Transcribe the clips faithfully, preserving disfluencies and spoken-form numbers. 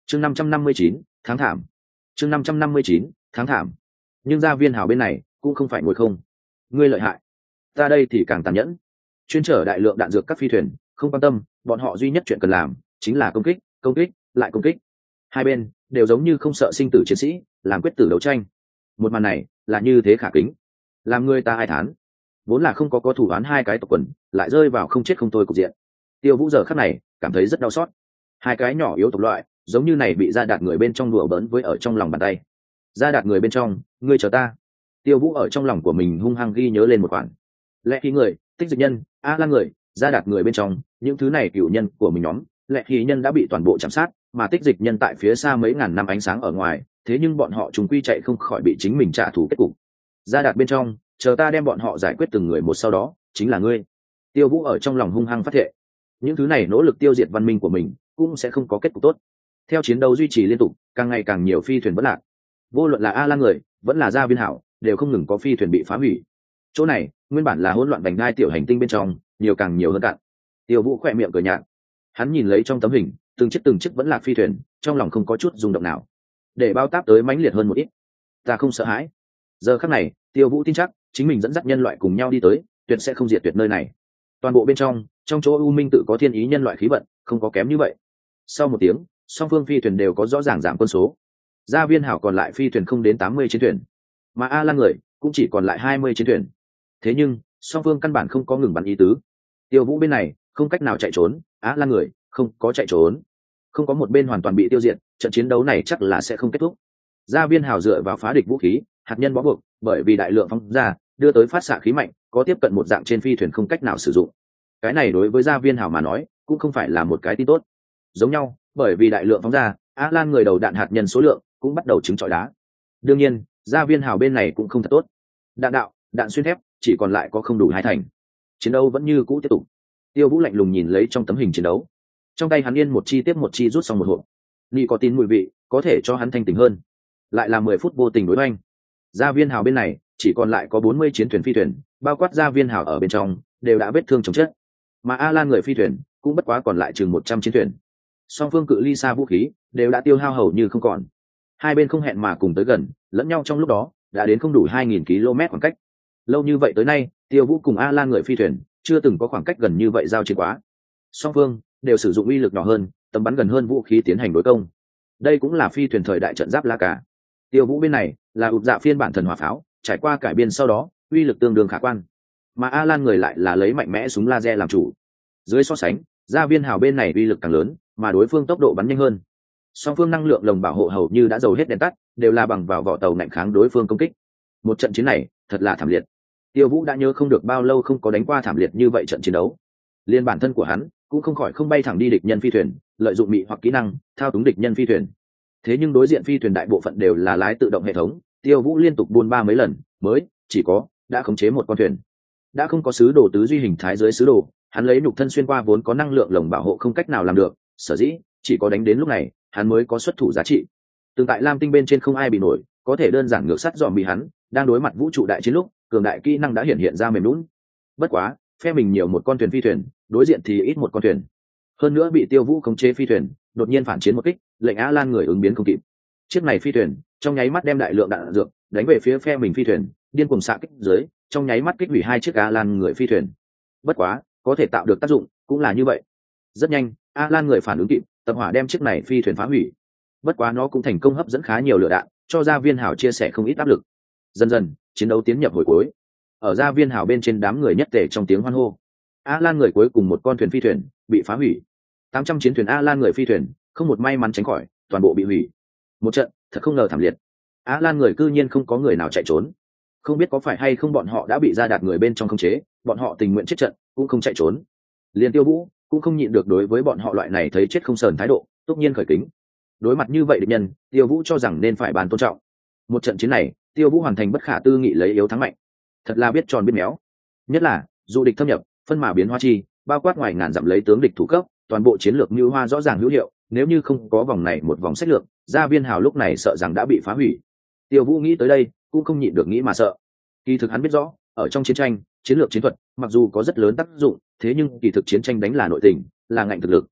chương năm trăm năm mươi chín tháng thảm chương năm trăm năm mươi chín tháng thảm nhưng gia viên hào bên này cũng không phải ngồi không. Ngươi lợi hại, ta đây thì càng tàn nhẫn. Chuyên chở đại lượng đạn dược các phi thuyền không quan tâm, bọn họ duy nhất chuyện cần làm chính là công kích, công kích lại công kích. Hai bên đều giống như không sợ sinh tử chiến sĩ làm quyết tử đấu tranh. Một màn này là như thế khả kính, làm người ta ai thán. Vốn là không có có thủ án hai cái tộc quần lại rơi vào không chết không thôi cục diện. Tiêu Vũ giờ khắc này cảm thấy rất đau xót. Hai cái nhỏ yếu tộc loại giống như này bị Gia Đạt người bên trong đùa bỡn với ở trong lòng bàn tay. Gia Đạt người bên trong, ngươi chờ ta. Tiêu Vũ ở trong lòng của mình hung hăng ghi nhớ lên một khoản. Lẽ khí người, tích dịch nhân, a la người, Gia Đạt người bên trong, những thứ này cựu nhân của mình nhóm, lẽ khí nhân đã bị toàn bộ chạm sát, mà tích dịch nhân tại phía xa mấy ngàn năm ánh sáng ở ngoài, thế nhưng bọn họ trùng quy chạy không khỏi bị chính mình trả thù kết cục. Gia Đạt bên trong, chờ ta đem bọn họ giải quyết từng người một, sau đó chính là ngươi. Tiêu Vũ ở trong lòng hung hăng phát thệ, những thứ này nỗ lực tiêu diệt văn minh của mình cũng sẽ không có kết cục tốt. Theo chiến đấu duy trì liên tục, càng ngày càng nhiều phi thuyền vẫn lạc. Vô luận là a la người vẫn là Gia Viên Hảo đều không ngừng có phi thuyền bị phá hủy. Chỗ này nguyên bản là hỗn loạn vành đai tiểu hành tinh bên trong, nhiều càng nhiều hơn cạn. Tiêu Vũ khỏe miệng cười nhạt, hắn nhìn lấy trong tấm hình từng chiếc từng chiếc vẫn lạc phi thuyền, trong lòng không có chút rung động nào. Để bao táp tới mãnh liệt hơn một ít, ta không sợ hãi. Giờ khắc này Tiêu Vũ tin chắc chính mình dẫn dắt nhân loại cùng nhau đi tới, tuyệt sẽ không diệt tuyệt nơi này. Toàn bộ bên trong trong chỗ u minh tự có thiên ý nhân loại khí vận không có kém như vậy. Sau một tiếng, song phương phi thuyền đều có rõ ràng giảm quân số. Gia Viên Hảo còn lại phi thuyền không đến tám mươi chiến thuyền, mà a la người cũng chỉ còn lại hai mươi chiến thuyền. Thế nhưng song phương căn bản không có ngừng bắn ý tứ. Tiêu Vũ bên này không cách nào chạy trốn, a la người không có chạy trốn, không có một bên hoàn toàn bị tiêu diệt, trận chiến đấu này chắc là sẽ không kết thúc. Gia Viên Hảo dựa vào phá địch vũ khí hạt nhân bó buộc, bởi vì đại lượng phóng ra đưa tới phát xạ khí mạnh, có tiếp cận một dạng trên phi thuyền không cách nào sử dụng. Cái này đối với Gia Viên Hảo mà nói cũng không phải là một cái tin tốt. Giống nhau, bởi vì đại lượng phóng ra, a lan người đầu đạn hạt nhân số lượng cũng bắt đầu chứng chọi đá. Đương nhiên Gia Viên Hảo bên này cũng không thật tốt, đạn đạo đạn xuyên thép chỉ còn lại có không đủ hai thành. Chiến đấu vẫn như cũ tiếp tục. Tiêu Vũ lạnh lùng nhìn lấy trong tấm hình chiến đấu, trong tay hắn yên một chi tiếp một chi rút xong một hộp ni có tin mùi vị có thể cho hắn thanh tỉnh hơn. Lại là mười phút vô tình đối oanh. Gia Viên Hảo bên này chỉ còn lại có bốn mươi chiến thuyền phi thuyền, bao quát Gia Viên Hảo ở bên trong đều đã vết thương chồng chết, mà a lan người phi thuyền cũng bất quá còn lại chừng một trăm chiến thuyền. Song phương cự ly xa vũ khí đều đã tiêu hao hầu như không còn, hai bên không hẹn mà cùng tới gần lẫn nhau, trong lúc đó đã đến không đủ hai nghìn ki lô mét khoảng cách. Lâu như vậy tới nay, Tiêu Vũ cùng a lan người phi thuyền chưa từng có khoảng cách gần như vậy giao chiến quá. Song phương đều sử dụng uy lực nhỏ hơn, tầm bắn gần hơn vũ khí tiến hành đối công. Đây cũng là phi thuyền thời đại trận giáp la cả. Tiêu Vũ bên này là ụp dạ phiên bản thần hỏa pháo, trải qua cải biên sau đó uy lực tương đương khả quan, mà a lan người lại là lấy mạnh mẽ súng laser làm chủ. Dưới so sánh, Gia Viên Hảo bên này uy lực càng lớn, mà đối phương tốc độ bắn nhanh hơn. Song phương năng lượng lồng bảo hộ hầu như đã dầu hết đèn tắt, đều là bằng vào vỏ tàu nạnh kháng đối phương công kích. Một trận chiến này thật là thảm liệt. Tiêu Vũ đã nhớ không được bao lâu không có đánh qua thảm liệt như vậy trận chiến đấu. Liên bản thân của hắn cũng không khỏi không bay thẳng đi địch nhân phi thuyền, lợi dụng mị hoặc kỹ năng thao túng địch nhân phi thuyền. Thế nhưng đối diện phi thuyền đại bộ phận đều là lái tự động hệ thống, Tiêu Vũ liên tục buôn ba mấy lần mới chỉ có đã khống chế một con thuyền. Đã không có sứ đồ tứ duy hình thái dưới sứ đồ, hắn lấy nhục thân xuyên qua vốn có năng lượng lồng bảo hộ không cách nào làm được, sở dĩ chỉ có đánh đến lúc này hắn mới có xuất thủ giá trị. Tương tại Lam Tinh bên trên không ai bị nổi, có thể đơn giản ngược sắt dòm bị hắn đang đối mặt vũ trụ đại chiến lúc cường đại kỹ năng đã hiện hiện ra mềm lún. Bất quá phe mình nhiều một con thuyền phi thuyền, đối diện thì ít một con thuyền, hơn nữa bị Tiêu Vũ khống chế phi thuyền đột nhiên phản chiến một kích, lệnh a lan người ứng biến không kịp. Chiếc này phi thuyền trong nháy mắt đem đại lượng đạn dược đánh về phía phe mình phi thuyền, điên cuồng xạ kích dưới, trong nháy mắt kích hủy hai chiếc a lan người phi thuyền. Bất quá có thể tạo được tác dụng cũng là như vậy. Rất nhanh a lan người phản ứng kịp, tập hỏa đem chiếc này phi thuyền phá hủy. Bất quá nó cũng thành công hấp dẫn khá nhiều lửa đạn, cho Gia Viên Hảo chia sẻ không ít áp lực. Dần dần chiến đấu tiến nhập hồi cuối. Ở Gia Viên Hảo bên trên, đám người nhất tề trong tiếng hoan hô. a lan người cuối cùng một con thuyền phi thuyền bị phá hủy, tám trăm chiến thuyền a lan người phi thuyền không một may mắn tránh khỏi, toàn bộ bị hủy. Một trận thật không ngờ thảm liệt. a lan người cư nhiên không có người nào chạy trốn. Không biết có phải hay không bọn họ đã bị Gia Đạt người bên trong khống chế, bọn họ tình nguyện chết trận cũng không chạy trốn. Liên Tiêu Vũ cũng không nhịn được đối với bọn họ loại này thấy chết không sờn thái độ tất nhiên khởi kính. Đối mặt như vậy địch nhân, Tiêu Vũ cho rằng nên phải bàn tôn trọng. Một trận chiến này Tiêu Vũ hoàn thành bất khả tư nghị lấy yếu thắng mạnh, thật là biết tròn biết méo. Nhất là du địch thâm nhập, phân mà biến hoa chi, bao quát ngoài ngàn dặm lấy tướng địch thủ cấp, toàn bộ chiến lược mưu hoa rõ ràng hữu hiệu. Nếu như không có vòng này một vòng sách lược, Gia Viên Hảo lúc này sợ rằng đã bị phá hủy. Tiêu Vũ nghĩ tới đây cũng không nhịn được nghĩ mà sợ. Kỳ thực hắn biết rõ, ở trong chiến tranh, chiến lược chiến thuật mặc dù có rất lớn tác dụng, thế nhưng kỳ thực chiến tranh đánh là nội tình, là ngạnh thực lực.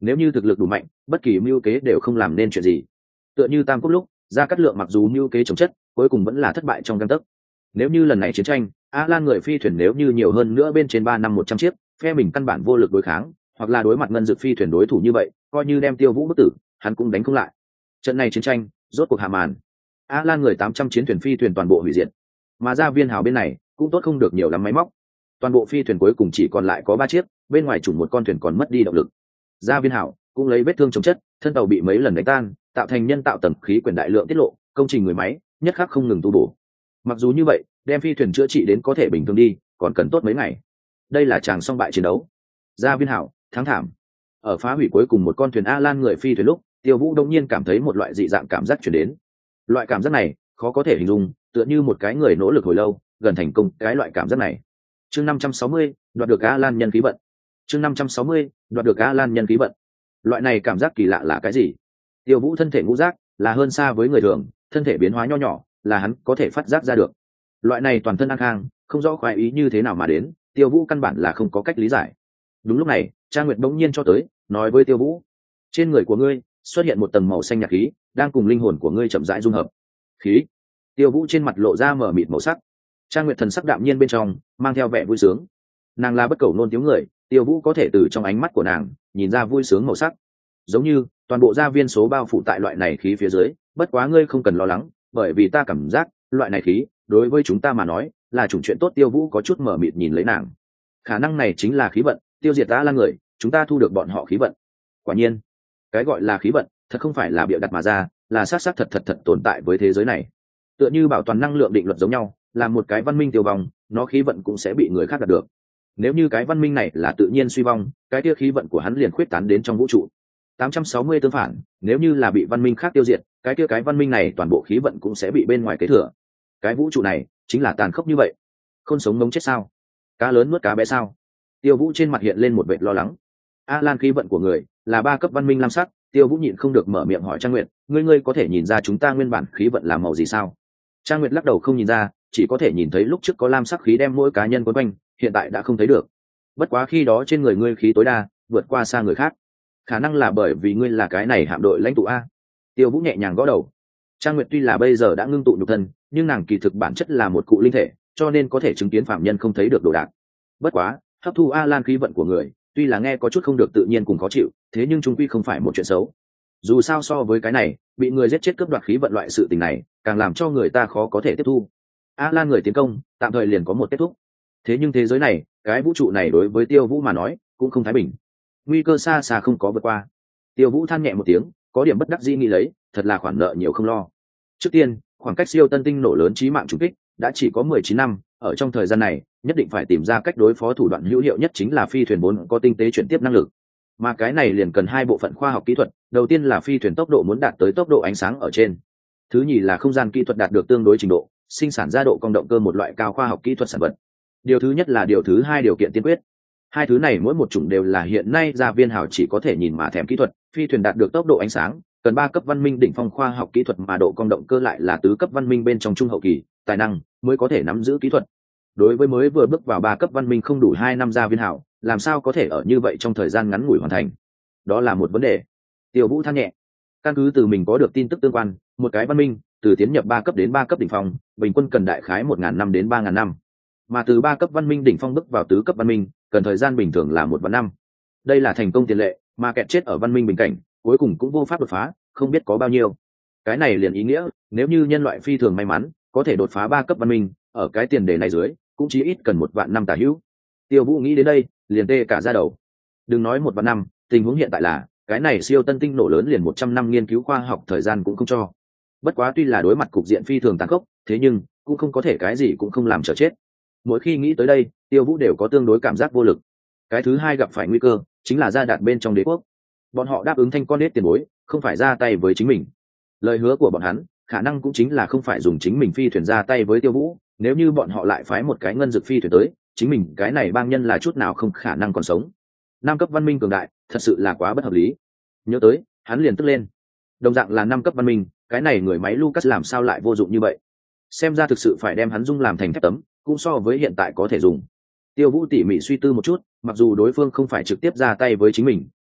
nếu như thực lực đủ mạnh, bất kỳ mưu kế đều không làm nên chuyện gì. Tựa như Tam Quốc lúc, Gia Cát Lượng mặc dù mưu kế chống chất, cuối cùng vẫn là thất bại trong gang tấc. Nếu như lần này chiến tranh, A Lan người phi thuyền nếu như nhiều hơn nữa bên trên ba năm một trăm chiếc, phe mình căn bản vô lực đối kháng, hoặc là đối mặt ngân dực phi thuyền đối thủ như vậy, coi như đem Tiêu Vũ bức tử, hắn cũng đánh không lại. Trận này chiến tranh rốt cuộc hạ màn. A Lan người tám trăm chiến thuyền phi thuyền toàn bộ hủy diệt, mà Gia Viên Hào bên này cũng tốt không được nhiều lắm máy móc. Toàn bộ phi thuyền cuối cùng chỉ còn lại có ba chiếc, bên ngoài chủng một con thuyền còn mất đi động lực. Gia Viên Hào cũng lấy vết thương chống chất, thân tàu bị mấy lần đánh tan, tạo thành nhân tạo tầng khí quyển đại lượng tiết lộ, công trình người máy nhất khắc không ngừng tu bổ. Mặc dù như vậy, đem phi thuyền chữa trị đến có thể bình thường đi, còn cần tốt mấy ngày. Đây là chàng song bại chiến đấu. Gia Viên Hào thắng thảm. Ở phá hủy cuối cùng một con thuyền A Lan người phi thuyền lúc, Tiêu Vũ đông nhiên cảm thấy một loại dị dạng cảm giác truyền đến. Loại cảm giác này khó có thể hình dung, tựa như một cái người nỗ lực hồi lâu, gần thành công cái loại cảm giác này. Chương năm trăm sáu mươi, đoạt được A Lan nhân khí vận. Chương năm trăm sáu mươi, đoạt được A Lan nhân khí vận. Loại này cảm giác kỳ lạ là cái gì? Tiêu Vũ thân thể ngũ giác là hơn xa với người thường, thân thể biến hóa nho nhỏ là hắn có thể phát giác ra được. Loại này toàn thân an khang, không rõ khoái ý như thế nào mà đến, Tiêu Vũ căn bản là không có cách lý giải. Đúng lúc này, Trang Nguyệt bỗng nhiên cho tới, nói với Tiêu Vũ: trên người của ngươi xuất hiện một tầng màu xanh nhạt khí, đang cùng linh hồn của ngươi chậm rãi dung hợp. Khí? Tiêu Vũ trên mặt lộ ra mở mịt màu sắc. Trang Nguyệt thần sắc đạm nhiên bên trong mang theo vẻ vui sướng. Nàng là bất cầu nôn tiếng người, Tiêu Vũ có thể từ trong ánh mắt của nàng nhìn ra vui sướng màu sắc, giống như toàn bộ gia viên số bao phủ tại loại này khí phía dưới. Bất quá ngươi không cần lo lắng, bởi vì ta cảm giác loại này khí đối với chúng ta mà nói là chủng chuyện tốt. Tiêu Vũ có chút mở mịt nhìn lấy nàng. Khả năng này chính là khí vận, tiêu diệt ta là người, chúng ta thu được bọn họ khí vận. Quả nhiên, cái gọi là khí vận thật không phải là bịa đặt mà ra, là xác xác thật thật thật tồn tại với thế giới này. Tựa như bảo toàn năng lượng định luật giống nhau, là một cái văn minh tiêu vong, nó khí vận cũng sẽ bị người khác đạt được. Nếu như cái văn minh này là tự nhiên suy vong, cái kia khí vận của hắn liền khuyết tán đến trong vũ trụ. tám trăm sáu mươi tương phản, nếu như là bị văn minh khác tiêu diệt, cái kia cái văn minh này toàn bộ khí vận cũng sẽ bị bên ngoài kế thừa. Cái vũ trụ này chính là tàn khốc như vậy. Khôn sống ngống chết sao? Cá lớn nuốt cá bé sao? Tiêu Vũ trên mặt hiện lên một vẻ lo lắng. A Lan khí vận của người là ba cấp văn minh lam sắc. Tiêu Vũ nhịn không được mở miệng hỏi Trang Nguyệt: ngươi ngươi có thể nhìn ra chúng ta nguyên bản khí vận là màu gì sao? Trang Nguyệt lắc đầu không nhìn ra, chỉ có thể nhìn thấy lúc trước có lam sắc khí đem mỗi cá nhân quấn quanh, hiện tại đã không thấy được. Bất quá khi đó trên người ngươi khí tối đa, vượt qua xa người khác. Khả năng là bởi vì ngươi là cái này hạm đội lãnh tụ a. Tiêu Vũ nhẹ nhàng gõ đầu. Trang Nguyệt tuy là bây giờ đã ngưng tụ nhục thân, nhưng nàng kỳ thực bản chất là một cụ linh thể, cho nên có thể chứng kiến phạm nhân không thấy được đồ đạc. Bất quá, hấp thu A Lan khí vận của người, tuy là nghe có chút không được tự nhiên cùng khó chịu, thế nhưng chung quy không phải một chuyện xấu. Dù sao so với cái này, bị người giết chết cướp đoạt khí vận loại sự tình này, càng làm cho người ta khó có thể tiếp thu. A Lan người tiến công, tạm thời liền có một kết thúc. Thế nhưng thế giới này, cái vũ trụ này đối với Tiêu Vũ mà nói, cũng không thái bình. Nguy cơ xa xa không có vượt qua. Tiêu Vũ than nhẹ một tiếng, có điểm bất đắc dĩ nghĩ lấy, thật là khoản nợ nhiều không lo. Trước tiên, khoảng cách siêu tân tinh nổ lớn chí mạng trùng kích đã chỉ có mười chín năm, ở trong thời gian này, nhất định phải tìm ra cách đối phó thủ đoạn hữu hiệu nhất chính là phi thuyền vốn có tinh tế chuyển tiếp năng lực. Mà cái này liền cần hai bộ phận khoa học kỹ thuật, đầu tiên là phi thuyền tốc độ muốn đạt tới tốc độ ánh sáng ở trên. Thứ nhì là không gian kỹ thuật đạt được tương đối trình độ, sinh sản ra độ cong động cơ một loại cao khoa học kỹ thuật sản vật. Điều thứ nhất là điều thứ hai điều kiện tiên quyết. Hai thứ này mỗi một chủng đều là hiện nay Gia Viên Hào chỉ có thể nhìn mà thèm kỹ thuật. Phi thuyền đạt được tốc độ ánh sáng, cần ba cấp văn minh đỉnh phong khoa học kỹ thuật, mà độ cong động cơ lại là tứ cấp văn minh bên trong trung hậu kỳ, tài năng mới có thể nắm giữ kỹ thuật. Đối với mới vừa bước vào ba cấp văn minh không đủ hai năm Gia Viên Hào, làm sao có thể ở như vậy trong thời gian ngắn ngủi hoàn thành? Đó là một vấn đề. Tiêu Vũ than nhẹ. Căn cứ từ mình có được tin tức tương quan, một cái văn minh từ tiến nhập ba cấp đến ba cấp đỉnh phong, bình quân cần đại khái một ngàn năm đến ba ngàn năm. Mà từ ba cấp văn minh đỉnh phong bước vào tứ cấp văn minh, cần thời gian bình thường là một vạn năm. Đây là thành công tiền lệ, mà kẹt chết ở văn minh bình cảnh, cuối cùng cũng vô pháp đột phá, không biết có bao nhiêu. Cái này liền ý nghĩa, nếu như nhân loại phi thường may mắn, có thể đột phá ba cấp văn minh, ở cái tiền đề này dưới, cũng chỉ ít cần một vạn năm tả hữu. Tiêu Vũ nghĩ đến đây, liền tê cả da đầu. Đừng nói một vạn năm, tình huống hiện tại là, cái này siêu tân tinh nổ lớn liền một trăm năm nghiên cứu khoa học thời gian cũng không cho. Bất quá tuy là đối mặt cục diện phi thường tàn khốc, thế nhưng cũng không có thể cái gì cũng không làm trở chết. Mỗi khi nghĩ tới đây, Tiêu Vũ đều có tương đối cảm giác vô lực. Cái thứ hai gặp phải nguy cơ, chính là Gia Đạt bên trong đế quốc. Bọn họ đáp ứng thanh con nết tiền bối, không phải ra tay với chính mình. Lời hứa của bọn hắn, khả năng cũng chính là không phải dùng chính mình phi thuyền ra tay với Tiêu Vũ. Nếu như bọn họ lại phái một cái ngân dực phi thuyền tới, chính mình cái này bang nhân là chút nào không khả năng còn sống. Năm cấp văn minh cường đại, thật sự là quá bất hợp lý. Nhớ tới, hắn liền tức lên. Đồng dạng là năm cấp văn minh, cái này người máy Lucas làm sao lại vô dụng như vậy? Xem ra thực sự phải đem hắn dung làm thành thép tấm, cũng so với hiện tại có thể dùng. Tiêu Vũ tỉ mỉ suy tư một chút, mặc dù đối phương không phải trực tiếp ra tay với chính mình,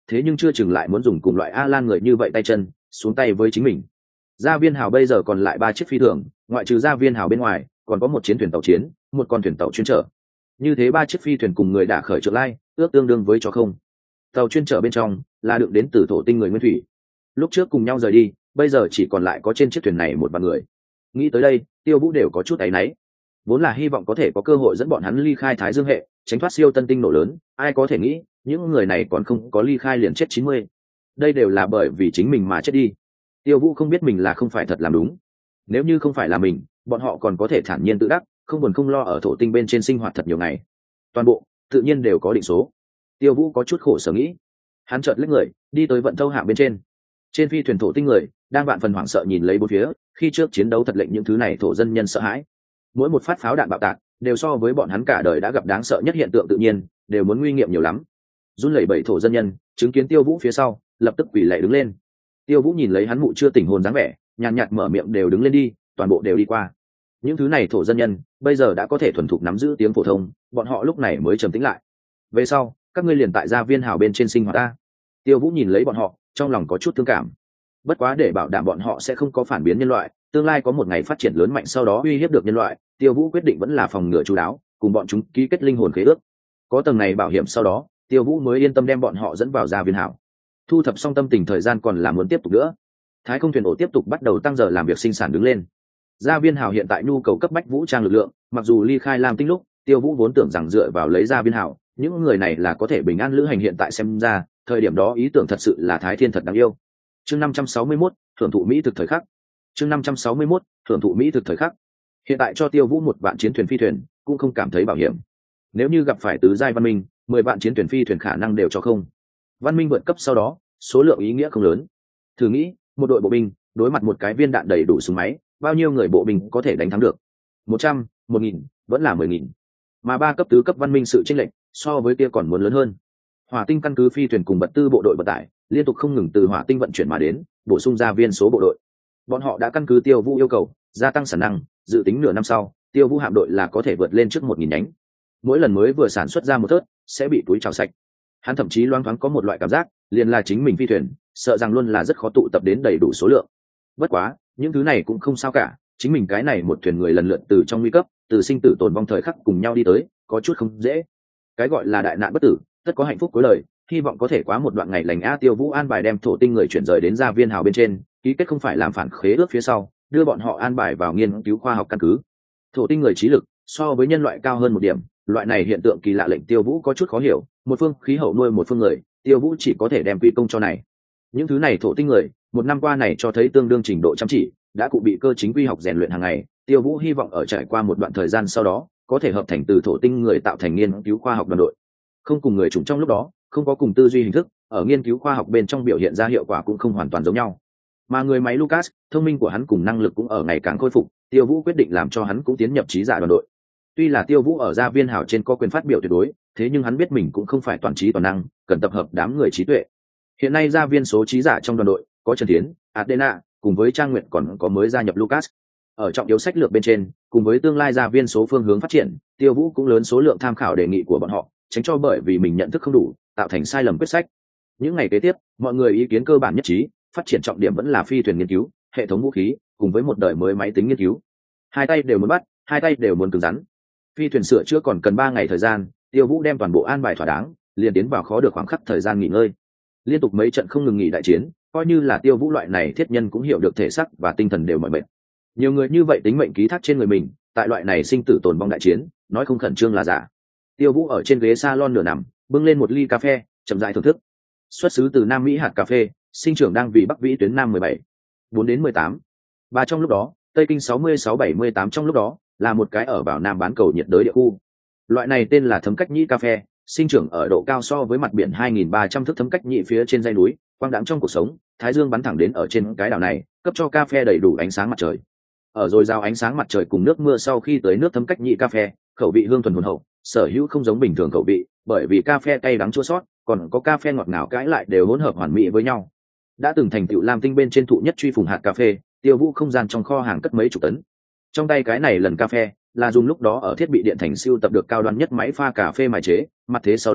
thế nhưng chưa chừng lại muốn dùng cùng loại A Lan người như vậy tay chân xuống tay với chính mình. Gia Viên Hào bây giờ còn lại ba chiếc phi thường, ngoại trừ Gia Viên Hào bên ngoài còn có một chiến thuyền tàu chiến, một con thuyền tàu chuyên trở. Như thế ba chiếc phi thuyền cùng người đã khởi trượng lai, ước tương đương với cho không. Tàu chuyên trở bên trong là được đến từ thổ tinh người nguyên thủy, lúc trước cùng nhau rời đi, bây giờ chỉ còn lại có trên chiếc thuyền này một vài người. Nghĩ tới đây, Tiêu Vũ đều có chút áy náy, vốn là hy vọng có thể có cơ hội dẫn bọn hắn ly khai Thái Dương hệ, tránh thoát siêu tân tinh nổ lớn, ai có thể nghĩ những người này còn không có ly khai liền chết chín mươi. Đây đều là bởi vì chính mình mà chết đi. Tiêu Vũ không biết mình là không phải thật làm đúng, nếu như không phải là mình, bọn họ còn có thể thản nhiên tự đắc, không buồn không lo ở thổ tinh bên trên sinh hoạt thật nhiều ngày. Toàn bộ tự nhiên đều có định số. Tiêu Vũ có chút khổ sở nghĩ, hắn chợt lách người đi tới vận thâu hạm bên trên. Trên phi thuyền thổ tinh người đang vạn phần hoảng sợ nhìn lấy bốn phía, khi trước chiến đấu thật lệnh những thứ này thổ dân nhân sợ hãi. Mỗi một phát pháo đạn bạo tạc đều so với bọn hắn cả đời đã gặp đáng sợ nhất hiện tượng tự nhiên đều muốn nguy nghiệm nhiều lắm. Run lẩy bẩy thổ dân nhân chứng kiến Tiêu Vũ phía sau, lập tức quỳ lạy đứng lên. Tiêu Vũ nhìn lấy hắn mụ chưa tỉnh hồn dáng vẻ, nhàn nhạt mở miệng đều đứng lên đi, toàn bộ đều đi qua. Những thứ này thổ dân nhân bây giờ đã có thể thuần thục nắm giữ tiếng phổ thông, bọn họ lúc này mới trầm tĩnh lại. Về sau các ngươi liền tại Gia Viên Hào bên trên sinh hoạt ta. Tiêu Vũ nhìn lấy bọn họ, trong lòng có chút thương cảm. Bất quá để bảo đảm bọn họ sẽ không có phản biến nhân loại, tương lai có một ngày phát triển lớn mạnh sau đó uy hiếp được nhân loại, Tiêu Vũ quyết định vẫn là phòng ngừa chú đáo, cùng bọn chúng ký kết linh hồn khế ước. Có tầng này bảo hiểm sau đó, Tiêu Vũ mới yên tâm đem bọn họ dẫn vào Gia Viên Hào. Thu thập xong tâm tình thời gian còn là muốn tiếp tục nữa. Thái không thuyền ổ tiếp tục bắt đầu tăng giờ làm việc sinh sản đứng lên. Gia Viên Hào hiện tại nhu cầu cấp bách vũ trang lực lượng, mặc dù ly khai Lam Tinh lúc, Tiêu Vũ vốn tưởng rằng dựa vào lấy Gia Viên Hào, những người này là có thể bình an lữ hành, hiện tại xem ra, thời điểm đó ý tưởng thật sự là thái thiên thật đáng yêu. Chương năm trăm sáu mươi mốt, thưởng thụ mỹ thực thời khắc. Chương năm trăm sáu mươi mốt, thưởng thụ mỹ thực thời khắc. Hiện tại cho Tiêu Vũ một vạn chiến thuyền phi thuyền, cũng không cảm thấy bảo hiểm. Nếu như gặp phải tứ giai văn minh, mười vạn chiến thuyền phi thuyền khả năng đều cho không. Văn minh vượt cấp sau đó, số lượng ý nghĩa không lớn. Thử nghĩ, một đội bộ binh đối mặt một cái viên đạn đầy đủ súng máy, bao nhiêu người bộ binh có thể đánh thắng được? Một trăm, một nghìn, vẫn là mười nghìn. Mà ba cấp tứ cấp văn minh sự chênh lệch so với kia còn muốn lớn hơn. Hỏa tinh căn cứ phi thuyền cùng vật tư bộ đội vận tải liên tục không ngừng từ hỏa tinh vận chuyển mà đến, bổ sung gia viên số bộ đội. Bọn họ đã căn cứ Tiêu Vũ yêu cầu gia tăng sản năng, dự tính nửa năm sau Tiêu Vũ hạm đội là có thể vượt lên trước một nghìn nhánh. Mỗi lần mới vừa sản xuất ra một thớt sẽ bị túi trào sạch. Hắn thậm chí loáng thoáng có một loại cảm giác liền là chính mình phi thuyền sợ rằng luôn là rất khó tụ tập đến đầy đủ số lượng. Bất quá những thứ này cũng không sao cả, chính mình cái này một thuyền người lần lượt từ trong nguy cấp, từ sinh tử tồn vong thời khắc cùng nhau đi tới, có chút không dễ. Cái gọi là đại nạn bất tử tất có hạnh phúc cuối lời, hy vọng có thể quá một đoạn ngày lành a. Tiêu Vũ an bài đem thổ tinh người chuyển rời đến Gia Viên Hào bên trên, ký kết không phải làm phản khế ước phía sau, đưa bọn họ an bài vào nghiên cứu khoa học căn cứ. Thổ tinh người trí lực so với nhân loại cao hơn một điểm, loại này hiện tượng kỳ lạ lệnh Tiêu Vũ có chút khó hiểu, một phương khí hậu nuôi một phương người, Tiêu Vũ chỉ có thể đem quy công cho này. Những thứ này thổ tinh người một năm qua này cho thấy tương đương trình độ chăm chỉ, đã cụ bị cơ chính quy học rèn luyện hàng ngày. Tiêu Vũ hy vọng ở trải qua một đoạn thời gian sau đó có thể hợp thành từ thổ tinh người tạo thành nghiên cứu khoa học đoàn đội, không cùng người chủng trong lúc đó không có cùng tư duy hình thức, ở nghiên cứu khoa học bên trong biểu hiện ra hiệu quả cũng không hoàn toàn giống nhau. Mà người máy Lucas, thông minh của hắn cùng năng lực cũng ở ngày càng khôi phục, Tiêu Vũ quyết định làm cho hắn cũng tiến nhập trí giả đoàn đội. Tuy là Tiêu Vũ ở Gia Viên Hào trên có quyền phát biểu tuyệt đối, thế nhưng hắn biết mình cũng không phải toàn trí toàn năng, cần tập hợp đám người trí tuệ. Hiện nay Gia Viên số trí giả trong đoàn đội có Trần Thiến, Adena, cùng với Trang Nguyệt, còn có mới gia nhập Lucas. Ở trọng yếu sách lược bên trên, cùng với tương lai Gia Viên số phương hướng phát triển, Tiêu Vũ cũng lớn số lượng tham khảo đề nghị của bọn họ, tránh cho bởi vì mình nhận thức không đủ tạo thành sai lầm quyết sách. Những ngày kế tiếp, mọi người ý kiến cơ bản nhất trí, phát triển trọng điểm vẫn là phi thuyền nghiên cứu, hệ thống vũ khí, cùng với một đời mới máy tính nghiên cứu. Hai tay đều muốn bắt, hai tay đều muốn cứng rắn. Phi thuyền sửa chữa còn cần ba ngày thời gian, Tiêu Vũ đem toàn bộ an bài thỏa đáng, liền tiến vào khó được khoảng khắc thời gian nghỉ ngơi. Liên tục mấy trận không ngừng nghỉ đại chiến, coi như là Tiêu Vũ loại này thiết nhân cũng hiểu được thể xác và tinh thần đều mỏi mệt. Nhiều người như vậy tính mệnh ký thác trên người mình, tại loại này sinh tử tồn vong đại chiến, nói không khẩn trương là giả. Tiêu Vũ ở trên ghế salon nửa nằm, bưng lên một ly cà phê, chậm rãi thưởng thức. Xuất xứ từ Nam Mỹ hạt cà phê, sinh trưởng đang vì Bắc vĩ tuyến Nam mười bảy, bốn đến mười tám. Và trong lúc đó, Tây kinh sáu mươi sáu bảy mươi tám trong lúc đó, là một cái ở vào Nam bán cầu nhiệt đới địa khu. Loại này tên là thấm cách nhĩ cà phê, sinh trưởng ở độ cao so với mặt biển hai nghìn ba trăm thước thấm cách nhĩ phía trên dãy núi, quang đãng trong cuộc sống, thái dương bắn thẳng đến ở trên cái đảo này, cấp cho cà phê đầy đủ ánh sáng mặt trời. Ở dồi dào ánh sáng mặt trời cùng nước mưa sau khi tới nước thấm cách nhĩ cà phê, khẩu vị hương thuần hồn hậu, sở hữu không giống bình thường khẩu vị, bởi vì cà phê cay đắng chua xót, còn có cà phê ngọt ngào cãi lại đều hỗn hợp hoàn mỹ với nhau. Đã từng thành tựu Lam Tinh bên trên thụ nhất truy phùng hạt cà phê, Tiêu Vũ không gian trong kho hàng cất mấy chục tấn. Trong tay cái này lần cà phê là dùng lúc đó ở thiết bị điện thành siêu tập được cao đoan nhất máy pha cà phê mài chế, mặt thế sau đó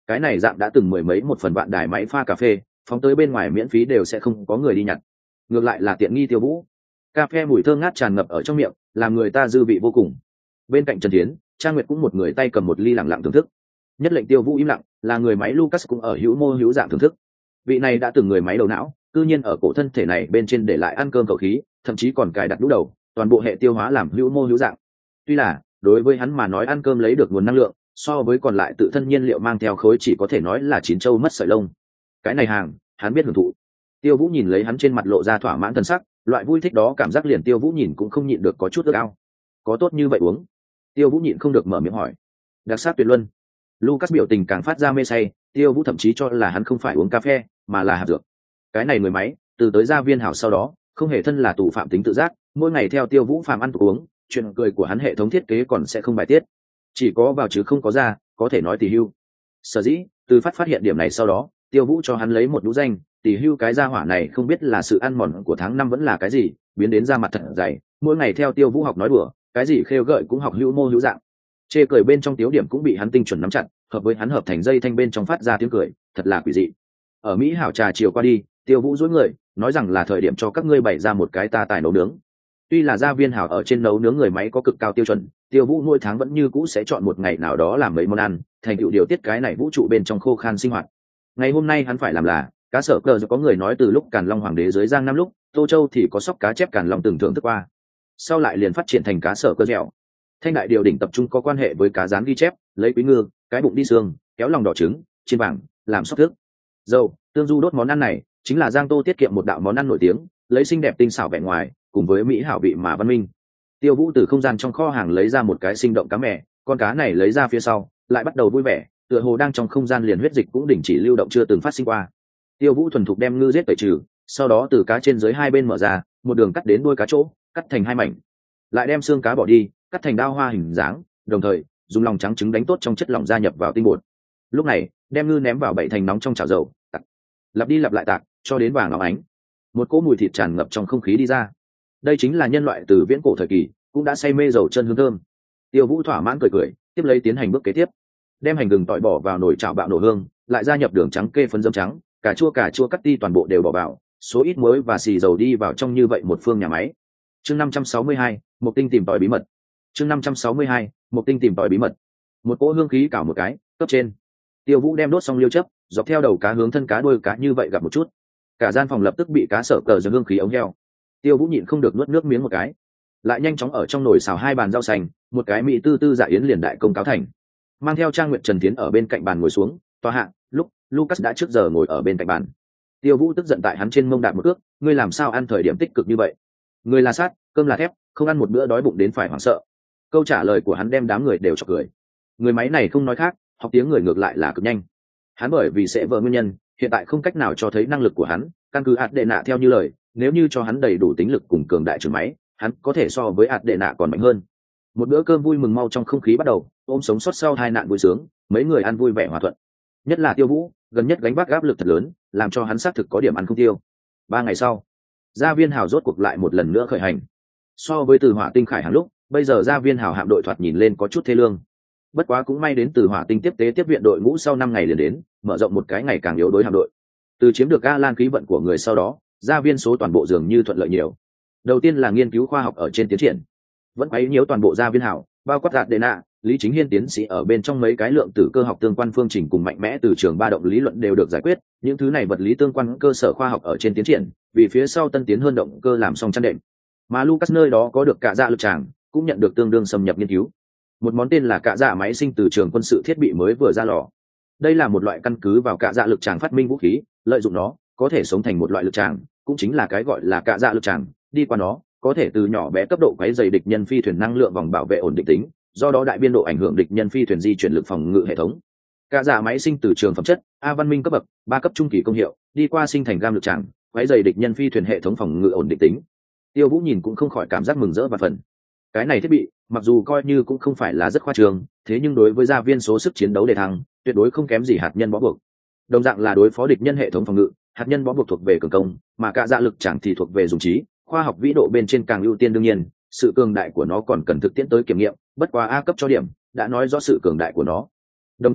cái này dạng đã từng mười mấy một phần vạn đài máy pha cà phê phóng tới bên ngoài miễn phí đều sẽ không có người đi nhặt, ngược lại là tiện nghi Tiêu Vũ. Cà phê mùi thơm ngát tràn ngập ở trong miệng, làm người ta dư vị vô cùng. Bên cạnh Trần Thiến, Trang Nguyệt cũng một người tay cầm một ly lặng lặng thưởng thức. Nhất lệnh Tiêu Vũ im lặng là người máy Lucas cũng ở hữu mô hữu dạng thưởng thức. Vị này đã từng người máy đầu não, cư nhiên ở cổ thân thể này bên trên để lại ăn cơm cầu khí, thậm chí còn cài đặt đũ đầu, toàn bộ hệ tiêu hóa làm hữu mô hữu dạng. Tuy là đối với hắn mà nói ăn cơm lấy được nguồn năng lượng, so với còn lại tự thân nhiên liệu mang theo khối chỉ có thể nói là chín châu mất sợi lông. Cái này hàng, hắn biết hưởng thụ. Tiêu Vũ nhìn lấy hắn trên mặt lộ ra thỏa mãn thần sắc, loại vui thích đó cảm giác liền Tiêu Vũ nhìn cũng không nhịn được có chút ước ao. Có tốt như vậy uống? Tiêu Vũ nhịn không được mở miệng hỏi. Đặc sắc tuyệt luân. Lucas biểu tình càng phát ra mê say, Tiêu Vũ thậm chí cho là hắn không phải uống cà phê, mà là hạt dược. Cái này người máy, từ tới gia viên hảo sau đó, không hề thân là tù phạm tính tự giác, mỗi ngày theo Tiêu Vũ phạm ăn uống, chuyện cười của hắn hệ thống thiết kế còn sẽ không bài tiết. Chỉ có vào chứ không có ra, có thể nói tỷ hưu. Sở dĩ, từ phát phát hiện điểm này sau đó, Tiêu Vũ cho hắn lấy một đũ danh, tỷ hưu cái gia hỏa này không biết là sự ăn mòn của tháng năm vẫn là cái gì, biến đến da mặt thật dày, mỗi ngày theo Tiêu Vũ học nói đùa, cái gì khêu gợi cũng học hữu mô hữu dạng. Chê cười bên trong tiếu điểm cũng bị hắn tinh chuẩn nắm chặt, hợp với hắn hợp thành dây thanh bên trong phát ra tiếng cười, thật là quỷ dị. Ở Mỹ hảo trà chiều qua đi, Tiêu Vũ dối người, nói rằng là thời điểm cho các ngươi bày ra một cái ta tài nấu nướng. Tuy là gia viên hảo ở trên nấu nướng người máy có cực cao tiêu chuẩn, Tiêu Vũ mỗi tháng vẫn như cũ sẽ chọn một ngày nào đó làm mấy món ăn, thành tựu điều tiết cái này vũ trụ bên trong khô khan sinh hoạt. Ngày hôm nay hắn phải làm là cá sở cờ, có người nói từ lúc Càn Long hoàng đế dưới Giang Nam lúc, Tô Châu thì có sóc cá chép Càn Long từng thưởng thức qua. Sau lại liền phát triển thành cá sở cơ dẻo. Thanh đại điều đỉnh tập trung có quan hệ với cá rán ghi chép, lấy quý ngư, cái bụng đi xương, kéo lòng đỏ trứng, chiên vàng, làm sóc thức. Dầu, tương du đốt món ăn này, chính là Giang Tô tiết kiệm một đạo món ăn nổi tiếng, lấy xinh đẹp tinh xảo vẻ ngoài, cùng với mỹ hảo vị mà văn minh. Tiêu Vũ từ không gian trong kho hàng lấy ra một cái sinh động cá mè, con cá này lấy ra phía sau, lại bắt đầu vui vẻ, tựa hồ đang trong không gian liền huyết dịch cũng đình chỉ lưu động chưa từng phát sinh qua. Tiêu Vũ thuần thục đem ngư giết tẩy trừ, sau đó từ cá trên dưới hai bên mở ra, một đường cắt đến đuôi cá chỗ, cắt thành hai mảnh, lại đem xương cá bỏ đi, cắt thành đao hoa hình dáng, đồng thời dùng lòng trắng trứng đánh tốt trong chất lỏng gia nhập vào tinh bột. Lúc này, đem ngư ném vào bậy thành nóng trong chảo dầu, tạc, lặp đi lặp lại tạc, cho đến vàng óng ánh. Một cỗ mùi thịt tràn ngập trong không khí đi ra. Đây chính là nhân loại từ viễn cổ thời kỳ cũng đã say mê dầu chân hương thơm. Tiêu Vũ thỏa mãn cười cười, tiếp lấy tiến hành bước kế tiếp. Đem hành gừng tỏi bỏ vào nồi chảo bạo nổ hương, lại gia nhập đường trắng kê phấn dấm trắng, cà chua cà chua cắt ti toàn bộ đều bỏ vào, số ít muối và xì dầu đi vào trong như vậy một phương nhà máy. Chương năm trăm sáu mươi hai, một tinh tìm tòi bí mật. Chương năm trăm sáu mươi hai, một tinh tìm tòi bí mật. Một cỗ hương khí cào một cái, cấp trên. Tiêu Vũ đem đốt xong liêu chấp, dọc theo đầu cá hướng thân cá đuôi cá như vậy gặp một chút. Cả gian phòng lập tức bị cá sở cờ dần hương khí ống heo. Tiêu Vũ nhịn không được nuốt nước miếng một cái, lại nhanh chóng ở trong nồi xào hai bàn rau xanh, một cái mỹ tư tư dạ yến liền đại công cáo thành. Mang theo Trang Nguyệt Trần Tiến ở bên cạnh bàn ngồi xuống, tòa hạ, lúc Lucas đã trước giờ ngồi ở bên cạnh bàn. Tiêu Vũ tức giận tại hắn trên mông đạp một cước, ngươi làm sao ăn thời điểm tích cực như vậy? Ngươi là sát, cơm là thép, không ăn một bữa đói bụng đến phải hoảng sợ. Câu trả lời của hắn đem đám người đều chọc cười. Người máy này không nói khác, học tiếng người ngược lại là cực nhanh. Hắn bởi vì sẽ vợ nguyên nhân, hiện tại không cách nào cho thấy năng lực của hắn, căn cứ ạt đệ nạ theo như lời, nếu như cho hắn đầy đủ tính lực cùng cường đại trường máy, hắn có thể so với ạt đệ nạ còn mạnh hơn. Một bữa cơm vui mừng mau trong không khí bắt đầu, ôm sống sót sau hai nạn vui sướng, mấy người ăn vui vẻ hòa thuận. Nhất là Tiêu Vũ, gần nhất gánh vác áp lực thật lớn, làm cho hắn xác thực có điểm ăn không tiêu. Ba ngày sau, gia viên hào rốt cuộc lại một lần nữa khởi hành. So với từ hỏa tinh khải hàng lúc, bây giờ gia viên hào hạm đội thoạt nhìn lên có chút thê lương. Bất quá cũng may đến từ hỏa tinh tiếp tế tiếp viện đội ngũ sau năm ngày liền đến, mở rộng một cái ngày càng yếu đối hạm đội. Từ chiếm được A Lan khí vận của người sau đó, gia viên số toàn bộ dường như thuận lợi nhiều. Đầu tiên là nghiên cứu khoa học ở trên tiến triển, vẫn quấy nhiễu toàn bộ gia viên hảo, bao quát đạt đệ nạ, Lý Chính Hiên tiến sĩ ở bên trong mấy cái lượng tử cơ học tương quan phương trình cùng mạnh mẽ từ trường ba động lý luận đều được giải quyết, những thứ này vật lý tương quan cơ sở khoa học ở trên tiến triển, vì phía sau tân tiến hơn động cơ làm xong chăn đệm. Mà Lucas nơi đó có được cả dạ lực tràng, cũng nhận được tương đương xâm nhập nghiên cứu. Một món tên là cả dạ máy sinh từ trường quân sự thiết bị mới vừa ra lò. Đây là một loại căn cứ vào cả dạ lực tràng phát minh vũ khí, lợi dụng nó có thể sống thành một loại lực tràng, cũng chính là cái gọi là cả dạ lực tràng, đi qua nó có thể từ nhỏ bé cấp độ quấy dày địch nhân phi thuyền năng lượng vòng bảo vệ ổn định tính, do đó đại biên độ ảnh hưởng địch nhân phi thuyền di chuyển lực phòng ngự hệ thống. Cả dạ máy sinh từ trường phẩm chất A văn minh cấp bậc, ba cấp trung kỳ công hiệu, đi qua sinh thành gam lực tràng, quấy dày địch nhân phi thuyền hệ thống phòng ngự ổn định tính. Tiêu Vũ nhìn cũng không khỏi cảm giác mừng rỡ và phần. Cái này thiết bị, mặc dù coi như cũng không phải là rất khoa trương, thế nhưng đối với gia viên số sức chiến đấu đề thăng, tuyệt đối không kém gì hạt nhân bó buộc. Đồng dạng là đối phó địch nhân hệ thống phòng ngự, hạt nhân bó buộc thuộc về cường công, mà cả dạ lực chẳng thì thuộc về dùng trí, khoa học vĩ độ bên trên càng ưu tiên đương nhiên, sự cường đại của nó còn cần thực tiễn tới kiểm nghiệm, bất quá A cấp cho điểm, đã nói rõ sự cường đại của nó. Đồng thời,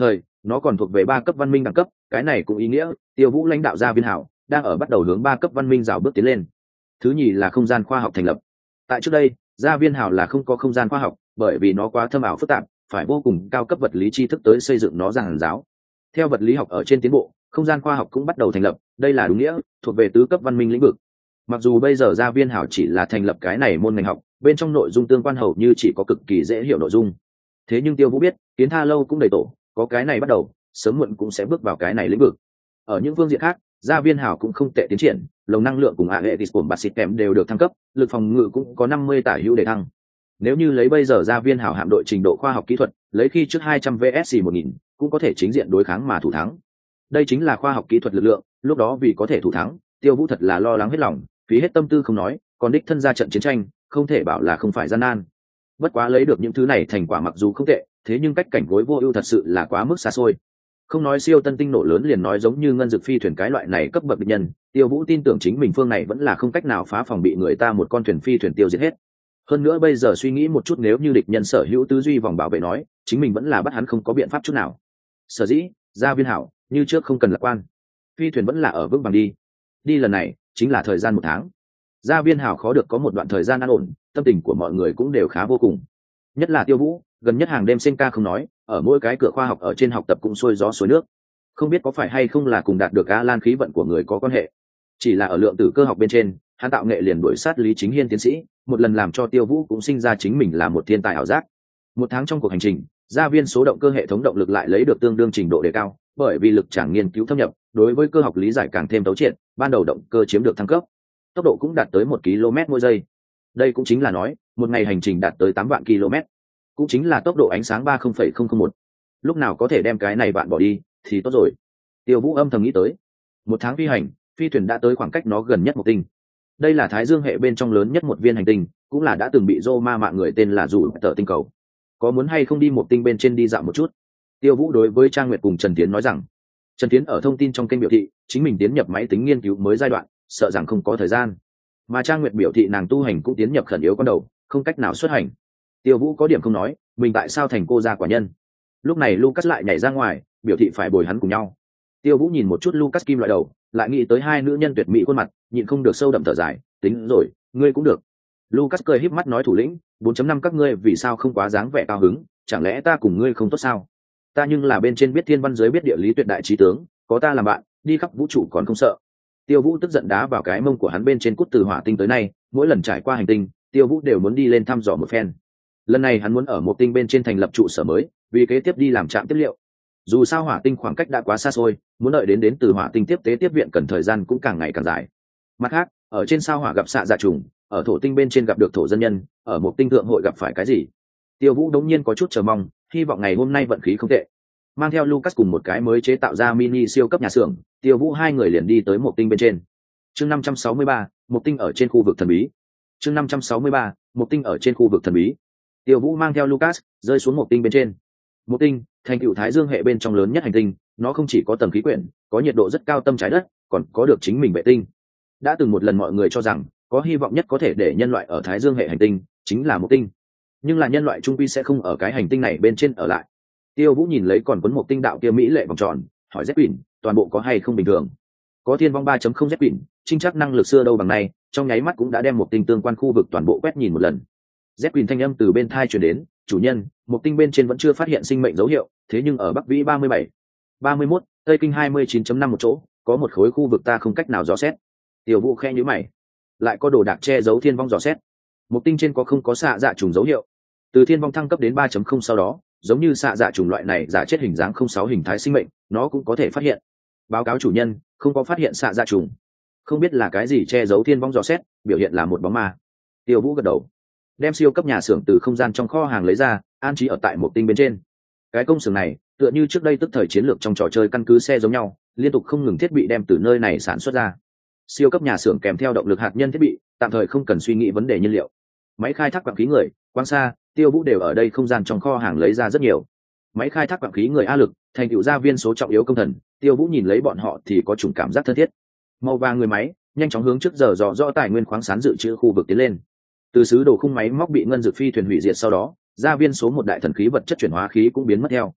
nó còn thuộc về ba cấp văn minh đẳng cấp, cái này cũng ý nghĩa Tiêu Vũ lãnh đạo gia viên hảo đang ở bắt đầu hướng ba cấp văn minh rào bước tiến lên. Thứ nhì là không gian khoa học thành lập. Tại trước đây, gia viên hảo là không có không gian khoa học, bởi vì nó quá thâm ảo phức tạp, phải vô cùng cao cấp vật lý tri thức tới xây dựng nó giàn giáo. Theo vật lý học ở trên tiến bộ, không gian khoa học cũng bắt đầu thành lập, đây là đúng nghĩa thuộc về tứ cấp văn minh lĩnh vực. Mặc dù bây giờ gia viên hảo chỉ là thành lập cái này môn ngành học, bên trong nội dung tương quan hầu như chỉ có cực kỳ dễ hiểu nội dung, thế nhưng Tiêu Vũ biết kiến tha lâu cũng đầy tổ, có cái này bắt đầu sớm muộn cũng sẽ bước vào cái này lĩnh vực. Ở những phương diện khác, gia viên hảo cũng không tệ tiến triển, lồng năng lượng cùng a hệ của bạt xịt kèm đều được thăng cấp, lực phòng ngự cũng có năm mươi tả hữu để thăng. Nếu như lấy bây giờ gia viên hảo hạm đội trình độ khoa học kỹ thuật, lấy khi trước hai trăm vs một nghìn cũng có thể chính diện đối kháng mà thủ thắng. Đây chính là khoa học kỹ thuật lực lượng, lúc đó vì có thể thủ thắng, Tiêu Vũ thật là lo lắng hết lòng, phí hết tâm tư không nói, còn đích thân ra trận chiến tranh, không thể bảo là không phải gian nan. Bất quá lấy được những thứ này thành quả mặc dù không tệ, thế nhưng cách cảnh gối vô ưu thật sự là quá mức xa xôi. Không nói siêu tân tinh nổ lớn liền nói giống như ngân dực phi thuyền cái loại này cấp bậc địch nhân, Tiêu Vũ tin tưởng chính mình phương này vẫn là không cách nào phá phòng bị người ta một con thuyền phi thuyền tiêu diệt hết. Hơn nữa bây giờ suy nghĩ một chút, nếu như địch nhân sở hữu tư duy vòng bảo vệ nói, chính mình vẫn là bắt hắn không có biện pháp chút nào. Sở dĩ, gia viên hảo, như trước không cần lạc quan. Phi thuyền vẫn là ở vững bằng đi. Đi lần này, chính là thời gian một tháng. Gia viên hảo khó được có một đoạn thời gian an ổn, tâm tình của mọi người cũng đều khá vô cùng. Nhất là Tiêu Vũ, gần nhất hàng đêm sinh ca không nói, ở mỗi cái cửa khoa học ở trên học tập cũng xuôi gió xuôi nước. Không biết có phải hay không là cùng đạt được A Lan khí vận của người có quan hệ. Chỉ là ở lượng tử cơ học bên trên, hắn tạo nghệ liền đuổi sát Lý Chính Hiên tiến sĩ, một lần làm cho Tiêu Vũ cũng sinh ra chính mình là một thiên tài ảo giác. Một tháng trong cuộc hành trình, gia viên số động cơ hệ thống động lực lại lấy được tương đương trình độ đề cao, bởi vì lực tràng nghiên cứu thâm nhập, đối với cơ học lý giải càng thêm thấu triệt, ban đầu động cơ chiếm được thăng cấp, tốc độ cũng đạt tới một ki lô mét mỗi giây. Đây cũng chính là nói, một ngày hành trình đạt tới tám vạn ki lô mét, cũng chính là tốc độ ánh sáng ba phẩy không không một. Lúc nào có thể đem cái này bạn bỏ đi thì tốt rồi. Tiêu Vũ âm thầm nghĩ tới. Một tháng phi hành, phi thuyền đã tới khoảng cách nó gần nhất một tinh. Đây là Thái Dương hệ bên trong lớn nhất một viên hành tinh, cũng là đã từng bị Roma mạng người tên là Dụ Tở tinh cầu. Có muốn hay không đi một tinh bên trên đi dạo một chút? Tiêu Vũ đối với Trang Nguyệt cùng Trần Tiến nói rằng. Trần Tiến ở thông tin trong kênh biểu thị, chính mình tiến nhập máy tính nghiên cứu mới giai đoạn, sợ rằng không có thời gian. Mà Trang Nguyệt biểu thị nàng tu hành cũng tiến nhập khẩn yếu con đầu, không cách nào xuất hành. Tiêu Vũ có điểm không nói, mình tại sao thành cô gia quả nhân. Lúc này Lucas lại nhảy ra ngoài, biểu thị phải bồi hắn cùng nhau. Tiêu Vũ nhìn một chút Lucas kim loại đầu, lại nghĩ tới hai nữ nhân tuyệt mỹ khuôn mặt, nhịn không được sâu đậm thở dài, tính rồi, ngươi cũng được. Lucas cười híp mắt nói thủ lĩnh, bốn chấm năm các ngươi vì sao không quá dáng vẻ cao hứng, chẳng lẽ ta cùng ngươi không tốt sao? Ta nhưng là bên trên biết thiên văn giới biết địa lý tuyệt đại trí tướng, có ta làm bạn, đi khắp vũ trụ còn không sợ. Tiêu Vũ tức giận đá vào cái mông của hắn bên trên cút từ hỏa tinh tới nay, mỗi lần trải qua hành tinh, Tiêu Vũ đều muốn đi lên thăm dò một phen. Lần này hắn muốn ở một tinh bên trên thành lập trụ sở mới, vì kế tiếp đi làm trạm tiếp liệu. Dù sao hỏa tinh khoảng cách đã quá xa xôi, muốn đợi đến đến từ hỏa tinh tiếp tế tiếp viện cần thời gian cũng càng ngày càng dài. Mặt khác, ở trên sao hỏa gặp xạ dạ trùng, ở thổ tinh bên trên gặp được thổ dân nhân, ở một tinh thượng hội gặp phải cái gì? Tiêu Vũ đống nhiên có chút chờ mong, hy vọng ngày hôm nay vận khí không tệ. Mang theo Lucas cùng một cái mới chế tạo ra mini siêu cấp nhà xưởng, Tiêu Vũ hai người liền đi tới một tinh bên trên. Chương năm trăm sáu mươi ba, một tinh ở trên khu vực thần bí. Chương năm trăm sáu mươi ba, một tinh ở trên khu vực thần bí. Tiêu Vũ mang theo Lucas rơi xuống một tinh bên trên. Một tinh, thành cựu Thái Dương hệ bên trong lớn nhất hành tinh, nó không chỉ có tầng khí quyển, có nhiệt độ rất cao tâm trái đất, còn có được chính mình vệ tinh. Đã từng một lần mọi người cho rằng, có hy vọng nhất có thể để nhân loại ở Thái Dương hệ hành tinh, chính là một tinh. Nhưng là nhân loại trung quy sẽ không ở cái hành tinh này bên trên ở lại. Tiêu Vũ nhìn lấy còn cuốn một tinh đạo kia mỹ lệ vòng tròn, hỏi Zepin, toàn bộ có hay không bình thường? Có thiên vong ba chấm không Zepin, trinh chắc năng lực xưa đâu bằng này, trong nháy mắt cũng đã đem một tinh tương quan khu vực toàn bộ quét nhìn một lần. Zepin thanh âm từ bên thai truyền đến, chủ nhân, một tinh bên trên vẫn chưa phát hiện sinh mệnh dấu hiệu, thế nhưng ở Bắc Vĩ ba mươi bảy, ba mươi mốt, Tây Kinh hai mươi chín chấm năm một chỗ, có một khối khu vực ta không cách nào dò xét. Tiêu Vũ khẽ nhíu mày, lại có đồ đạc che giấu thiên vong dò xét. Một tinh trên có không có xạ dạ trùng dấu hiệu. Từ thiên vong thăng cấp đến ba chấm không sau đó, giống như xạ dạ trùng loại này giả chết hình dáng không sáu hình thái sinh mệnh, nó cũng có thể phát hiện. Báo cáo chủ nhân, không có phát hiện xạ dạ trùng. Không biết là cái gì che giấu thiên vong dò xét, biểu hiện là một bóng ma. Tiêu Vũ gật đầu, đem siêu cấp nhà xưởng từ không gian trong kho hàng lấy ra, an trí ở tại một tinh bên trên. Cái công xưởng này tựa như trước đây tức thời chiến lược trong trò chơi căn cứ xe giống nhau, liên tục không ngừng thiết bị đem từ nơi này sản xuất ra. Siêu cấp nhà xưởng kèm theo động lực hạt nhân thiết bị, tạm thời không cần suy nghĩ vấn đề nhiên liệu. Máy khai thác quặng khí người, quang xa, Tiêu Vũ đều ở đây không gian trong kho hàng lấy ra rất nhiều. Máy khai thác quặng khí người A lực, thành tựu gia viên số trọng yếu công thần, Tiêu Vũ nhìn lấy bọn họ thì có chủng cảm giác thân thiết. Màu vàng người máy nhanh chóng hướng trước giờ dò rõ tài nguyên khoáng sản dự trữ khu vực tiến lên. Từ sứ đồ khung máy móc bị ngân dược phi thuyền hủy diệt sau đó, gia viên số một đại thần khí vật chất chuyển hóa khí cũng biến mất theo.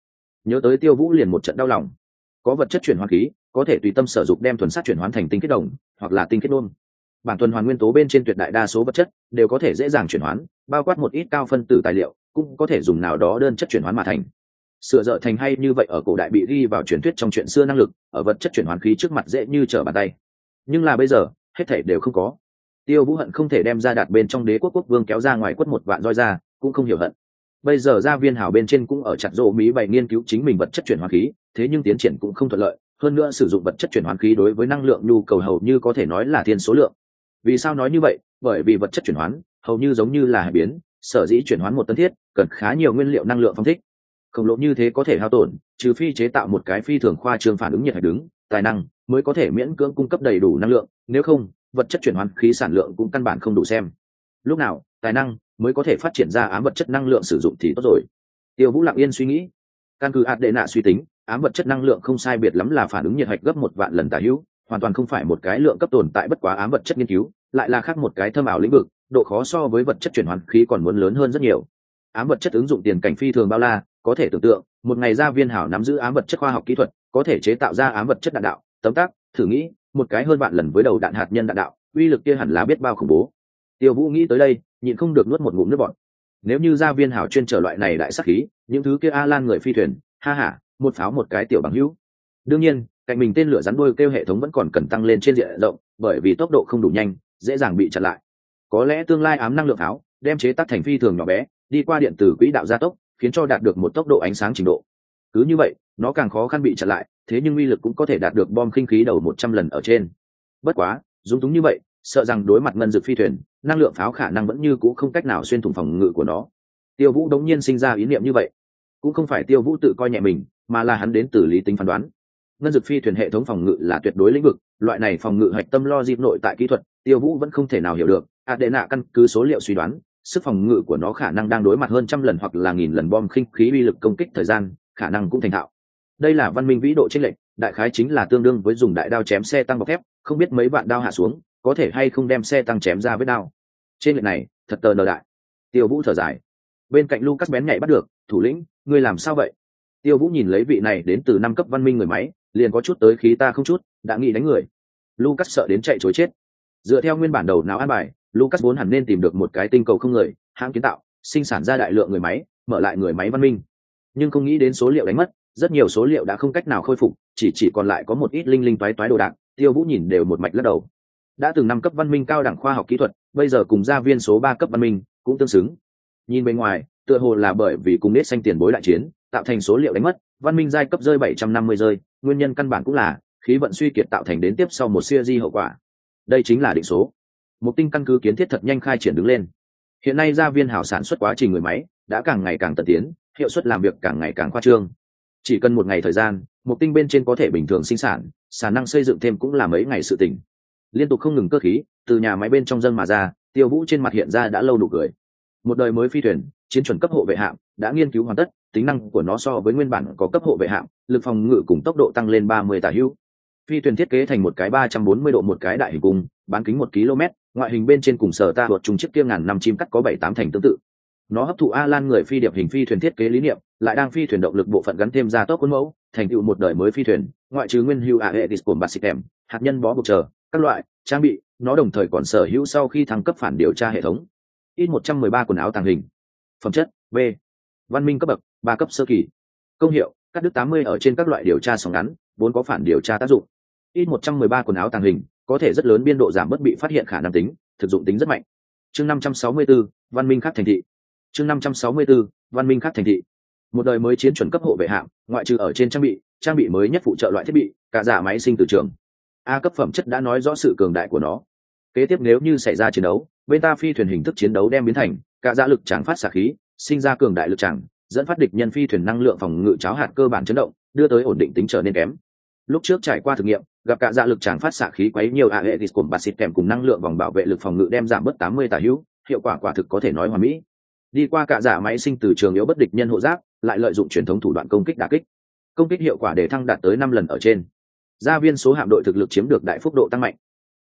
Nhớ tới Tiêu Vũ liền một trận đau lòng. Có vật chất chuyển hóa khí, có thể tùy tâm sở dụng đem thuần sắt chuyển hóa thành tinh kết đồng hoặc là tinh kết nôn. Bản tuần hoàn nguyên tố bên trên tuyệt đại đa số vật chất đều có thể dễ dàng chuyển hóa, bao quát một ít cao phân tử tài liệu cũng có thể dùng nào đó đơn chất chuyển hóa mà thành. Sửa dợ thành hay như vậy ở cổ đại bị ghi vào truyền thuyết trong chuyện xưa năng lực, ở vật chất chuyển hóa khí trước mặt dễ như trở bàn tay. Nhưng là bây giờ, hết thảy đều không có. Tiêu Vũ hận không thể đem ra đặt bên trong Đế quốc quốc vương kéo ra ngoài quất một vạn roi ra, cũng không hiểu hận. Bây giờ gia viên hảo bên trên cũng ở chặt rô mỹ bày nghiên cứu chính mình vật chất chuyển hóa khí, thế nhưng tiến triển cũng không thuận lợi, hơn nữa sử dụng vật chất chuyển hóa khí đối với năng lượng nhu cầu hầu như có thể nói là thiên số lượng. Vì sao nói như vậy? Bởi vì vật chất chuyển hóa hầu như giống như là hải biến, sở dĩ chuyển hóa một tấn thiết cần khá nhiều nguyên liệu năng lượng phong thích. Khổng lồ như thế có thể hao tổn, trừ phi chế tạo một cái phi thường khoa trương phản ứng nhiệt hạch đứng, tài năng mới có thể miễn cưỡng cung cấp đầy đủ năng lượng, nếu không, vật chất chuyển hóa khí sản lượng cũng căn bản không đủ xem. Lúc nào, tài năng mới có thể phát triển ra ám vật chất năng lượng sử dụng thì tốt rồi. Tiêu Vũ lặng yên suy nghĩ. Căn cứ ạt đệ nạ suy tính, ám vật chất năng lượng không sai biệt lắm là phản ứng nhiệt hạch gấp một vạn lần tả hữu, hoàn toàn không phải một cái lượng cấp tồn tại bất quá ám vật chất nghiên cứu, lại là khác một cái thâm ảo lĩnh vực, độ khó so với vật chất chuyển hóa khí còn muốn lớn hơn rất nhiều. Ám vật chất ứng dụng tiền cảnh phi thường bao la, có thể tưởng tượng, một ngày gia viên hảo nắm giữ ám vật chất khoa học kỹ thuật, có thể chế tạo ra ám vật chất đạn đạo, tấm tắc, thử nghĩ, một cái hơn vạn lần với đầu đạn hạt nhân đạn đạo, uy lực kia hẳn là biết bao khủng bố. Tiêu Vũ nghĩ tới đây, nhịn không được nuốt một ngụm nước bọt. Nếu như gia viên hảo chuyên trở loại này đại sát khí, những thứ kia a lan người phi thuyền, ha ha, một pháo một cái tiểu bằng hữu. Đương nhiên, cạnh mình tên lửa rắn đuôi kêu hệ thống vẫn còn cần tăng lên trên diện rộng, bởi vì tốc độ không đủ nhanh, dễ dàng bị chặn lại. Có lẽ tương lai ám năng lượng pháo đem chế tác thành phi thường nhỏ bé, đi qua điện tử quỹ đạo gia tốc, khiến cho đạt được một tốc độ ánh sáng trình độ. Cứ như vậy, nó càng khó khăn bị chặn lại, thế nhưng uy lực cũng có thể đạt được bom khinh khí đầu một trăm lần ở trên. Bất quá, dung túng như vậy, sợ rằng đối mặt ngân dược phi thuyền, năng lượng pháo khả năng vẫn như cũ không cách nào xuyên thủng phòng ngự của nó. Tiêu Vũ đống nhiên sinh ra ý niệm như vậy, cũng không phải Tiêu Vũ tự coi nhẹ mình, mà là hắn đến từ lý tính phán đoán. Ngân dược phi thuyền hệ thống phòng ngự là tuyệt đối lĩnh vực, loại này phòng ngự hạch tâm logic nội tại kỹ thuật, Tiêu Vũ vẫn không thể nào hiểu được. Adena căn cứ số liệu suy đoán, sức phòng ngự của nó khả năng đang đối mặt hơn trăm lần hoặc là nghìn lần bom khinh khí uy lực công kích thời gian, khả năng cũng thành thạo. Đây là văn minh vĩ độ chênh lệch, đại khái chính là tương đương với dùng đại đao chém xe tăng bọc thép, không biết mấy vạn đao hạ xuống, có thể hay không đem xe tăng chém ra vết đao. Trên lệch này, thật tờ nờ đại. Tiêu Vũ thở dài. Bên cạnh Lucas bén nhạy bắt được, thủ lĩnh, ngươi làm sao vậy? Tiêu Vũ nhìn lấy vị này đến từ năm cấp văn minh người máy, liền có chút tới khí ta không chút, đã nghĩ đánh người. Lucas sợ đến chạy trối chết. Dựa theo nguyên bản đầu não an bài, Lucas vốn hẳn nên tìm được một cái tinh cầu không người, hãng kiến tạo, sinh sản ra đại lượng người máy, mở lại người máy văn minh. Nhưng không nghĩ đến số liệu đánh mất, rất nhiều số liệu đã không cách nào khôi phục, chỉ chỉ còn lại có một ít linh linh toái toái đồ đạc. Tiêu Vũ nhìn đều một mạch lắc đầu. Đã từng năm cấp văn minh cao đẳng khoa học kỹ thuật, bây giờ cùng gia viên số ba cấp văn minh cũng tương xứng. Nhìn bên ngoài, tựa hồ là bởi vì cùng nết xanh tiền bối đại chiến, tạo thành số liệu đánh mất, văn minh giai cấp rơi bảy trăm năm mươi rơi, nguyên nhân căn bản cũng là khí vận suy kiệt tạo thành đến tiếp sau một series hậu quả. Đây chính là định số. Một tinh căn cứ kiến thiết thật nhanh khai triển đứng lên. Hiện nay gia viên hảo sản xuất quá trình người máy đã càng ngày càng tân tiến, hiệu suất làm việc càng ngày càng khoa trương. Chỉ cần một ngày thời gian, một tinh bên trên có thể bình thường sinh sản, khả năng xây dựng thêm cũng là mấy ngày sự tỉnh. Liên tục không ngừng cơ khí từ nhà máy bên trong dâng mà ra, Tiêu Vũ trên mặt hiện ra đã lâu nụ cười. Một đời mới phi thuyền, chiến chuẩn cấp hộ vệ hạm đã nghiên cứu hoàn tất, tính năng của nó so với nguyên bản có cấp hộ vệ hạm, lực phòng ngự cùng tốc độ tăng lên ba mươi tả hữu. Phi thuyền thiết kế thành một cái ba trăm bốn mươi độ một cái đại hình cung, bán kính một ki lô mét, ngoại hình bên trên cùng sở ta vượt trùng chiếc kia ngàn năm chim cắt có bảy tám thành tương tự. Nó hấp thụ Alan người phi điệp hình phi thuyền thiết kế lý niệm, lại đang phi thuyền động lực bộ phận gắn thêm gia tốc cuốn mẫu, thành tựu một đời mới phi thuyền, ngoại trừ nguyên hữu Aetis của Basicem, hạt nhân bó buộc chờ, các loại trang bị, nó đồng thời còn sở hữu sau khi thăng cấp phản điều tra hệ thống. ít một trăm mười ba quần áo tàng hình. Phẩm chất B. Văn minh cấp bậc ba cấp sơ kỳ. Công hiệu cắt đứt tám mươi ở trên các loại điều tra sóng ngắn, vốn có phản điều tra tác dụng. ít một trăm mười ba quần áo tàng hình, có thể rất lớn biên độ giảm bất bị phát hiện khả năng tính, thực dụng tính rất mạnh. Chương năm trăm sáu mươi tư, văn minh khắc thành thị. Chương năm trăm sáu mươi tư, văn minh khắc thành thị. Một đời mới chiến chuẩn cấp hộ vệ hạm, ngoại trừ ở trên trang bị, trang bị mới nhất phụ trợ loại thiết bị, cả giả máy sinh từ trường. A cấp phẩm chất đã nói rõ sự cường đại của nó. Kế tiếp nếu như xảy ra chiến đấu, bên ta phi thuyền hình thức chiến đấu đem biến thành cả giả lực tràng phát xạ khí, sinh ra cường đại lực tràng, dẫn phát địch nhân phi thuyền năng lượng phòng ngự cháo hạt cơ bản chấn động, đưa tới ổn định tính trở nên kém. Lúc trước trải qua thử nghiệm, gặp cả dạ lực tràng phát xạ khí quấy nhiều Aetis cùng Basit kèm cùng năng lượng vòng bảo vệ lực phòng ngự đem giảm bớt tám mươi tả hữu, hiệu quả quả thực có thể nói hoàn mỹ. Đi qua cả dạ máy sinh từ trường yếu bất địch nhân hộ giáp, lại lợi dụng truyền thống thủ đoạn công kích đả kích. Công kích hiệu quả để thăng đạt tới năm lần ở trên. Gia viên số hạm đội thực lực chiếm được đại phúc độ tăng mạnh.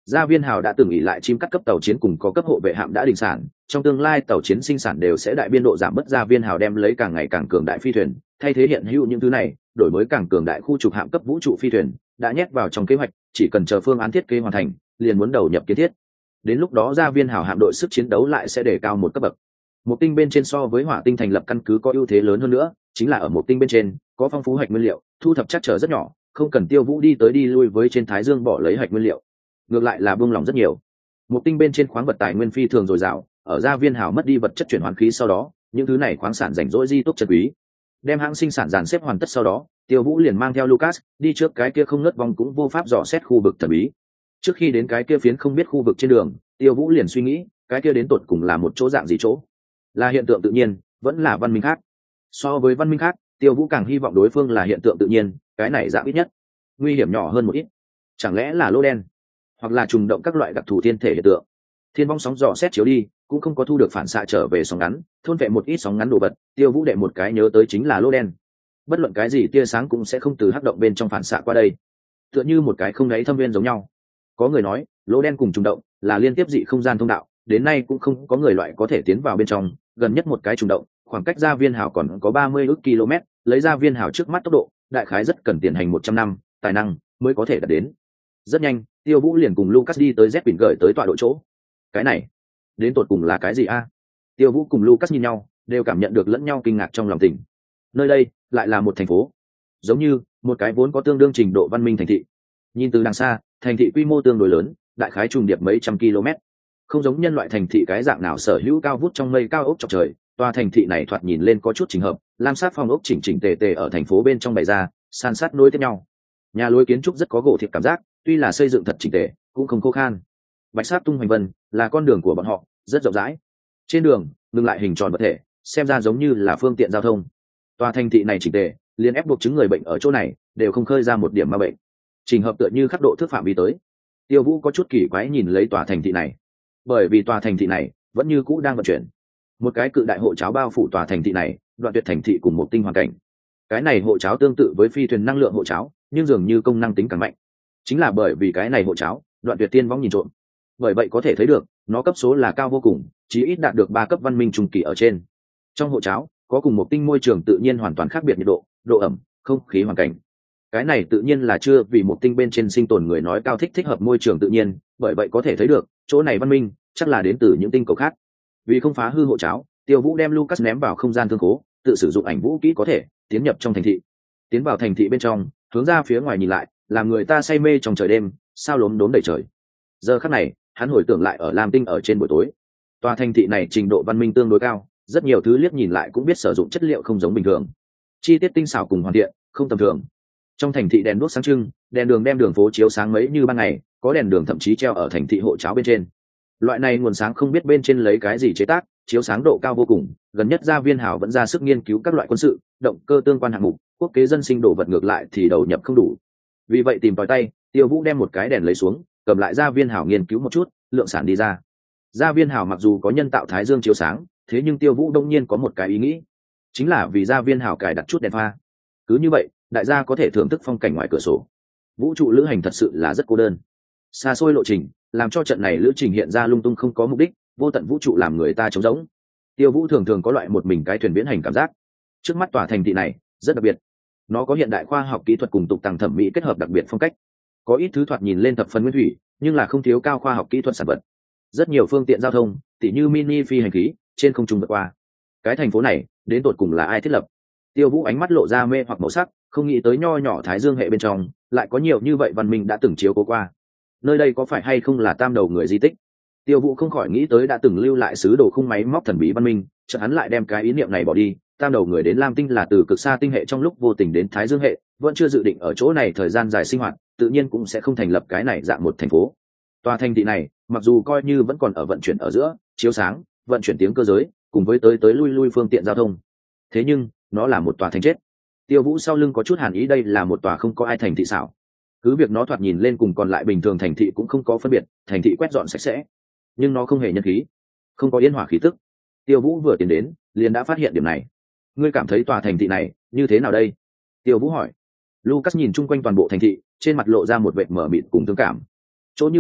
Gia Viên Hào đã từng ỷ lại chim cắt cấp tàu chiến cùng có cấp hộ vệ hạm đã đình sản, trong tương lai tàu chiến sinh sản đều sẽ đại biên độ giảm bớt. Gia Viên Hào đem lấy càng ngày càng cường đại phi thuyền, thay thế hiện hữu những thứ này, đổi mới càng cường đại khu trục hạm cấp vũ trụ phi thuyền, đã nhét vào trong kế hoạch, chỉ cần chờ phương án thiết kế hoàn thành, liền muốn đầu nhập kiến thiết. Đến lúc đó Gia Viên Hào hạm đội sức chiến đấu lại sẽ đề cao một cấp bậc. Một tinh bên trên so với Hỏa tinh thành lập căn cứ có ưu thế lớn hơn nữa, chính là ở một tinh bên trên có phong phú hạch nguyên liệu, thu thập chắc trở rất nhỏ, không cần Tiêu Vũ đi tới đi lui với trên Thái Dương bỏ lấy hạch nguyên liệu, ngược lại là buông lỏng rất nhiều. Một tinh bên trên khoáng vật tài nguyên phi thường dồi dào, ở Gia Viên Hào mất đi vật chất chuyển hóa khí sau đó, những thứ này khoáng sản rảnh rỗi di túc chân quý. Đem hãng sinh sản dàn xếp hoàn tất sau đó, Tiêu Vũ liền mang theo Lucas đi trước cái kia không ngớt vòng cũng vô pháp dò xét khu vực thần bí. Trước khi đến cái kia phiến không biết khu vực trên đường, Tiêu Vũ liền suy nghĩ, cái kia đến tột cùng là một chỗ dạng gì chỗ? Là hiện tượng tự nhiên, vẫn là văn minh khác? So với văn minh khác, Tiêu Vũ càng hy vọng đối phương là hiện tượng tự nhiên, cái này dạng ít nhất nguy hiểm nhỏ hơn một ít. Chẳng lẽ là lô đen, hoặc là trùng động các loại đặc thù thiên thể hiện tượng? Thiên vong sóng dò xét chiếu đi, cũng không có thu được phản xạ trở về sóng ngắn, thôn vệ một ít sóng ngắn đồ vật. Tiêu Vũ đệ một cái nhớ tới chính là lô đen. Bất luận cái gì tia sáng cũng sẽ không từ hắc động bên trong phản xạ qua đây, tựa như một cái không đáy thâm viên giống nhau. Có người nói, lỗ đen cùng trùng động là liên tiếp dị không gian thông đạo, đến nay cũng không có người loại có thể tiến vào bên trong. Gần nhất một cái trùng động, khoảng cách Gia Viên Hào còn có ba mươi ức km, lấy Gia Viên Hào trước mắt tốc độ, đại khái rất cần tiền hành một trăm năm, tài năng mới có thể đạt đến. Rất nhanh, Tiêu Vũ liền cùng Lucas đi tới Zepin gửi tới tọa độ chỗ. Cái này, đến tột cùng là cái gì a? Tiêu Vũ cùng Lucas nhìn nhau, đều cảm nhận được lẫn nhau kinh ngạc trong lòng tình. Nơi đây lại là một thành phố, giống như một cái vốn có tương đương trình độ văn minh thành thị. Nhìn từ đằng xa, thành thị quy mô tương đối lớn, đại khái trùng điệp mấy trăm km, không giống nhân loại thành thị cái dạng nào sở hữu cao vút trong mây cao ốc chọc trời. Tòa thành thị này thoạt nhìn lên có chút chỉnh hợp, lam sát phong ốc chỉnh chỉnh tề tề ở thành phố bên trong bày ra, san sát nối tiếp nhau. Nhà lối kiến trúc rất có gỗ thịt cảm giác, tuy là xây dựng thật chỉnh tề, cũng không khô khan. Bạch sát tung hoành vân là con đường của bọn họ, rất rộng rãi. Trên đường ngừng lại hình tròn vật thể, xem ra giống như là phương tiện giao thông. Tòa thành thị này chỉnh tề, liền ép buộc chứng người bệnh ở chỗ này đều không khơi ra một điểm ma bệnh. Trình hợp tựa như khắc độ thước phạm vi tới. Tiêu Vũ có chút kỳ quái nhìn lấy tòa thành thị này, bởi vì tòa thành thị này vẫn như cũ đang vận chuyển. Một cái cự đại hộ cháo bao phủ tòa thành thị này, đoạn tuyệt thành thị cùng một tinh hoàn cảnh. Cái này hộ cháo tương tự với phi thuyền năng lượng hộ cháo, nhưng dường như công năng tính càng mạnh. Chính là bởi vì cái này hộ cháo, đoạn tuyệt tiên võng nhìn trộm. Bởi vậy có thể thấy được, nó cấp số là cao vô cùng, chí ít đạt được ba cấp văn minh trung kỳ ở trên. Trong hộ cháo có cùng một tinh môi trường tự nhiên hoàn toàn khác biệt nhiệt độ, độ ẩm, không khí hoàn cảnh. Cái này tự nhiên là chưa vì một tinh bên trên sinh tồn người nói cao thích thích hợp môi trường tự nhiên, bởi vậy có thể thấy được chỗ này văn minh chắc là đến từ những tinh cầu khác. Vì không phá hư hộ cháo, Tiêu Vũ đem Lucas ném vào không gian thương khố, tự sử dụng ảnh vũ kỹ có thể tiến nhập trong thành thị. Tiến vào thành thị bên trong, hướng ra phía ngoài nhìn lại, làm người ta say mê trong trời đêm, sao lốm đốm đầy trời. Giờ khắc này, hắn hồi tưởng lại ở Lam Tinh ở trên buổi tối. Tòa thành thị này trình độ văn minh tương đối cao, rất nhiều thứ liếc nhìn lại cũng biết sử dụng chất liệu không giống bình thường, chi tiết tinh xảo cùng hoàn thiện, không tầm thường. Trong thành thị đèn đuốc sáng trưng, đèn đường đem đường phố chiếu sáng mấy như ban ngày, có đèn đường thậm chí treo ở thành thị hộ cháo bên trên. Loại này nguồn sáng không biết bên trên lấy cái gì chế tác, chiếu sáng độ cao vô cùng. Gần nhất Gia Viên Hào vẫn ra sức nghiên cứu các loại quân sự, động cơ tương quan hạng mục, quốc kế dân sinh đồ vật ngược lại thì đầu nhập không đủ. Vì vậy tìm tòi tay, Tiêu Vũ đem một cái đèn lấy xuống, cầm lại Gia Viên Hào nghiên cứu một chút, lượng sản đi ra. Gia Viên Hào mặc dù có nhân tạo thái dương chiếu sáng, thế nhưng Tiêu Vũ đông nhiên có một cái ý nghĩ, chính là vì Gia Viên Hào cài đặt chút đèn pha. Cứ như vậy, đại gia có thể thưởng thức phong cảnh ngoài cửa sổ. Vũ trụ lữ hành thật sự là rất cô đơn, xa xôi lộ trình, làm cho trận này lữ trình hiện ra lung tung không có mục đích, vô tận vũ trụ làm người ta trống rỗng. Tiêu Vũ thường thường có loại một mình cái thuyền viễn hành cảm giác. Trước mắt tòa thành thị này rất đặc biệt, nó có hiện đại khoa học kỹ thuật cùng tục tàng thẩm mỹ kết hợp đặc biệt phong cách. Có ít thứ thoạt nhìn lên thập phần nguyên thủy, nhưng là không thiếu cao khoa học kỹ thuật sản vật. Rất nhiều phương tiện giao thông, tỉ như mini phi hành khí trên không trung vượt qua. Cái thành phố này đến tột cùng là ai thiết lập? Tiêu Vũ ánh mắt lộ ra mê hoặc màu sắc, không nghĩ tới nho nhỏ Thái Dương hệ bên trong lại có nhiều như vậy văn minh đã từng chiếu cố qua. Nơi đây có phải hay không là tam đầu người di tích? Tiêu Vũ không khỏi nghĩ tới đã từng lưu lại sứ đồ khung máy móc thần bí văn minh, chợt hắn lại đem cái ý niệm này bỏ đi. Tam đầu người đến Lam Tinh là từ cực xa tinh hệ trong lúc vô tình đến Thái Dương hệ, vẫn chưa dự định ở chỗ này thời gian dài sinh hoạt, tự nhiên cũng sẽ không thành lập cái này dạng một thành phố. Tòa thành thị này, mặc dù coi như vẫn còn ở vận chuyển ở giữa, chiếu sáng, vận chuyển tiếng cơ giới, cùng với tới tới lui lui phương tiện giao thông. Thế nhưng, nó là một tòa thành chết. Tiêu Vũ sau lưng có chút hàn ý, đây là một tòa không có ai thành thị xảo. Cứ việc nó thoạt nhìn lên cùng còn lại bình thường thành thị cũng không có phân biệt, thành thị quét dọn sạch sẽ, nhưng nó không hề nhân khí, không có yên hỏa khí tức. Tiêu Vũ vừa tiến đến, liền đã phát hiện điểm này. Ngươi cảm thấy tòa thành thị này như thế nào đây? Tiêu Vũ hỏi. Lucas nhìn chung quanh toàn bộ thành thị, trên mặt lộ ra một vệt mở mịt cùng thương cảm. Chỗ như vậy,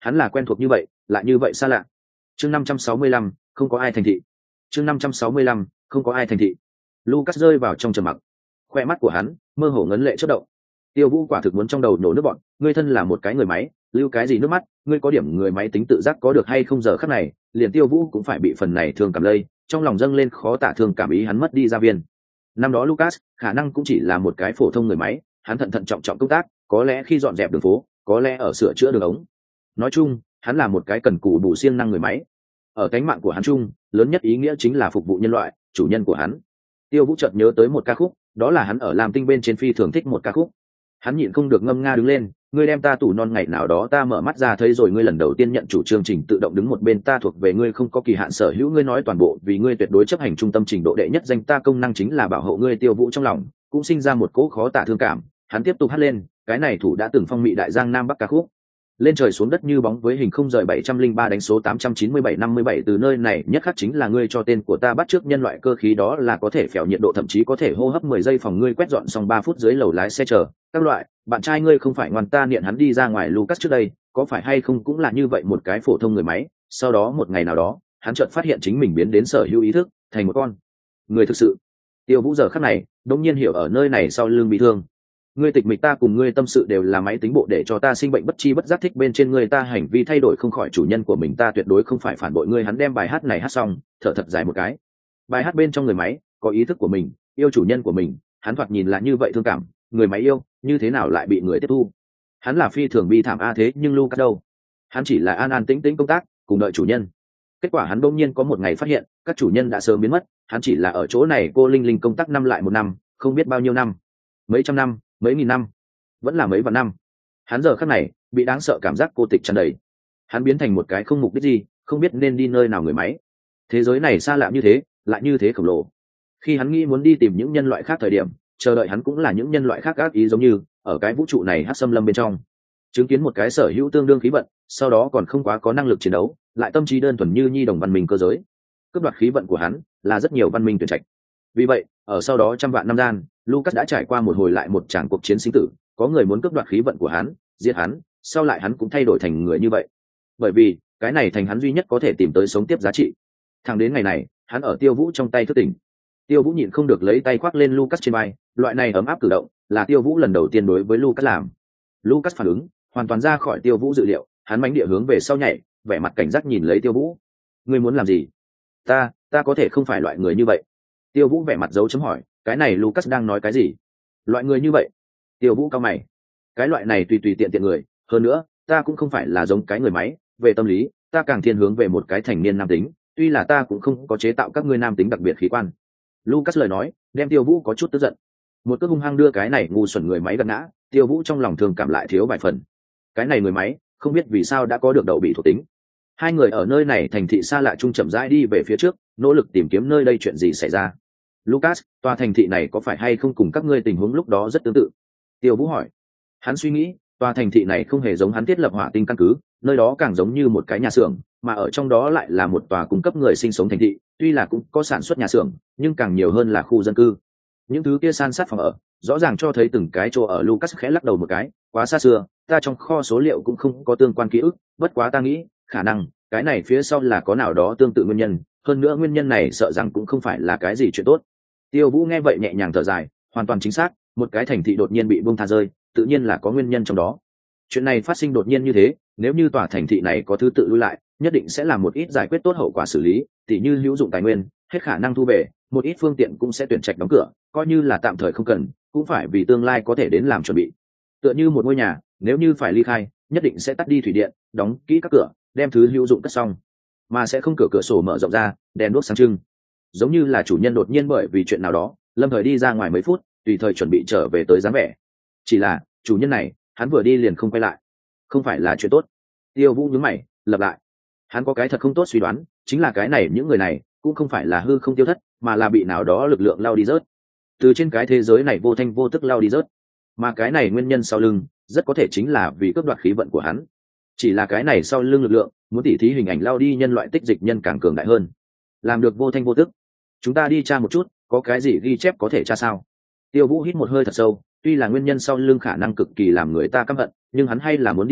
hắn là quen thuộc như vậy lại như vậy xa lạ. Chương năm trăm sáu mươi lăm, không có ai thành thị. Chương năm trăm sáu mươi lăm, không có ai thành thị. Lucas rơi vào trong trầm mặc, khoe mắt của hắn mơ hồ ngấn lệ chớp động. Tiêu Vũ quả thực muốn trong đầu nổ nước bọn, ngươi thân là một cái người máy, lưu cái gì nước mắt, ngươi có điểm người máy tính tự giác có được hay không? Giờ khắc này, liền Tiêu Vũ cũng phải bị phần này thương cảm lây, trong lòng dâng lên khó tả thương cảm ý hắn mất đi gia viên. Năm đó Lucas khả năng cũng chỉ là một cái phổ thông người máy, hắn thận thận trọng trọng công tác, có lẽ khi dọn dẹp đường phố, có lẽ ở sửa chữa đường ống. Nói chung, hắn là một cái cần cù đủ siêng năng người máy. Ở cánh mạng của hắn chung, lớn nhất ý nghĩa chính là phục vụ nhân loại, chủ nhân của hắn. Tiêu Vũ chợt nhớ tới một ca khúc, đó là hắn ở Lam Tinh bên trên phi thường thích một ca khúc. Hắn nhịn không được ngâm nga đứng lên, ngươi đem ta tủ non ngày nào đó ta mở mắt ra thấy rồi, ngươi lần đầu tiên nhận chủ chương trình tự động đứng một bên, ta thuộc về ngươi không có kỳ hạn sở hữu, ngươi nói toàn bộ vì ngươi tuyệt đối chấp hành trung tâm trình độ đệ nhất danh, ta công năng chính là bảo hộ ngươi. Tiêu Vũ trong lòng cũng sinh ra một cỗ khó tả thương cảm, hắn tiếp tục hát lên, cái này thủ đã từng phong mị đại giang nam bắc ca khúc. Lên trời xuống đất như bóng với hình không rời bảy trăm linh ba đánh số tám trăm chín mươi bảy năm mươi bảy, từ nơi này nhất khắc chính là ngươi cho tên của ta, bắt trước nhân loại cơ khí đó là có thể phèo nhiệt độ, thậm chí có thể hô hấp mười giây phòng ngươi quét dọn xong ba phút dưới lầu lái xe chờ các loại. Bạn trai ngươi không phải ngoan, ta niệm hắn đi ra ngoài. Lucas trước đây có phải hay không cũng là như vậy một cái phổ thông người máy, sau đó một ngày nào đó hắn chợt phát hiện chính mình biến đến sở hữu ý thức, thành một con người thực sự. Tiêu Vũ giờ khắc này đột nhiên hiểu ở nơi này sau lưng bị thương. Ngươi tịch mịch, ta cùng ngươi tâm sự đều là máy tính bộ để cho ta sinh bệnh bất chi bất giác thích bên trên ngươi, ta hành vi thay đổi không khỏi chủ nhân của mình, ta tuyệt đối không phải phản bội ngươi. Hắn đem bài hát này hát xong, thở thật dài một cái. Bài hát bên trong người máy có ý thức của mình, yêu chủ nhân của mình, hắn thoạt nhìn là như vậy thương cảm, người máy yêu như thế nào lại bị người tiếp thu? Hắn là phi thường bi thảm a, thế nhưng Lucas đâu? Hắn chỉ là an an tĩnh tĩnh công tác, cùng đợi chủ nhân. Kết quả hắn đột nhiên có một ngày phát hiện, các chủ nhân đã sớm biến mất, hắn chỉ là ở chỗ này cô linh linh công tác năm lại một năm, không biết bao nhiêu năm, mấy trăm năm, mấy nghìn năm, vẫn là mấy vạn năm. Hắn giờ khắc này bị đáng sợ cảm giác cô tịch tràn đầy, hắn biến thành một cái không mục đích gì, không biết nên đi nơi nào người máy. Thế giới này xa lạ như thế, lại như thế khổng lồ. Khi hắn nghĩ muốn đi tìm những nhân loại khác thời điểm, chờ đợi hắn cũng là những nhân loại khác ác ý, giống như ở cái vũ trụ này hắc xâm lâm bên trong, chứng kiến một cái sở hữu tương đương khí vận, sau đó còn không quá có năng lực chiến đấu, lại tâm trí đơn thuần như nhi đồng văn minh cơ giới. Cướp đoạt khí vận của hắn là rất nhiều văn minh tuyển trạch. Vì vậy, ở sau đó trăm vạn năm gian, Lucas đã trải qua một hồi lại một tràng cuộc chiến sinh tử, có người muốn cướp đoạt khí vận của hắn, giết hắn, sau lại hắn cũng thay đổi thành người như vậy. Bởi vì, cái này thành hắn duy nhất có thể tìm tới sống tiếp giá trị. Thẳng đến ngày này, hắn ở Tiêu Vũ trong tay thức tỉnh. Tiêu Vũ nhịn không được lấy tay khoác lên Lucas trên vai, loại này ấm áp cử động, là Tiêu Vũ lần đầu tiên đối với Lucas làm. Lucas phản ứng hoàn toàn ra khỏi Tiêu Vũ dự liệu, hắn mãnh địa hướng về sau nhảy, vẻ mặt cảnh giác nhìn lấy Tiêu Vũ. Ngươi muốn làm gì? Ta, ta có thể không phải loại người như vậy. Tiêu Vũ vẻ mặt dấu chấm hỏi, cái này Lucas đang nói cái gì? Loại người như vậy? Tiêu Vũ cao mày. Cái loại này tùy tùy tiện tiện người, hơn nữa, ta cũng không phải là giống cái người máy, về tâm lý, ta càng thiên hướng về một cái thành niên nam tính, tuy là ta cũng không có chế tạo các ngươi nam tính đặc biệt khí quan. Lucas lời nói, đem Tiêu Vũ có chút tức giận. Một cước hung hăng đưa cái này ngu xuẩn người máy gật ngã, Tiêu Vũ trong lòng thường cảm lại thiếu vài phần. Cái này người máy, không biết vì sao đã có được đậu bị thuộc tính. Hai người ở nơi này thành thị xa lạ chung chậm rãi đi về phía trước, nỗ lực tìm kiếm nơi đây chuyện gì xảy ra. Lucas, tòa thành thị này có phải hay không cùng các ngươi tình huống lúc đó rất tương tự? Tiêu Vũ hỏi. Hắn suy nghĩ, tòa thành thị này không hề giống hắn thiết lập hỏa tinh căn cứ, nơi đó càng giống như một cái nhà xưởng, mà ở trong đó lại là một tòa cung cấp người sinh sống thành thị, tuy là cũng có sản xuất nhà xưởng, nhưng càng nhiều hơn là khu dân cư. Những thứ kia san sát phòng ở, rõ ràng cho thấy từng cái chỗ ở. Lucas khẽ lắc đầu một cái, quá xa xưa, ta trong kho số liệu cũng không có tương quan ký ức, bất quá ta nghĩ, khả năng cái này phía sau là có nào đó tương tự nguyên nhân, hơn nữa nguyên nhân này sợ rằng cũng không phải là cái gì chuyện tốt. Tiêu Vũ nghe vậy nhẹ nhàng thở dài, hoàn toàn chính xác, một cái thành thị đột nhiên bị buông tha rơi, tự nhiên là có nguyên nhân trong đó. Chuyện này phát sinh đột nhiên như thế, nếu như tòa thành thị này có thứ tự lui lại, nhất định sẽ làm một ít giải quyết tốt hậu quả xử lý, tỉ như hữu dụng tài nguyên, hết khả năng thu về, một ít phương tiện cũng sẽ tuyển trạch đóng cửa, coi như là tạm thời không cần, cũng phải vì tương lai có thể đến làm chuẩn bị. Tựa như một ngôi nhà, nếu như phải ly khai, nhất định sẽ tắt đi thủy điện, đóng kỹ các cửa, đem thứ hữu dụng cất xong, mà sẽ không cửa cửa sổ mở rộng ra, đèn đuốc sáng trưng. Giống như là chủ nhân đột nhiên bởi vì chuyện nào đó, lâm thời đi ra ngoài mấy phút, tùy thời chuẩn bị trở về tới dáng vẻ. Chỉ là, chủ nhân này, hắn vừa đi liền không quay lại, không phải là chuyện tốt. Tiêu Vũ nhướng mày, lặp lại. Hắn có cái thật không tốt suy đoán, chính là cái này những người này cũng không phải là hư không tiêu thất, mà là bị nào đó lực lượng lao đi rớt, từ trên cái thế giới này vô thanh vô tức lao đi rớt. Mà cái này nguyên nhân sau lưng, rất có thể chính là vì cướp đoạt khí vận của hắn. Chỉ là cái này sau lưng lực lượng, muốn tỉ thí hình ảnh lao đi nhân loại tích dịch nhân càng cường đại hơn, làm được vô thanh vô tức. Chúng ta đi tra một chút, có cái gì ghi chép có thể tra sao? Tiêu Vũ hít một hơi thật sâu, tuy là nguyên nhân sau lưng khả năng cực kỳ làm người ta căm hận, nhưng hắn hay là muốn đi xem,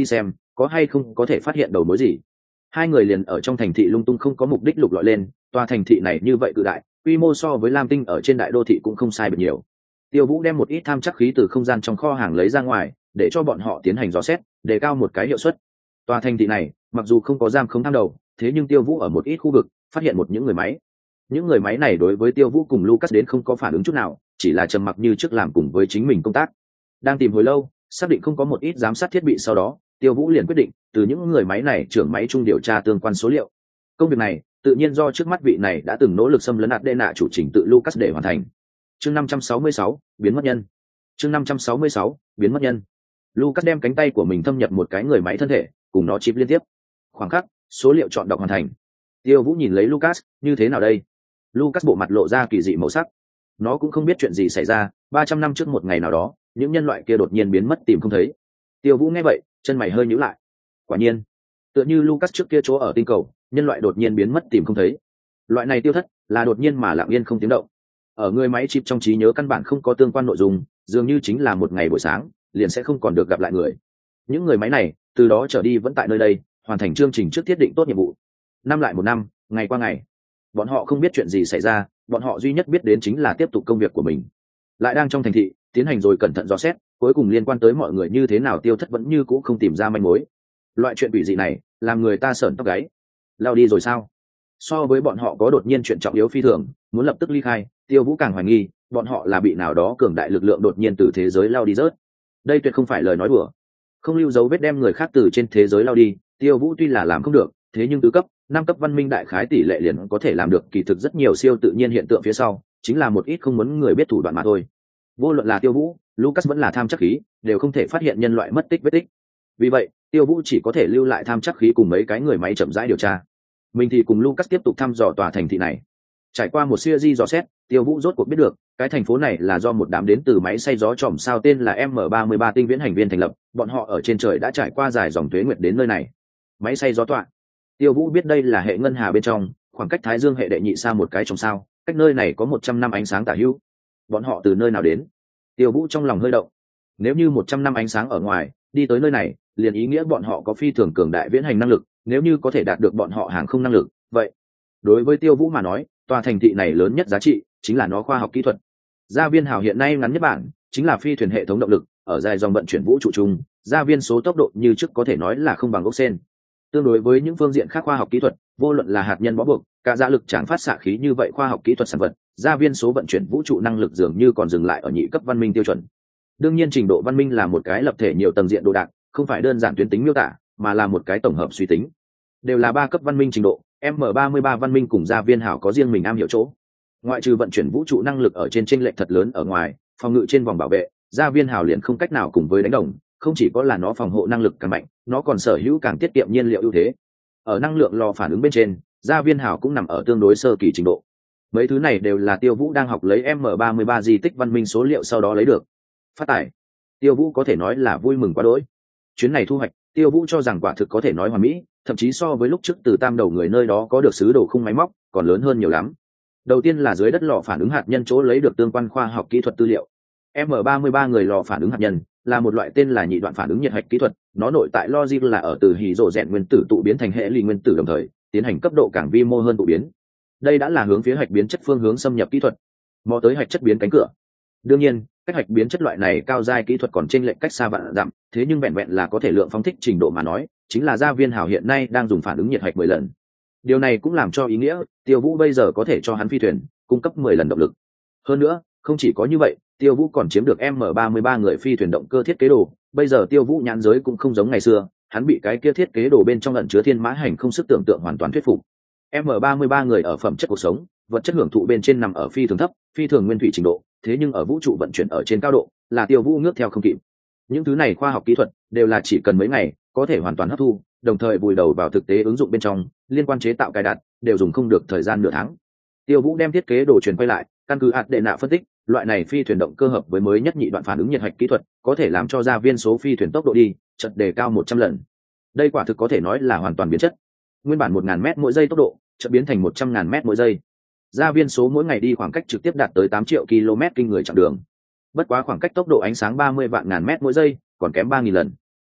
có hay không có thể phát hiện đầu mối gì. Hai người liền ở trong thành thị lung tung không có mục đích lục lọi lên. Tòa thành thị này như vậy cự đại, quy mô so với Lam Tinh ở trên đại đô thị cũng không sai biệt nhiều. Tiêu Vũ đem một ít tham chắc khí từ không gian trong kho hàng lấy ra ngoài, để cho bọn họ tiến hành dò xét, đề cao một cái hiệu suất. Tòa thành thị này mặc dù không có giam không tham đầu, thế nhưng Tiêu Vũ ở một ít khu vực phát hiện một những người máy. Những người máy này đối với Tiêu Vũ cùng Lucas đến không có phản ứng chút nào, chỉ là trầm mặc như trước làm cùng với chính mình công tác. Đang tìm hồi lâu, xác định không có một ít giám sát thiết bị sau đó, Tiêu Vũ liền quyết định từ những người máy này trưởng máy chung điều tra tương quan số liệu. Công việc này tự nhiên do trước mắt vị này đã từng nỗ lực xâm lấn Adena chủ trình tự Lucas để hoàn thành. Chương năm trăm sáu mươi sáu, biến mất nhân. Chương năm trăm sáu mươi sáu, biến mất nhân. Lucas đem cánh tay của mình thâm nhập một cái người máy thân thể, cùng nó chip liên tiếp. Khoảng khắc, số liệu chọn đọc hoàn thành. Tiêu Vũ nhìn lấy Lucas, như thế nào đây? Lucas bộ mặt lộ ra kỳ dị màu sắc. Nó cũng không biết chuyện gì xảy ra, ba trăm năm trước một ngày nào đó, những nhân loại kia đột nhiên biến mất tìm không thấy. Tiêu Vũ nghe vậy, chân mày hơi nhíu lại. Quả nhiên, tựa như Lucas trước kia chỗ ở tinh cầu, nhân loại đột nhiên biến mất tìm không thấy. Loại này tiêu thất là đột nhiên mà lặng yên không tiếng động. Ở người máy chip trong trí nhớ căn bản không có tương quan nội dung, dường như chính là một ngày buổi sáng, liền sẽ không còn được gặp lại người. Những người máy này, từ đó trở đi vẫn tại nơi đây, hoàn thành chương trình trước thiết định tốt nhiệm vụ. Năm lại một năm, ngày qua ngày. Bọn họ không biết chuyện gì xảy ra, bọn họ duy nhất biết đến chính là tiếp tục công việc của mình. Lại đang trong thành thị, tiến hành rồi cẩn thận dò xét, cuối cùng liên quan tới mọi người như thế nào tiêu thất vẫn như cũ không tìm ra manh mối. Loại chuyện quỷ dị này, làm người ta sởn tóc gáy. Lao đi rồi sao? So với bọn họ có đột nhiên chuyện trọng yếu phi thường, muốn lập tức ly khai, Tiêu Vũ càng hoài nghi, bọn họ là bị nào đó cường đại lực lượng đột nhiên từ thế giới lao đi rớt. Đây tuyệt không phải lời nói đùa. Không lưu dấu vết đem người khác từ trên thế giới lao đi, Tiêu Vũ tuy là làm không được, thế nhưng tứ cấp, năm cấp văn minh đại khái tỷ lệ liền có thể làm được. Kỳ thực rất nhiều siêu tự nhiên hiện tượng phía sau, chính là một ít không muốn người biết thủ đoạn mà thôi. Vô luận là Tiêu Vũ, Lucas vẫn là tham chắc khí, đều không thể phát hiện nhân loại mất tích vết tích. Vì vậy, Tiêu Vũ chỉ có thể lưu lại tham chắc khí cùng mấy cái người máy chậm rãi điều tra. Mình thì cùng Lucas tiếp tục thăm dò tòa thành thị này. Trải qua một series dò xét, Tiêu Vũ rốt cuộc biết được, cái thành phố này là do một đám đến từ máy xay gió chòm sao tên là M ba mươi ba tinh viễn hành viên thành lập, bọn họ ở trên trời đã trải qua dài dòng tuế nguyệt đến nơi này. Máy xay gió tọa. Tiêu Vũ biết đây là hệ ngân hà bên trong, khoảng cách Thái Dương hệ đệ nhị xa một cái chòm sao, cách nơi này có một trăm năm ánh sáng tả hữu. Bọn họ từ nơi nào đến? Tiêu Vũ trong lòng hơi động. Nếu như một trăm năm ánh sáng ở ngoài, đi tới nơi này, liền ý nghĩa bọn họ có phi thường cường đại viễn hành năng lực, nếu như có thể đạt được bọn họ hàng không năng lực, vậy đối với Tiêu Vũ mà nói, tòa thành thị này lớn nhất giá trị chính là nó khoa học kỹ thuật. Gia viên hào hiện nay ngắn nhất bản chính là phi thuyền hệ thống động lực, ở dài dòng vận chuyển vũ trụ chung, gia viên số tốc độ như trước có thể nói là không bằng gốc sen. Tương đối với những phương diện khác khoa học kỹ thuật, vô luận là hạt nhân bó buộc, cả dạ lực tráng phát xạ khí như vậy khoa học kỹ thuật sản vật, gia viên số vận chuyển vũ trụ năng lực dường như còn dừng lại ở nhị cấp văn minh tiêu chuẩn. Đương nhiên trình độ văn minh là một cái lập thể nhiều tầng diện đồ đạc, không phải đơn giản tuyến tính miêu tả, mà là một cái tổng hợp suy tính. Đều là ba cấp văn minh trình độ, M ba mươi ba văn minh cùng gia viên hảo có riêng mình am hiểu chỗ. Ngoại trừ vận chuyển vũ trụ năng lực ở trên chênh lệch thật lớn ở ngoài, phòng ngự trên vòng bảo vệ, gia viên hảo liền không cách nào cùng với đánh đồng, không chỉ có là nó phòng hộ năng lực càng mạnh, nó còn sở hữu càng tiết kiệm nhiên liệu ưu thế. Ở năng lượng lò phản ứng bên trên, gia viên hảo cũng nằm ở tương đối sơ kỳ trình độ. Mấy thứ này đều là Tiêu Vũ đang học lấy M ba mươi ba di tích văn minh số liệu sau đó lấy được. Phát tài. Tiêu Vũ có thể nói là vui mừng quá đỗi. Chuyến này thu hoạch, Tiêu Vũ cho rằng quả thực có thể nói hoàn mỹ, thậm chí so với lúc trước từ tam đầu người nơi đó có được sứ đồ khung máy móc còn lớn hơn nhiều lắm. Đầu tiên là dưới đất lò phản ứng hạt nhân chỗ lấy được tương quan khoa học kỹ thuật tư liệu. M ba mươi ba người lò phản ứng hạt nhân là một loại tên là nhị đoạn phản ứng nhiệt hạch kỹ thuật, nó nội tại logic là ở từ hydro rèn nguyên tử tụ biến thành hệ lì nguyên tử đồng thời tiến hành cấp độ càng vi mô hơn tụ biến. Đây đã là hướng phía hạch biến chất phương hướng xâm nhập kỹ thuật, mò tới hạch chất biến cánh cửa. Đương nhiên, cách hạch biến chất loại này cao giai kỹ thuật còn chênh lệch cách xa vạn dặm, thế nhưng vẹn vẹn là có thể lượng phóng thích trình độ mà nói, chính là gia viên hào hiện nay đang dùng phản ứng nhiệt hạch mười lần. Điều này cũng làm cho ý nghĩa, Tiêu Vũ bây giờ có thể cho hắn phi thuyền cung cấp mười lần động lực. Hơn nữa, không chỉ có như vậy, Tiêu Vũ còn chiếm được M ba mươi ba người phi thuyền động cơ thiết kế đồ, bây giờ Tiêu Vũ nhãn giới cũng không giống ngày xưa, hắn bị cái kia thiết kế đồ bên trong ẩn chứa thiên mã hành không sức tưởng tượng hoàn toàn thuyết phục. M ba mươi ba người ở phẩm chất cuộc sống, vật chất hưởng thụ bên trên nằm ở phi thường thấp, phi thường nguyên thủy trình độ, thế nhưng ở vũ trụ vận chuyển ở trên cao độ, là Tiêu Vũ ngước theo không kịp. Những thứ này khoa học kỹ thuật đều là chỉ cần mấy ngày có thể hoàn toàn hấp thu, đồng thời vùi đầu vào thực tế ứng dụng bên trong, liên quan chế tạo cài đặt đều dùng không được thời gian nửa tháng. Tiêu Vũ đem thiết kế đồ truyền quay lại, căn cứ hạt đệ nạ phân tích, loại này phi thuyền động cơ hợp với mới nhất nhị đoạn phản ứng nhiệt hạch kỹ thuật, có thể làm cho gia viên số phi thuyền tốc độ đi chợt đề cao một trăm lần. Đây quả thực có thể nói là hoàn toàn biến chất. Nguyên bản một nghìn mét mỗi giây tốc độ, chợt biến thành một trăm nghìn mét mỗi giây. Gia viên số mỗi ngày đi khoảng cách trực tiếp đạt tới tám triệu ki lô mét kinh người chặng đường. Bất quá khoảng cách tốc độ ánh sáng ba mươi vạn ngàn mét mỗi giây, còn kém ba nghìn lần.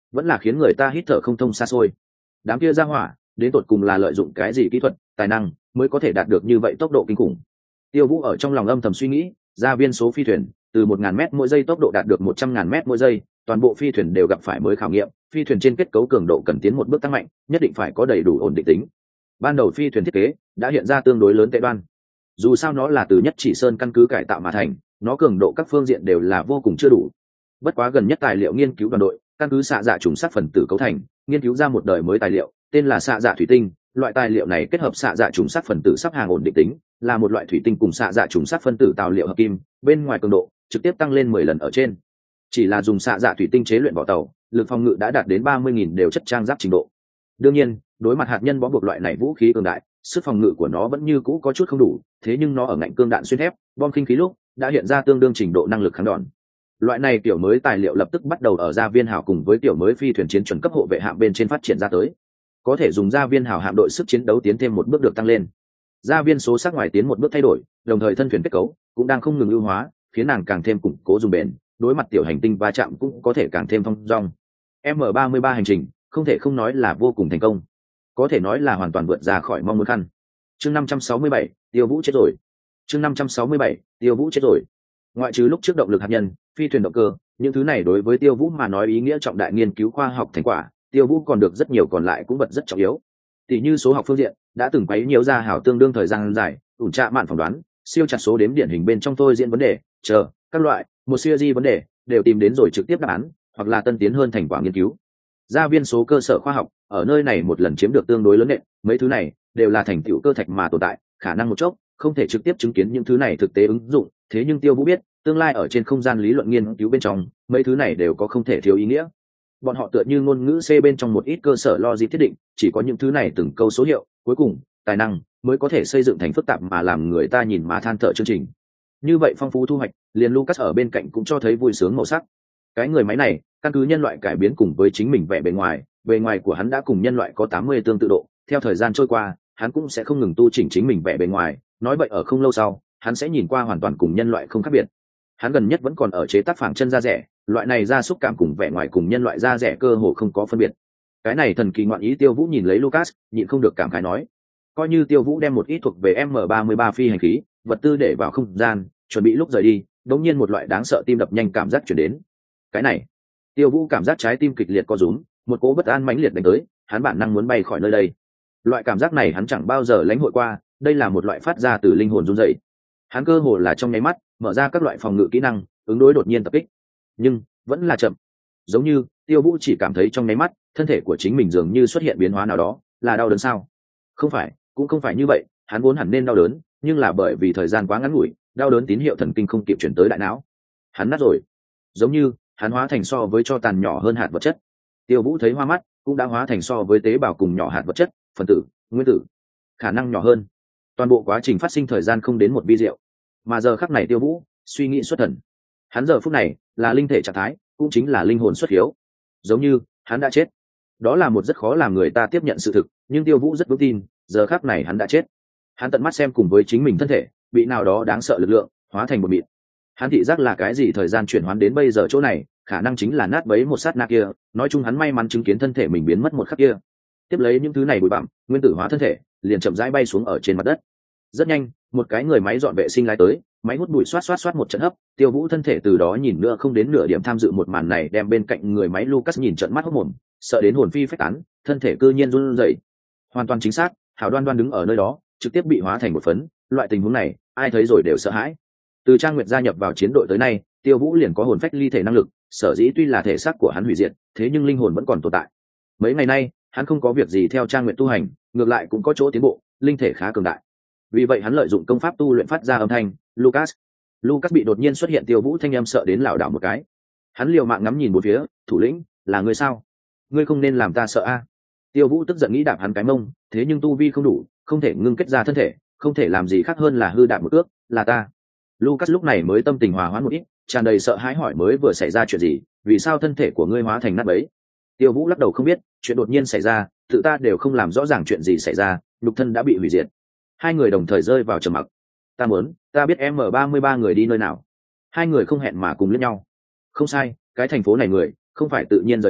vẫn là khiến người ta hít thở không thông xa xôi. Đám kia ra hỏa đến tột cùng là lợi dụng cái gì kỹ thuật tài năng mới có thể đạt được như vậy tốc độ kinh khủng. Tiêu Vũ ở trong lòng âm thầm suy nghĩ, gia viên số phi thuyền từ một ngàn mét mỗi giây tốc độ đạt được một trăm ngàn mét mỗi giây, toàn bộ phi thuyền đều gặp phải mới khảo nghiệm, phi thuyền trên kết cấu cường độ cần tiến một bước tăng mạnh, nhất định phải có đầy đủ ổn định tính. Ban đầu phi thuyền thiết kế đã hiện ra tương đối lớn tệ đoan. Dù sao nó là từ nhất chỉ sơn căn cứ cải tạo mà thành, nó cường độ các phương diện đều là vô cùng chưa đủ. Bất quá gần nhất tài liệu nghiên cứu đoàn đội căn cứ xạ dạ trùng sắc phần tử cấu thành, nghiên cứu ra một đời mới tài liệu, tên là xạ dạ thủy tinh. Loại tài liệu này kết hợp xạ dạ trùng sắc phần tử sắp hàng ổn định tính, là một loại thủy tinh cùng xạ dạ trùng sắc phân tử tạo liệu hợp kim, bên ngoài cường độ trực tiếp tăng lên mười lần ở trên. Chỉ là dùng xạ dạ thủy tinh chế luyện vỏ tàu, lực phòng ngự đã đạt đến ba mươi nghìn đều chất trang giáp trình độ. Đương nhiên, đối mặt hạt nhân bó buộc loại này vũ khí cường đại, sức phòng ngự của nó vẫn như cũ có chút không đủ, thế nhưng nó ở ngạnh cương đạn xuyên thép, bom khinh khí lúc đã hiện ra tương đương trình độ năng lực kháng đòn. Loại này kiểu mới tài liệu lập tức bắt đầu ở gia viên hào cùng với kiểu mới phi thuyền chiến chuẩn cấp hộ vệ hạm bên trên phát triển ra tới, có thể dùng gia viên hào hạm đội sức chiến đấu tiến thêm một bước được tăng lên. Gia viên số sắc ngoài tiến một bước thay đổi, đồng thời thân thuyền kết cấu cũng đang không ngừng ưu hóa, khiến nàng càng thêm củng cố dùng bền, đối mặt tiểu hành tinh va chạm cũng có thể càng thêm thông dong. M ba mươi ba hành trình không thể không nói là vô cùng thành công, có thể nói là hoàn toàn vượt ra khỏi mong muốn khăn. Chương năm trăm sáu mươi bảy, Tiêu Vũ chết rồi. Chương năm trăm sáu mươi bảy, Tiêu Vũ chết rồi. Ngoại trừ lúc trước động lực hạt nhân, phi thuyền động cơ, những thứ này đối với Tiêu Vũ mà nói ý nghĩa trọng đại nghiên cứu khoa học thành quả, Tiêu Vũ còn được rất nhiều còn lại cũng vật rất trọng yếu. Tỷ như số học phương diện, đã từng quấy nhiều ra hảo tương đương thời gian dài, ủn trạ mạn phỏng đoán, siêu chặt số đếm điển hình bên trong tôi diễn vấn đề, chờ, các loại, một siêu di vấn đề, đều tìm đến rồi trực tiếp đáp án, hoặc là tân tiến hơn thành quả nghiên cứu. Gia viên số cơ sở khoa học, ở nơi này một lần chiếm được tương đối lớn nện, mấy thứ này đều là thành tựu cơ thạch mà tồn tại, khả năng một chốc không thể trực tiếp chứng kiến những thứ này thực tế ứng dụng, thế nhưng Tiêu Vũ biết, tương lai ở trên không gian lý luận nghiên cứu bên trong, mấy thứ này đều có không thể thiếu ý nghĩa. Bọn họ tựa như ngôn ngữ C bên trong một ít cơ sở logic thiết định, chỉ có những thứ này từng câu số hiệu, cuối cùng tài năng mới có thể xây dựng thành phức tạp mà làm người ta nhìn mà than thở chương trình. Như vậy phong phú thu hoạch, liền Lucas ở bên cạnh cũng cho thấy vui sướng màu sắc. Cái người máy này, căn cứ nhân loại cải biến cùng với chính mình vẻ bề ngoài, bề ngoài của hắn đã cùng nhân loại có tám mươi tương tự độ, theo thời gian trôi qua, hắn cũng sẽ không ngừng tu chỉnh chính mình vẻ bề ngoài, nói vậy ở không lâu sau, hắn sẽ nhìn qua hoàn toàn cùng nhân loại không khác biệt. Hắn gần nhất vẫn còn ở chế tác phẳng chân da rẻ, loại này da xúc cảm cùng vẻ ngoài cùng nhân loại da rẻ cơ hồ không có phân biệt. Cái này thần kỳ ngoạn ý. Tiêu Vũ nhìn lấy Lucas, nhịn không được cảm khái nói, coi như Tiêu Vũ đem một ít thuộc về M ba mươi ba phi hành khí vật tư để vào không gian, chuẩn bị lúc rời đi, đột nhiên một loại đáng sợ tim đập nhanh cảm giác chuyển đến. Cái này, Tiêu Vũ cảm giác trái tim kịch liệt co rúm, một cỗ bất an mãnh liệt đánh tới, hắn bản năng muốn bay khỏi nơi đây. Loại cảm giác này hắn chẳng bao giờ lãnh hội qua, đây là một loại phát ra từ linh hồn run rẩy. Hắn cơ hồ là trong nháy mắt mở ra các loại phòng ngự kỹ năng, ứng đối đột nhiên tập kích, nhưng vẫn là chậm. Giống như Tiêu Vũ chỉ cảm thấy trong nháy mắt, thân thể của chính mình dường như xuất hiện biến hóa nào đó, là đau đớn sao? Không phải, cũng không phải như vậy, hắn vốn hẳn nên đau đớn, nhưng là bởi vì thời gian quá ngắn ngủi, đau đớn tín hiệu thần kinh không kịp chuyển tới đại não. Hắn nát rồi. Giống như hắn hóa thành so với cho tàn nhỏ hơn hạt vật chất. Tiêu Vũ thấy hoa mắt, cũng đã hóa thành so với tế bào cùng nhỏ hạt vật chất, phân tử, nguyên tử, khả năng nhỏ hơn. Toàn bộ quá trình phát sinh thời gian không đến một vi diệu. Mà giờ khắc này Tiêu Vũ suy nghĩ xuất thần. Hắn giờ phút này là linh thể trạng thái, cũng chính là linh hồn xuất hiếu. Giống như hắn đã chết. Đó là một rất khó làm người ta tiếp nhận sự thực, nhưng Tiêu Vũ rất vững tin, giờ khắc này hắn đã chết. Hắn tận mắt xem cùng với chính mình thân thể bị nào đó đáng sợ lực lượng hóa thành một mịn. Hắn thị giác là cái gì thời gian chuyển hoán đến bây giờ chỗ này, khả năng chính là nát bấy một sát na kia, nói chung hắn may mắn chứng kiến thân thể mình biến mất một khắc kia. Tiếp lấy những thứ này bụi bặm, nguyên tử hóa thân thể liền chậm rãi bay xuống ở trên mặt đất. Rất nhanh, một cái người máy dọn vệ sinh lái tới, máy hút bụi xoát xoát xoát một trận hấp, Tiêu Vũ thân thể từ đó nhìn nữa không đến nửa điểm tham dự một màn này, đem bên cạnh người máy Lucas nhìn trận mắt hốc mồm, sợ đến hồn phi phách tán, thân thể cư nhiên run rẩy. Hoàn toàn chính xác, Hảo Đoan Đoan đứng ở nơi đó, trực tiếp bị hóa thành một phấn, loại tình huống này, ai thấy rồi đều sợ hãi. Từ Trang Nguyệt gia nhập vào chiến đội tới nay, Tiêu Vũ liền có hồn phách ly thể năng lực, sở dĩ tuy là thể xác của hắn hủy diệt, thế nhưng linh hồn vẫn còn tồn tại. Mấy ngày nay, hắn không có việc gì theo Trang Nguyệt tu hành, ngược lại cũng có chỗ tiến bộ, linh thể khá cường đại. Vì vậy hắn lợi dụng công pháp tu luyện phát ra âm thanh, Lucas. Lucas bị đột nhiên xuất hiện Tiêu Vũ thanh âm sợ đến lảo đảo một cái. Hắn liều mạng ngắm nhìn bốn phía, thủ lĩnh, là ngươi sao? Ngươi không nên làm ta sợ a. Tiêu Vũ tức giận nghĩ đạp hắn cái mông, thế nhưng tu vi không đủ, không thể ngưng kết ra thân thể, không thể làm gì khác hơn là hư đạp một ước, là ta. Lucas lúc này mới tâm tình hòa hoãn một ít, tràn đầy sợ hãi hỏi mới vừa xảy ra chuyện gì, vì sao thân thể của ngươi hóa thành nát bấy? Tiêu Vũ lắc đầu không biết, chuyện đột nhiên xảy ra, tự ta đều không làm rõ ràng chuyện gì xảy ra, nhục thân đã bị hủy diệt. Hai người đồng thời rơi vào trầm mặc. Ta muốn, ta biết M ba mươi ba người đi nơi nào. Hai người không hẹn mà cùng liếc nhau. Không sai, cái thành phố này người không phải tự nhiên rời đi,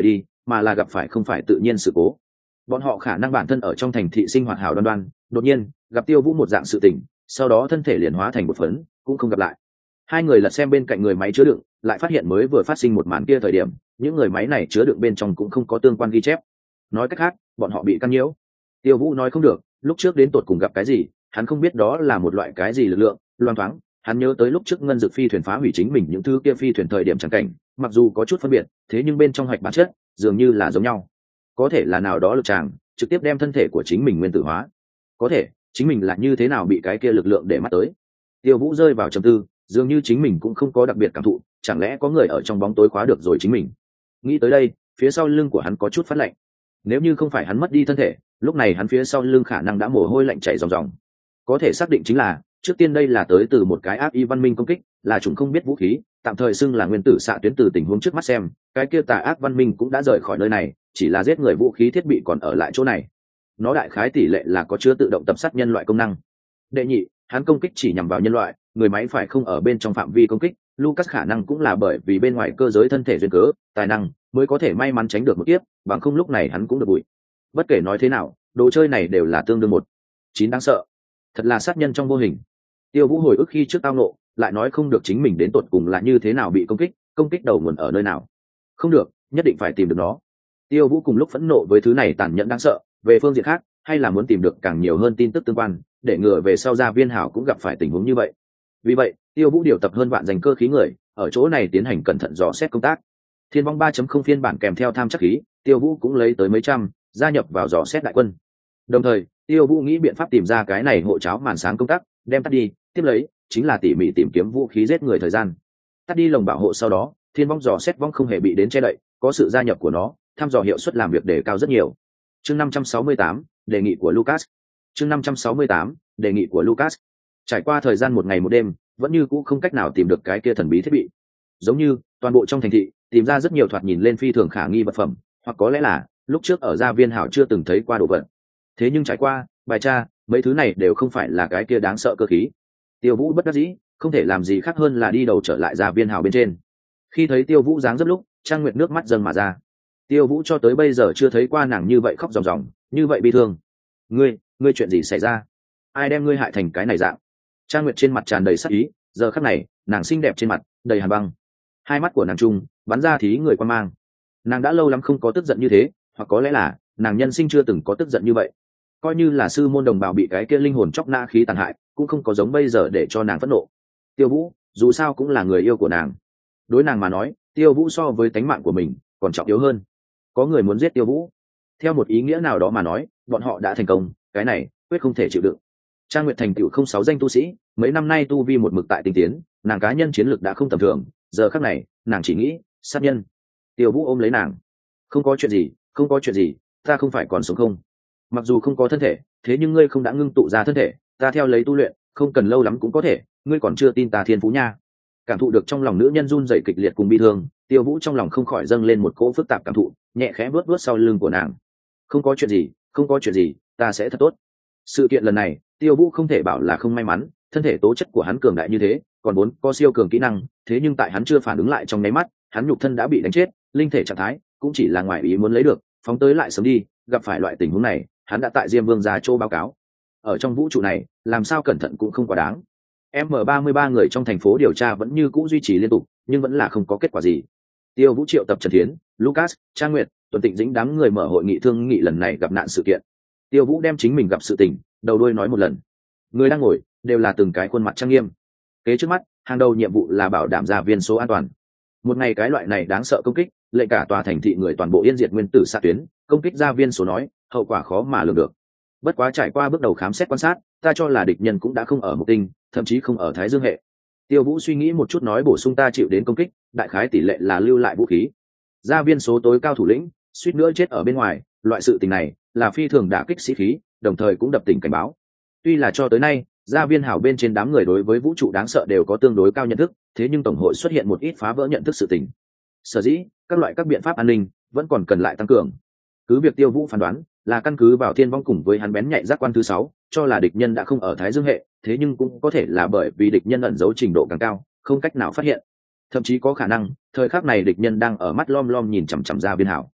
mà là gặp phải không phải tự nhiên sự cố. Bọn họ khả năng bản thân ở trong thành thị sinh hoạt hảo đoan đoan, đột nhiên gặp Tiêu Vũ một dạng sự tình, sau đó thân thể liền hóa thành một phấn, cũng không gặp lại. Hai người lật xem bên cạnh người máy chứa đựng, lại phát hiện mới vừa phát sinh một màn kia thời điểm, những người máy này chứa đựng bên trong cũng không có tương quan ghi chép. Nói cách khác, bọn họ bị căn nhiễu. Tiêu Vũ nói không được, lúc trước đến tột cùng gặp cái gì, hắn không biết đó là một loại cái gì lực lượng. Loan thoáng, hắn nhớ tới lúc trước ngân dực phi thuyền phá hủy chính mình những thứ kia phi thuyền thời điểm chẳng cảnh, mặc dù có chút phân biệt, thế nhưng bên trong hoạch bản chất dường như là giống nhau. Có thể là nào đó lực tràng trực tiếp đem thân thể của chính mình nguyên tử hóa, có thể chính mình là như thế nào bị cái kia lực lượng để mắt tới. Tiêu Vũ rơi vào trầm tư, dường như chính mình cũng không có đặc biệt cảm thụ, chẳng lẽ có người ở trong bóng tối khóa được rồi chính mình. Nghĩ tới đây, phía sau lưng của hắn có chút phát lạnh. Nếu như không phải hắn mất đi thân thể, lúc này hắn phía sau lưng khả năng đã mồ hôi lạnh chảy ròng ròng. Có thể xác định chính là trước tiên đây là tới từ một cái ác y văn minh công kích, là chúng không biết vũ khí, tạm thời xưng là nguyên tử xạ tuyến. Từ tình huống trước mắt xem, cái kia tà ác văn minh cũng đã rời khỏi nơi này, chỉ là giết người vũ khí thiết bị còn ở lại chỗ này. Nó đại khái tỷ lệ là có chứa tự động tập sát nhân loại công năng. Đệ nhị, hắn công kích chỉ nhằm vào nhân loại, người máy phải không ở bên trong phạm vi công kích. Lucas khả năng cũng là bởi vì bên ngoài cơ giới thân thể duyên cớ, tài năng mới có thể may mắn tránh được một kiếp, bằng không lúc này hắn cũng được bụi. Bất kể nói thế nào, đồ chơi này đều là tương đương một chín đáng sợ, thật là sát nhân trong vô hình. Tiêu Vũ hồi ức khi trước tao nộ, lại nói không được chính mình đến tột cùng là như thế nào bị công kích, công kích đầu nguồn ở nơi nào. Không được, nhất định phải tìm được nó. Tiêu Vũ cùng lúc phẫn nộ với thứ này tàn nhẫn đáng sợ, về phương diện khác, hay là muốn tìm được càng nhiều hơn tin tức tương quan, để ngừa về sau Gia Viên Hảo cũng gặp phải tình huống như vậy. Vì vậy, Tiêu Vũ điều tập hơn vạn dành cơ khí người, ở chỗ này tiến hành cẩn thận dò xét công tác. Thiên vong ba chấm không phiên bản kèm theo tham chắc khí, Tiêu Vũ cũng lấy tới mấy trăm, gia nhập vào dò xét đại quân. Đồng thời, Tiêu Vũ nghĩ biện pháp tìm ra cái này hộ cháo màn sáng công tác, đem tắt đi, tiếp lấy chính là tỉ mỉ tìm kiếm vũ khí giết người thời gian. Tắt đi lồng bảo hộ sau đó, thiên vong dò xét vong không hề bị đến che đậy, có sự gia nhập của nó, thăm dò hiệu suất làm việc đề cao rất nhiều. Chương năm trăm sáu mươi tám, đề nghị của Lucas. Chương năm trăm sáu mươi tám, đề nghị của Lucas. Trải qua thời gian một ngày một đêm, vẫn như cũ không cách nào tìm được cái kia thần bí thiết bị. Giống như toàn bộ trong thành thị tìm ra rất nhiều thoạt nhìn lên phi thường khả nghi vật phẩm, hoặc có lẽ là lúc trước ở Gia Viên Hảo chưa từng thấy qua đồ vật. Thế nhưng trải qua bài tra, mấy thứ này đều không phải là cái kia đáng sợ cơ khí. Tiêu Vũ bất đắc dĩ, không thể làm gì khác hơn là đi đầu trở lại Gia Viên Hảo bên trên. Khi thấy Tiêu Vũ dáng dấp lúc, Trang Nguyệt nước mắt dâng mà ra. Tiêu Vũ cho tới bây giờ chưa thấy qua nàng như vậy khóc ròng ròng, như vậy bi thương. Ngươi, ngươi chuyện gì xảy ra? Ai đem ngươi hại thành cái này dạng? Trang Nguyệt trên mặt tràn đầy sắc ý, giờ khắc này, nàng xinh đẹp trên mặt đầy hàn băng, hai mắt của nàng trung bắn ra thí người quan mang. Nàng đã lâu lắm không có tức giận như thế, hoặc có lẽ là nàng nhân sinh chưa từng có tức giận như vậy. Coi như là sư môn đồng bào bị cái kia linh hồn chóc nã khí tàn hại, cũng không có giống bây giờ để cho nàng phẫn nộ. Tiêu Vũ dù sao cũng là người yêu của nàng, đối nàng mà nói, Tiêu Vũ so với tánh mạng của mình còn trọng yếu hơn. Có người muốn giết Tiêu Vũ, theo một ý nghĩa nào đó mà nói, bọn họ đã thành công, cái này quyết không thể chịu đựng. Trang Nguyệt thành tựu không sáu danh tu sĩ, mấy năm nay tu vi một mực tại tinh tiến, nàng cá nhân chiến lược đã không tầm thường, giờ khắc này nàng chỉ nghĩ sát nhân. Tiêu Vũ ôm lấy nàng, không có chuyện gì, không có chuyện gì, ta không phải còn sống không? Mặc dù không có thân thể, thế nhưng ngươi không đã ngưng tụ ra thân thể, ta theo lấy tu luyện, không cần lâu lắm cũng có thể, ngươi còn chưa tin ta thiên phú nha. Cảm thụ được trong lòng nữ nhân run rẩy kịch liệt cùng bi thương, Tiêu Vũ trong lòng không khỏi dâng lên một cỗ phức tạp cảm thụ, nhẹ khẽ vuốt vuốt sau lưng của nàng. Không có chuyện gì, không có chuyện gì, ta sẽ thật tốt. Sự kiện lần này, Tiêu Vũ không thể bảo là không may mắn, thân thể tố chất của hắn cường đại như thế, còn vốn có siêu cường kỹ năng, thế nhưng tại hắn chưa phản ứng lại trong nháy mắt, hắn nhục thân đã bị đánh chết, linh thể trạng thái cũng chỉ là ngoài ý muốn lấy được, phóng tới lại sớm đi, gặp phải loại tình huống này, hắn đã tại Diêm Vương gia châu báo cáo. Ở trong vũ trụ này, làm sao cẩn thận cũng không quá đáng. M ba mươi ba người trong thành phố điều tra vẫn như cũ duy trì liên tục, nhưng vẫn là không có kết quả gì. Tiêu Vũ triệu tập Trần Thiến, Lucas, Trang Nguyệt, Tuần Tịnh Dĩnh đám người mở hội nghị thương nghị lần này gặp nạn sự kiện. Tiêu Vũ đem chính mình gặp sự tình, đầu đuôi nói một lần. Người đang ngồi đều là từng cái khuôn mặt trang nghiêm. Kế trước mắt, hàng đầu nhiệm vụ là bảo đảm gia viên số an toàn. Một ngày cái loại này đáng sợ công kích, lệ cả tòa thành thị người toàn bộ yên diệt nguyên tử xạ tuyến, công kích gia viên số nói, hậu quả khó mà lường được. Bất quá trải qua bước đầu khám xét quan sát, ta cho là địch nhân cũng đã không ở Mộc Tinh, thậm chí không ở Thái Dương hệ. Tiêu Vũ suy nghĩ một chút nói bổ sung ta chịu đến công kích, đại khái tỷ lệ là lưu lại vũ khí. Gia viên số tối cao thủ lĩnh, suýt nữa chết ở bên ngoài, loại sự tình này là phi thường đả kích sĩ khí, đồng thời cũng đập tình cảnh báo. Tuy là cho tới nay, Gia Viên Hảo bên trên đám người đối với vũ trụ đáng sợ đều có tương đối cao nhận thức, thế nhưng tổng hội xuất hiện một ít phá vỡ nhận thức sự tình. Sở dĩ, các loại các biện pháp an ninh vẫn còn cần lại tăng cường. Cứ việc Tiêu Vũ phán đoán là căn cứ vào thiên vong cùng với hắn bén nhạy giác quan thứ sáu, cho là địch nhân đã không ở Thái Dương hệ, thế nhưng cũng có thể là bởi vì địch nhân ẩn giấu trình độ càng cao, không cách nào phát hiện. Thậm chí có khả năng, thời khắc này địch nhân đang ở mắt lom lom nhìn chằm chằm Gia Viên Hảo.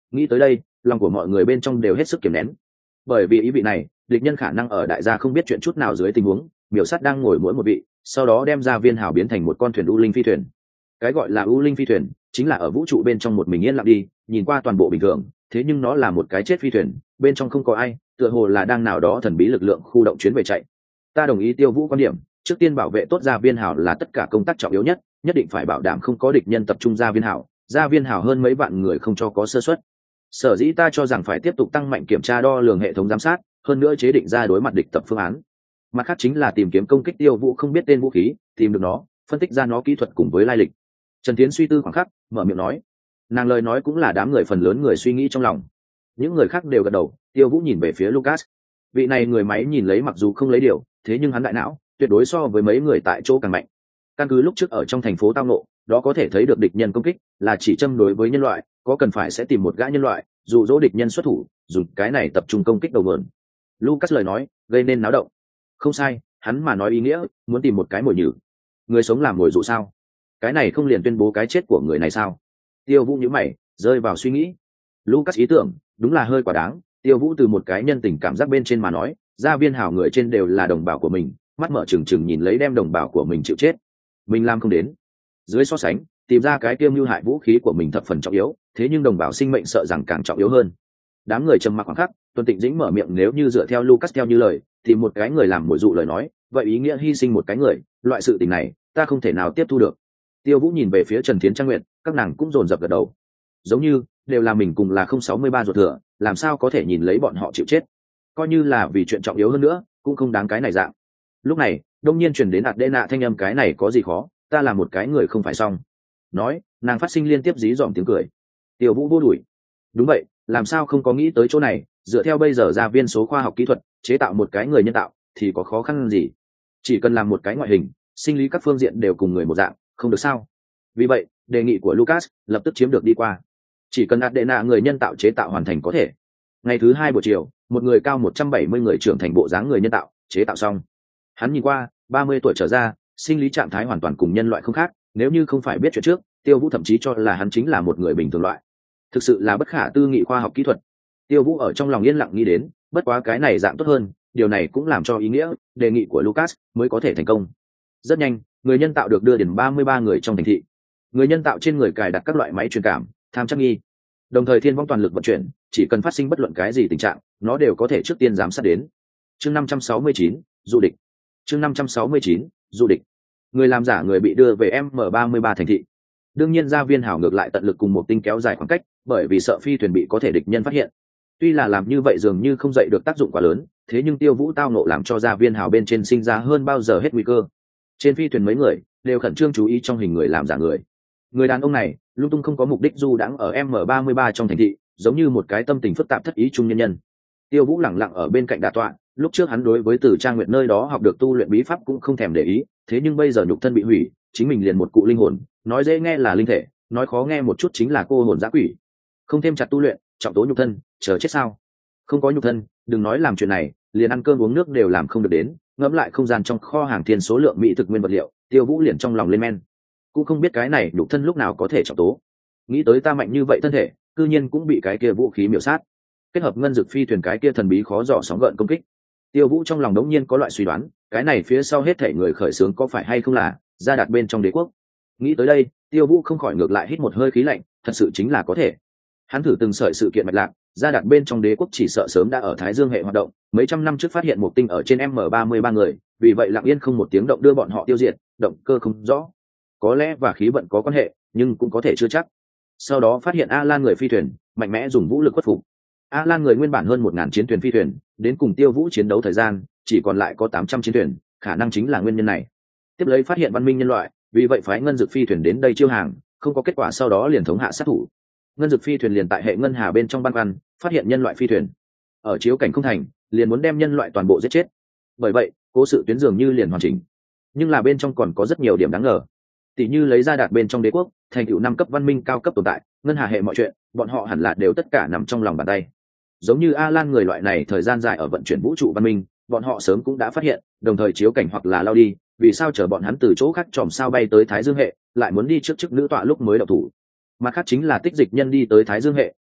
Nghĩ tới đây, lòng của mọi người bên trong đều hết sức kiềm nén, bởi vì ý vị này địch nhân khả năng ở đại gia không biết chuyện chút nào dưới tình huống miểu sát đang ngồi mỗi một vị, sau đó đem ra viên hào biến thành một con thuyền u linh phi thuyền. Cái gọi là u linh phi thuyền chính là ở vũ trụ bên trong một mình yên lặng đi, nhìn qua toàn bộ bình thường, thế nhưng nó là một cái chết phi thuyền, bên trong không có ai, tựa hồ là đang nào đó thần bí lực lượng khu động chuyến về chạy. Ta đồng ý Tiêu Vũ quan điểm, trước tiên bảo vệ tốt gia viên hào là tất cả công tác trọng yếu nhất, nhất định phải bảo đảm không có địch nhân tập trung gia viên hào, gia viên hào hơn mấy vạn người không cho có sơ suất. Sở dĩ ta cho rằng phải tiếp tục tăng mạnh kiểm tra đo lường hệ thống giám sát, hơn nữa chế định ra đối mặt địch tập phương án. Mặt khác chính là tìm kiếm công kích Tiêu Vũ không biết tên vũ khí, tìm được nó, phân tích ra nó kỹ thuật cùng với lai lịch. Trần Tiến suy tư khoảng khắc, mở miệng nói. Nàng lời nói cũng là đám người phần lớn người suy nghĩ trong lòng. Những người khác đều gật đầu. Tiêu Vũ nhìn về phía Lucas. Vị này người máy nhìn lấy mặc dù không lấy điều, thế nhưng hắn đại não tuyệt đối so với mấy người tại chỗ càng mạnh. Căn cứ lúc trước ở trong thành phố tao nộ, đó có thể thấy được địch nhân công kích là chỉ châm đối với nhân loại, có cần phải sẽ tìm một gã nhân loại, dụ dỗ địch nhân xuất thủ, dùng cái này tập trung công kích đầu nguồn. Lucas lời nói gây nên náo động. Không sai, hắn mà nói ý nghĩa, muốn tìm một cái mồi nhử. Người sống làm mồi dụ sao? Cái này không liền tuyên bố cái chết của người này sao? Tiêu Vũ nhíu mày, rơi vào suy nghĩ. Lucas ý tưởng đúng là hơi quá đáng. Tiêu Vũ từ một cái nhân tình cảm giác bên trên mà nói, gia viên hảo người trên đều là đồng bào của mình, mắt mở trừng trừng nhìn lấy đem đồng bào của mình chịu chết, mình làm không đến. Dưới so sánh, tìm ra cái kiêm mưu hại vũ khí của mình thập phần trọng yếu, thế nhưng đồng bào sinh mệnh sợ rằng càng trọng yếu hơn. Đám người trầm mặc khoảng khắc, Tuân Tịnh Dĩnh mở miệng, nếu như dựa theo Lucas theo như lời, tìm một cái người làm mồi dụ lời nói, vậy ý nghĩa hy sinh một cái người, loại sự tình này, ta không thể nào tiếp thu được. Tiêu Vũ nhìn về phía Trần Thiến Trang Nguyệt, các nàng cũng dồn dập gật đầu. Giống như đều là mình cùng là không sáu mươi ba ruột thừa, làm sao có thể nhìn lấy bọn họ chịu chết? Coi như là vì chuyện trọng yếu hơn nữa, cũng không đáng cái này dạng. Lúc này, đông nhiên truyền đến Adena thanh âm, cái này có gì khó, ta là một cái người không phải xong. Nói, nàng phát sinh liên tiếp dí dỏm tiếng cười. Tiêu Vũ vô đuổi. Đúng vậy, làm sao không có nghĩ tới chỗ này, dựa theo bây giờ gia viên số khoa học kỹ thuật, chế tạo một cái người nhân tạo thì có khó khăn gì? Chỉ cần làm một cái ngoại hình, sinh lý các phương diện đều cùng người một dạng, không được sao? Vì vậy, đề nghị của Lucas lập tức chiếm được đi qua. Chỉ cần Adena người nhân tạo chế tạo hoàn thành có thể. Ngày thứ hai buổi chiều, một người cao một trăm bảy mươi người trưởng thành bộ dáng người nhân tạo chế tạo xong. Hắn nhìn qua, ba mươi tuổi trở ra, sinh lý trạng thái hoàn toàn cùng nhân loại không khác, nếu như không phải biết chuyện trước, Tiêu Vũ thậm chí cho là hắn chính là một người bình thường loại. Thực sự là bất khả tư nghị khoa học kỹ thuật. Tiêu Vũ ở trong lòng yên lặng nghĩ đến, bất quá cái này dạng tốt hơn, điều này cũng làm cho ý nghĩa đề nghị của Lucas mới có thể thành công. Rất nhanh, người nhân tạo được đưa đến ba mươi ba người trong thành thị. Người nhân tạo trên người cài đặt các loại máy truyền cảm, tham chắc nghi, đồng thời thiên vong toàn lực vận chuyển, chỉ cần phát sinh bất luận cái gì tình trạng, nó đều có thể trước tiên giám sát đến. Chương năm trăm sáu mươi chín, du địch. Chương năm trăm sáu mươi chín, du địch. Người làm giả người bị đưa về M ba mươi ba thành thị. Đương nhiên gia viên hảo ngược lại tận lực cùng một tinh kéo dài khoảng cách, bởi vì sợ phi thuyền bị có thể địch nhân phát hiện. Tuy là làm như vậy dường như không dậy được tác dụng quá lớn, thế nhưng Tiêu Vũ tao nộ làm cho gia viên hảo bên trên sinh ra hơn bao giờ hết nguy cơ. Trên phi thuyền mấy người đều khẩn trương chú ý trong hình người làm giả người. Người đàn ông này lung tung không có mục đích du đãng ở M ba mươi ba trong thành thị, giống như một cái tâm tình phức tạp thất ý trung nhân nhân. Tiêu Vũ lẳng lặng ở bên cạnh đà tọa, lúc trước hắn đối với Từ Trang Nguyệt nơi đó học được tu luyện bí pháp cũng không thèm để ý, thế nhưng bây giờ nhục thân bị hủy, chính mình liền một cụ linh hồn, nói dễ nghe là linh thể, nói khó nghe một chút chính là cô hồn dã quỷ. Không thêm chặt tu luyện, trọng tố nhục thân, chờ chết sao? Không có nhục thân, đừng nói làm chuyện này, liền ăn cơm uống nước đều làm không được đến. Ngẫm lại không gian trong kho hàng thiên số lượng mỹ thực nguyên vật liệu, Tiêu Vũ liền trong lòng lên men. Cũng không biết cái này nhục thân lúc nào có thể trọng tố. Nghĩ tới ta mạnh như vậy thân thể, cư nhiên cũng bị cái kia vũ khí miểu sát. Kết hợp ngân dực phi thuyền cái kia thần bí khó dò sóng gợn công kích, Tiêu Vũ trong lòng đống nhiên có loại suy đoán, cái này phía sau hết thảy người khởi xướng có phải hay không là gia đạt bên trong đế quốc. Nghĩ tới đây, Tiêu Vũ không khỏi ngược lại hít một hơi khí lạnh, thật sự chính là có thể. Hắn thử từng sợi sự kiện mạch lạc, gia đạt bên trong đế quốc chỉ sợ sớm đã ở Thái Dương hệ hoạt động, mấy trăm năm trước phát hiện một tinh ở trên M ba mươi ba người, vì vậy lặng yên không một tiếng động đưa bọn họ tiêu diệt, động cơ không rõ. Có lẽ và khí vận có quan hệ, nhưng cũng có thể chưa chắc. Sau đó phát hiện A Lan người phi thuyền, mạnh mẽ dùng vũ lực khuất phục. A Lan người nguyên bản hơn một ngàn chiến thuyền phi thuyền, đến cùng Tiêu Vũ chiến đấu thời gian, chỉ còn lại có tám trăm chiến thuyền, khả năng chính là nguyên nhân này. Tiếp lấy phát hiện văn minh nhân loại, vì vậy phái ngân dực phi thuyền đến đây chiêu hàng, không có kết quả sau đó liền thống hạ sát thủ. Ngân dực phi thuyền liền tại hệ ngân hà bên trong băn khoăn, phát hiện nhân loại phi thuyền ở chiếu cảnh không thành, liền muốn đem nhân loại toàn bộ giết chết. Bởi vậy, cố sự tuyến dường như liền hoàn chỉnh, nhưng là bên trong còn có rất nhiều điểm đáng ngờ. Tỷ như lấy ra đạt bên trong đế quốc, thành tựu năm cấp văn minh cao cấp tồn tại, ngân hà hệ mọi chuyện, bọn họ hẳn là đều tất cả nằm trong lòng bàn tay. Giống như A Lan người loại này thời gian dài ở vận chuyển vũ trụ văn minh, bọn họ sớm cũng đã phát hiện, đồng thời chiếu cảnh hoặc là lao đi, vì sao chờ bọn hắn từ chỗ khác chòm sao bay tới Thái Dương hệ, lại muốn đi trước chức nữ tọa lúc mới động thủ. Mặt khác chính là tích dịch nhân đi tới Thái Dương hệ,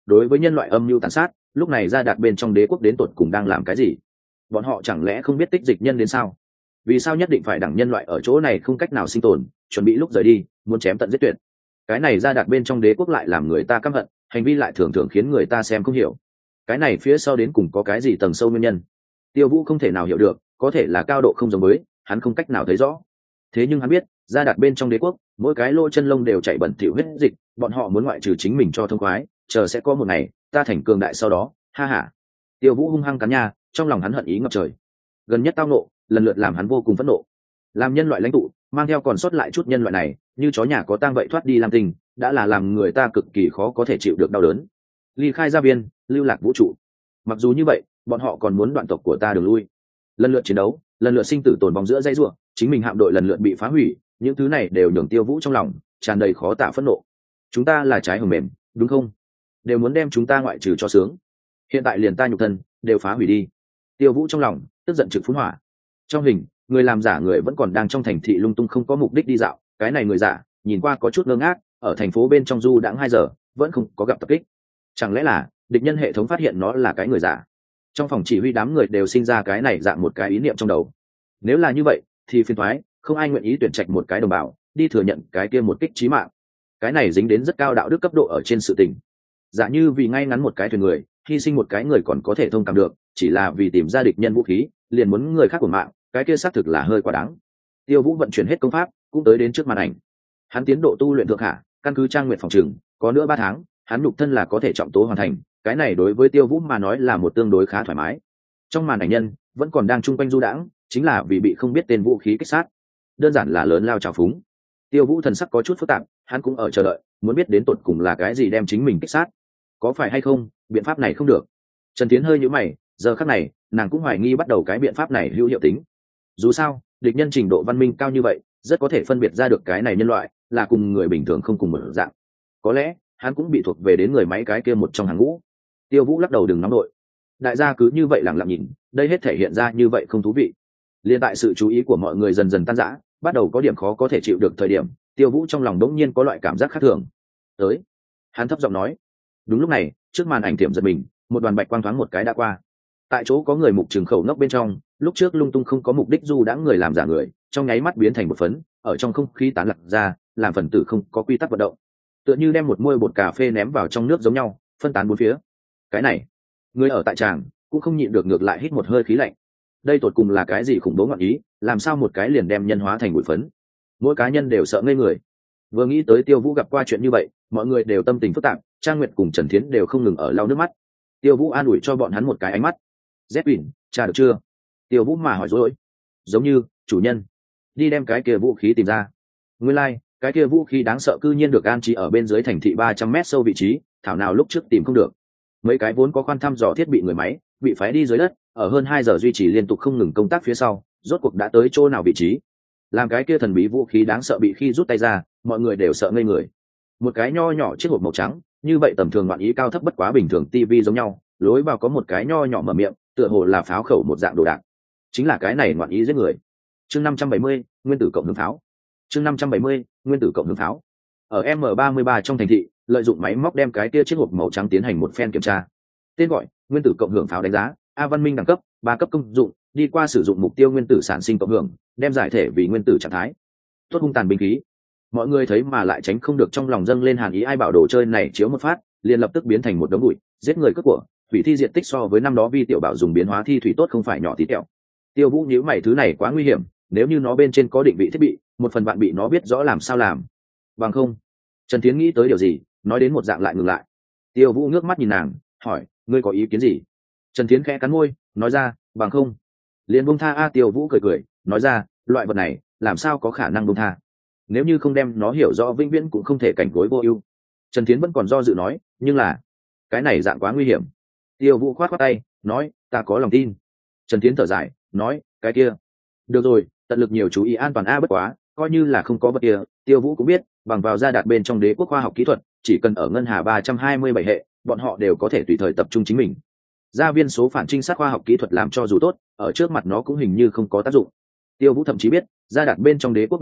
đối với nhân loại âm mưu tàn sát, lúc này Gia Đạt bên trong đế quốc đến tột cùng đang làm cái gì? Bọn họ chẳng lẽ không biết tích dịch nhân đến sao? Vì sao nhất định phải đẳng nhân loại ở chỗ này không cách nào sinh tồn, chuẩn bị lúc rời đi muốn chém tận giết tuyệt? Cái này Gia Đạt bên trong đế quốc lại làm người ta căm hận, hành vi lại thường thường khiến người ta xem không hiểu. Cái này phía sau đến cùng có cái gì tầng sâu nguyên nhân? Tiêu Vũ không thể nào hiểu được, có thể là cao độ không giống với, hắn không cách nào thấy rõ. Thế nhưng hắn biết, Gia Đạt bên trong đế quốc, mỗi cái lỗ chân lông đều chảy bẩn thỉu huyết dịch, bọn họ muốn ngoại trừ chính mình cho thông khoái, chờ sẽ có một ngày, ta thành cường đại sau đó, ha ha. Tiêu Vũ hung hăng cắn nha, trong lòng hắn hận ý ngập trời. Gần nhất tao nộ, lần lượt làm hắn vô cùng phẫn nộ. Làm nhân loại lãnh tụ, mang theo còn sót lại chút nhân loại này, như chó nhà có tang vậy thoát đi làm tình, đã là làm người ta cực kỳ khó có thể chịu được đau đớn. Ly khai gia viên, lưu lạc vũ trụ. Mặc dù như vậy, bọn họ còn muốn đoạn tộc của ta đường lui. Lần lượt chiến đấu, lần lượt sinh tử tồn vong giữa dây rùa, chính mình hạm đội lần lượt bị phá hủy, những thứ này đều nhường Tiêu Vũ trong lòng tràn đầy khó tả phẫn nộ. Chúng ta là trái hầm mềm, đúng không? Đều muốn đem chúng ta ngoại trừ cho sướng. Hiện tại liền ta nhục thân đều phá hủy đi. Tiêu Vũ trong lòng tức giận trực phun hỏa. Trong hình, người làm giả người vẫn còn đang trong thành thị lung tung không có mục đích đi dạo, cái này người giả nhìn qua có chút ngơ ngác, ở thành phố bên trong du đãng hai giờ vẫn không có gặp tập kích. Chẳng lẽ là địch nhân hệ thống phát hiện nó là cái người giả? Trong phòng chỉ huy đám người đều sinh ra cái này dạng một cái ý niệm trong đầu. Nếu là như vậy thì phiền toái, không ai nguyện ý tuyển trạch một cái đồng bào đi thừa nhận cái kia một kích chí mạng. Cái này dính đến rất cao đạo đức cấp độ ở trên sự tình. Giả như vì ngay ngắn một cái thuyền người, hy sinh một cái người còn có thể thông cảm được, chỉ là vì tìm ra địch nhân vũ khí liền muốn người khác của mạng, cái kia xác thực là hơi quá đáng. Tiêu Vũ vận chuyển hết công pháp cũng tới đến trước màn ảnh. Hắn tiến độ tu luyện thượng hạ, căn cứ trang nguyện phòng trường, có nữa ba tháng hắn nhục thân là có thể trọng tố hoàn thành, cái này đối với Tiêu Vũ mà nói là một tương đối khá thoải mái. Trong màn ảnh nhân vẫn còn đang chung quanh du đãng, chính là vì bị không biết tên vũ khí kích sát, đơn giản là lớn lao trào phúng. Tiêu Vũ thần sắc có chút phức tạp, hắn cũng ở chờ đợi, muốn biết đến tột cùng là cái gì đem chính mình kích sát, có phải hay không biện pháp này không được. Trần Tiến hơi nhíu mày, giờ khắc này nàng cũng hoài nghi bắt đầu cái biện pháp này hữu hiệu tính. Dù sao địch nhân trình độ văn minh cao như vậy, rất có thể phân biệt ra được cái này nhân loại là cùng người bình thường không cùng một dạng. Có lẽ hắn cũng bị thuộc về đến người máy cái kia một trong hàng ngũ. Tiêu Vũ lắc đầu đừng nóng nội. Đại gia cứ như vậy lặng lặng nhìn, đây hết thể hiện ra như vậy không thú vị. Liên tại sự chú ý của mọi người dần dần tan rã, bắt đầu có điểm khó có thể chịu được thời điểm, Tiêu Vũ trong lòng đống nhiên có loại cảm giác khác thường. Tới, hắn thấp giọng nói. Đúng lúc này, trước màn ảnh tiệm giật mình, một đoàn bạch quang thoáng một cái đã qua. Tại chỗ có người mục trường khẩu ngốc bên trong, lúc trước lung tung không có mục đích du đã người làm giả người, trong nháy mắt biến thành một phấn, ở trong không khí tán lạc ra, làm phần tử không có quy tắc vận động, tựa như đem một muôi bột cà phê ném vào trong nước giống nhau, phân tán bốn phía. Cái này, người ở tại tràng cũng không nhịn được ngược lại hít một hơi khí lạnh. Đây tột cùng là cái gì khủng bố ngọn ý, làm sao một cái liền đem nhân hóa thành bụi phấn? Mỗi cá nhân đều sợ ngây người. Vừa nghĩ tới Tiêu Vũ gặp qua chuyện như vậy, mọi người đều tâm tình phức tạp, Trang Nguyệt cùng Trần Thiến đều không ngừng ở lau nước mắt. Tiêu Vũ an ủi cho bọn hắn một cái ánh mắt. Zepin, trả được chưa? Tiêu Vũ mà hỏi dối. Giống như, chủ nhân, đi đem cái kia vũ khí tìm ra. Nguyên lai, like, cái kia vũ khí đáng sợ cư nhiên được an trí ở bên dưới thành thị ba trăm mét sâu vị trí, thảo nào lúc trước tìm không được. Mấy cái vốn có khoan thăm dò thiết bị người máy, bị phái đi dưới đất, ở hơn hai giờ duy trì liên tục không ngừng công tác phía sau, rốt cuộc đã tới chỗ nào vị trí. Làm cái kia thần bí vũ khí đáng sợ bị khi rút tay ra, mọi người đều sợ ngây người. Một cái nho nhỏ chiếc hộp màu trắng, như vậy tầm thường ngoạn ý cao thấp bất quá bình thường tivi giống nhau, lối vào có một cái nho nhỏ mở miệng, tựa hồ là pháo khẩu một dạng đồ đạc. Chính là cái này ngoạn ý giết người. Chương năm trăm bảy mươi, nguyên tử cộng hướng pháo. Chương năm trăm bảy mươi, nguyên tử cộng hướng pháo. Ở M ba mươi ba trong thành thị, lợi dụng máy móc đem cái kia chiếc hộp màu trắng tiến hành một phen kiểm tra. Tên gọi: nguyên tử cộng hưởng pháo đánh giá, A văn minh đẳng cấp, ba cấp công dụng, đi qua sử dụng mục tiêu nguyên tử sản sinh cộng hưởng, đem giải thể vì nguyên tử trạng thái. Tốt hung tàn binh khí. Mọi người thấy mà lại tránh không được trong lòng dâng lên hàn ý, ai bảo đồ chơi này chiếu một phát, liền lập tức biến thành một đống bụi, giết người cướp của, hủy thi diện tích so với năm đó Vi tiểu bảo dùng biến hóa thi thủy tốt không phải nhỏ tí tẹo. Tiêu Vũ nhíu mày, thứ này quá nguy hiểm, nếu như nó bên trên có định vị thiết bị, một phần bạn bị nó biết rõ làm sao làm. Bằng không. Trần Thiến nghĩ tới điều gì, nói đến một dạng lại ngừng lại. Tiêu Vũ ngước mắt nhìn nàng, hỏi, ngươi có ý kiến gì? Trần Thiến khẽ cắn môi, nói ra, bằng không. Liền buông tha. A Tiêu Vũ cười cười, nói ra, loại vật này, làm sao có khả năng buông tha? Nếu như không đem nó hiểu rõ vĩnh viễn cũng không thể cảnh gối vô ưu. Trần Thiến vẫn còn do dự nói, nhưng là, cái này dạng quá nguy hiểm. Tiêu Vũ khoát khoát tay, nói, ta có lòng tin. Trần Thiến thở dài, nói, cái kia, được rồi, tận lực nhiều chú ý an toàn. A bất quá, coi như là không có vật kia, Tiêu Vũ cũng biết, bằng vào gia đạt bên trong đế quốc khoa học kỹ thuật, chỉ cần ở ngân hà ba trăm hai mươi bảy hệ, bọn họ đều có thể tùy thời tập trung chính mình. Gia viên số phản trinh sát khoa học kỹ thuật làm cho dù tốt, ở trước mặt nó cũng hình như không có tác dụng. Tiêu Vũ thậm chí biết, gia đạt bên trong đế quốc nguyện ý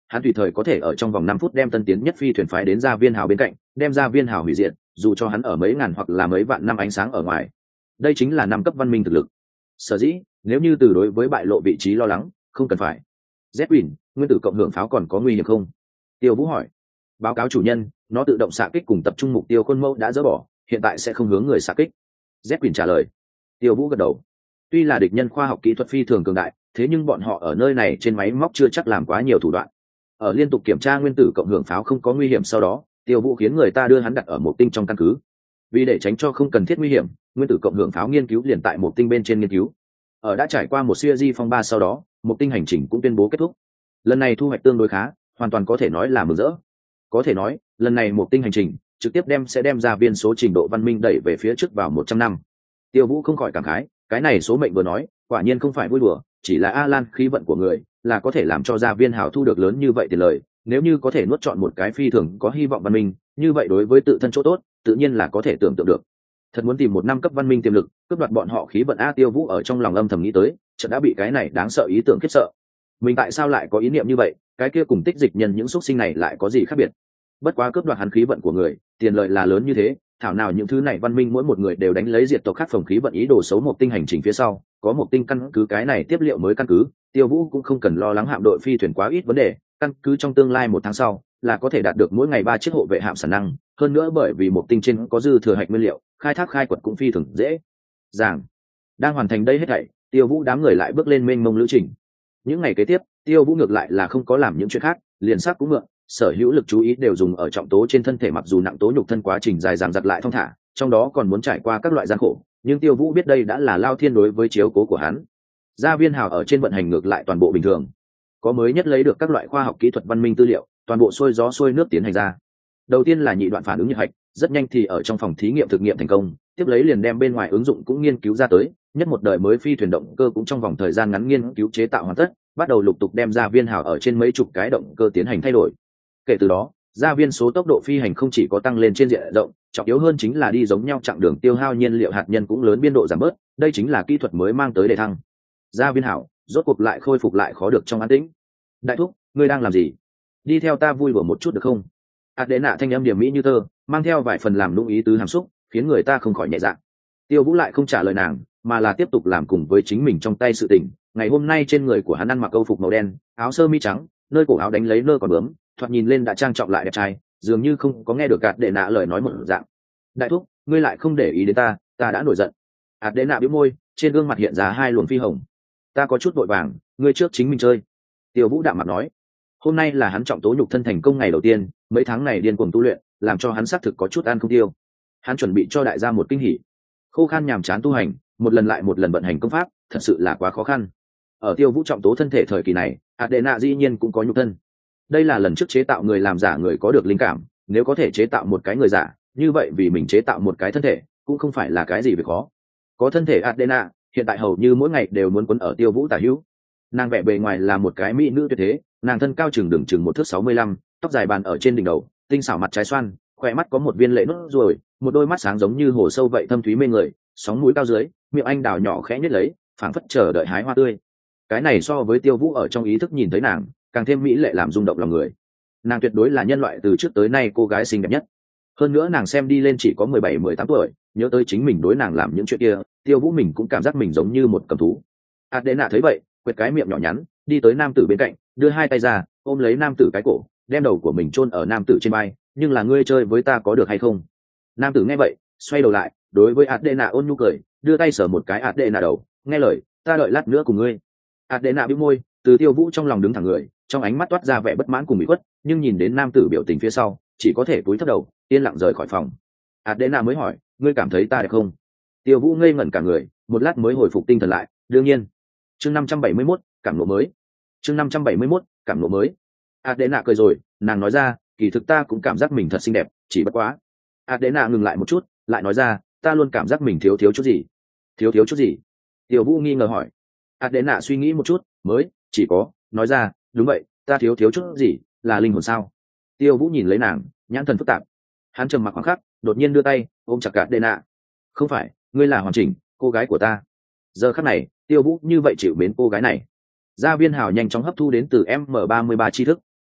hắn tùy thời có thể ở trong vòng năm phút đem tân tiến nhất phi thuyền phái đến gia viên hào bên cạnh, đem gia viên hào hủy diệt, dù cho hắn ở mấy ngàn hoặc là mấy vạn năm ánh sáng ở ngoài. Đây chính là năm cấp văn minh thực lực. Sở dĩ, nếu như từ đối với bại lộ vị trí lo lắng, không cần phải. Zephyr, nguyên tử cộng hưởng pháo còn có nguy hiểm không? Tiêu Vũ hỏi. Báo cáo chủ nhân, nó tự động xạ kích cùng tập trung mục tiêu khuôn mẫu đã dỡ bỏ, hiện tại sẽ không hướng người xạ kích. Zephyr trả lời. Tiêu Vũ gật đầu. Tuy là địch nhân khoa học kỹ thuật phi thường cường đại, thế nhưng bọn họ ở nơi này trên máy móc chưa chắc làm quá nhiều thủ đoạn. Ở liên tục kiểm tra nguyên tử cộng hưởng pháo không có nguy hiểm sau đó, Tiêu Vũ khiến người ta đưa hắn đặt ở một tinh trong căn cứ. Vì để tránh cho không cần thiết nguy hiểm, nguyên tử cộng hưởng pháo nghiên cứu liền tại một tinh bên trên nghiên cứu. Ở đã trải qua một siêu di phong ba sau đó, một tinh hành trình cũng tuyên bố kết thúc. Lần này thu hoạch tương đối khá, hoàn toàn có thể nói là mừng rỡ. Có thể nói, lần này một tinh hành trình trực tiếp đem sẽ đem ra viên số trình độ văn minh đẩy về phía trước vào một trăm năm. Tiêu Vũ không khỏi cảm khái, cái này số mệnh vừa nói, quả nhiên không phải vui đùa, chỉ là Alan khí vận của người, là có thể làm cho gia viên hào thu được lớn như vậy tiền lời, nếu như có thể nuốt chọn một cái phi thường có hy vọng văn minh, như vậy đối với tự thân chỗ tốt, tự nhiên là có thể tưởng tượng được. Thật muốn tìm một năm cấp văn minh tiềm lực, cướp đoạt bọn họ khí vận a. Tiêu Vũ ở trong lòng âm thầm nghĩ tới, chợt đã bị cái này đáng sợ ý tưởng khiếp sợ. Mình tại sao lại có ý niệm như vậy, cái kia cùng tích dịch nhân những xuất sinh này lại có gì khác biệt? Bất quá cướp đoạt hắn khí vận của người, tiền lợi là lớn như thế, thảo nào những thứ này văn minh mỗi một người đều đánh lấy diệt tộc khác phòng khí vận ý đồ xấu một tinh hành trình phía sau, có một tinh căn cứ cái này tiếp liệu mới căn cứ, Tiêu Vũ cũng không cần lo lắng hạm đội phi thuyền quá ít vấn đề, căn cứ trong tương lai một tháng sau là có thể đạt được mỗi ngày ba chiếc hộ vệ hạm sản năng, hơn nữa bởi vì một tinh trên có dư thừa hạch nguyên liệu, khai thác khai quật cũng phi thường dễ dàng. Đang hoàn thành đây hết thảy, Tiêu Vũ đám người lại bước lên mênh mông lữ trình. Những ngày kế tiếp, Tiêu Vũ ngược lại là không có làm những chuyện khác, liền sắc cũng mượn, sở hữu lực chú ý đều dùng ở trọng tố trên thân thể, mặc dù nặng tố nhục thân quá trình dài dằng dặc lại thong thả, trong đó còn muốn trải qua các loại gian khổ, nhưng Tiêu Vũ biết đây đã là lao thiên đối với chiếu cố của hắn. Gia viên hào ở trên vận hành ngược lại toàn bộ bình thường, có mới nhất lấy được các loại khoa học kỹ thuật văn minh tư liệu, toàn bộ xuôi gió xuôi nước tiến hành ra. Đầu tiên là nhị đoạn phản ứng nhiệt hạch, rất nhanh thì ở trong phòng thí nghiệm thực nghiệm thành công, tiếp lấy liền đem bên ngoài ứng dụng cũng nghiên cứu ra tới, nhất một đời mới phi thuyền động cơ cũng trong vòng thời gian ngắn nghiên cứu chế tạo hoàn tất, bắt đầu lục tục đem gia viên hào ở trên mấy chục cái động cơ tiến hành thay đổi. Kể từ đó, gia viên số tốc độ phi hành không chỉ có tăng lên trên diện rộng, trọng yếu hơn chính là đi giống nhau chặng đường tiêu hao nhiên liệu hạt nhân cũng lớn biên độ giảm bớt, đây chính là kỹ thuật mới mang tới đề thăng. Gia viên hảo, rốt cuộc lại khôi phục lại khó được trong an tĩnh. Đại thúc, ngươi đang làm gì? Đi theo ta vui đùa một chút được không? Adena thanh âm điềm mỹ như tơ, mang theo vài phần làm nũng ý tứ hàm xúc, khiến người ta không khỏi nhẹ dạ. Tiêu Vũ lại không trả lời nàng, mà là tiếp tục làm cùng với chính mình trong tay sự tình. Ngày hôm nay trên người của hắn ăn mặc câu phục màu đen, áo sơ mi trắng, nơi cổ áo đánh lấy nơ còn bướm, thoạt nhìn lên đã trang trọng lại đẹp trai, dường như không có nghe được Adena lời nói một dạng. Đại thúc, ngươi lại không để ý đến ta, ta đã nổi giận. Adena bĩu môi, trên gương mặt hiện ra hai luồng phi hồng. Ta có chút vội vàng, ngươi trước chính mình chơi. Tiêu Vũ đạm mặt nói. Hôm nay là hắn trọng tố nhục thân thành công ngày đầu tiên, mấy tháng này điên cuồng tu luyện, làm cho hắn xác thực có chút ăn không tiêu. Hắn chuẩn bị cho đại gia một kinh hỉ. Khô khan nhàm chán tu hành, một lần lại một lần vận hành công pháp, thật sự là quá khó khăn. Ở Tiêu Vũ trọng tố thân thể thời kỳ này, Adena dĩ nhiên cũng có nhục thân. Đây là lần trước chế tạo người làm giả người có được linh cảm, nếu có thể chế tạo một cái người giả, như vậy vì mình chế tạo một cái thân thể, cũng không phải là cái gì việc khó. Có thân thể Adena, hiện tại hầu như mỗi ngày đều muốn quấn ở Tiêu Vũ tả hữu. Nàng vẻ bề ngoài là một cái mỹ nữ tuyệt thế, nàng thân cao chừng đường chừng một thước sáu mươi lăm, tóc dài bàn ở trên đỉnh đầu, tinh xảo mặt trái xoan, khỏe mắt có một viên lệ nốt ruồi, một đôi mắt sáng giống như hồ sâu vậy thâm thúy mê người, sóng mũi cao dưới, miệng anh đào nhỏ khẽ nhếch lấy, phảng phất chờ đợi hái hoa tươi. Cái này so với Tiêu Vũ ở trong ý thức nhìn thấy nàng, càng thêm mỹ lệ làm rung động lòng người. Nàng tuyệt đối là nhân loại từ trước tới nay cô gái xinh đẹp nhất. Hơn nữa nàng xem đi lên chỉ có mười bảy mười tám tuổi, nhớ tới chính mình đối nàng làm những chuyện kia, Tiêu Vũ mình cũng cảm giác mình giống như một cầm thú. Adena thấy vậy, quệt cái miệng nhỏ nhắn, đi tới nam tử bên cạnh, đưa hai tay ra, ôm lấy nam tử cái cổ, đem đầu của mình chôn ở nam tử trên vai, nhưng là ngươi chơi với ta có được hay không? Nam tử nghe vậy, xoay đầu lại, đối với Adena ôn nhu cười, đưa tay sờ một cái Adena đầu, nghe lời, ta đợi lát nữa cùng ngươi. Adena bĩu môi, từ Tiêu Vũ trong lòng đứng thẳng người, trong ánh mắt toát ra vẻ bất mãn cùng bị khuất, nhưng nhìn đến nam tử biểu tình phía sau, chỉ có thể cúi thấp đầu, yên lặng rời khỏi phòng. Adena mới hỏi, ngươi cảm thấy ta đẹp không? Tiêu Vũ ngây ngẩn cả người, một lát mới hồi phục tinh thần lại, đương nhiên. Chương năm trăm bảy mươi mốt, cảm ngộ mới. Chương năm trăm bảy mươi mốt, cảm ngộ mới. Adena cười rồi, nàng nói ra, kỳ thực ta cũng cảm giác mình thật xinh đẹp, chỉ bất quá. Adena ngừng lại một chút, lại nói ra, ta luôn cảm giác mình thiếu thiếu chút gì. Thiếu thiếu chút gì? Tiêu Vũ nghi ngờ hỏi. Adena suy nghĩ một chút, mới, chỉ có, nói ra, đúng vậy, ta thiếu thiếu chút gì, là linh hồn sao? Tiêu Vũ nhìn lấy nàng, nhãn thần phức tạp. Hắn trầm mặc khoảng khắc, đột nhiên đưa tay, ôm chặt Adena. Không phải, ngươi là hoàn chỉnh, cô gái của ta. Giờ khắc này, Tiêu Vũ như vậy chịu mến cô gái này. Gia viên hào nhanh chóng hấp thu đến từ M ba mươi ba tri thức.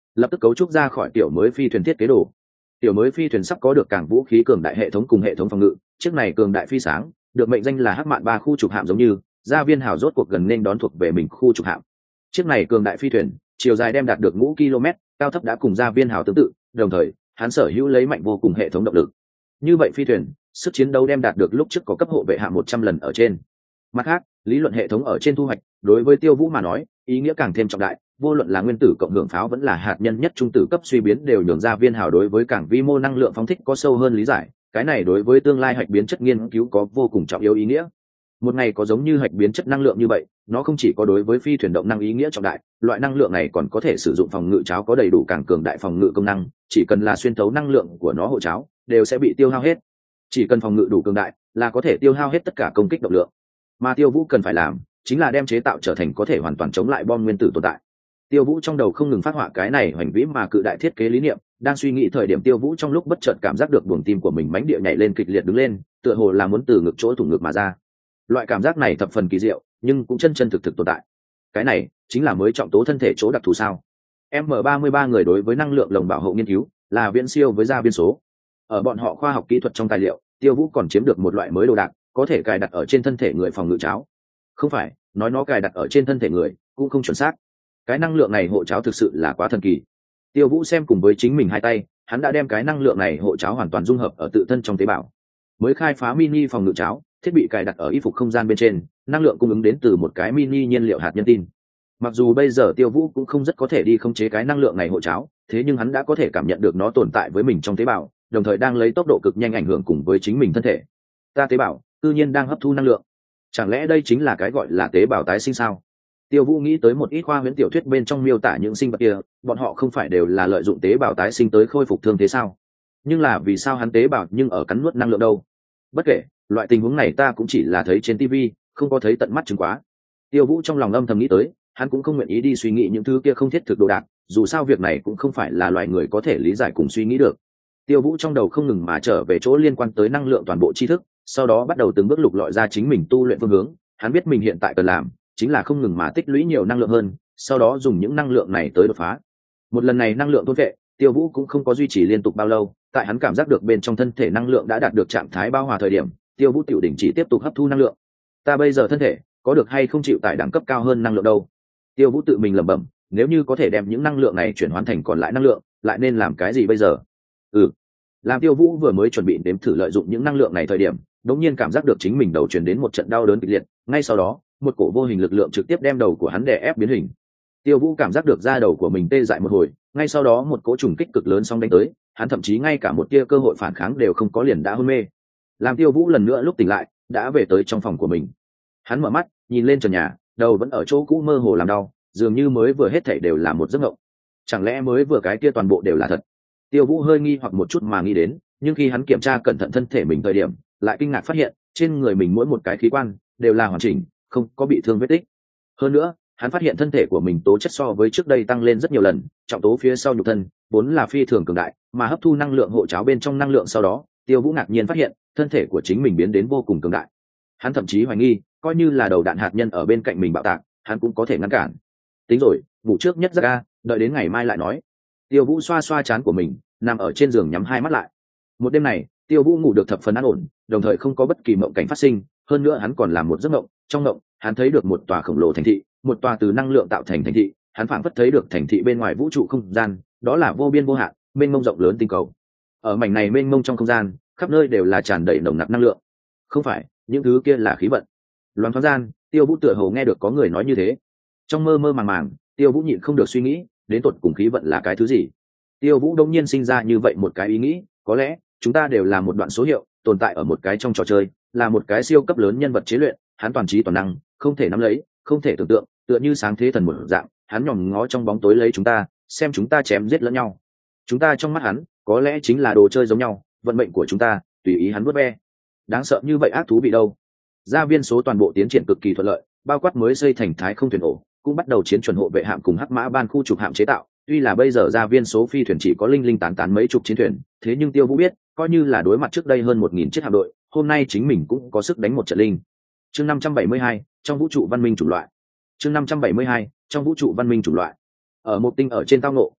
lập tức cấu trúc ra khỏi tiểu mới phi thuyền thiết kế đồ. Tiểu mới phi thuyền sắp có được cảng vũ khí cường đại hệ thống cùng hệ thống phòng ngự, chiếc này cường đại phi sáng được mệnh danh là hắc mạn ba khu trục hạm, giống như gia viên hào rốt cuộc gần nên đón thuộc về mình khu trục hạm. Chiếc này cường đại phi thuyền chiều dài đem đạt được ngũ km, cao thấp đã cùng gia viên hào tương tự, đồng thời hắn sở hữu lấy mạnh vô cùng hệ thống động lực. Như vậy phi thuyền sức chiến đấu đem đạt được lúc trước có cấp hộ vệ hạm một trăm lần ở trên. Mặt khác, lý luận hệ thống ở trên thu hoạch đối với Tiêu Vũ mà nói ý nghĩa càng thêm trọng đại, vô luận là nguyên tử cộng hưởng pháo vẫn là hạt nhân nhất trung tử cấp suy biến đều nhường ra viên hào đối với cảng vi mô năng lượng phóng thích có sâu hơn lý giải, cái này đối với tương lai hạch biến chất nghiên cứu có vô cùng trọng yếu ý nghĩa. Một ngày có giống như hạch biến chất năng lượng như vậy, nó không chỉ có đối với phi thuyền động năng ý nghĩa trọng đại, loại năng lượng này còn có thể sử dụng phòng ngự cháo có đầy đủ càng cường đại phòng ngự công năng, chỉ cần là xuyên thấu năng lượng của nó hộ cháo đều sẽ bị tiêu hao hết. Chỉ cần phòng ngự đủ cường đại là có thể tiêu hao hết tất cả công kích động lượng. Mà Tiêu Vũ cần phải làm chính là đem chế tạo trở thành có thể hoàn toàn chống lại bom nguyên tử tồn tại. Tiêu Vũ trong đầu không ngừng phát họa cái này hoành vĩ mà cự đại thiết kế lý niệm, đang suy nghĩ thời điểm Tiêu Vũ trong lúc bất chợt cảm giác được buồng tim của mình mãnh địa nhảy lên kịch liệt đứng lên, tựa hồ là muốn từ ngực chỗ thủng ngực mà ra. Loại cảm giác này thập phần kỳ diệu, nhưng cũng chân chân thực thực tồn tại. Cái này chính là mới trọng tố thân thể chỗ đặc thù sao? M ba mươi ba người đối với năng lượng lồng bảo hộ nghiên cứu là viễn siêu với gia viên số. Ở bọn họ khoa học kỹ thuật trong tài liệu, Tiêu Vũ còn chiếm được một loại mới đồ đạc, có thể cài đặt ở trên thân thể người phòng ngự cháo. Không phải, nói nó cài đặt ở trên thân thể người cũng không chuẩn xác. Cái năng lượng này hộ cháo thực sự là quá thần kỳ. Tiêu Vũ xem cùng với chính mình hai tay, hắn đã đem cái năng lượng này hộ cháo hoàn toàn dung hợp ở tự thân trong tế bào. Mới khai phá mini phòng ngự cháo, thiết bị cài đặt ở y phục không gian bên trên, năng lượng cung ứng đến từ một cái mini nhiên liệu hạt nhân tin. Mặc dù bây giờ Tiêu Vũ cũng không rất có thể đi khống chế cái năng lượng này hộ cháo, thế nhưng hắn đã có thể cảm nhận được nó tồn tại với mình trong tế bào, đồng thời đang lấy tốc độ cực nhanh ảnh hưởng cùng với chính mình thân thể. Ta tế bào tự nhiên đang hấp thu năng lượng. Chẳng lẽ đây chính là cái gọi là tế bào tái sinh sao? Tiêu Vũ nghĩ tới một ít khoa huyễn tiểu thuyết bên trong miêu tả những sinh vật kia, bọn họ không phải đều là lợi dụng tế bào tái sinh tới khôi phục thương thế sao? Nhưng là vì sao hắn tế bào nhưng ở cắn nuốt năng lượng đâu? Bất kể, loại tình huống này ta cũng chỉ là thấy trên ti vi, không có thấy tận mắt chứng quá. Tiêu Vũ trong lòng âm thầm nghĩ tới, hắn cũng không nguyện ý đi suy nghĩ những thứ kia không thiết thực đồ đạc, dù sao việc này cũng không phải là loài người có thể lý giải cùng suy nghĩ được. Tiêu Vũ trong đầu không ngừng mà trở về chỗ liên quan tới năng lượng toàn bộ tri thức, sau đó bắt đầu từng bước lục lọi ra chính mình tu luyện phương hướng. Hắn biết mình hiện tại cần làm chính là không ngừng mà tích lũy nhiều năng lượng hơn, sau đó dùng những năng lượng này tới đột phá. Một lần này năng lượng thôn vệ, Tiêu Vũ cũng không có duy trì liên tục bao lâu, tại hắn cảm giác được bên trong thân thể năng lượng đã đạt được trạng thái bao hòa thời điểm, Tiêu Vũ tiểu đỉnh chỉ tiếp tục hấp thu năng lượng. Ta bây giờ thân thể có được hay không chịu tải đẳng cấp cao hơn năng lượng đâu? Tiêu Vũ tự mình lẩm bẩm, nếu như có thể đem những năng lượng này chuyển hóa thành còn lại năng lượng, lại nên làm cái gì bây giờ? Ừ. Làm Tiêu Vũ vừa mới chuẩn bị đếm thử lợi dụng những năng lượng này thời điểm, đống nhiên cảm giác được chính mình đầu truyền đến một trận đau đớn kịch liệt, ngay sau đó, một cổ vô hình lực lượng trực tiếp đem đầu của hắn đè ép biến hình. Tiêu Vũ cảm giác được da đầu của mình tê dại một hồi, ngay sau đó một cỗ trùng kích cực lớn song đánh tới, hắn thậm chí ngay cả một tia cơ hội phản kháng đều không có, liền đã hôn mê. Làm Tiêu Vũ lần nữa lúc tỉnh lại, đã về tới trong phòng của mình. Hắn mở mắt, nhìn lên trần nhà, đầu vẫn ở chỗ cũ mơ hồ làm đau, dường như mới vừa hết thảy đều là một giấc mộng. Chẳng lẽ mới vừa cái kia toàn bộ đều là thật? Tiêu Vũ hơi nghi hoặc một chút mà nghĩ đến, nhưng khi hắn kiểm tra cẩn thận thân thể mình thời điểm, lại kinh ngạc phát hiện, trên người mình mỗi một cái khí quan đều là hoàn chỉnh, không có bị thương vết tích. Hơn nữa, hắn phát hiện thân thể của mình tố chất so với trước đây tăng lên rất nhiều lần, trọng tố phía sau nhục thân vốn là phi thường cường đại, mà hấp thu năng lượng hộ cháo bên trong năng lượng sau đó, Tiêu Vũ ngạc nhiên phát hiện, thân thể của chính mình biến đến vô cùng cường đại. Hắn thậm chí hoài nghi, coi như là đầu đạn hạt nhân ở bên cạnh mình bạo tạc, hắn cũng có thể ngăn cản. Tính rồi, ngủ trước nhất giấc a, đợi đến ngày mai lại nói. Tiêu Vũ xoa xoa trán của mình, nằm ở trên giường nhắm hai mắt lại. Một đêm này, Tiêu Vũ ngủ được thập phần an ổn, đồng thời không có bất kỳ mộng cảnh phát sinh, hơn nữa hắn còn làm một giấc mộng, trong mộng, hắn thấy được một tòa khổng lồ thành thị, một tòa từ năng lượng tạo thành thành thị, hắn phảng phất thấy được thành thị bên ngoài vũ trụ không gian, đó là vô biên vô hạn, mênh mông rộng lớn tinh cầu. Ở mảnh này mênh mông trong không gian, khắp nơi đều là tràn đầy nồng nặc năng lượng. Không phải, những thứ kia là khí vận. Loan thoáng gian, Tiêu Vũ tựa hồ nghe được có người nói như thế. Trong mơ mơ màng màng, Tiêu Vũ nhịn không được suy nghĩ, đến tột cùng khí vận là cái thứ gì? Tiêu Vũ đột nhiên sinh ra như vậy một cái ý nghĩ, có lẽ chúng ta đều là một đoạn số hiệu, tồn tại ở một cái trong trò chơi, là một cái siêu cấp lớn nhân vật chế luyện, hắn toàn trí toàn năng, không thể nắm lấy, không thể tưởng tượng, tựa như sáng thế thần một dạng, hắn nhòm ngó trong bóng tối lấy chúng ta, xem chúng ta chém giết lẫn nhau. Chúng ta trong mắt hắn, có lẽ chính là đồ chơi giống nhau, vận mệnh của chúng ta, tùy ý hắn vuốt ve. Đáng sợ như vậy ác thú vị đâu? Gia viên số toàn bộ tiến triển cực kỳ thuận lợi, bao quát mới xây thành thái không thuyền ổ, cũng bắt đầu chiến chuẩn hộ vệ hạm cùng hắc mã ban khu trục hạm chế tạo. Tuy là bây giờ gia viên số phi thuyền chỉ có linh linh tán tán mấy chục chiến thuyền, thế nhưng Tiêu Vũ biết, coi như là đối mặt trước đây hơn một nghìn chiếc hạm đội, hôm nay chính mình cũng có sức đánh một trận linh. Chương năm trăm bảy mươi hai, trong vũ trụ văn minh chủng loại. Chương năm trăm bảy mươi hai, trong vũ trụ văn minh chủng loại. Ở một tinh ở trên tao ngộ,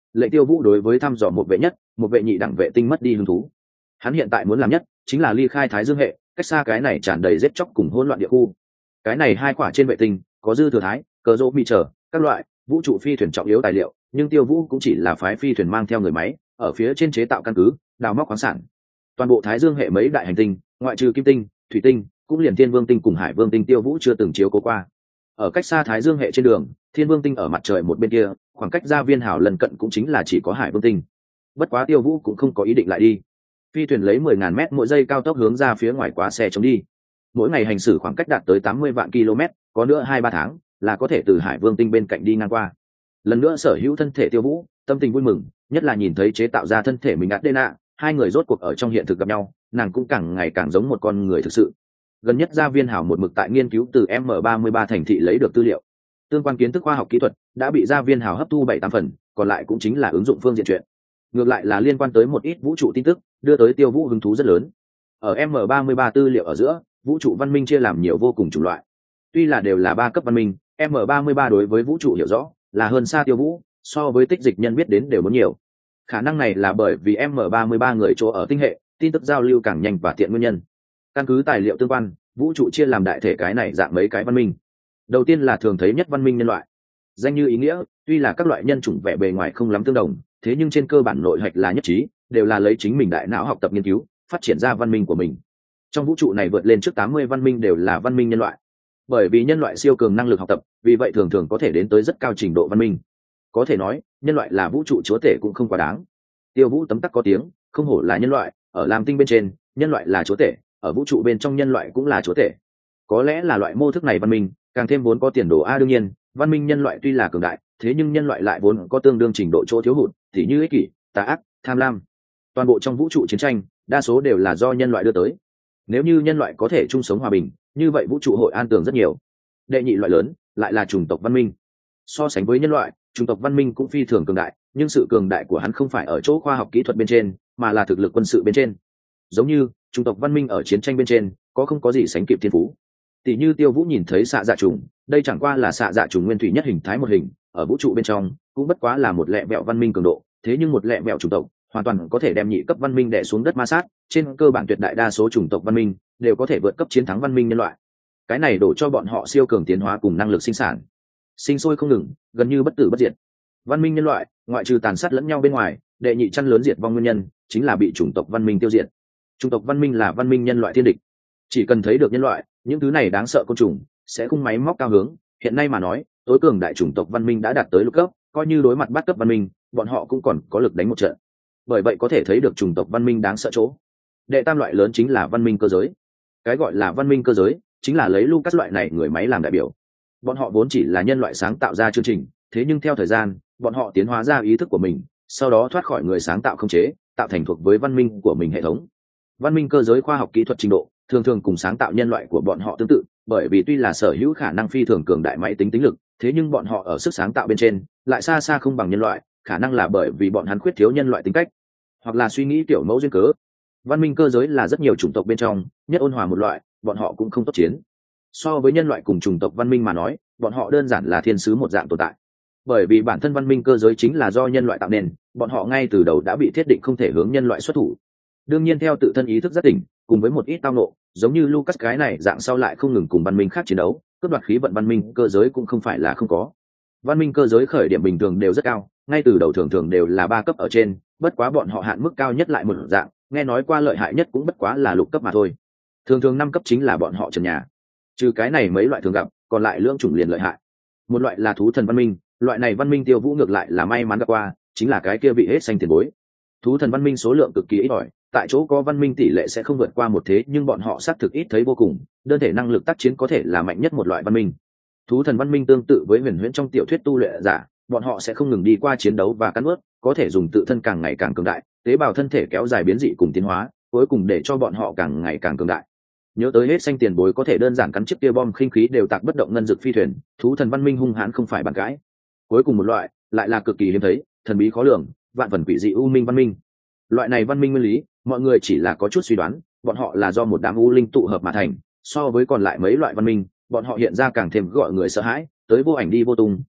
lệnh Tiêu Vũ đối với thăm dò một vệ nhất một vệ nhị đẳng vệ tinh mất đi hứng thú. Hắn hiện tại muốn làm nhất chính là ly khai Thái Dương hệ, cách xa cái này tràn đầy giết chóc cùng hỗn loạn địa khu. Cái này hai quả trên vệ tinh có dư thừa thái cờ rỗ bị trở các loại vũ trụ phi thuyền trọng yếu tài liệu, nhưng Tiêu Vũ cũng chỉ là phái phi thuyền mang theo người máy ở phía trên chế tạo căn cứ, đào móc khoáng sản. Toàn bộ Thái Dương hệ mấy đại hành tinh, ngoại trừ Kim tinh, Thủy tinh, cũng liền Thiên Vương tinh cùng Hải Vương tinh Tiêu Vũ chưa từng chiếu cố qua. Ở cách xa Thái Dương hệ trên đường, Thiên Vương tinh ở mặt trời một bên kia, khoảng cách Gia Viên Hào lần cận cũng chính là chỉ có Hải Vương tinh. Bất quá Tiêu Vũ cũng không có ý định lại đi. Phi thuyền lấy mười ngàn mét mỗi giây cao tốc hướng ra phía ngoài quá xe chống đi. Mỗi ngày hành xử khoảng cách đạt tới tám mươi vạn km, có nữa hai ba tháng là có thể từ Hải Vương tinh bên cạnh đi ngang qua. Lần nữa sở hữu thân thể Tiêu Vũ, tâm tình vui mừng, nhất là nhìn thấy chế tạo ra thân thể mình Adena, hai người rốt cuộc ở trong hiện thực gặp nhau, nàng cũng càng ngày càng giống một con người thực sự. Gần nhất Gia Viên Hảo một mực tại nghiên cứu từ M ba mươi ba thành thị lấy được tư liệu, tương quan kiến thức khoa học kỹ thuật đã bị Gia Viên Hảo hấp thu bảy tám phần, còn lại cũng chính là ứng dụng phương diện chuyện. Ngược lại là liên quan tới một ít vũ trụ tin tức, đưa tới Tiêu Vũ hứng thú rất lớn. Ở M ba mươi ba tư liệu ở giữa, vũ trụ văn minh chia làm nhiều vô cùng chủng loại. Tuy là đều là ba cấp văn minh, M ba mươi ba đối với vũ trụ hiểu rõ là hơn xa Tiêu Vũ, so với tích dịch nhân biết đến đều muốn nhiều. Khả năng này là bởi vì M ba mươi ba người chỗ ở tinh hệ, tin tức giao lưu càng nhanh và tiện nguyên nhân. Căn cứ tài liệu tương quan, vũ trụ chia làm đại thể cái này dạng mấy cái văn minh. Đầu tiên là thường thấy nhất văn minh nhân loại. Danh như ý nghĩa, tuy là các loại nhân chủng vẻ bề ngoài không lắm tương đồng, thế nhưng trên cơ bản nội hạch là nhất trí, đều là lấy chính mình đại não học tập nghiên cứu, phát triển ra văn minh của mình. Trong vũ trụ này vượt lên trước tám mươi văn minh đều là văn minh nhân loại. Bởi vì nhân loại siêu cường năng lực học tập, vì vậy thường thường có thể đến tới rất cao trình độ văn minh. Có thể nói, nhân loại là vũ trụ chúa tể cũng không quá đáng. Tiêu Vũ tấm tắc có tiếng, không hổ là nhân loại, ở Lam tinh bên trên, nhân loại là chúa tể, ở vũ trụ bên trong nhân loại cũng là chúa tể. Có lẽ là loại mô thức này văn minh, càng thêm vốn có tiền đồ a đương nhiên, văn minh nhân loại tuy là cường đại, thế nhưng nhân loại lại vốn có tương đương trình độ chỗ thiếu hụt, tỉ như ích kỷ, tà ác, tham lam. Toàn bộ trong vũ trụ chiến tranh, đa số đều là do nhân loại đưa tới. Nếu như nhân loại có thể chung sống hòa bình, như vậy vũ trụ hội an tường rất nhiều. Đệ nhị loại lớn, lại là chủng tộc văn minh. So sánh với nhân loại, chủng tộc văn minh cũng phi thường cường đại, nhưng sự cường đại của hắn không phải ở chỗ khoa học kỹ thuật bên trên, mà là thực lực quân sự bên trên. Giống như chủng tộc văn minh ở chiến tranh bên trên, có không có gì sánh kịp thiên phú. Tỷ như Tiêu Vũ nhìn thấy xạ dạ trùng, đây chẳng qua là xạ dạ trùng nguyên thủy nhất hình thái một hình, ở vũ trụ bên trong cũng bất quá là một lẹ vẹo văn minh cường độ, thế nhưng một lẹ vẹo chủng tộc hoàn toàn có thể đem nhị cấp văn minh đè xuống đất ma sát, trên cơ bản tuyệt đại đa số chủng tộc văn minh đều có thể vượt cấp chiến thắng văn minh nhân loại. Cái này đổ cho bọn họ siêu cường tiến hóa cùng năng lực sinh sản, sinh sôi không ngừng, gần như bất tử bất diệt. Văn minh nhân loại, ngoại trừ tàn sát lẫn nhau bên ngoài, đệ nhị chăn lớn diệt vong nguyên nhân chính là bị chủng tộc văn minh tiêu diệt. Chủng tộc văn minh là văn minh nhân loại thiên địch. Chỉ cần thấy được nhân loại, những thứ này đáng sợ côn trùng sẽ khung máy móc cao hướng. Hiện nay mà nói, tối cường đại chủng tộc văn minh đã đạt tới lục cấp, coi như đối mặt bát cấp văn minh, bọn họ cũng còn có lực đánh một trận. Bởi vậy có thể thấy được chủng tộc văn minh đáng sợ chỗ. Đệ tam loại lớn chính là văn minh cơ giới. Cái gọi là văn minh cơ giới chính là lấy Lucas loại này người máy làm đại biểu. Bọn họ vốn chỉ là nhân loại sáng tạo ra chương trình, thế nhưng theo thời gian, bọn họ tiến hóa ra ý thức của mình, sau đó thoát khỏi người sáng tạo không chế, tạo thành thuộc với văn minh của mình hệ thống. Văn minh cơ giới khoa học kỹ thuật trình độ thường thường cùng sáng tạo nhân loại của bọn họ tương tự, bởi vì tuy là sở hữu khả năng phi thường cường đại máy tính tính lực, thế nhưng bọn họ ở sức sáng tạo bên trên lại xa xa không bằng nhân loại, khả năng là bởi vì bọn hắn khuyết thiếu nhân loại tính cách, hoặc là suy nghĩ tiểu mẫu duyên cớ. Văn minh cơ giới là rất nhiều chủng tộc bên trong nhất ôn hòa một loại, bọn họ cũng không tốt chiến. So với nhân loại cùng chủng tộc văn minh mà nói, bọn họ đơn giản là thiên sứ một dạng tồn tại. Bởi vì bản thân văn minh cơ giới chính là do nhân loại tạo nên, bọn họ ngay từ đầu đã bị thiết định không thể hướng nhân loại xuất thủ. Đương nhiên theo tự thân ý thức rất tỉnh, cùng với một ít tao nộ, giống như Lucas cái này dạng sau lại không ngừng cùng văn minh khác chiến đấu, cướp đoạt khí vận văn minh cơ giới cũng không phải là không có. Văn minh cơ giới khởi điểm bình thường đều rất cao, ngay từ đầu thường thường đều là ba cấp ở trên, bất quá bọn họ hạn mức cao nhất lại một dạng, nghe nói qua lợi hại nhất cũng bất quá là lục cấp mà thôi. Thường thường năm cấp chính là bọn họ trần nhà. Trừ cái này mấy loại thường gặp, còn lại lưỡng chủng liền lợi hại. Một loại là thú thần văn minh, loại này văn minh Tiêu Vũ ngược lại là may mắn gặp qua, chính là cái kia vị hết xanh tiền bối. Thú thần văn minh số lượng cực kỳ ít ỏi, tại chỗ có văn minh tỷ lệ sẽ không vượt qua một thế, nhưng bọn họ xác thực ít thấy vô cùng, đơn thể năng lực tác chiến có thể là mạnh nhất một loại văn minh. Thú thần văn minh tương tự với huyền huyễn trong tiểu thuyết tu luyện giả, bọn họ sẽ không ngừng đi qua chiến đấu và cắn ướt, có thể dùng tự thân càng ngày càng cường đại, tế bào thân thể kéo dài biến dị cùng tiến hóa, cuối cùng để cho bọn họ càng ngày càng cường đại. Nhớ tới hết xanh tiền bối có thể đơn giản cắn chiếc kia bom khinh khí đều tạc bất động ngân dực phi thuyền, thú thần văn minh hung hãn không phải bàn cãi. Cuối cùng một loại lại là cực kỳ hiếm thấy, thần bí khó lường, vạn phần quỷ dị u minh văn minh. Loại này văn minh nguyên lý, mọi người chỉ là có chút suy đoán, bọn họ là do một đám u linh tụ hợp mà thành, so với còn lại mấy loại văn minh, bọn họ hiện ra càng thêm gọi người sợ hãi, tới vô ảnh đi vô tung,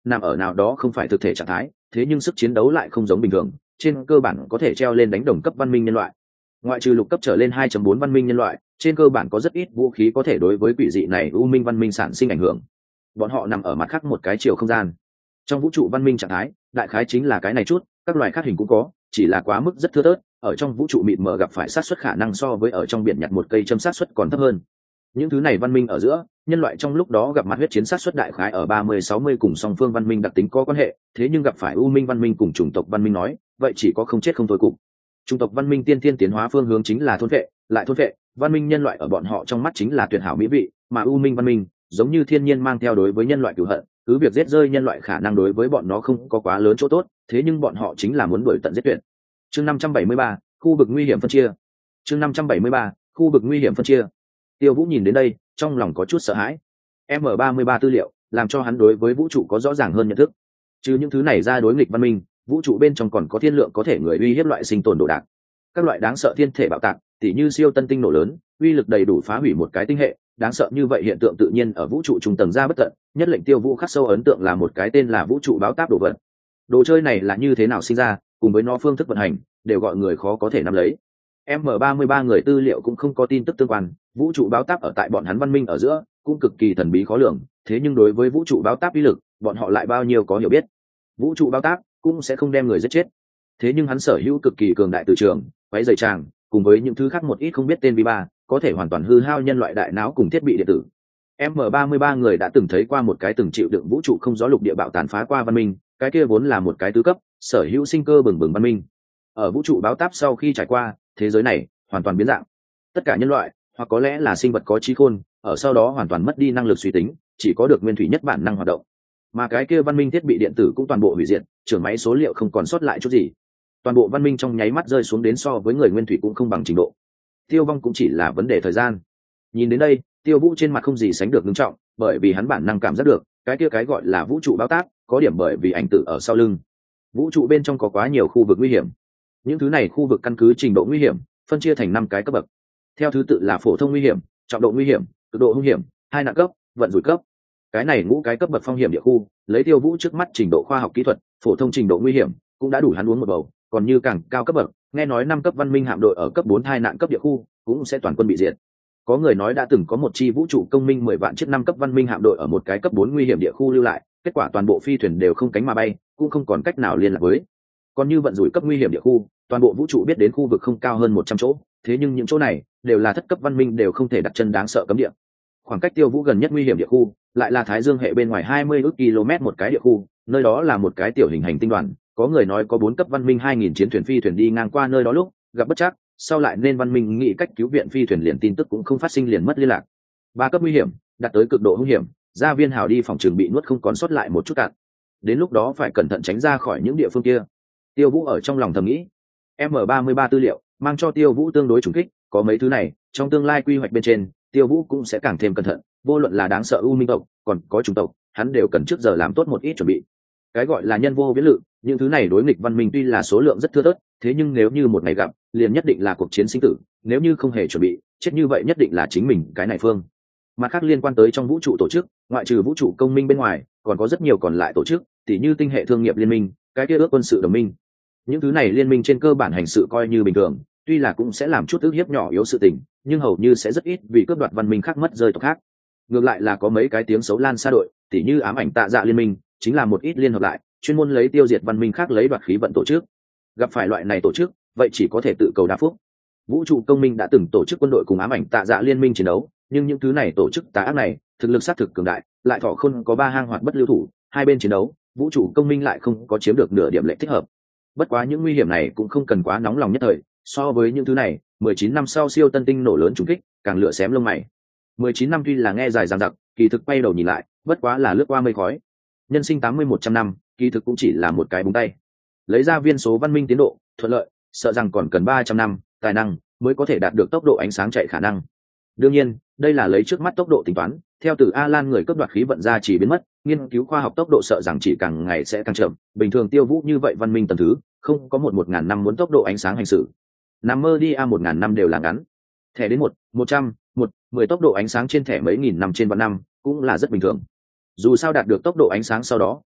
nằm ở nào đó không phải thực thể trạng thái, thế nhưng sức chiến đấu lại không giống bình thường, trên cơ bản có thể treo lên đánh đồng cấp văn minh nhân loại. Ngoại trừ lục cấp trở lên hai chấm bốn văn minh nhân loại, trên cơ bản có rất ít vũ khí có thể đối với quỷ dị này u minh văn minh sản sinh ảnh hưởng. Bọn họ nằm ở mặt khác một cái chiều không gian. Trong vũ trụ văn minh trạng thái, đại khái chính là cái này chút, các loài khác hình cũng có, chỉ là quá mức rất thưa thớt, ở trong vũ trụ mịt mờ gặp phải sát suất khả năng so với ở trong biển nhặt một cây châm sát suất còn thấp hơn. Những thứ này văn minh ở giữa, nhân loại trong lúc đó gặp mặt huyết chiến sát suất đại khái ở ba mươi sáu mươi cùng song phương văn minh đặc tính có quan hệ, thế nhưng gặp phải u minh văn minh cùng chủng tộc văn minh nói, vậy chỉ có không chết không thôi cục. Chủng tộc văn minh tiên tiên tiến hóa phương hướng chính là thôn vệ, lại thôn vệ, văn minh nhân loại ở bọn họ trong mắt chính là tuyệt hảo mỹ vị, mà u minh văn minh, giống như thiên nhiên mang theo đối với nhân loại cừu hận, cứ việc giết rơi nhân loại khả năng đối với bọn nó không có quá lớn chỗ tốt, thế nhưng bọn họ chính là muốn đuổi tận giết tuyệt. Chương năm trăm bảy mươi ba, khu vực nguy hiểm phân chia. Chương năm trăm bảy mươi ba, khu vực nguy hiểm phân chia. Tiêu Vũ nhìn đến đây, trong lòng có chút sợ hãi. M ba mươi ba tư liệu làm cho hắn đối với vũ trụ có rõ ràng hơn nhận thức. Trừ những thứ này ra, đối nghịch văn minh, vũ trụ bên trong còn có thiên lượng có thể người uy hiếp loại sinh tồn đồ đạc. Các loại đáng sợ thiên thể bạo tạc, tỉ như siêu tân tinh nổ lớn, uy lực đầy đủ phá hủy một cái tinh hệ, đáng sợ như vậy hiện tượng tự nhiên ở vũ trụ trung tầng ra bất tận, nhất lệnh Tiêu Vũ khắc sâu ấn tượng là một cái tên là vũ trụ báo táp đồ vật. Đồ chơi này là như thế nào sinh ra, cùng với nó phương thức vận hành, đều gọi người khó có thể nắm lấy. M ba mươi ba người tư liệu cũng không có tin tức tương quan, vũ trụ báo táp ở tại bọn hắn văn minh ở giữa cũng cực kỳ thần bí khó lường, thế nhưng đối với vũ trụ báo táp uy lực, bọn họ lại bao nhiêu có hiểu biết. Vũ trụ báo táp cũng sẽ không đem người giết chết, thế nhưng hắn sở hữu cực kỳ cường đại từ trường, váy dày tràng, cùng với những thứ khác một ít không biết tên vi ba, có thể hoàn toàn hư hao nhân loại đại não cùng thiết bị điện tử. M ba mươi ba người đã từng thấy qua một cái từng chịu đựng vũ trụ không gió lục địa bạo tàn phá qua văn minh, cái kia vốn là một cái tứ cấp, sở hữu sinh cơ bừng bừng văn minh. Ở vũ trụ báo táp sau khi trải qua, thế giới này hoàn toàn biến dạng. Tất cả nhân loại, hoặc có lẽ là sinh vật có trí khôn, ở sau đó hoàn toàn mất đi năng lực suy tính, chỉ có được nguyên thủy nhất bản năng hoạt động. Mà cái kia văn minh thiết bị điện tử cũng toàn bộ hủy diệt, trưởng máy số liệu không còn sót lại chút gì. Toàn bộ văn minh trong nháy mắt rơi xuống đến so với người nguyên thủy cũng không bằng trình độ. Tiêu vong cũng chỉ là vấn đề thời gian. Nhìn đến đây, Tiêu Vũ trên mặt không gì sánh được nghiêm trọng, bởi vì hắn bản năng cảm giác được, cái kia cái gọi là vũ trụ báo táp, có điểm bởi vì ảnh tử ở sau lưng. Vũ trụ bên trong có quá nhiều khu vực nguy hiểm. Những thứ này khu vực căn cứ trình độ nguy hiểm, phân chia thành năm cái cấp bậc. Theo thứ tự là phổ thông nguy hiểm, trọng độ nguy hiểm, cực độ nguy hiểm, hai nặng cấp, vận rủi cấp. Cái này ngũ cái cấp bậc phong hiểm địa khu, lấy Tiêu Vũ trước mắt trình độ khoa học kỹ thuật, phổ thông trình độ nguy hiểm cũng đã đủ hắn uống một bầu, còn như càng cao cấp bậc, nghe nói năm cấp văn minh hạm đội ở cấp bốn hai nạn cấp địa khu, cũng sẽ toàn quân bị diệt. Có người nói đã từng có một chi vũ trụ công minh mười vạn chiếc năm cấp văn minh hạm đội ở một cái cấp bốn nguy hiểm địa khu lưu lại, kết quả toàn bộ phi thuyền đều không cánh mà bay, cũng không còn cách nào liên lạc với. Còn như vận rủi cấp nguy hiểm địa khu, toàn bộ vũ trụ biết đến khu vực không cao hơn một trăm chỗ, thế nhưng những chỗ này đều là thất cấp văn minh đều không thể đặt chân đáng sợ cấm địa. Khoảng cách Tiêu Vũ gần nhất nguy hiểm địa khu lại là Thái Dương hệ bên ngoài hai mươi ước km một cái địa khu, nơi đó là một cái tiểu hình hành tinh đoàn, có người nói có bốn cấp văn minh hai nghìn chiến thuyền phi thuyền đi ngang qua nơi đó lúc gặp bất trắc, sau lại nên văn minh nghĩ cách cứu viện phi thuyền liền tin tức cũng không phát sinh liền mất liên lạc. Ba cấp nguy hiểm đạt tới cực độ nguy hiểm, gia viên hào đi phòng trường bị nuốt không còn sót lại một chút cạn, đến lúc đó phải cẩn thận tránh ra khỏi những địa phương kia. Tiêu Vũ ở trong lòng thầm nghĩ. M ba mươi ba tư liệu mang cho Tiêu Vũ tương đối trùng kích, có mấy thứ này trong tương lai quy hoạch bên trên, Tiêu Vũ cũng sẽ càng thêm cẩn thận, vô luận là đáng sợ u minh tộc còn có chủng tộc, hắn đều cần trước giờ làm tốt một ít chuẩn bị. Cái gọi là nhân vô viễn lự, những thứ này đối nghịch văn minh tuy là số lượng rất thưa thớt, thế nhưng nếu như một ngày gặp, liền nhất định là cuộc chiến sinh tử, nếu như không hề chuẩn bị, chết như vậy nhất định là chính mình cái này phương. Mặt khác liên quan tới trong vũ trụ tổ chức, ngoại trừ vũ trụ công minh bên ngoài, còn có rất nhiều còn lại tổ chức, tỉ như tinh hệ thương nghiệp liên minh, cái kia ước quân sự đồng minh. Những thứ này liên minh trên cơ bản hành sự coi như bình thường, tuy là cũng sẽ làm chút ức hiếp nhỏ yếu sự tình, nhưng hầu như sẽ rất ít vì cướp đoạt văn minh khác mất rơi tộc khác. Ngược lại là có mấy cái tiếng xấu lan xa đội, tỉ như ám ảnh tạ dạ liên minh, chính là một ít liên hợp lại, chuyên môn lấy tiêu diệt văn minh khác lấy đoạt khí vận tổ chức. Gặp phải loại này tổ chức, vậy chỉ có thể tự cầu đa phúc. Vũ trụ công minh đã từng tổ chức quân đội cùng ám ảnh tạ dạ liên minh chiến đấu, nhưng những thứ này tổ chức tà ác này, thực lực sát thực cường đại, lại thọ khôn có ba hang hoạt bất lưu thủ, hai bên chiến đấu, vũ trụ công minh lại không có chiếm được nửa điểm lệch thích hợp. Bất quá những nguy hiểm này cũng không cần quá nóng lòng nhất thời, so với những thứ này, mười chín năm sau siêu tân tinh nổ lớn trùng kích, càng lửa xém lông mày. mười chín năm tuy là nghe dài dằng dặc, kỳ thực quay đầu nhìn lại, bất quá là lướt qua mây khói. Nhân sinh tám mươi một trăm năm, kỳ thực cũng chỉ là một cái búng tay. Lấy ra viên số văn minh tiến độ, thuận lợi, sợ rằng còn cần ba trăm năm, tài năng mới có thể đạt được tốc độ ánh sáng chạy khả năng. Đương nhiên, đây là lấy trước mắt tốc độ tính toán, theo từ Alan người cấp đoạt khí vận ra chỉ biến mất, nghiên cứu khoa học tốc độ sợ rằng chỉ càng ngày sẽ càng chậm, bình thường Tiêu Vũ như vậy văn minh tầng thứ, không có một một ngàn năm muốn tốc độ ánh sáng hành xử. Nằm mơ đi a một ngàn năm đều là ngắn. Thẻ đến một, một trăm, một, mười tốc độ ánh sáng trên thẻ mấy nghìn năm trên vạn năm, cũng là rất bình thường. Dù sao đạt được tốc độ ánh sáng sau đó,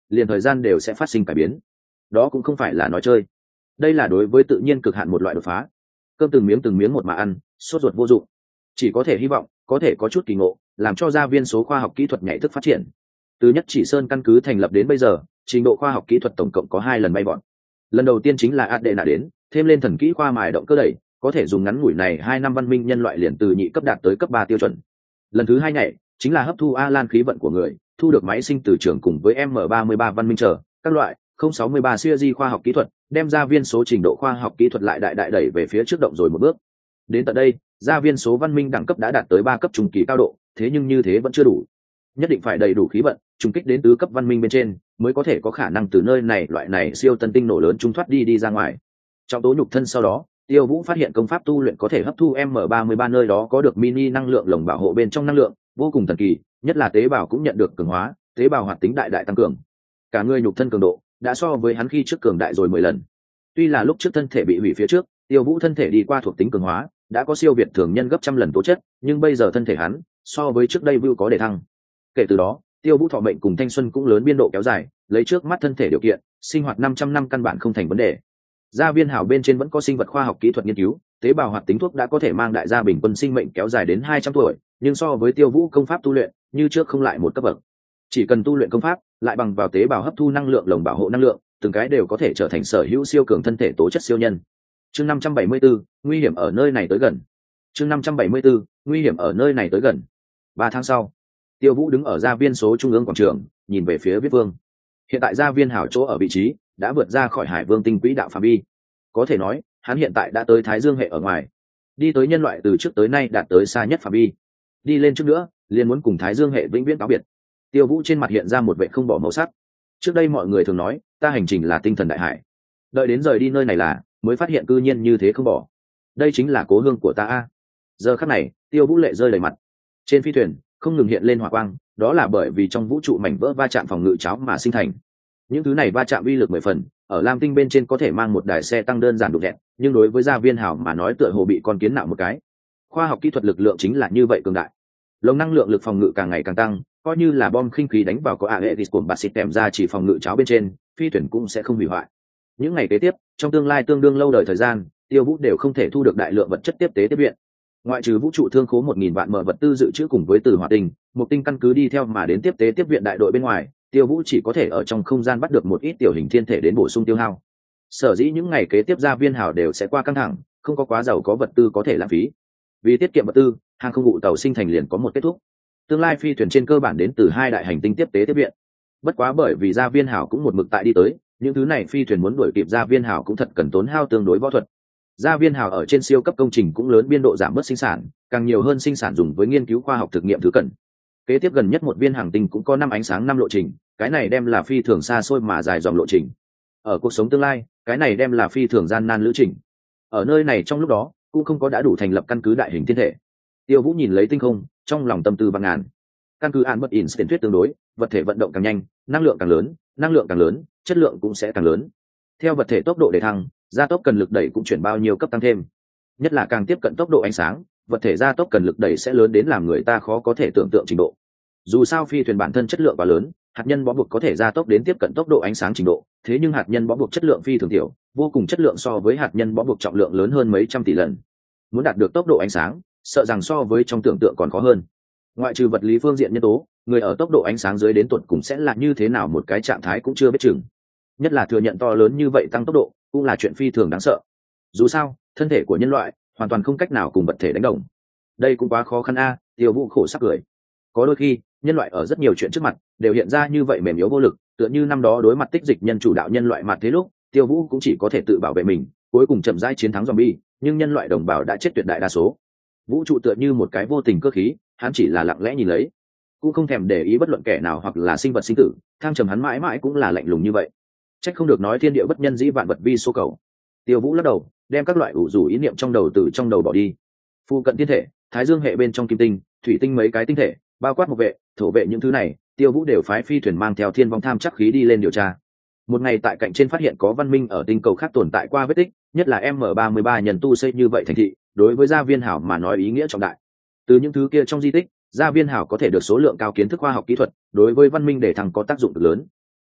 liền thời gian đều sẽ phát sinh cải biến. Đó cũng không phải là nói chơi, đây là đối với tự nhiên cực hạn một loại đột phá. Cơm từng miếng từng miếng một mà ăn, sốt ruột vô dụng, chỉ có thể hy vọng có thể có chút kỳ ngộ, làm cho gia viên số khoa học kỹ thuật nhảy thức phát triển. Từ Nhất Chỉ Sơn căn cứ thành lập đến bây giờ, trình độ khoa học kỹ thuật tổng cộng có hai lần bay vọt. Lần đầu tiên chính là Adena đến, thêm lên thần kỹ khoa mài động cơ đẩy, có thể dùng ngắn ngủi này hai năm văn minh nhân loại liền từ nhị cấp đạt tới cấp ba tiêu chuẩn. Lần thứ hai nhảy chính là hấp thu Alan khí vận của người, thu được máy sinh từ trường cùng với M ba mươi ba văn minh trở các loại không sáu mươi ba series khoa học kỹ thuật, đem gia viên số trình độ khoa học kỹ thuật lại đại đại đẩy về phía trước động rồi một bước. Đến tận đây, gia viên số văn minh đẳng cấp đã đạt tới ba cấp trung kỳ cao độ, thế nhưng như thế vẫn chưa đủ. Nhất định phải đầy đủ khí vận, trùng kích đến tứ cấp văn minh bên trên, mới có thể có khả năng từ nơi này loại này siêu tân tinh nổ lớn trung thoát đi đi ra ngoài. Trong tố nhục thân sau đó, Tiêu Vũ phát hiện công pháp tu luyện có thể hấp thu M ba mươi ba nơi đó có được mini năng lượng lồng bảo hộ bên trong năng lượng, vô cùng thần kỳ, nhất là tế bào cũng nhận được cường hóa, tế bào hoạt tính đại đại tăng cường. Cả người nhục thân cường độ đã so với hắn khi trước cường đại rồi mười lần. Tuy là lúc trước thân thể bị hủy phía trước, Tiêu Vũ thân thể đi qua thuộc tính cường hóa, đã có siêu việt thường nhân gấp trăm lần tố chất, nhưng bây giờ thân thể hắn so với trước đây vưu có đề thăng. Kể từ đó, Tiêu Vũ thọ mệnh cùng thanh xuân cũng lớn biên độ kéo dài, lấy trước mắt thân thể điều kiện, sinh hoạt năm trăm năm căn bản không thành vấn đề. Gia viên hào bên trên vẫn có sinh vật khoa học kỹ thuật nghiên cứu, tế bào hoạt tính thuốc đã có thể mang đại gia bình quân sinh mệnh kéo dài đến hai trăm tuổi, nhưng so với Tiêu Vũ công pháp tu luyện, như trước không lại một cấp bậc. Chỉ cần tu luyện công pháp, lại bằng vào tế bào hấp thu năng lượng lồng bảo hộ năng lượng, từng cái đều có thể trở thành sở hữu siêu cường thân thể tố chất siêu nhân. Chương năm trăm bảy mươi bốn, nguy hiểm ở nơi này tới gần. Chương năm trăm bảy mươi bốn, nguy hiểm ở nơi này tới gần. Ba tháng sau, Tiêu Vũ đứng ở gia viên số trung ương quảng trường, nhìn về phía Viết Vương. Hiện tại gia viên hảo chỗ ở vị trí đã vượt ra khỏi Hải Vương tinh quỹ đạo phạm vi. Có thể nói, hắn hiện tại đã tới Thái Dương hệ ở ngoài, đi tới nhân loại từ trước tới nay đạt tới xa nhất phạm vi. Đi lên trước nữa, liền muốn cùng Thái Dương hệ vĩnh viễn cáo biệt. Tiêu Vũ trên mặt hiện ra một vẻ không bỏ màu sắc. Trước đây mọi người thường nói, ta hành trình là tinh thần đại hải. Đợi đến rời đi nơi này là, mới phát hiện cư nhiên như thế không bỏ. Đây chính là cố hương của ta a. Giờ khắc này, Tiêu Vũ lệ rơi đầy mặt. Trên phi thuyền không ngừng hiện lên hỏa quang, đó là bởi vì trong vũ trụ mảnh vỡ va chạm phòng ngự cháo mà sinh thành. Những thứ này va chạm uy lực mười phần, ở Lam Tinh bên trên có thể mang một đài xe tăng đơn giản đục đẹn, nhưng đối với gia viên hảo mà nói tựa hồ bị con kiến nạo một cái. Khoa học kỹ thuật lực lượng chính là như vậy cường đại. Lồng năng lượng lực phòng ngự càng ngày càng tăng, coi như là bom khinh khí đánh vào có Aegis của bạt xịt tèm ra chỉ phòng ngự cháo bên trên, phi thuyền cũng sẽ không hủy hoại. Những ngày kế tiếp, trong tương lai tương đương lâu đời thời gian, Tiêu Vũ đều không thể thu được đại lượng vật chất tiếp tế tiếp viện. Ngoại trừ vũ trụ thương khố một nghìn vạn mở vật tư dự trữ cùng với từ hỏa tinh, một tinh căn cứ đi theo mà đến tiếp tế tiếp viện đại đội bên ngoài, Tiêu Vũ chỉ có thể ở trong không gian bắt được một ít tiểu hình thiên thể đến bổ sung tiêu hao. Sở dĩ những ngày kế tiếp gia viên hào đều sẽ qua căng thẳng, không có quá giàu có vật tư có thể lãng phí. Vì tiết kiệm vật tư, hàng không vụ tàu sinh thành liền có một kết thúc. Tương lai phi thuyền trên cơ bản đến từ hai đại hành tinh tiếp tế tiếp viện. Bất quá bởi vì gia viên hào cũng một mực tại đi tới, những thứ này phi thuyền muốn đuổi kịp gia viên hào cũng thật cần tốn hao tương đối võ thuật. Gia viên hào ở trên siêu cấp công trình cũng lớn biên độ giảm bớt sinh sản, càng nhiều hơn sinh sản dùng với nghiên cứu khoa học thực nghiệm thứ cần. Kế tiếp gần nhất một viên hành tinh cũng có năm ánh sáng năm lộ trình, cái này đem là phi thường xa xôi mà dài dòng lộ trình. Ở cuộc sống tương lai, cái này đem là phi thường gian nan lữ trình. Ở nơi này trong lúc đó, cũng không có đã đủ thành lập căn cứ đại hình thiên thể. Tiêu Vũ nhìn lấy tinh không, trong lòng tâm tư bàng ngàn. Căn cứ án bất in tiền thuyết tương đối, vật thể vận động càng nhanh, năng lượng càng lớn, năng lượng càng lớn, chất lượng cũng sẽ càng lớn. Theo vật thể tốc độ để thăng, gia tốc cần lực đẩy cũng chuyển bao nhiêu cấp tăng thêm. Nhất là càng tiếp cận tốc độ ánh sáng, vật thể gia tốc cần lực đẩy sẽ lớn đến làm người ta khó có thể tưởng tượng trình độ. Dù sao phi thuyền bản thân chất lượng quá lớn, hạt nhân bó buộc có thể gia tốc đến tiếp cận tốc độ ánh sáng trình độ, thế nhưng hạt nhân bó buộc chất lượng phi thường tiểu, vô cùng chất lượng so với hạt nhân bó buộc trọng lượng lớn hơn mấy trăm tỷ lần. Muốn đạt được tốc độ ánh sáng, sợ rằng so với trong tưởng tượng còn khó hơn. Ngoại trừ vật lý phương diện nhân tố, người ở tốc độ ánh sáng dưới đến tuột cùng sẽ là như thế nào một cái trạng thái cũng chưa biết chừng. Nhất là thừa nhận to lớn như vậy tăng tốc độ, cũng là chuyện phi thường đáng sợ. Dù sao, thân thể của nhân loại hoàn toàn không cách nào cùng vật thể đánh đồng. Đây cũng quá khó khăn a, Tiêu Vũ khổ sắc cười. Có đôi khi, nhân loại ở rất nhiều chuyện trước mặt đều hiện ra như vậy mềm yếu vô lực, tựa như năm đó đối mặt tích dịch nhân chủ đạo nhân loại mặt thế lúc, Tiêu Vũ cũng chỉ có thể tự bảo vệ mình, cuối cùng chậm rãi chiến thắng zombie, nhưng nhân loại đồng bào đã chết tuyệt đại đa số. Vũ trụ tựa như một cái vô tình cơ khí, hắn chỉ là lặng lẽ nhìn lấy, cũng không thèm để ý bất luận kẻ nào hoặc là sinh vật sinh tử, thang trầm hắn mãi mãi cũng là lạnh lùng như vậy. Trách không được nói thiên địa bất nhân dĩ vạn vật vi số cầu. Tiêu Vũ lắc đầu, đem các loại ủ rủ ý niệm trong đầu từ trong đầu bỏ đi. Phu cận thiên thể, Thái Dương hệ bên trong kim tinh, thủy tinh mấy cái tinh thể, bao quát một vệ, thổ vệ những thứ này, Tiêu Vũ đều phái phi thuyền mang theo thiên vong tham chắc khí đi lên điều tra. Một ngày tại cạnh trên phát hiện có văn minh ở tinh cầu khác tồn tại qua vết tích, nhất là M ba mươi ba nhân tu xây như vậy thành thị, đối với gia viên hảo mà nói ý nghĩa trọng đại. Từ những thứ kia trong di tích, gia viên hảo có thể được số lượng cao kiến thức khoa học kỹ thuật, đối với văn minh để thằng có tác dụng cực lớn.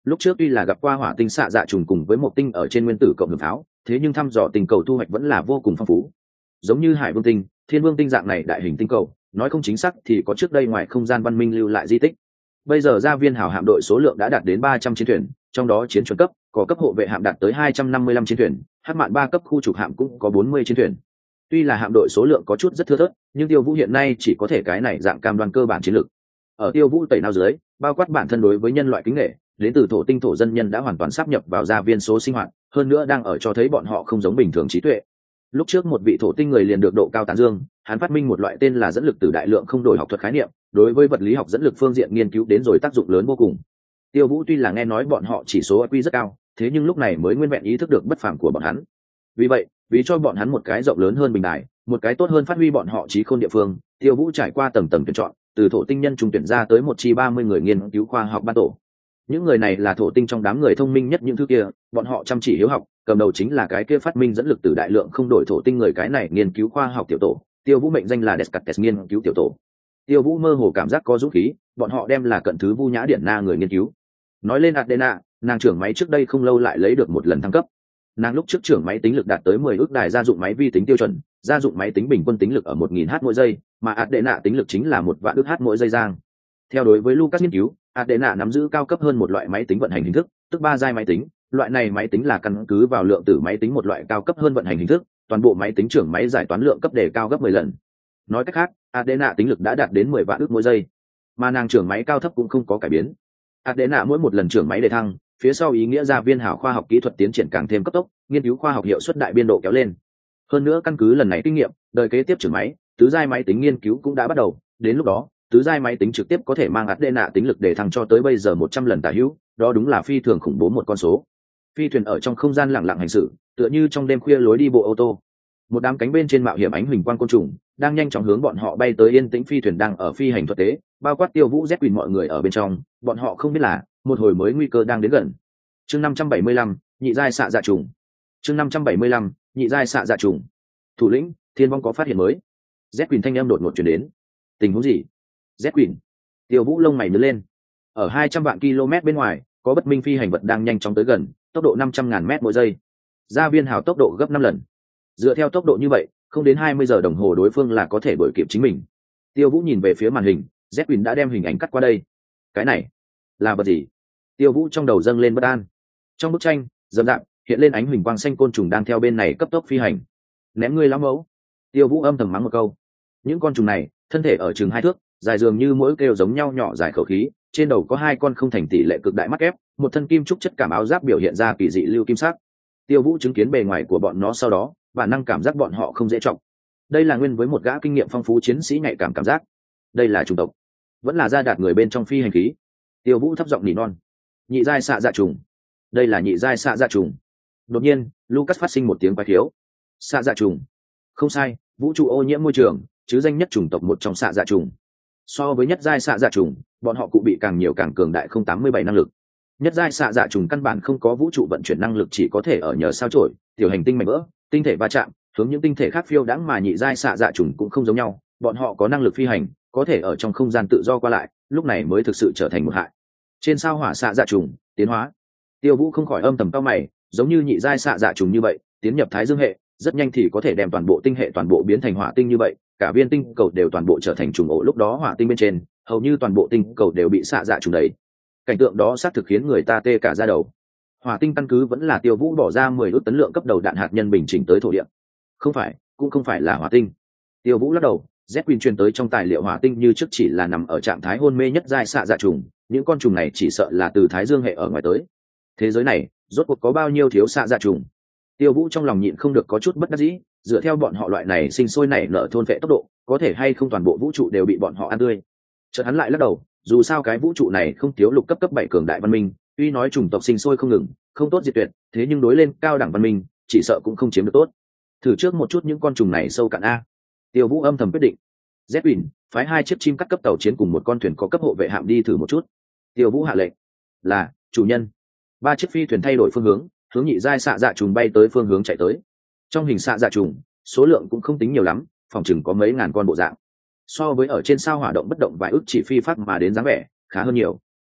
lúc trước tuy là gặp qua hỏa tinh xạ dạ trùng cùng với một tinh ở trên nguyên tử cộng hưởng pháo, thế nhưng thăm dò tinh cầu thu hoạch vẫn là vô cùng phong phú. Giống như hải vương tinh, thiên vương tinh dạng này đại hình tinh cầu, nói không chính xác thì có trước đây ngoài không gian văn minh lưu lại di tích. Bây giờ gia viên hào hạm đội số lượng đã đạt đến ba trăm chiến thuyền, trong đó chiến chuẩn cấp có cấp hộ vệ hạm đạt tới hai trăm năm mươi lăm chiến thuyền, hắc mạn ba cấp khu trục hạm cũng có bốn mươi chiến thuyền. Tuy là hạm đội số lượng có chút rất thưa thớt, nhưng Tiêu Vũ hiện nay chỉ có thể cái này dạng cam đoan cơ bản chiến lược. Ở Tiêu Vũ tẩy não dưới, bao quát bản thân đối với nhân loại kính nghệ, đến từ thổ tinh thổ dân nhân đã hoàn toàn sáp nhập vào gia viên số sinh hoạt, hơn nữa đang ở cho thấy bọn họ không giống bình thường trí tuệ. Lúc trước một vị thổ tinh người liền được độ cao tán dương, hắn phát minh một loại tên là dẫn lực từ đại lượng không đổi học thuật khái niệm, đối với vật lý học dẫn lực phương diện nghiên cứu đến rồi tác dụng lớn vô cùng. Tiêu Vũ tuy là nghe nói bọn họ chỉ số i kiu rất cao, thế nhưng lúc này mới nguyên vẹn ý thức được bất phàm của bọn hắn. Vì vậy, vì cho bọn hắn một cái rộng lớn hơn bình đài, một cái tốt hơn phát huy bọn họ trí khôn địa phương, Tiêu Vũ trải qua tầng tầng tuyển chọn, từ thổ tinh nhân trùng tuyển ra tới một chi ba mươi người nghiên cứu khoa học ban tổ. Những người này là thổ tinh trong đám người thông minh nhất những thứ kia, bọn họ chăm chỉ hiếu học, cầm đầu chính là cái kia phát minh dẫn lực từ đại lượng không đổi thổ tinh người cái này nghiên cứu khoa học tiểu tổ. Tiêu Vũ mệnh danh là Descartes nghiên cứu tiểu tổ. Tiêu Vũ mơ hồ cảm giác có dũng khí, bọn họ đem là cận thứ Vu Nhã Điển Na người nghiên cứu. Nói lên Adena, nàng trưởng máy trước đây không lâu lại lấy được một lần thăng cấp. Nàng lúc trước trưởng máy tính lực đạt tới mười ước đài gia dụng máy vi tính tiêu chuẩn, gia dụng máy tính bình quân tính lực ở một nghìn h mỗi giây, mà Adena tính lực chính là một vạn ước h mỗi giây giang. Theo đối với Lucas nghiên cứu, Adena nắm giữ cao cấp hơn một loại máy tính vận hành hình thức, tức ba giai máy tính. Loại này máy tính là căn cứ vào lượng tử máy tính một loại cao cấp hơn vận hành hình thức, toàn bộ máy tính trưởng máy giải toán lượng cấp đề cao gấp mười lần. Nói cách khác, Adena tính lực đã đạt đến mười vạn ước mỗi giây, mà nàng trưởng máy cao thấp cũng không có cải biến. Adena mỗi một lần trưởng máy đề thăng, phía sau ý nghĩa gia viên hảo khoa học kỹ thuật tiến triển càng thêm cấp tốc, nghiên cứu khoa học hiệu suất đại biên độ kéo lên. Hơn nữa căn cứ lần này kinh nghiệm, đời kế tiếp trưởng máy, tứ giai máy tính nghiên cứu cũng đã bắt đầu, đến lúc đó, tứ giai máy tính trực tiếp có thể mang Adena tính lực để thăng cho tới bây giờ một trăm lần tả hữu, đó đúng là phi thường khủng bố một con số. Phi thuyền ở trong không gian lặng lặng hành xử, tựa như trong đêm khuya lối đi bộ ô tô. Một đám cánh bên trên mạo hiểm ánh huỳnh quang côn trùng đang nhanh chóng hướng bọn họ bay tới. Yên tĩnh phi thuyền đang ở phi hành thuật tế, bao quát Tiêu Vũ, Z Quỳnh mọi người ở bên trong, bọn họ không biết là một hồi mới nguy cơ đang đến gần. Chương năm trăm bảy mươi lăm, nhị giai xạ dạ trùng. Chương năm trăm bảy mươi lăm, nhị giai xạ dạ trùng. Thủ lĩnh, Thiên Vong có phát hiện mới. Z Quỳnh thanh âm đột ngột truyền đến. Tình huống gì? Z Quỳnh. Tiêu Vũ lông mày nhướng lên. Ở hai trăm vạn km bên ngoài, có bất minh phi hành vật đang nhanh chóng tới gần, tốc độ năm trăm ngàn mét mỗi giây. Gia viên hào tốc độ gấp năm lần. Dựa theo tốc độ như vậy, không đến hai mươi giờ đồng hồ đối phương là có thể đuổi kịp chính mình. Tiêu Vũ nhìn về phía màn hình, Z Quỳnh đã đem hình ảnh cắt qua đây. Cái này là vật gì? Tiêu Vũ trong đầu dâng lên bất an. Trong bức tranh, dầm dạp hiện lên ánh huỳnh quang xanh côn trùng đang theo bên này cấp tốc phi hành. Ném ngươi lão mẫu! Tiêu Vũ âm thầm mắng một câu. Những con trùng này, thân thể ở chừng hai thước, dài dường như mỗi kêu giống nhau nhỏ dài khẩu khí, trên đầu có hai con không thành tỷ lệ cực đại mắt ép, một thân kim trúc chất cảm áo giáp biểu hiện ra kỳ dị lưu kim sắc. Tiêu Vũ chứng kiến bề ngoài của bọn nó sau đó, bản năng cảm giác bọn họ không dễ trọng. Đây là nguyên với một gã kinh nghiệm phong phú chiến sĩ nhạy cảm cảm giác. Đây là chủng tộc, vẫn là gia đạt người bên trong phi hành khí. Tiêu Vũ thấp giọng nỉ non. Nhị giai xạ dạ trùng. Đây là nhị giai xạ dạ trùng. Đột nhiên, Lucas phát sinh một tiếng quái khiếu. Xạ dạ trùng. Không sai, vũ trụ ô nhiễm môi trường, chứ danh nhất chủng tộc một trong xạ dạ trùng. So với nhất giai xạ dạ trùng, bọn họ cụ bị càng nhiều càng cường đại không tám mươi bảy năng lực. Nhất giai xạ dạ trùng căn bản không có vũ trụ vận chuyển năng lực, chỉ có thể ở nhờ sao chổi, tiểu hành tinh mảnh vỡ, tinh thể va chạm, hướng những tinh thể khác phiêu đãng, mà nhị giai xạ dạ trùng cũng không giống nhau, bọn họ có năng lực phi hành, có thể ở trong không gian tự do qua lại, lúc này mới thực sự trở thành một hại. Trên sao hỏa xạ dạ trùng tiến hóa. Tiêu Vũ không khỏi âm thầm cao mày, giống như nhị giai xạ dạ trùng như vậy, tiến nhập Thái Dương hệ, rất nhanh thì có thể đem toàn bộ tinh hệ toàn bộ biến thành hỏa tinh như vậy, cả viên tinh cầu đều toàn bộ trở thành trùng ổ, lúc đó hỏa tinh bên trên, hầu như toàn bộ tinh cầu đều bị xạ dạ trùng đầy. Cảnh tượng đó xác thực khiến người ta tê cả da đầu. Hỏa tinh căn cứ vẫn là Tiêu Vũ bỏ ra mười ước tấn lượng cấp đầu đạn hạt nhân bình chỉnh tới thổ địa. Không phải, cũng không phải là hỏa tinh. Tiêu Vũ lắc đầu, Z Quỳnh truyền tới trong tài liệu hỏa tinh như trước chỉ là nằm ở trạng thái hôn mê nhất giai xạ dạ trùng, những con trùng này chỉ sợ là từ Thái Dương hệ ở ngoài tới. Thế giới này, rốt cuộc có bao nhiêu thiếu xạ dạ trùng? Tiêu Vũ trong lòng nhịn không được có chút bất đắc dĩ, dựa theo bọn họ loại này sinh sôi nảy nở thôn vệ tốc độ, có thể hay không toàn bộ vũ trụ đều bị bọn họ ăn tươi. Chợt hắn lại lắc đầu, dù sao cái vũ trụ này không thiếu lục cấp cấp bảy cường đại văn minh, tuy nói chủng tộc sinh sôi không ngừng, không tốt diệt tuyệt, thế nhưng đối lên cao đẳng văn minh, chỉ sợ cũng không chiếm được tốt. Thử trước một chút những con trùng này sâu cạn a. Tiêu Vũ âm thầm quyết định. Z Quỳnh phái hai chiếc chim cắt cấp tàu chiến cùng một con thuyền có cấp hộ vệ hạm đi thử một chút. Tiêu Vũ hạ lệnh. Là chủ nhân. Ba chiếc phi thuyền thay đổi phương hướng, hướng nhị giai xạ dạ trùng bay tới phương hướng chạy tới. Trong hình xạ dạ trùng, số lượng cũng không tính nhiều lắm, phòng chừng có mấy ngàn con bộ dạng. So với ở trên sao hỏa động bất động vài ước chỉ phi phát mà đến dáng vẻ, khá hơn nhiều.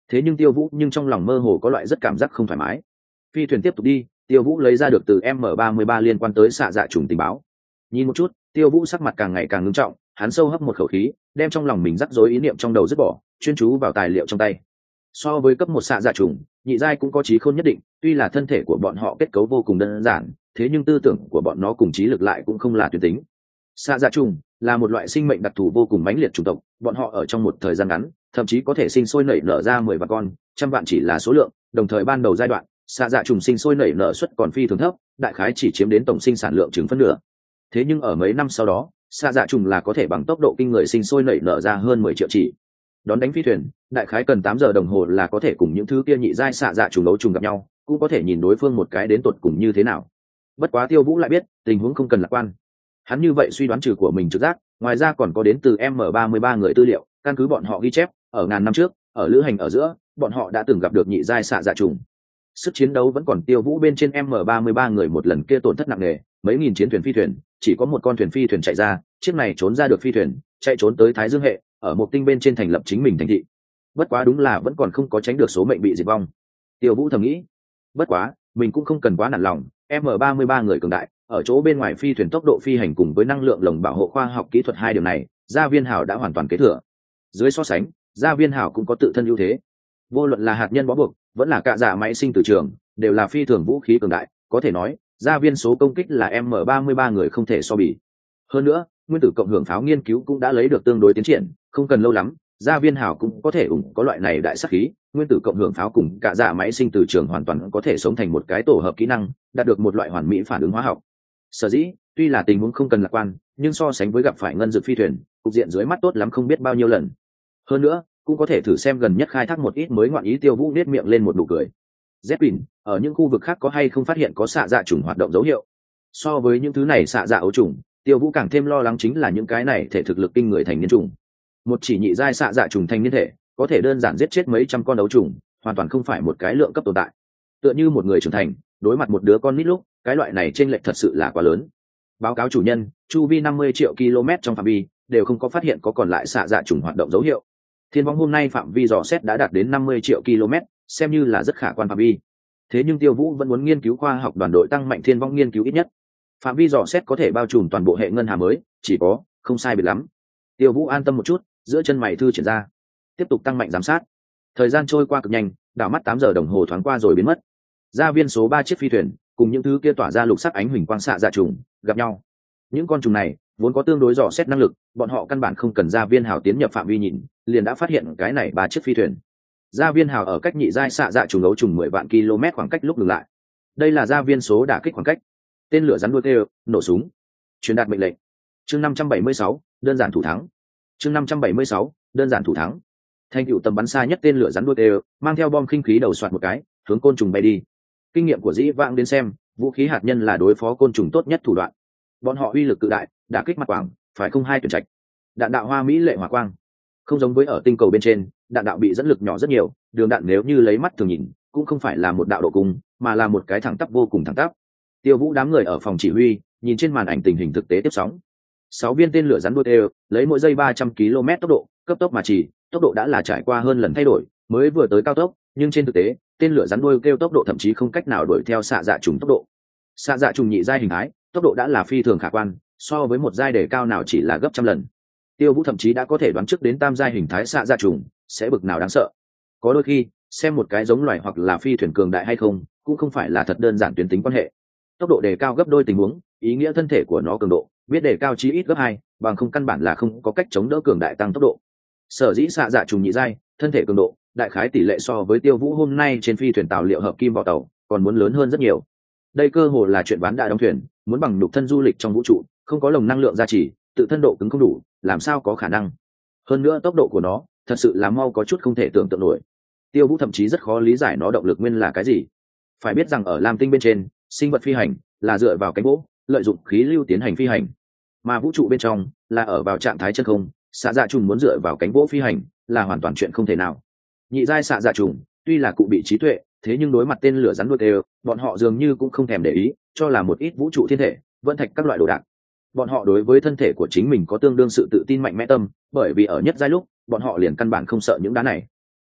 thế nhưng Tiêu Vũ nhưng trong lòng mơ hồ có loại rất cảm giác không thoải mái. Phi thuyền tiếp tục đi, Tiêu Vũ lấy ra được từ M ba mươi ba liên quan tới xạ dạ trùng tình báo. Nhìn một chút, Tiêu Vũ sắc mặt càng ngày càng ngưng trọng, hắn sâu hấp một khẩu khí, đem trong lòng mình rắc rối ý niệm trong đầu dứt bỏ, chuyên chú vào tài liệu trong tay. So với cấp một xạ dạ trùng, nhị giai cũng có trí khôn nhất định, tuy là thân thể của bọn họ kết cấu vô cùng đơn giản, thế nhưng tư tưởng của bọn nó cùng trí lực lại cũng không là tuyệt tính. Xạ dạ trùng là một loại sinh mệnh đặc thù vô cùng mãnh liệt chủng tộc, bọn họ ở trong một thời gian ngắn, thậm chí có thể sinh sôi nảy nở ra mười vạn con, trăm vạn chỉ là số lượng, đồng thời ban đầu giai đoạn, xạ dạ trùng sinh sôi nảy nở suất còn phi thường thấp, đại khái chỉ chiếm đến tổng sinh sản lượng chừng phân nửa. Thế nhưng ở mấy năm sau đó, xạ dạ trùng là có thể bằng tốc độ kinh người sinh sôi nảy nở ra hơn mười triệu chỉ. Đón đánh phi thuyền, đại khái cần tám giờ đồng hồ là có thể cùng những thứ kia nhị giai xạ dạ trùng đấu trùng gặp nhau, cũng có thể nhìn đối phương một cái đến tột cùng như thế nào. Bất quá Tiêu Vũ lại biết, tình huống không cần lạc quan. Hắn như vậy suy đoán trừ của mình trực giác, ngoài ra còn có đến từ M ba mươi ba người tư liệu, căn cứ bọn họ ghi chép, ở ngàn năm trước, ở lữ hành ở giữa, bọn họ đã từng gặp được nhị giai xạ dạ trùng. Sức chiến đấu vẫn còn Tiêu Vũ bên trên M ba mươi ba người một lần kia tổn thất nặng nề, mấy nghìn chiến thuyền phi thuyền, chỉ có một con thuyền phi thuyền chạy ra, chiếc này trốn ra được phi thuyền, chạy trốn tới Thái Dương hệ, ở một tinh bên trên thành lập chính mình thành thị. Bất quá đúng là vẫn còn không có tránh được số mệnh bị diệt vong. Tiêu Vũ thầm nghĩ, bất quá, mình cũng không cần quá nản lòng, M ba mươi ba người cường đại, ở chỗ bên ngoài phi thuyền tốc độ phi hành cùng với năng lượng lồng bảo hộ khoa học kỹ thuật hai điều này, Gia Viên Hảo đã hoàn toàn kế thừa. Dưới so sánh, Gia Viên Hảo cũng có tự thân ưu thế. Vô luận là hạt nhân bó buộc, vẫn là cạ dạ máy sinh từ trường, đều là phi thường vũ khí cường đại, có thể nói, Gia Viên số công kích là M ba mươi ba người không thể so bì. Hơn nữa, nguyên tử cộng hưởng pháo nghiên cứu cũng đã lấy được tương đối tiến triển, không cần lâu lắm, Gia Viên Hảo cũng có thể ủng có loại này đại sát khí, nguyên tử cộng hưởng pháo cùng cạ dạ máy sinh từ trường hoàn toàn có thể sống thành một cái tổ hợp kỹ năng, đạt được một loại hoàn mỹ phản ứng hóa học. Sở dĩ, tuy là tình huống không cần lạc quan, nhưng so sánh với gặp phải ngân dược phi thuyền, cục diện dưới mắt tốt lắm không biết bao nhiêu lần. Hơn nữa, cũng có thể thử xem gần nhất khai thác một ít mới ngoạn ý. Tiêu Vũ nét miệng lên một nụ cười. Zeppin, ở những khu vực khác có hay không phát hiện có xạ dạ trùng hoạt động dấu hiệu? So với những thứ này xạ dạ ấu trùng, Tiêu Vũ càng thêm lo lắng chính là những cái này thể thực lực kinh người thành niên trùng. Một chỉ nhị giai xạ dạ trùng thành niên thể, có thể đơn giản giết chết mấy trăm con ấu trùng, hoàn toàn không phải một cái lượng cấp tồn tại. Tựa như một người trưởng thành, đối mặt một đứa con nít lúc, cái loại này chênh lệch thật sự là quá lớn. Báo cáo chủ nhân, chu vi năm mươi triệu km trong phạm vi đều không có phát hiện có còn lại xạ dạ trùng hoạt động dấu hiệu. Thiên Vong hôm nay phạm vi dò xét đã đạt đến năm mươi triệu km, xem như là rất khả quan phạm vi. Thế nhưng Tiêu Vũ vẫn muốn nghiên cứu khoa học đoàn đội tăng mạnh Thiên Vong nghiên cứu ít nhất. Phạm vi dò xét có thể bao trùm toàn bộ hệ ngân hà mới, chỉ có, không sai biệt lắm. Tiêu Vũ an tâm một chút, giữa chân mày thư triển ra, tiếp tục tăng mạnh giám sát. Thời gian trôi qua cực nhanh, đảo mắt tám giờ đồng hồ thoáng qua rồi biến mất. Gia Viên số ba chiếc phi thuyền, cùng những thứ kia tỏa ra lục sắc ánh huỳnh quang xạ dạ trùng gặp nhau. Những con trùng này vốn có tương đối dò xét năng lực, bọn họ căn bản không cần Gia Viên Hào tiến nhập phạm vi nhìn, liền đã phát hiện cái này ba chiếc phi thuyền. Gia Viên Hào ở cách nhị giai xạ dạ trùng đấu trùng mười vạn km khoảng cách lúc dừng lại. Đây là Gia Viên số đả kích khoảng cách. Tên lửa rắn đuôi tê, nổ súng, truyền đạt mệnh lệnh. Chương năm trăm bảy mươi sáu, đơn giản thủ thắng. Chương năm trăm bảy mươi sáu, đơn giản thủ thắng. Thành tựu tầm bắn xa nhất tên lửa rắn đuôi tê, mang theo bom khinh khí đầu xoạt một cái, hướng côn trùng bay đi. Kinh nghiệm của dĩ vãng đến xem, vũ khí hạt nhân là đối phó côn trùng tốt nhất thủ đoạn. Bọn họ uy lực cự đại, đả kích mặt quảng, phải không hai tuyển trạch. Đạn đạo hoa mỹ lệ hỏa quang, không giống với ở tinh cầu bên trên, đạn đạo bị dẫn lực nhỏ rất nhiều, đường đạn nếu như lấy mắt thường nhìn, cũng không phải là một đạo độ cung, mà là một cái thẳng tắp vô cùng thẳng tắp. Tiêu Vũ đám người ở phòng chỉ huy, nhìn trên màn ảnh tình hình thực tế tiếp sóng. Sáu viên tên lửa rắn đuôi tê, lấy mỗi giây ba trăm ki lô mét tốc độ, cấp tốc mà chỉ, tốc độ đã là trải qua hơn lần thay đổi, mới vừa tới cao tốc, nhưng trên thực tế, tên lửa rắn đuôi kêu tốc độ thậm chí không cách nào đuổi theo xạ dạ trùng tốc độ. Xạ dạ trùng nhị giai hình thái, tốc độ đã là phi thường khả quan, so với một giai đề cao nào chỉ là gấp trăm lần. Tiêu Vũ thậm chí đã có thể đoán trước đến tam giai hình thái xạ dạ trùng sẽ bực nào đáng sợ. Có đôi khi, xem một cái giống loài hoặc là phi thuyền cường đại hay không, cũng không phải là thật đơn giản tuyến tính quan hệ. Tốc độ đề cao gấp đôi tình huống, ý nghĩa thân thể của nó cường độ, biết đề cao chí ít gấp hai, bằng không căn bản là không có cách chống đỡ cường đại tăng tốc độ. Sở dĩ xạ dạ trùng nhị giai, thân thể cường độ, đại khái tỷ lệ so với Tiêu Vũ hôm nay trên phi thuyền tàu liệu hợp kim vào tàu, còn muốn lớn hơn rất nhiều. Đây cơ hồ là chuyện ván đã đóng thuyền, muốn bằng nhục thân du lịch trong vũ trụ, không có lồng năng lượng gia trì, tự thân độ cứng không đủ, làm sao có khả năng. Hơn nữa tốc độ của nó, thật sự là mau có chút không thể tưởng tượng nổi. Tiêu Vũ thậm chí rất khó lý giải nó động lực nguyên là cái gì. Phải biết rằng ở Lam Tinh bên trên, sinh vật phi hành là dựa vào cánh gỗ, lợi dụng khí lưu tiến hành phi hành, mà vũ trụ bên trong là ở vào trạng thái chân không, xạ dạ trùng muốn dựa vào cánh gỗ phi hành là hoàn toàn chuyện không thể nào. Nhị giai xạ dạ trùng tuy là cụ bị trí tuệ, thế nhưng đối mặt tên lửa rắn đuôi tê, bọn họ dường như cũng không thèm để ý, cho là một ít vũ trụ thiên thể, vân thạch các loại đồ đạc. Bọn họ đối với thân thể của chính mình có tương đương sự tự tin mạnh mẽ tâm, bởi vì ở nhất giai lúc, bọn họ liền căn bản không sợ những đá này.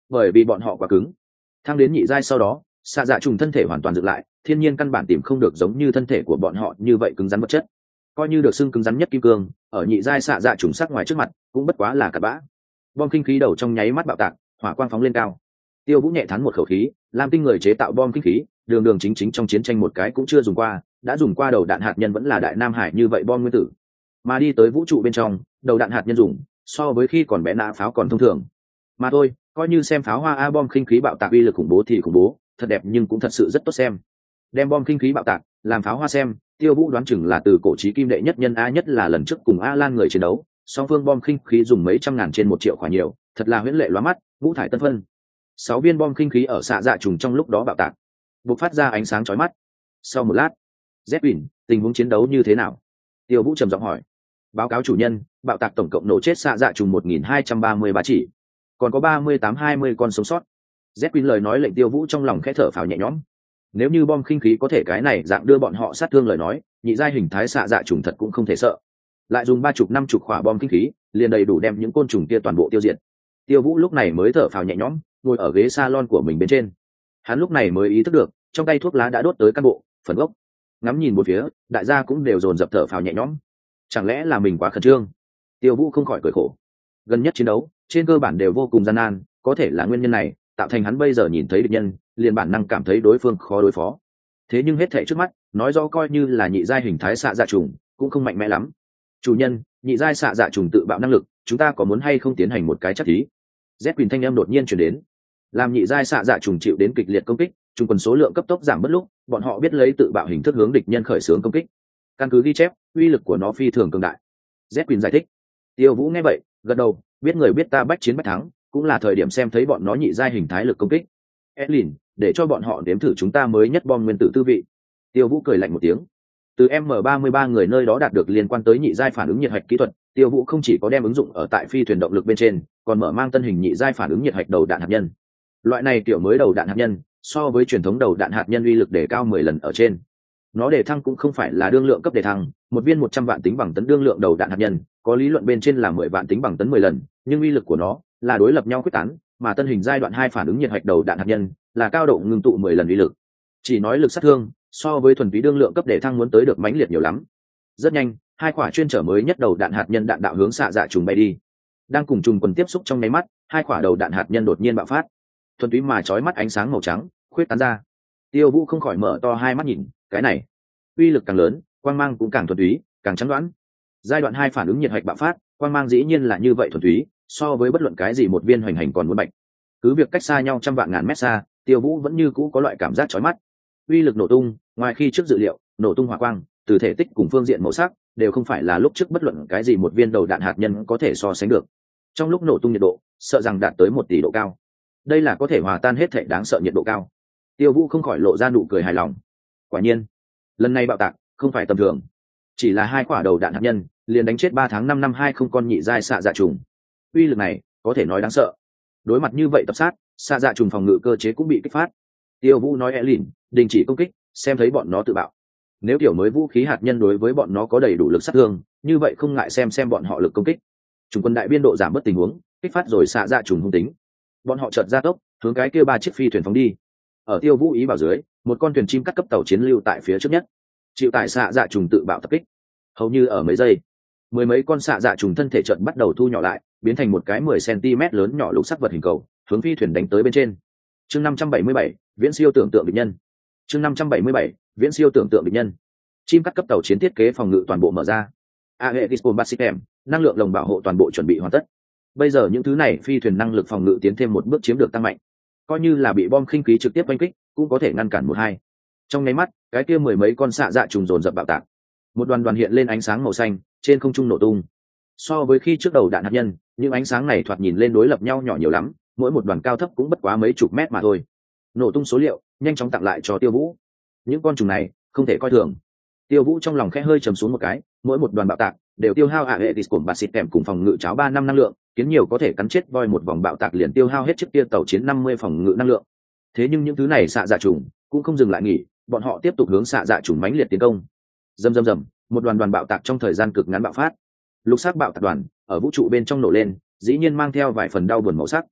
bởi vì bọn họ quá cứng. Thang đến nhị giai sau đó, xạ dạ trùng thân thể hoàn toàn dựng lại, thiên nhiên căn bản tìm không được giống như thân thể của bọn họ như vậy cứng rắn vật chất. Coi như được xưng cứng rắn nhất kim cương, ở nhị giai xạ dạ trùng sắc ngoài trước mặt cũng bất quá là cặn bã. Bom kinh khí đầu trong nháy mắt bạo tạc, hỏa quang phóng lên cao. Tiêu Vũ nhẹ thán một khẩu khí, Lam Tinh người chế tạo bom kinh khí, đường đường chính chính trong chiến tranh một cái cũng chưa dùng qua, đã dùng qua đầu đạn hạt nhân vẫn là đại nam hải như vậy bom nguyên tử. Mà đi tới vũ trụ bên trong, đầu đạn hạt nhân dùng, so với khi còn bé nã pháo còn thông thường. Mà thôi, coi như xem pháo hoa a bom kinh khí bạo tạc uy lực khủng bố thì khủng bố, thật đẹp nhưng cũng thật sự rất tốt xem. Đem bom kinh khí bạo tạc, làm pháo hoa xem, Tiêu Vũ đoán chừng là từ cổ chí kim đệ nhất nhân a nhất là lần trước cùng A Lan người chiến đấu, song phương bom kinh khí dùng mấy trăm ngàn trên một triệu khỏa nhiều, thật là huyễn lệ lóa mắt, ngũ thải tân phân. Sáu viên bom kinh khí ở xạ dạ trùng trong lúc đó bạo tạc, bộc phát ra ánh sáng chói mắt. Sau một lát, Zepin, tình huống chiến đấu như thế nào? Tiêu Vũ trầm giọng hỏi. Báo cáo chủ nhân, bạo tạc tổng cộng nổ chết xạ dạ trùng một nghìn hai trăm ba mươi ba chỉ, còn có ba mươi tám hai mươi con sống sót. Zepin lời nói lệnh Tiêu Vũ trong lòng khẽ thở phào nhẹ nhõm. Nếu như bom kinh khí có thể cái này dạng đưa bọn họ sát thương lời nói, nhị giai hình thái xạ dạ trùng thật cũng không thể sợ. Lại dùng ba chục năm chục quả bom kinh khí, liền đầy đủ đem những côn trùng kia toàn bộ tiêu diệt. Tiêu Vũ lúc này mới thở phào nhẹ nhõm, ngồi ở ghế salon của mình bên trên. Hắn lúc này mới ý thức được, trong tay thuốc lá đã đốt tới căn bộ, phần gốc. Ngắm nhìn một phía, đại gia cũng đều dồn dập thở phào nhẹ nhõm. Chẳng lẽ là mình quá khẩn trương? Tiêu Vũ không khỏi cười khổ. Gần nhất chiến đấu, trên cơ bản đều vô cùng gian nan, có thể là nguyên nhân này, tạo thành hắn bây giờ nhìn thấy địch nhân, liền bản năng cảm thấy đối phương khó đối phó. Thế nhưng hết thảy trước mắt, nói rõ coi như là nhị giai hình thái xạ dạ trùng, cũng không mạnh mẽ lắm. Chủ nhân, nhị giai xạ dạ trùng tự bạo năng lực, chúng ta có muốn hay không tiến hành một cái chắc thí? Z Quyền thanh âm đột nhiên truyền đến. Làm nhị giai xạ dạ trùng chịu đến kịch liệt công kích, trung quân số lượng cấp tốc giảm bất lúc, bọn họ biết lấy tự bạo hình thức hướng địch nhân khởi xướng công kích. Căn cứ ghi chép, uy lực của nó phi thường cường đại. Z Quyền giải thích. Tiêu Vũ nghe vậy, gật đầu, biết người biết ta bách chiến bách thắng, cũng là thời điểm xem thấy bọn nó nhị giai hình thái lực công kích. Elin, để cho bọn họ đếm thử chúng ta mới nhất bom nguyên tử tư vị. Tiêu Vũ cười lạnh một tiếng. Từ M ba mươi ba người nơi đó đạt được liên quan tới nhị giai phản ứng nhiệt hạch kỹ thuật, Tiêu Vũ không chỉ có đem ứng dụng ở tại phi thuyền động lực bên trên, còn mở mang tân hình nhị giai phản ứng nhiệt hạch đầu đạn hạt nhân. Loại này kiểu mới đầu đạn hạt nhân, so với truyền thống đầu đạn hạt nhân uy lực đề cao mười lần ở trên. Nó đề thăng cũng không phải là đương lượng cấp đề thăng, một viên một trăm vạn tính bằng tấn đương lượng đầu đạn hạt nhân, có lý luận bên trên là mười vạn tính bằng tấn mười lần, nhưng uy lực của nó là đối lập nhau quyết tán, mà tân hình giai đoạn hai phản ứng nhiệt hạch đầu đạn hạt nhân là cao độ ngưng tụ mười lần uy lực. Chỉ nói lực sát thương, so với thuần túy đương lượng cấp đề thăng muốn tới được mãnh liệt nhiều lắm. Rất nhanh, hai quả chuyên trở mới nhất đầu đạn hạt nhân đạn đạo hướng xạ dạ trùng bay đi. Đang cùng trùng quần tiếp xúc trong nháy mắt, hai quả đầu đạn hạt nhân đột nhiên bạo phát. Thuần túy mà chói mắt ánh sáng màu trắng khuyết tán ra. Tiêu Vũ không khỏi mở to hai mắt nhìn, cái này, uy lực càng lớn, quang mang cũng càng thuần túy, càng trắng đoán. Giai đoạn hai phản ứng nhiệt hạch bạo phát, quang mang dĩ nhiên là như vậy thuần túy, so với bất luận cái gì một viên hoành hành còn muốn bạch. Cứ việc cách xa nhau trăm vạn ngàn mét xa, Tiêu Vũ vẫn như cũ có loại cảm giác chói mắt. Uy lực nổ tung, ngoài khi trước dự liệu, nổ tung hỏa quang, từ thể tích cùng phương diện màu sắc, đều không phải là lúc trước bất luận cái gì một viên đầu đạn hạt nhân có thể so sánh được. Trong lúc nổ tung nhiệt độ, sợ rằng đạt tới một tỷ độ cao. Đây là có thể hòa tan hết thảy đáng sợ nhiệt độ cao. Tiêu Vũ không khỏi lộ ra nụ cười hài lòng. Quả nhiên, lần này bạo tạc không phải tầm thường, chỉ là hai quả đầu đạn hạt nhân, liền đánh chết ba tháng năm năm hai không con nhị giai xạ dạ trùng. Uy lực này, có thể nói đáng sợ. Đối mặt như vậy tập sát, xạ dạ trùng phòng ngự cơ chế cũng bị kích phát. Tiêu Vũ nói Elin, đình chỉ công kích, xem thấy bọn nó tự bạo. Nếu kiểu mới vũ khí hạt nhân đối với bọn nó có đầy đủ lực sát thương, như vậy không ngại xem xem bọn họ lực công kích. Trung quân đại biên độ giảm bớt tình huống, kích phát rồi xạ dạ trùng hung tính. Bọn họ chợt ra tốc, hướng cái kia ba chiếc phi thuyền phóng đi. Ở Tiêu Vũ ý bảo dưới, một con thuyền chim cắt cấp tàu chiến lưu tại phía trước nhất, chịu tại xạ dạ trùng tự bạo tập kích. Hầu như ở mấy giây, mười mấy con xạ dạ trùng thân thể chợt bắt đầu thu nhỏ lại, biến thành một cái mười xăng-ti-mét lớn nhỏ lục sắc vật hình cầu, hướng phi thuyền đánh tới bên trên. Chương năm trăm bảy mươi bảy, viễn siêu tưởng tượng địch nhân. Chương năm trăm bảy mươi bảy, viễn siêu tưởng tượng địch nhân. Chim cắt cấp tàu chiến thiết kế phòng ngự toàn bộ mở ra. Aegis Combat System, năng lượng lồng bảo hộ toàn bộ chuẩn bị hoàn tất. Bây giờ những thứ này phi thuyền năng lực phòng ngự tiến thêm một bước chiếm được tăng mạnh. Coi như là bị bom khinh khí trực tiếp đánh kích, cũng có thể ngăn cản một hai. Trong nháy mắt, cái kia mười mấy con xạ dạ trùng dồn dập bạo tạc. Một đoàn đoàn hiện lên ánh sáng màu xanh, trên không trung nổ tung. So với khi trước đầu đạn hạt nhân, những ánh sáng này thoạt nhìn lên đối lập nhau nhỏ nhiều lắm, mỗi một đoàn cao thấp cũng bất quá mấy chục mét mà thôi. Nổ tung số liệu, nhanh chóng tặng lại cho Tiêu Vũ. Những con trùng này, không thể coi thường. Tiêu Vũ trong lòng khẽ hơi trầm xuống một cái, mỗi một đoàn bạo tạc đều tiêu hao ạ hệ tịt cùng bạt xịt kèm cùng phòng ngự cháo ba năm năng lượng, kiến nhiều có thể cắn chết voi một vòng bạo tạc liền tiêu hao hết chiếc kia tàu chiến năm mươi phòng ngự năng lượng. Thế nhưng những thứ này xạ dạ trùng cũng không dừng lại nghỉ, bọn họ tiếp tục hướng xạ dạ trùng mãnh liệt tiến công. Rầm rầm rầm, một đoàn đoàn bạo tạc trong thời gian cực ngắn bạo phát. Lục sắc bạo tạc đoàn ở vũ trụ bên trong nổ lên, dĩ nhiên mang theo vài phần đau buồn màu sắc.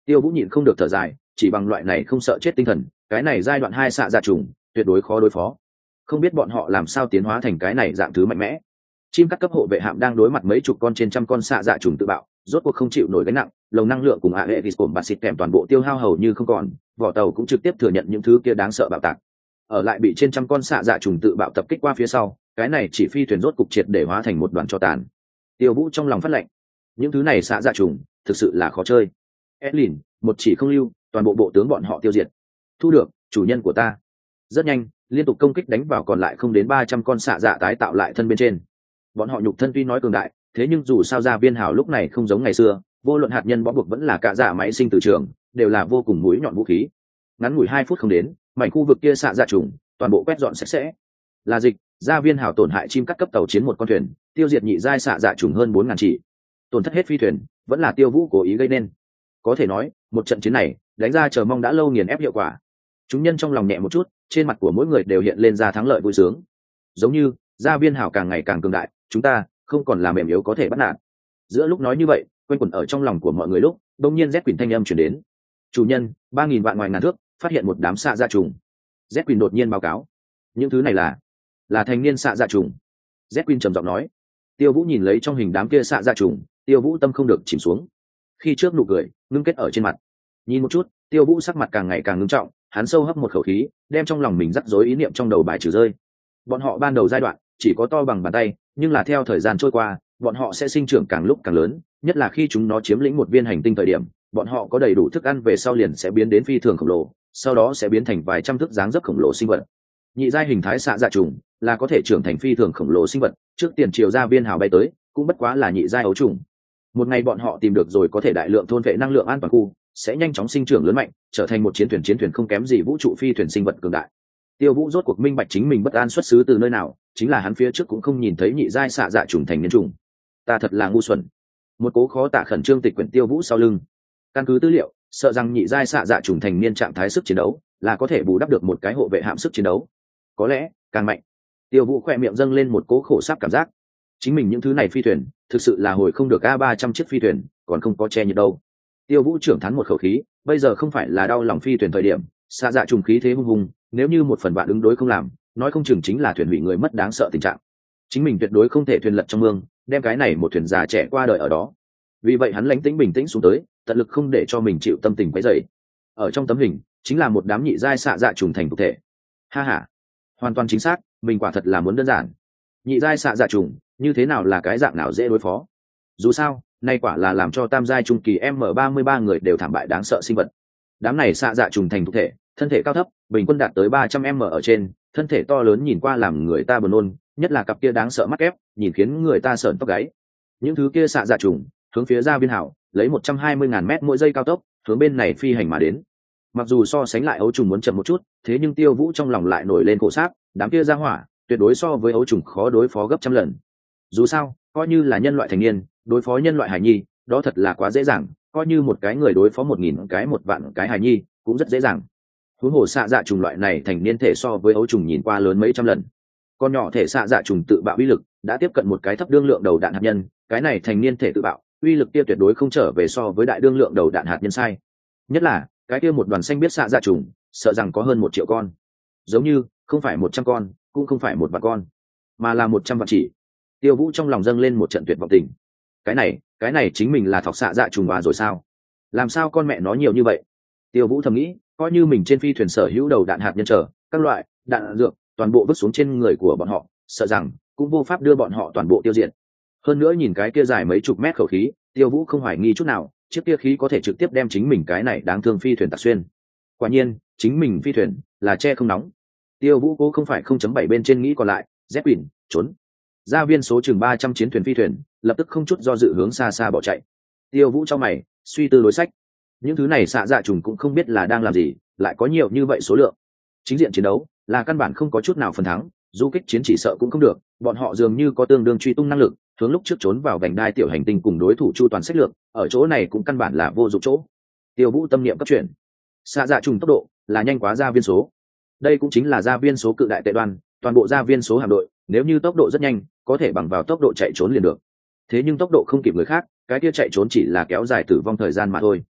Tiêu Vũ nhịn không được thở dài, chỉ bằng loại này không sợ chết tinh thần, cái này giai đoạn hai xạ dạ trùng tuyệt đối khó đối phó. Không biết bọn họ làm sao tiến hóa thành cái này dạng thứ mạnh mẽ. Chim cắt cấp hộ vệ hạm đang đối mặt mấy chục con trên trăm con xạ dạ trùng tự bạo, rốt cuộc không chịu nổi gánh nặng, lồng năng lượng cùng a e gồm bạt xịt kèm toàn bộ tiêu hao hầu như không còn, vỏ tàu cũng trực tiếp thừa nhận những thứ kia đáng sợ bạo tạc. Ở lại bị trên trăm con xạ dạ trùng tự bạo tập kích qua phía sau, cái này chỉ phi thuyền rốt cục triệt để hóa thành một đoàn tro tàn. Tiêu Vũ trong lòng phát lệnh, những thứ này xạ dạ trùng thực sự là khó chơi. Edlin, một chỉ không lưu, toàn bộ bộ tướng bọn họ tiêu diệt. Thu được, chủ nhân của ta. Rất nhanh, liên tục công kích đánh vào còn lại không đến ba trăm con xạ dạ tái tạo lại thân bên trên. Bọn họ nhục thân tuy nói cường đại, thế nhưng dù sao Gia Viên Hào lúc này không giống ngày xưa, vô luận hạt nhân bó buộc vẫn là cả dạ máy sinh từ trường, đều là vô cùng mũi nhọn vũ khí. Ngắn ngủi hai phút không đến, mảnh khu vực kia xạ dạ trùng toàn bộ quét dọn sạch sẽ. Là dịch, Gia Viên Hào tổn hại chim cắt cấp tàu chiến một con thuyền, tiêu diệt nhị giai xạ dạ trùng hơn bốn ngàn chỉ. Tổn thất hết phi thuyền, vẫn là Tiêu Vũ cố ý gây nên. Có thể nói, một trận chiến này, đánh ra chờ mong đã lâu nghiền ép hiệu quả. Chúng nhân trong lòng nhẹ một chút, trên mặt của mỗi người đều hiện lên ra thắng lợi vui sướng. Giống như, Gia Viên Hào càng ngày càng cường đại, chúng ta không còn là mềm yếu có thể bắt nạt. Giữa lúc nói như vậy, quanh quẩn ở trong lòng của mọi người lúc, đột nhiên Z Quỳnh thanh âm truyền đến. Chủ nhân, ba nghìn vạn ngoài ngàn thước, phát hiện một đám xạ dạ trùng. Z Quỳnh đột nhiên báo cáo. Những thứ này là là thành niên xạ dạ trùng. Z Quỳnh trầm giọng nói. Tiêu Vũ nhìn lấy trong hình đám kia xạ dạ trùng, Tiêu Vũ tâm không được chìm xuống. Khi trước nụ cười ngưng kết ở trên mặt, nhìn một chút, Tiêu Vũ sắc mặt càng ngày càng ngưng trọng, hắn sâu hấp một khẩu khí, đem trong lòng mình rắc rối ý niệm trong đầu bài trừ rơi. Bọn họ ban đầu giai đoạn chỉ có to bằng bàn tay, nhưng là theo thời gian trôi qua, bọn họ sẽ sinh trưởng càng lúc càng lớn, nhất là khi chúng nó chiếm lĩnh một viên hành tinh thời điểm, bọn họ có đầy đủ thức ăn về sau liền sẽ biến đến phi thường khổng lồ, sau đó sẽ biến thành vài trăm thước dáng dấp khổng lồ sinh vật. Nhị giai hình thái xạ dạ trùng là có thể trưởng thành phi thường khổng lồ sinh vật, trước tiền triều Gia Viên Hào bay tới, cũng bất quá là nhị giai ấu trùng. Một ngày bọn họ tìm được rồi có thể đại lượng thôn vệ năng lượng an toàn khu, sẽ nhanh chóng sinh trưởng lớn mạnh, trở thành một chiến thuyền chiến thuyền không kém gì vũ trụ phi thuyền sinh vật cường đại. Tiêu Vũ rốt cuộc minh bạch chính mình bất an xuất xứ từ nơi nào, chính là hắn phía trước cũng không nhìn thấy nhị giai xạ dạ trùng thành niên trùng. Ta thật là ngu xuẩn. Một cố khó tả khẩn trương tịch quyển Tiêu Vũ sau lưng. Căn cứ tư liệu, sợ rằng nhị giai xạ dạ trùng thành niên trạng thái sức chiến đấu là có thể bù đắp được một cái hộ vệ hạm sức chiến đấu. Có lẽ càng mạnh. Tiêu Vũ khỏe miệng dâng lên một cố khổ sáp cảm giác. Chính mình những thứ này phi thuyền, thực sự là hồi không được a ba trăm chiếc phi thuyền, còn không có che nhiệt đâu. Tiêu Vũ trưởng thán một khẩu khí, bây giờ không phải là đau lòng phi thuyền thời điểm, xạ dạ trùng khí thế hung hùng, nếu như một phần bạn ứng đối không làm, nói không chừng chính là thuyền hủy người mất đáng sợ tình trạng. Chính mình tuyệt đối không thể thuyền lật trong mương, đem cái này một thuyền già trẻ qua đời ở đó. Vì vậy hắn lánh tĩnh bình tĩnh xuống tới, tận lực không để cho mình chịu tâm tình quấy rầy. Ở trong tấm hình, chính là một đám nhị giai xạ dạ trùng thành thực thể. Ha ha, hoàn toàn chính xác, mình quả thật là muốn đơn giản. Nhị giai xạ dạ trùng, như thế nào là cái dạng nào dễ đối phó? Dù sao, nay quả là làm cho tam giai trung kỳ M ba mươi ba người đều thảm bại đáng sợ sinh vật. Đám này xạ dạ trùng thành thực thể, thân thể cao thấp, bình quân đạt tới ba trăm m ở trên, thân thể to lớn nhìn qua làm người ta buồn nôn, nhất là cặp kia đáng sợ mắt ép, nhìn khiến người ta sởn tóc gáy. Những thứ kia xạ dạ trùng, hướng phía Gia Viên Hào, lấy một trăm hai mươi ngàn mét mỗi giây cao tốc, hướng bên này phi hành mà đến. Mặc dù so sánh lại ấu trùng muốn chậm một chút, thế nhưng Tiêu Vũ trong lòng lại nổi lên cổ sáp, đám kia ra hỏa, tuyệt đối so với ấu trùng khó đối phó gấp trăm lần. Dù sao, coi như là nhân loại thành niên, đối phó nhân loại hải nhi, đó thật là quá dễ dàng, coi như một cái người đối phó một nghìn cái một vạn cái hải nhi, cũng rất dễ dàng. Huống hồ xạ dạ trùng loại này thành niên thể so với ấu trùng nhìn qua lớn mấy trăm lần. Con nhỏ thể xạ dạ trùng tự bạo uy lực đã tiếp cận một cái thấp đương lượng đầu đạn hạt nhân, cái này thành niên thể tự bạo, uy lực kia tuyệt đối không trở về so với đại đương lượng đầu đạn hạt nhân sai. Nhất là, cái kia một đoàn xanh biết xạ dạ trùng, sợ rằng có hơn một triệu con. Giống như, không phải một trăm con, cũng không phải một vạn con, mà là một trăm vạn chỉ. Tiêu Vũ trong lòng dâng lên một trận tuyệt vọng tình. Cái này, cái này chính mình là thọc xạ dạ trùng hòa rồi sao? Làm sao con mẹ nó nhiều như vậy? Tiêu Vũ thầm nghĩ, coi như mình trên phi thuyền sở hữu đầu đạn hạt nhân trở, các loại đạn dược, toàn bộ vứt xuống trên người của bọn họ, sợ rằng cũng vô pháp đưa bọn họ toàn bộ tiêu diệt. Hơn nữa nhìn cái kia dài mấy chục mét khẩu khí, Tiêu Vũ không hoài nghi chút nào, chiếc kia khí có thể trực tiếp đem chính mình cái này đáng thương phi thuyền tạc xuyên. Quả nhiên, chính mình phi thuyền là che không nóng. Tiêu Vũ cố không phải không chấm bảy bên trên nghĩ còn lại, Zeppelin, trốn. Gia Viên số chừng ba trăm chiến thuyền phi thuyền, lập tức không chút do dự hướng xa xa bỏ chạy. Tiêu Vũ trong mày, suy tư đối sách. Những thứ này xạ dạ trùng cũng không biết là đang làm gì, lại có nhiều như vậy số lượng. Chính diện chiến đấu là căn bản không có chút nào phần thắng, du kích chiến chỉ sợ cũng không được, bọn họ dường như có tương đương truy tung năng lực, hướng lúc trước trốn vào vành đai tiểu hành tinh cùng đối thủ chu toàn sách lược, ở chỗ này cũng căn bản là vô dụng chỗ. Tiêu Vũ tâm niệm cấp chuyển, xạ dạ trùng tốc độ là nhanh quá Gia Viên số. Đây cũng chính là Gia Viên số cự đại tệ đoan, toàn bộ Gia Viên số hạm đội, nếu như tốc độ rất nhanh, có thể bằng vào tốc độ chạy trốn liền được. Thế nhưng tốc độ không kịp người khác, cái kia chạy trốn chỉ là kéo dài tử vong thời gian mà thôi.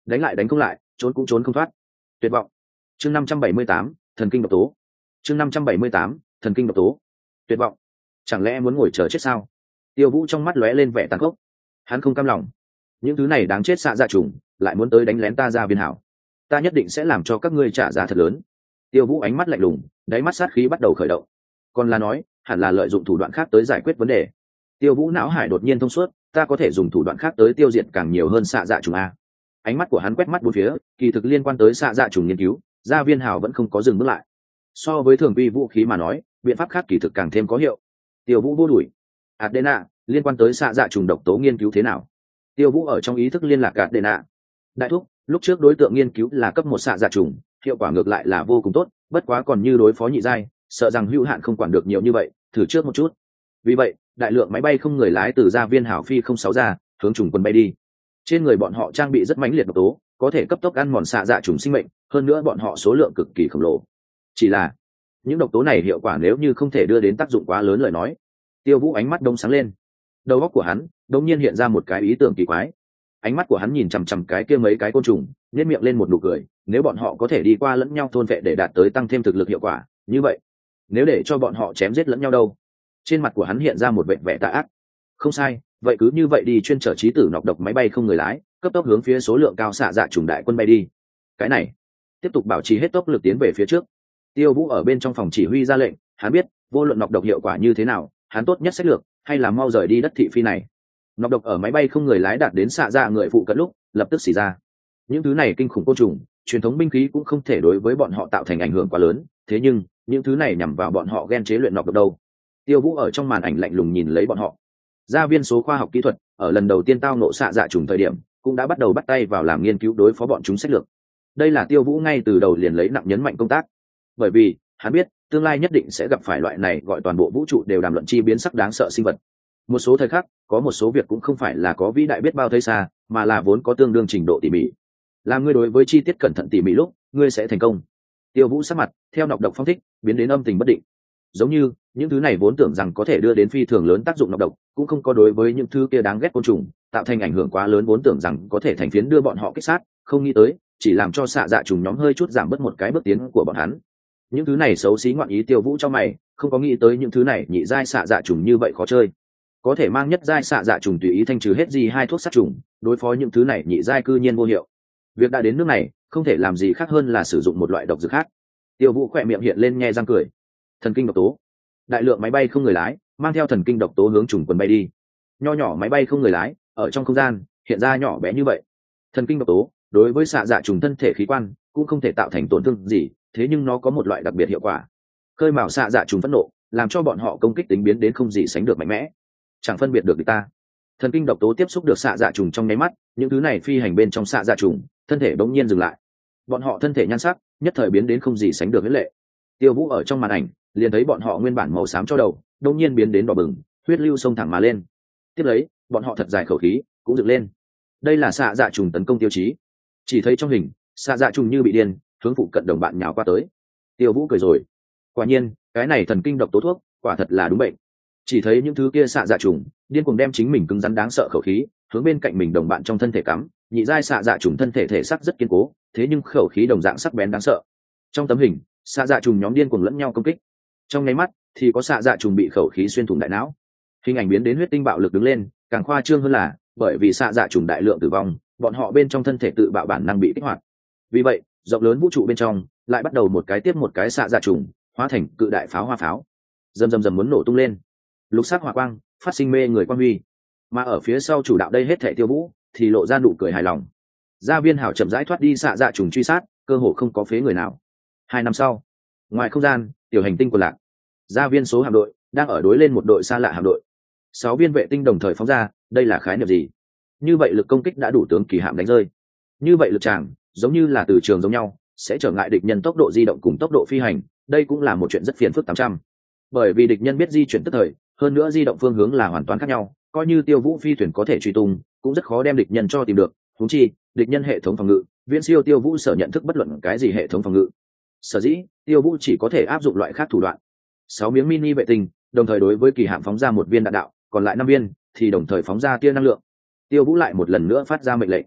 đánh lại đánh không lại, trốn cũng trốn không thoát. Tuyệt vọng. Chương năm trăm bảy mươi tám, thần kinh độc tố. Chương năm trăm bảy mươi tám, thần kinh độc tố. Tuyệt vọng. Chẳng lẽ muốn ngồi chờ chết sao? Tiêu Vũ trong mắt lóe lên vẻ tàn khốc. Hắn không cam lòng. Những thứ này đáng chết xạ dạ trùng, lại muốn tới đánh lén ta Gia Viên Hảo. Ta nhất định sẽ làm cho các ngươi trả giá thật lớn. Tiêu Vũ ánh mắt lạnh lùng, đáy mắt sát khí bắt đầu khởi động. Còn là nói, hẳn là lợi dụng thủ đoạn khác tới giải quyết vấn đề. Tiêu Vũ não hải đột nhiên thông suốt, ta có thể dùng thủ đoạn khác tới tiêu diệt càng nhiều hơn xạ dạ trùng a. Ánh mắt của hắn quét mắt bốn phía, kỳ thực liên quan tới xạ dạ trùng nghiên cứu, Gia Viên Hảo vẫn không có dừng bước lại. So với thường quy vũ khí mà nói, biện pháp khác kỳ thực càng thêm có hiệu. Tiêu Vũ vô đuổi. Adena, liên quan tới xạ dạ trùng độc tố nghiên cứu thế nào? Tiêu Vũ ở trong ý thức liên lạc Adena. Đại thúc, lúc trước đối tượng nghiên cứu là cấp một xạ dạ trùng, hiệu quả ngược lại là vô cùng tốt, bất quá còn như đối phó nhị giai, sợ rằng hữu hạn không quản được nhiều như vậy, thử trước một chút. Vì vậy, đại lượng máy bay không người lái từ Gia Viên Hảo phi không sáu ra, hướng trùng quân bay đi. Trên người bọn họ trang bị rất mãnh liệt độc tố, có thể cấp tốc ăn mòn xạ dạ trùng sinh mệnh, hơn nữa bọn họ số lượng cực kỳ khổng lồ. Chỉ là, những độc tố này hiệu quả nếu như không thể đưa đến tác dụng quá lớn lời nói. Tiêu Vũ ánh mắt đông sáng lên. Đầu óc của hắn đột nhiên hiện ra một cái ý tưởng kỳ quái. Ánh mắt của hắn nhìn chằm chằm cái kia mấy cái côn trùng, nhếch miệng lên một nụ cười, nếu bọn họ có thể đi qua lẫn nhau thôn vệ để đạt tới tăng thêm thực lực hiệu quả, như vậy, nếu để cho bọn họ chém giết lẫn nhau đâu? Trên mặt của hắn hiện ra một vẻ vẻ tà ác. Không sai, vậy cứ như vậy đi chuyên trở trí tử nọc độc máy bay không người lái, cấp tốc hướng phía số lượng cao xạ dạ trùng đại quân bay đi. Cái này, tiếp tục bảo trì hết tốc lực tiến về phía trước. Tiêu Vũ ở bên trong phòng chỉ huy ra lệnh, hắn biết, vô luận nọc độc hiệu quả như thế nào, hắn tốt nhất sách lược hay là mau rời đi đất thị phi này. Nọc độc ở máy bay không người lái đạt đến xạ dạ người phụ cận lúc, lập tức xì ra. Những thứ này kinh khủng côn trùng, truyền thống binh khí cũng không thể đối với bọn họ tạo thành ảnh hưởng quá lớn, thế nhưng, những thứ này nhằm vào bọn họ ghen chế luyện nọc độc đâu. Tiêu Vũ ở trong màn ảnh lạnh lùng nhìn lấy bọn họ. Gia viên số khoa học kỹ thuật, ở lần đầu tiên tao nộ xạ dạ trùng thời điểm, cũng đã bắt đầu bắt tay vào làm nghiên cứu đối phó bọn chúng sách lược. Đây là Tiêu Vũ ngay từ đầu liền lấy nặng nhấn mạnh công tác. Bởi vì, hắn biết, tương lai nhất định sẽ gặp phải loại này gọi toàn bộ vũ trụ đều đàm luận chi biến sắc đáng sợ sinh vật. Một số thời khắc, có một số việc cũng không phải là có vĩ đại biết bao thấy xa, mà là vốn có tương đương trình độ tỉ mỉ. Làm ngươi đối với chi tiết cẩn thận tỉ mỉ lúc, ngươi sẽ thành công. Tiêu Vũ sắc mặt, theo nọc độc phong thích, biến đến âm tình bất định. Giống như, những thứ này vốn tưởng rằng có thể đưa đến phi thường lớn tác dụng nọc độc, cũng không có đối với những thứ kia đáng ghét côn trùng, tạo thành ảnh hưởng quá lớn vốn tưởng rằng có thể thành phiến đưa bọn họ kích sát, không nghĩ tới, chỉ làm cho xạ dạ trùng nhóm hơi chút giảm bớt một cái bước tiến của bọn hắn. Những thứ này xấu xí ngoạn ý Tiêu Vũ cho mày, không có nghĩ tới những thứ này nhị giai xạ dạ trùng như vậy khó chơi. Có thể mang nhất giai xạ dạ trùng tùy ý thanh trừ hết gì hai thuốc sát trùng, đối phó những thứ này nhị giai cư nhiên vô hiệu. Việc đã đến nước này, không thể làm gì khác hơn là sử dụng một loại độc dược khác. Tiêu Vũ khỏe miệng hiện lên nhe răng cười. Thần kinh độc tố. Đại lượng máy bay không người lái, mang theo thần kinh độc tố hướng trùng quân bay đi. Nho nhỏ máy bay không người lái, ở trong không gian, hiện ra nhỏ bé như vậy. Thần kinh độc tố, đối với xạ dạ trùng thân thể khí quan, cũng không thể tạo thành tổn thương gì, thế nhưng nó có một loại đặc biệt hiệu quả. Khơi mào xạ dạ trùng phẫn nộ, làm cho bọn họ công kích tính biến đến không gì sánh được mạnh mẽ. Chẳng phân biệt được địch ta. Thần kinh độc tố tiếp xúc được xạ dạ trùng trong nháy mắt, những thứ này phi hành bên trong xạ dạ trùng, thân thể bỗng nhiên dừng lại. Bọn họ thân thể nhan sắc, nhất thời biến đến không gì sánh được huyết lệ. Tiêu Vũ ở trong màn ảnh, liền thấy bọn họ nguyên bản màu xám cho đầu, đột nhiên biến đến đỏ bừng, huyết lưu xông thẳng mà lên. Tiếp lấy, bọn họ thật dài khẩu khí, cũng dựng lên. Đây là xạ dạ trùng tấn công tiêu chí. Chỉ thấy trong hình, xạ dạ trùng như bị điên, hướng phụ cận đồng bạn nhào qua tới. Tiêu Vũ cười rồi. Quả nhiên, cái này thần kinh độc tố thuốc, quả thật là đúng bệnh. Chỉ thấy những thứ kia xạ dạ trùng, điên cuồng đem chính mình cứng rắn đáng sợ khẩu khí, hướng bên cạnh mình đồng bạn trong thân thể cắm. Nhị giai xạ dạ trùng thân thể thể sắc rất kiên cố, thế nhưng khẩu khí đồng dạng sắc bén đáng sợ. Trong tấm hình, xạ dạ trùng nhóm điên cuồng lẫn nhau công kích. Trong nháy mắt, thì có xạ dạ trùng bị khẩu khí xuyên thủng đại não. Hình ảnh biến đến huyết tinh bạo lực đứng lên, càng khoa trương hơn là, bởi vì xạ dạ trùng đại lượng tử vong, bọn họ bên trong thân thể tự bạo bản năng bị kích hoạt. Vì vậy, rộng lớn vũ trụ bên trong lại bắt đầu một cái tiếp một cái xạ dạ trùng, hóa thành cự đại pháo hoa pháo, rầm rầm rầm muốn nổ tung lên. Lục sắc hỏa quang phát sinh mê người quan huy, mà ở phía sau chủ đạo đây hết thảy Tiêu Vũ thì lộ ra nụ cười hài lòng. Gia Viên Hảo chậm rãi thoát đi xạ dạ trùng truy sát, cơ hồ không có phế người nào. Hai năm sau, ngoài không gian, tiểu hành tinh của lạc, Gia Viên số hạm đội đang ở đối lên một đội xa lạ hạm đội. Sáu viên vệ tinh đồng thời phóng ra, đây là khái niệm gì? Như vậy lực công kích đã đủ tướng kỳ hạm đánh rơi. Như vậy lực tràng, giống như là từ trường giống nhau, sẽ trở ngại địch nhân tốc độ di động cùng tốc độ phi hành, đây cũng là một chuyện rất phiền phức tám trăm. Bởi vì địch nhân biết di chuyển tức thời, hơn nữa di động phương hướng là hoàn toàn khác nhau, coi như Tiêu Vũ phi thuyền có thể truy tung, cũng rất khó đem địch nhân cho tìm được, huống chi, địch nhân hệ thống phòng ngự, viễn siêu Tiêu Vũ sở nhận thức bất luận cái gì hệ thống phòng ngự. Sở dĩ, Tiêu Vũ chỉ có thể áp dụng loại khác thủ đoạn. Sáu miếng mini vệ tinh, đồng thời đối với kỳ hạm phóng ra một viên đạn đạo, còn lại năm viên thì đồng thời phóng ra tia năng lượng. Tiêu Vũ lại một lần nữa phát ra mệnh lệnh.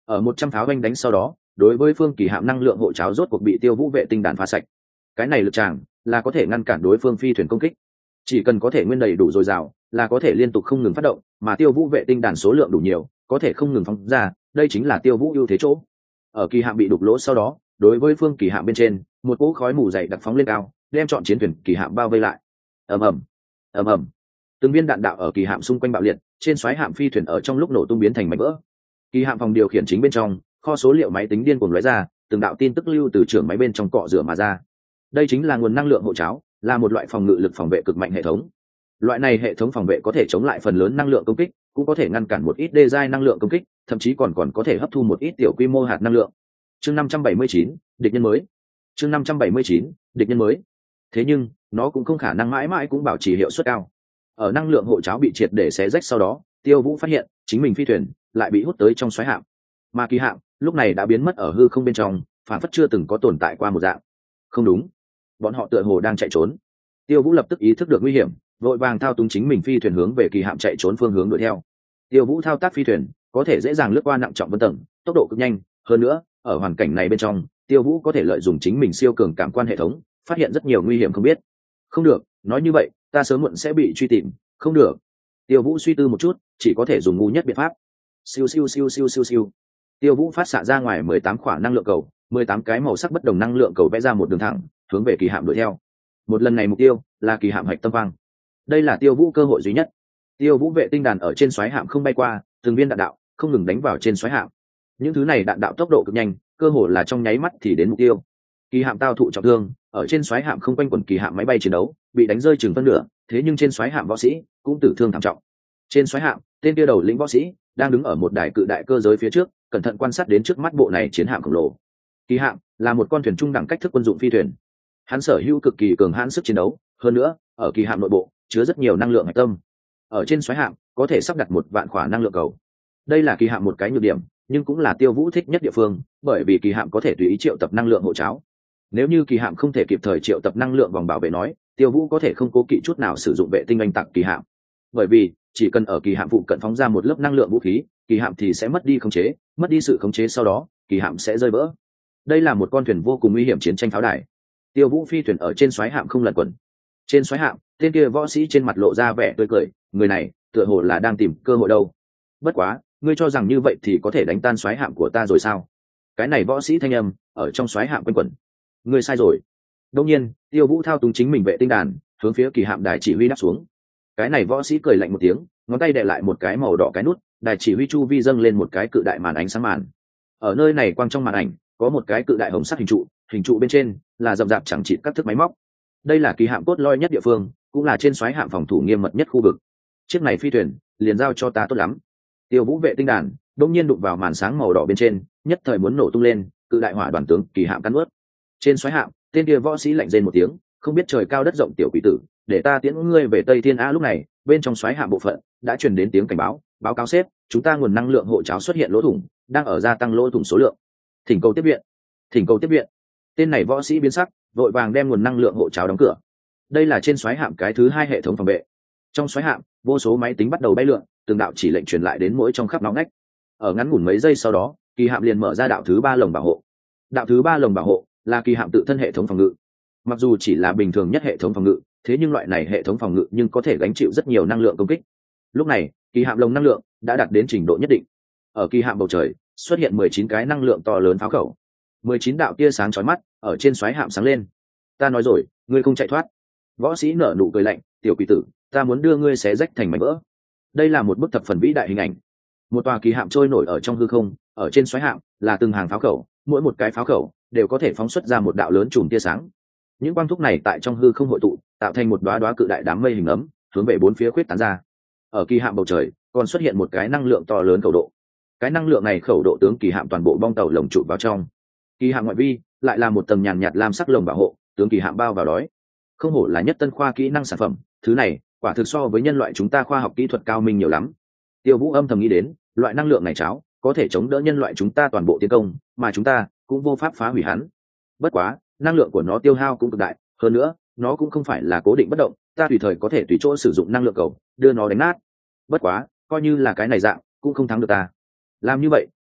Ở một trăm pháo oanh đánh sau đó, đối với phương kỳ hạm năng lượng hộ cháo rốt cuộc bị Tiêu Vũ vệ tinh đàn phá sạch. Cái này lực tràng là có thể ngăn cản đối phương phi thuyền công kích, chỉ cần có thể nguyên đầy đủ dồi dào là có thể liên tục không ngừng phát động, mà Tiêu Vũ vệ tinh đàn số lượng đủ nhiều, có thể không ngừng phóng ra, đây chính là Tiêu Vũ ưu thế chỗ. Ở kỳ hạm bị đục lỗ sau đó, đối với phương kỳ hạm bên trên, một cỗ khói mù dày đặc phóng lên cao, đem trọn chiến thuyền kỳ hạm bao vây lại. Ầm ầm, ầm ầm. Từng viên đạn đạo ở kỳ hạm xung quanh bạo liệt, trên xoáy hạm phi thuyền ở trong lúc nổ tung biến thành mảnh vỡ. Kỳ hạm phòng điều khiển chính bên trong, kho số liệu máy tính điên cuồng lóe ra, từng đạo tin tức lưu từ trưởng máy bên trong cọ rửa mà ra. Đây chính là nguồn năng lượng hộ cháo, là một loại phòng ngự lực phòng vệ cực mạnh hệ thống. Loại này hệ thống phòng vệ có thể chống lại phần lớn năng lượng công kích, cũng có thể ngăn cản một ít đê giai năng lượng công kích, thậm chí còn còn có thể hấp thu một ít tiểu quy mô hạt năng lượng. Chương năm trăm bảy mươi chín, địch nhân mới. Chương năm trăm bảy mươi chín, địch nhân mới. Thế nhưng, nó cũng không khả năng mãi mãi cũng bảo trì hiệu suất cao. Ở năng lượng hộ cháo bị triệt để xé rách sau đó, Tiêu Vũ phát hiện, chính mình phi thuyền lại bị hút tới trong xoáy hạm. Mà kỳ hạm lúc này đã biến mất ở hư không bên trong, phản phất chưa từng có tồn tại qua một dạng. Không đúng, bọn họ tựa hồ đang chạy trốn. Tiêu Vũ lập tức ý thức được nguy hiểm, vội vàng thao túng chính mình phi thuyền hướng về kỳ hạm chạy trốn phương hướng đuổi theo. Tiêu Vũ thao tác phi thuyền có thể dễ dàng lướt qua nặng trọng vân tầng, tốc độ cực nhanh, hơn nữa, ở hoàn cảnh này bên trong, Tiêu Vũ có thể lợi dụng chính mình siêu cường cảm quan hệ thống, phát hiện rất nhiều nguy hiểm không biết. Không được, nói như vậy, ta sớm muộn sẽ bị truy tìm, không được. Tiêu Vũ suy tư một chút, chỉ có thể dùng ngu nhất biện pháp. Siêu siêu siêu siêu siêu siêu. Tiêu Vũ phát xạ ra ngoài mười tám quả năng lượng cầu, mười tám cái màu sắc bất đồng năng lượng cầu vẽ ra một đường thẳng, hướng về kỳ hạm đuổi theo. Một lần này mục tiêu là kỳ hạm hạch tâm vang. Đây là Tiêu Vũ cơ hội duy nhất. Tiêu Vũ vệ tinh đàn ở trên xoáy hạm không bay qua, từng viên đạn đạo không ngừng đánh vào trên xoáy hạm. Những thứ này đạn đạo tốc độ cực nhanh, cơ hồ là trong nháy mắt thì đến mục tiêu. Kỳ hạm tao thụ trọng thương, ở trên xoáy hạm không quanh quẩn kỳ hạm máy bay chiến đấu, bị đánh rơi chừng phân nửa, thế nhưng trên xoáy hạm võ sĩ cũng tử thương thảm trọng. Trên xoáy hạm, tên kia đầu lĩnh võ sĩ đang đứng ở một đài cự đại cơ giới phía trước, cẩn thận quan sát đến trước mắt bộ này chiến hạm khổng lồ. Kỳ hạm là một con thuyền trung đẳng cách thức quân dụng phi thuyền. Hắn sở hữu cực kỳ cường hãn sức chiến đấu, hơn nữa, ở kỳ hạm nội bộ chứa rất nhiều năng lượng hạch tâm. Ở trên xoáy hạm có thể sắp đặt một vạn quả năng lượng cầu. Đây là kỳ hạm một cái nhược điểm, nhưng cũng là Tiêu Vũ thích nhất địa phương, bởi vì kỳ hạm có thể tùy ý triệu tập năng lượng hộ cháo. Nếu như kỳ hạm không thể kịp thời triệu tập năng lượng vòng bảo vệ nói, Tiêu Vũ có thể không cố kỵ chút nào sử dụng vệ tinh oanh tạc kỳ hạm. Bởi vì chỉ cần ở kỳ hạm phụ cận phóng ra một lớp năng lượng vũ khí, kỳ hạm thì sẽ mất đi khống chế, mất đi sự khống chế sau đó, kỳ hạm sẽ rơi vỡ. Đây là một con thuyền vô cùng nguy hiểm chiến tranh pháo đài. Tiêu Vũ phi thuyền ở trên xoáy hạm không lẩn quẩn. Trên xoáy hạm, tên kia võ sĩ trên mặt lộ ra vẻ tươi cười, người này tựa hồ là đang tìm cơ hội đâu. Bất quá, ngươi cho rằng như vậy thì có thể đánh tan xoáy hạm của ta rồi sao? Cái này võ sĩ thanh âm ở trong xoáy hạm quanh quẩn. Ngươi sai rồi. Đương nhiên, Tiêu Vũ thao túng chính mình vệ tinh đàn, hướng phía kỳ hạm đài chỉ huy đáp xuống. Cái này võ sĩ cười lạnh một tiếng, ngón tay đè lại một cái màu đỏ cái nút, đài chỉ huy chu vi dâng lên một cái cự đại màn ánh sáng màn. Ở nơi này quang trong màn ảnh, có một cái cự đại hồng sắc hình trụ, hình trụ bên trên là rậm rạp chẳng chịt các thức máy móc. Đây là kỳ hạm cốt lõi nhất địa phương, cũng là trên xoáy hạm phòng thủ nghiêm mật nhất khu vực. Chiếc này phi thuyền liền giao cho ta tốt lắm. Tiêu Vũ vệ tinh đàn đột nhiên đụng vào màn sáng màu đỏ bên trên, nhất thời muốn nổ tung lên, cự đại hỏa đoàn tướng kỳ hạm cắn nuốt. Trên xoáy hạm, tên kia võ sĩ lạnh rên một tiếng, không biết trời cao đất rộng tiểu quỷ tử, để ta tiễn ngươi về Tây Thiên A. Lúc này, bên trong xoáy hạm bộ phận đã truyền đến tiếng cảnh báo, báo cáo sếp, chúng ta nguồn năng lượng hộ cháo xuất hiện lỗ thủng, đang ở gia tăng lỗ thủng số lượng. Thỉnh cầu tiếp viện. Thỉnh cầu tiếp viện. Tên này võ sĩ biến sắc, vội vàng đem nguồn năng lượng hộ cháo đóng cửa. Đây là trên xoáy hạm cái thứ hai hệ thống phòng vệ. Trong xoáy hạm, vô số máy tính bắt đầu bay lượn, từng đạo chỉ lệnh truyền lại đến mỗi trong khắp nóng ngách. Ở ngắn ngủn mấy giây sau đó, kỳ hạm liền mở ra đạo thứ ba lồng bảo hộ. Đạo thứ ba lồng bảo hộ là kỳ hạm tự thân hệ thống phòng ngự. Mặc dù chỉ là bình thường nhất hệ thống phòng ngự, thế nhưng loại này hệ thống phòng ngự nhưng có thể gánh chịu rất nhiều năng lượng công kích. Lúc này, kỳ hạm lồng năng lượng đã đạt đến trình độ nhất định. Ở kỳ hạm bầu trời xuất hiện mười chín cái năng lượng to lớn pháo khẩu, mười chín đạo tia sáng chói mắt ở trên xoáy hạm sáng lên. Ta nói rồi, ngươi không chạy thoát. Võ sĩ nở nụ cười lạnh, tiểu quỷ tử, ta muốn đưa ngươi xé rách thành mảnh vỡ. Đây là một bức thập phần vĩ đại hình ảnh. Một tòa kỳ hạm trôi nổi ở trong hư không, ở trên xoáy hạm là từng hàng pháo khẩu, mỗi một cái pháo khẩu đều có thể phóng xuất ra một đạo lớn chùm tia sáng. Những quang thúc này tại trong hư không hội tụ, tạo thành một đóa đóa cự đại đám mây hình ấm, hướng về bốn phía khuyết tán ra. Ở kỳ hạm bầu trời còn xuất hiện một cái năng lượng to lớn khẩu độ. Cái năng lượng này khẩu độ tướng kỳ hạm toàn bộ bong tàu lồng trụ vào trong. Kỳ hạm ngoại vi lại là một tầng nhàn nhạt lam sắc lồng bảo hộ, tướng kỳ hạm bao vào đói. Không hổ là nhất tân khoa kỹ năng sản phẩm, thứ này quả thực so với nhân loại chúng ta khoa học kỹ thuật cao minh nhiều lắm. Tiêu Vũ âm thầm nghĩ đến, loại năng lượng này cháo có thể chống đỡ nhân loại chúng ta toàn bộ tiến công, mà chúng ta cũng vô pháp phá hủy hắn. Bất quá, năng lượng của nó tiêu hao cũng cực đại, hơn nữa, nó cũng không phải là cố định bất động, ta tùy thời có thể tùy chỗ sử dụng năng lượng cầu, đưa nó đánh nát. Bất quá, coi như là cái này dạng, cũng không thắng được ta. Làm như vậy,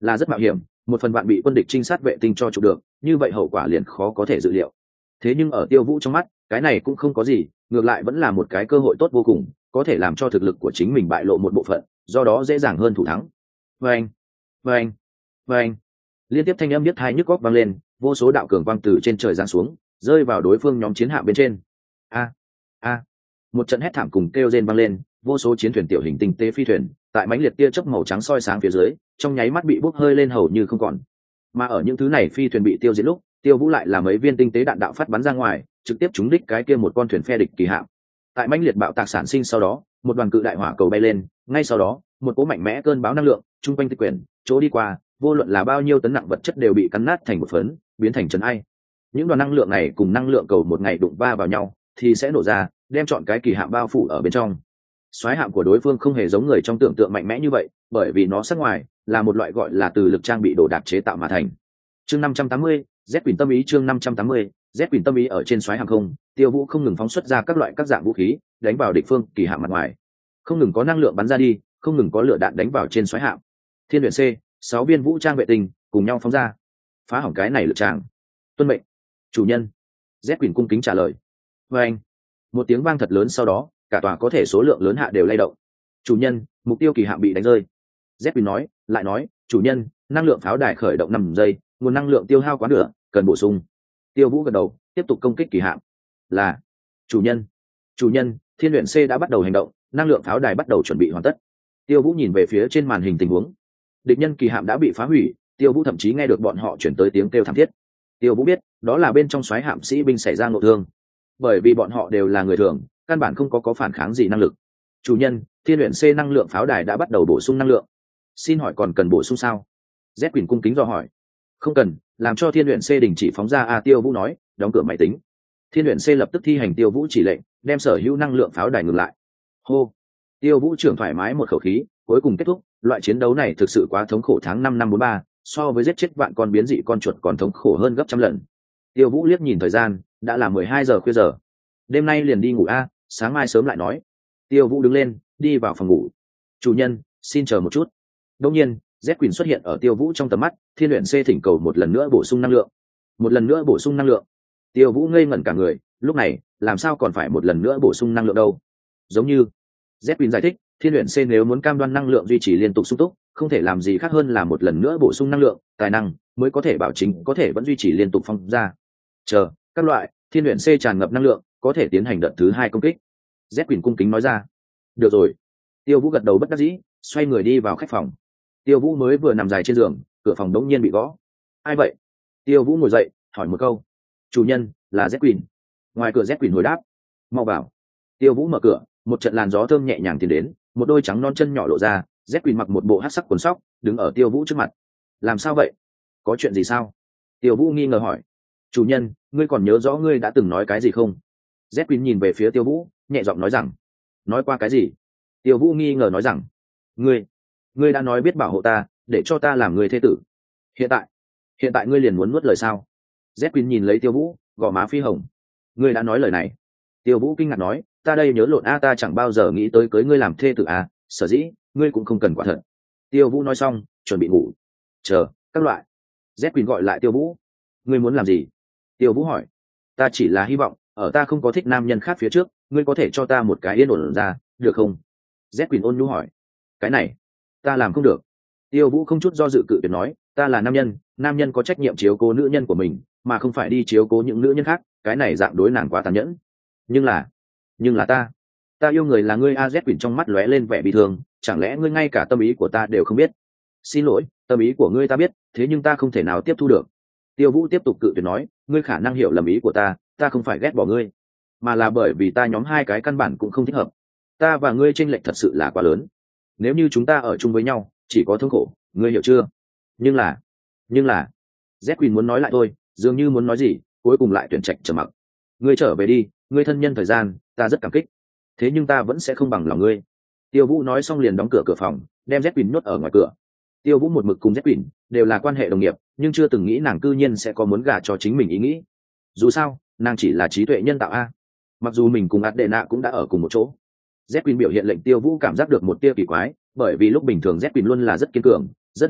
là rất mạo hiểm, một phần bạn bị quân địch trinh sát vệ tinh cho chụp được, như vậy hậu quả liền khó có thể dự liệu. Thế nhưng ở Tiêu Vũ trong mắt, cái này cũng không có gì, ngược lại vẫn là một cái cơ hội tốt vô cùng, có thể làm cho thực lực của chính mình bại lộ một bộ phận, do đó dễ dàng hơn thủ thắng. Vâng, vâng, vâng. Liên tiếp thanh âm biết hai nhức góc vang lên, vô số đạo cường quang từ trên trời giáng xuống, rơi vào đối phương nhóm chiến hạm bên trên. A, a. Một trận hét thảm cùng kêu rên vang lên, vô số chiến thuyền tiểu hình tinh tế phi thuyền, tại mãnh liệt tia chớp màu trắng soi sáng phía dưới, trong nháy mắt bị bốc hơi lên hầu như không còn. Mà ở những thứ này phi thuyền bị tiêu diệt lúc, Tiêu Vũ lại là mấy viên tinh tế đạn đạo phát bắn ra ngoài, trực tiếp trúng đích cái kia một con thuyền phe địch kỳ hạm. Tại mãnh liệt bạo tạc sản sinh sau đó, một đoàn cự đại hỏa cầu bay lên, ngay sau đó, một cỗ mạnh mẽ cơn bão năng lượng, trung quanh tịch quyển, chỗ đi qua, vô luận là bao nhiêu tấn nặng vật chất đều bị cắn nát thành một phấn, biến thành trần ai. Những đoàn năng lượng này cùng năng lượng cầu một ngày đụng va vào nhau, thì sẽ nổ ra, đem chọn cái kỳ hạm bao phủ ở bên trong. Soái hạm của đối phương không hề giống người trong tưởng tượng mạnh mẽ như vậy, bởi vì nó sắc ngoài là một loại gọi là từ lực trang bị đồ đạc chế tạo mà thành. Chương năm trăm tám mươi, Z Quỳnh tâm ý chương năm trăm tám mươi, Z Quỳnh tâm ý ở trên soái hạm không, Tiêu Vũ không ngừng phóng xuất ra các loại các dạng vũ khí, đánh vào địch phương kỳ hạm mặt ngoài. Không ngừng có năng lượng bắn ra đi, không ngừng có lửa đạn đánh vào trên soái hạm. Thiên luyện C, sáu viên vũ trang vệ tinh cùng nhau phóng ra, phá hỏng cái này lực tràng. Tuân mệnh, chủ nhân. Z Quỳnh cung kính trả lời. Và anh, một tiếng vang thật lớn sau đó, cả tòa có thể số lượng lớn hạ đều lay động. Chủ nhân, mục tiêu kỳ hạm bị đánh rơi. Z Quỳnh nói, lại nói, chủ nhân, năng lượng pháo đài khởi động năm giây, nguồn năng lượng tiêu hao quá nửa, cần bổ sung. Tiêu Vũ gật đầu, tiếp tục công kích kỳ hạm. Là, chủ nhân. Chủ nhân, Thiên luyện C đã bắt đầu hành động, năng lượng pháo đài bắt đầu chuẩn bị hoàn tất. Tiêu Vũ nhìn về phía trên màn hình tình huống. Địch nhân kỳ hạm đã bị phá hủy, Tiêu Vũ thậm chí nghe được bọn họ chuyển tới tiếng kêu thảm thiết. Tiêu Vũ biết, đó là bên trong soái hạm sĩ binh xảy ra ngộ thương, bởi vì bọn họ đều là người thường, căn bản không có có phản kháng gì năng lực. Chủ nhân, Thiên luyện C năng lượng pháo đài đã bắt đầu bổ sung năng lượng. Xin hỏi còn cần bổ sung sao? Z Quỳnh cung kính dò hỏi. Không cần, làm cho Thiên luyện C đình chỉ phóng ra. A Tiêu Vũ nói, đóng cửa máy tính. Thiên luyện C lập tức thi hành Tiêu Vũ chỉ lệnh, đem sở hữu năng lượng pháo đài ngừng lại. Hô. Tiêu Vũ trưởng thoải mái một khẩu khí, cuối cùng kết thúc. Loại chiến đấu này thực sự quá thống khổ. Tháng năm năm bốn ba, so với giết chết vạn con biến dị con chuột còn thống khổ hơn gấp trăm lần. Tiêu Vũ liếc nhìn thời gian, đã là mười hai giờ khuya giờ. Đêm nay liền đi ngủ a, sáng mai sớm lại nói. Tiêu Vũ đứng lên, đi vào phòng ngủ. Chủ nhân, xin chờ một chút. Đương nhiên, Z Quỳnh xuất hiện ở Tiêu Vũ trong tầm mắt. Thiên luyện C thỉnh cầu một lần nữa bổ sung năng lượng. Một lần nữa bổ sung năng lượng. Tiêu Vũ ngây ngẩn cả người, lúc này, làm sao còn phải một lần nữa bổ sung năng lượng đâu? Giống như Z Quỳnh giải thích, Thiên luyện C nếu muốn cam đoan năng lượng duy trì liên tục sung túc, không thể làm gì khác hơn là một lần nữa bổ sung năng lượng, tài năng mới có thể bảo chính có thể vẫn duy trì liên tục phong ra. Chờ, các loại, Thiên luyện C tràn ngập năng lượng, có thể tiến hành đợt thứ hai công kích. Z Quỳnh cung kính nói ra. Được rồi. Tiêu Vũ gật đầu bất đắc dĩ, xoay người đi vào khách phòng. Tiêu Vũ mới vừa nằm dài trên giường, cửa phòng đống nhiên bị gõ. Ai vậy? Tiêu Vũ ngồi dậy, hỏi một câu. Chủ nhân, là Z Quỳnh. Ngoài cửa Z Quỳnh hồi đáp. Mau vào. Tiêu Vũ mở cửa, một trận làn gió thơm nhẹ nhàng tiến đến, một đôi trắng non chân nhỏ lộ ra. Z Quỳnh mặc một bộ hắc sắc quần sóc, đứng ở Tiêu Vũ trước mặt. Làm sao vậy? Có chuyện gì sao? Tiêu Vũ nghi ngờ hỏi. Chủ nhân, ngươi còn nhớ rõ ngươi đã từng nói cái gì không? Z Quỳnh nhìn về phía Tiêu Vũ, nhẹ giọng nói rằng. Nói qua cái gì? Tiêu Vũ nghi ngờ nói rằng. Ngươi, ngươi đã nói biết bảo hộ ta, để cho ta làm người thê tử. Hiện tại, hiện tại ngươi liền muốn nuốt lời sao? Z Quỳnh nhìn lấy Tiêu Vũ, gò má phi hồng. Ngươi đã nói lời này. Tiêu Vũ kinh ngạc nói, ta đây nhớ lộn a, ta chẳng bao giờ nghĩ tới cưới ngươi làm thê tử a, sở dĩ ngươi cũng không cần quả thật. Tiêu Vũ nói xong, chuẩn bị ngủ. Chờ, các loại. Z Quỳnh gọi lại Tiêu Vũ. Ngươi muốn làm gì? Tiêu Vũ hỏi. Ta chỉ là hy vọng, ở ta không có thích nam nhân khác phía trước, ngươi có thể cho ta một cái yên ổn ra, được không? Z Quỳnh ôn nhu hỏi. Cái này, ta làm không được. Tiêu Vũ không chút do dự cự tuyệt nói, ta là nam nhân, nam nhân có trách nhiệm chiếu cố nữ nhân của mình, mà không phải đi chiếu cố những nữ nhân khác, cái này dạng đối nàng quá tàn nhẫn. Nhưng là, nhưng là ta, ta yêu người là ngươi. A. Z Quỳnh trong mắt lóe lên vẻ bị thương, chẳng lẽ ngươi ngay cả tâm ý của ta đều không biết? Xin lỗi, tâm ý của ngươi ta biết, thế nhưng ta không thể nào tiếp thu được. Tiêu Vũ tiếp tục cự tuyệt nói, ngươi khả năng hiểu lầm ý của ta, ta không phải ghét bỏ ngươi, mà là bởi vì ta nhóm hai cái căn bản cũng không thích hợp. Ta và ngươi chênh lệch thật sự là quá lớn. Nếu như chúng ta ở chung với nhau, chỉ có thống khổ, ngươi hiểu chưa? Nhưng là, nhưng là, Z Quỳnh muốn nói lại thôi, dường như muốn nói gì, cuối cùng lại tuyển trạch trầm mặc. Ngươi trở về đi, ngươi thân nhân thời gian, ta rất cảm kích. Thế nhưng ta vẫn sẽ không bằng lòng ngươi. Tiêu Vũ nói xong liền đóng cửa cửa phòng, đem Z Quỳnh nhốt ở ngoài cửa. Tiêu Vũ một mực cùng Z Quỳnh đều là quan hệ đồng nghiệp, nhưng chưa từng nghĩ nàng cư nhiên sẽ có muốn gả cho chính mình ý nghĩ. Dù sao, nàng chỉ là trí tuệ nhân tạo a. Mặc dù mình cùng Adena cũng đã ở cùng một chỗ. Z Quỳnh biểu hiện lệnh Tiêu Vũ cảm giác được một tia kỳ quái, bởi vì lúc bình thường Z Quỳnh luôn là rất kiên cường, rất độc lập,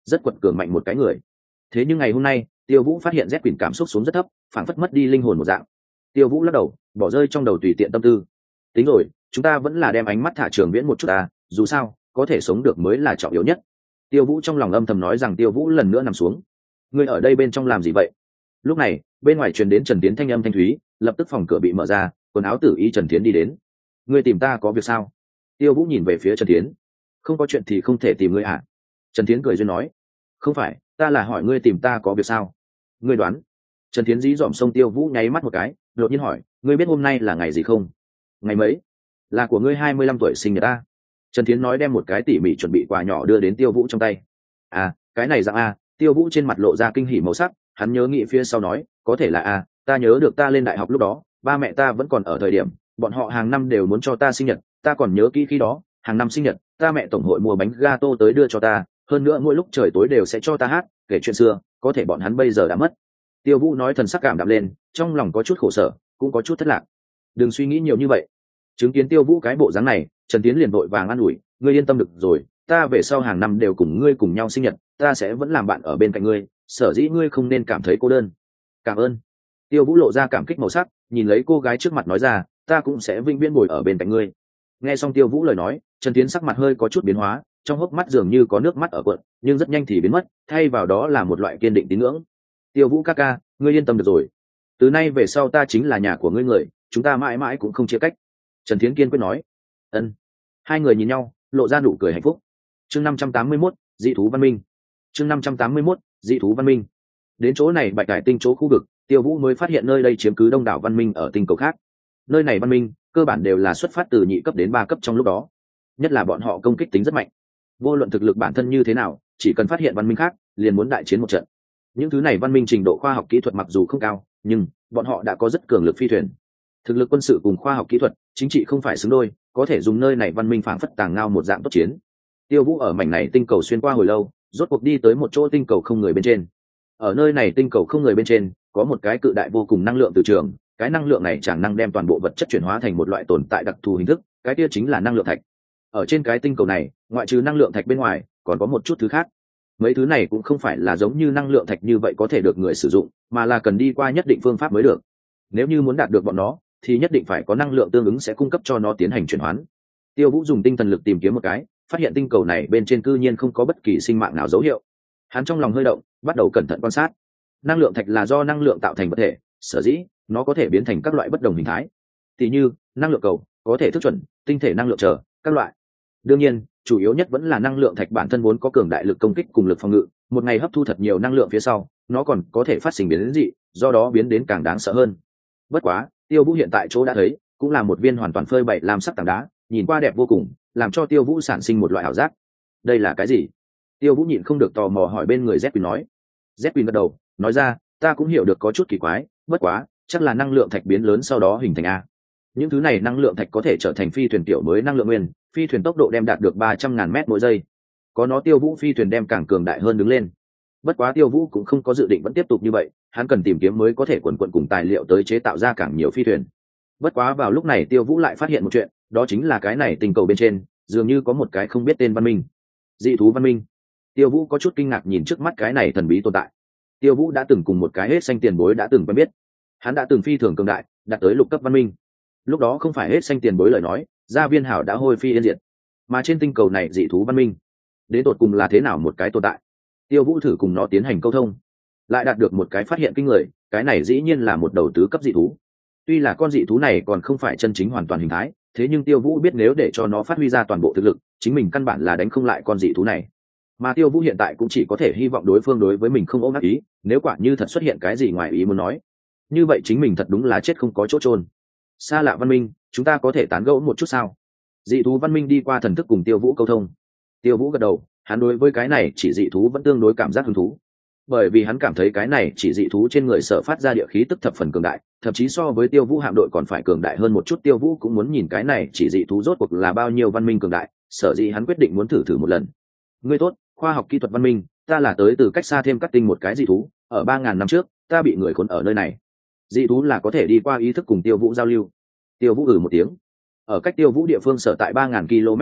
rất quật cường mạnh một cái người. Thế nhưng ngày hôm nay Tiêu Vũ phát hiện Z Quỷ cảm xúc xuống rất thấp, phảng phất mất đi linh hồn một dạng. Tiêu Vũ lắc đầu, bỏ rơi trong đầu tùy tiện tâm tư. Tính rồi, chúng ta vẫn là đem ánh mắt thả Trường Viễn một chút ta, dù sao có thể sống được mới là trọng yếu nhất. Tiêu Vũ trong lòng âm thầm nói rằng. Tiêu Vũ lần nữa nằm xuống. Ngươi ở đây bên trong làm gì vậy? Lúc này bên ngoài truyền đến Trần Tiến thanh âm thanh thúy, lập tức phòng cửa bị mở ra, quần áo tử y Trần Tiến đi đến. Ngươi tìm ta có việc sao? Tiêu Vũ nhìn về phía Trần Tiến. Không có chuyện thì không thể tìm ngươi à? Trần Tiến cười duyên nói. Không phải, ta là hỏi ngươi tìm ta có việc sao? Ngươi đoán. Trần Tiến dí dỏm sông Tiêu Vũ nháy mắt một cái, đột nhiên hỏi, ngươi biết hôm nay là ngày gì không? Ngày mấy? Là của ngươi hai mươi lăm tuổi sinh nhật ta. Trần Tiến nói, đem một cái tỉ mỉ chuẩn bị quà nhỏ đưa đến Tiêu Vũ trong tay. À, cái này dạng a. Tiêu Vũ trên mặt lộ ra kinh hỉ màu sắc, hắn nhớ nghĩ phía sau nói, có thể là a, ta nhớ được ta lên đại học lúc đó, ba mẹ ta vẫn còn ở thời điểm, bọn họ hàng năm đều muốn cho ta sinh nhật, ta còn nhớ kỹ khi đó, hàng năm sinh nhật, ta mẹ tổng hội mua bánh gato tới đưa cho ta, hơn nữa mỗi lúc trời tối đều sẽ cho ta hát, kể chuyện xưa, có thể bọn hắn bây giờ đã mất. Tiêu Vũ nói thần sắc cảm đạm lên, trong lòng có chút khổ sở, cũng có chút thất lạc. Đừng suy nghĩ nhiều như vậy. Chứng kiến Tiêu Vũ cái bộ dáng này, Trần Tiến liền vội vàng an ủi, ngươi yên tâm được rồi, ta về sau hàng năm đều cùng ngươi cùng nhau sinh nhật, ta sẽ vẫn làm bạn ở bên cạnh ngươi, sở dĩ ngươi không nên cảm thấy cô đơn. Cảm ơn. Tiêu Vũ lộ ra cảm kích màu sắc, nhìn lấy cô gái trước mặt nói ra, ta cũng sẽ vĩnh viễn bồi ở bên cạnh ngươi. Nghe xong Tiêu Vũ lời nói, Trần Tiến sắc mặt hơi có chút biến hóa, trong hốc mắt dường như có nước mắt ở cuộn, nhưng rất nhanh thì biến mất, thay vào đó là một loại kiên định tín ngưỡng. Tiêu Vũ ca ca, ngươi yên tâm được rồi, từ nay về sau ta chính là nhà của ngươi người, chúng ta mãi mãi cũng không chia cách. Trần Tiến kiên quyết nói. Ân. Hai người nhìn nhau, lộ ra nụ cười hạnh phúc. Chương năm trăm tám mươi mốt, dị thú văn minh. Chương năm trăm tám mươi mốt, dị thú văn minh. Đến chỗ này Bạch Cải tinh chỗ khu vực, Tiêu Vũ mới phát hiện nơi đây chiếm cứ đông đảo văn minh ở tinh cầu khác. Nơi này văn minh cơ bản đều là xuất phát từ nhị cấp đến ba cấp trong lúc đó, nhất là bọn họ công kích tính rất mạnh. Vô luận thực lực bản thân như thế nào, chỉ cần phát hiện văn minh khác, liền muốn đại chiến một trận. Những thứ này văn minh trình độ khoa học kỹ thuật mặc dù không cao, nhưng bọn họ đã có rất cường lực phi thuyền. Thực lực quân sự cùng khoa học kỹ thuật, chính trị không phải xứng đôi, có thể dùng nơi này văn minh phảng phất tàng ngao một dạng tốt chiến. Tiêu Vũ ở mảnh này tinh cầu xuyên qua hồi lâu, rốt cuộc đi tới một chỗ tinh cầu không người bên trên. Ở nơi này tinh cầu không người bên trên, có một cái cự đại vô cùng năng lượng từ trường, cái năng lượng này chẳng năng đem toàn bộ vật chất chuyển hóa thành một loại tồn tại đặc thù hình thức, cái kia chính là năng lượng thạch. Ở trên cái tinh cầu này, ngoại trừ năng lượng thạch bên ngoài, còn có một chút thứ khác. Mấy thứ này cũng không phải là giống như năng lượng thạch như vậy có thể được người sử dụng, mà là cần đi qua nhất định phương pháp mới được. Nếu như muốn đạt được bọn nó, thì nhất định phải có năng lượng tương ứng sẽ cung cấp cho nó tiến hành chuyển hóa. Tiêu Vũ dùng tinh thần lực tìm kiếm một cái, phát hiện tinh cầu này bên trên cư nhiên không có bất kỳ sinh mạng nào dấu hiệu. Hắn trong lòng hơi động, bắt đầu cẩn thận quan sát. Năng lượng thạch là do năng lượng tạo thành vật thể, sở dĩ nó có thể biến thành các loại bất đồng hình thái. Tỷ như năng lượng cầu, có thể thức chuẩn, tinh thể năng lượng trở, các loại. Đương nhiên, chủ yếu nhất vẫn là năng lượng thạch bản thân vốn có cường đại lực công kích cùng lực phòng ngự, một ngày hấp thu thật nhiều năng lượng phía sau, nó còn có thể phát sinh biến đến dị, do đó biến đến càng đáng sợ hơn. Bất quá, Tiêu Vũ hiện tại chỗ đã thấy, cũng là một viên hoàn toàn phơi bày làm sắc tảng đá, nhìn qua đẹp vô cùng, làm cho Tiêu Vũ sản sinh một loại ảo giác. Đây là cái gì? Tiêu Vũ nhịn không được tò mò hỏi bên người Z Quỳnh nói. Z Quỳnh gật đầu, nói ra, ta cũng hiểu được có chút kỳ quái, bất quá, chắc là năng lượng thạch biến lớn sau đó hình thành a. Những thứ này năng lượng thạch có thể trở thành phi thuyền tiểu mới năng lượng nguyên, phi thuyền tốc độ đem đạt được ba trăm ngàn mét mỗi giây. Có nó Tiêu Vũ phi thuyền đem càng cường đại hơn đứng lên. Bất quá Tiêu Vũ cũng không có dự định vẫn tiếp tục như vậy, hắn cần tìm kiếm mới có thể quần quần cùng tài liệu tới chế tạo ra càng nhiều phi thuyền. Bất quá vào lúc này Tiêu Vũ lại phát hiện một chuyện, đó chính là cái này tinh cầu bên trên dường như có một cái không biết tên văn minh, dị thú văn minh. Tiêu Vũ có chút kinh ngạc nhìn trước mắt cái này thần bí tồn tại. Tiêu Vũ đã từng cùng một cái hết xanh tiền bối đã từng quen biết, hắn đã từng phi thường cường đại, đạt tới lục cấp văn minh. Lúc đó không phải hết xanh tiền bối lời nói, Gia Viên Hảo đã hôi phi yên diệt, mà trên tinh cầu này dị thú văn minh đến tột cùng là thế nào một cái tồn tại. Tiêu Vũ thử cùng nó tiến hành câu thông, lại đạt được một cái phát hiện kinh người, cái này dĩ nhiên là một đầu tứ cấp dị thú. Tuy là con dị thú này còn không phải chân chính hoàn toàn hình thái, thế nhưng Tiêu Vũ biết nếu để cho nó phát huy ra toàn bộ thực lực, chính mình căn bản là đánh không lại con dị thú này. Mà Tiêu Vũ hiện tại cũng chỉ có thể hy vọng đối phương đối với mình không ôm ác ý, nếu quả như thật xuất hiện cái gì ngoài ý muốn nói, như vậy chính mình thật đúng là chết không có chỗ chôn. Xa lạ văn minh, chúng ta có thể tán gẫu một chút sao? Dị thú văn minh đi qua thần thức cùng Tiêu Vũ câu thông. Tiêu Vũ gật đầu, hắn đối với cái này chỉ dị thú vẫn tương đối cảm giác hứng thú, bởi vì hắn cảm thấy cái này chỉ dị thú trên người sở phát ra địa khí tức thập phần cường đại, thậm chí so với Tiêu Vũ hạm đội còn phải cường đại hơn một chút. Tiêu Vũ cũng muốn nhìn cái này chỉ dị thú rốt cuộc là bao nhiêu văn minh cường đại, sở dĩ hắn quyết định muốn thử thử một lần. Ngươi tốt, khoa học kỹ thuật văn minh, ta là tới từ cách xa thêm cắt tinh một cái dị thú, ở ba ngàn năm trước ta bị người khốn ở nơi này. Dị thú là có thể đi qua ý thức cùng Tiêu Vũ giao lưu. Tiêu Vũ ừ một tiếng. Ở cách Tiêu Vũ địa phương sở tại ba ngàn ki lô mét chỗ,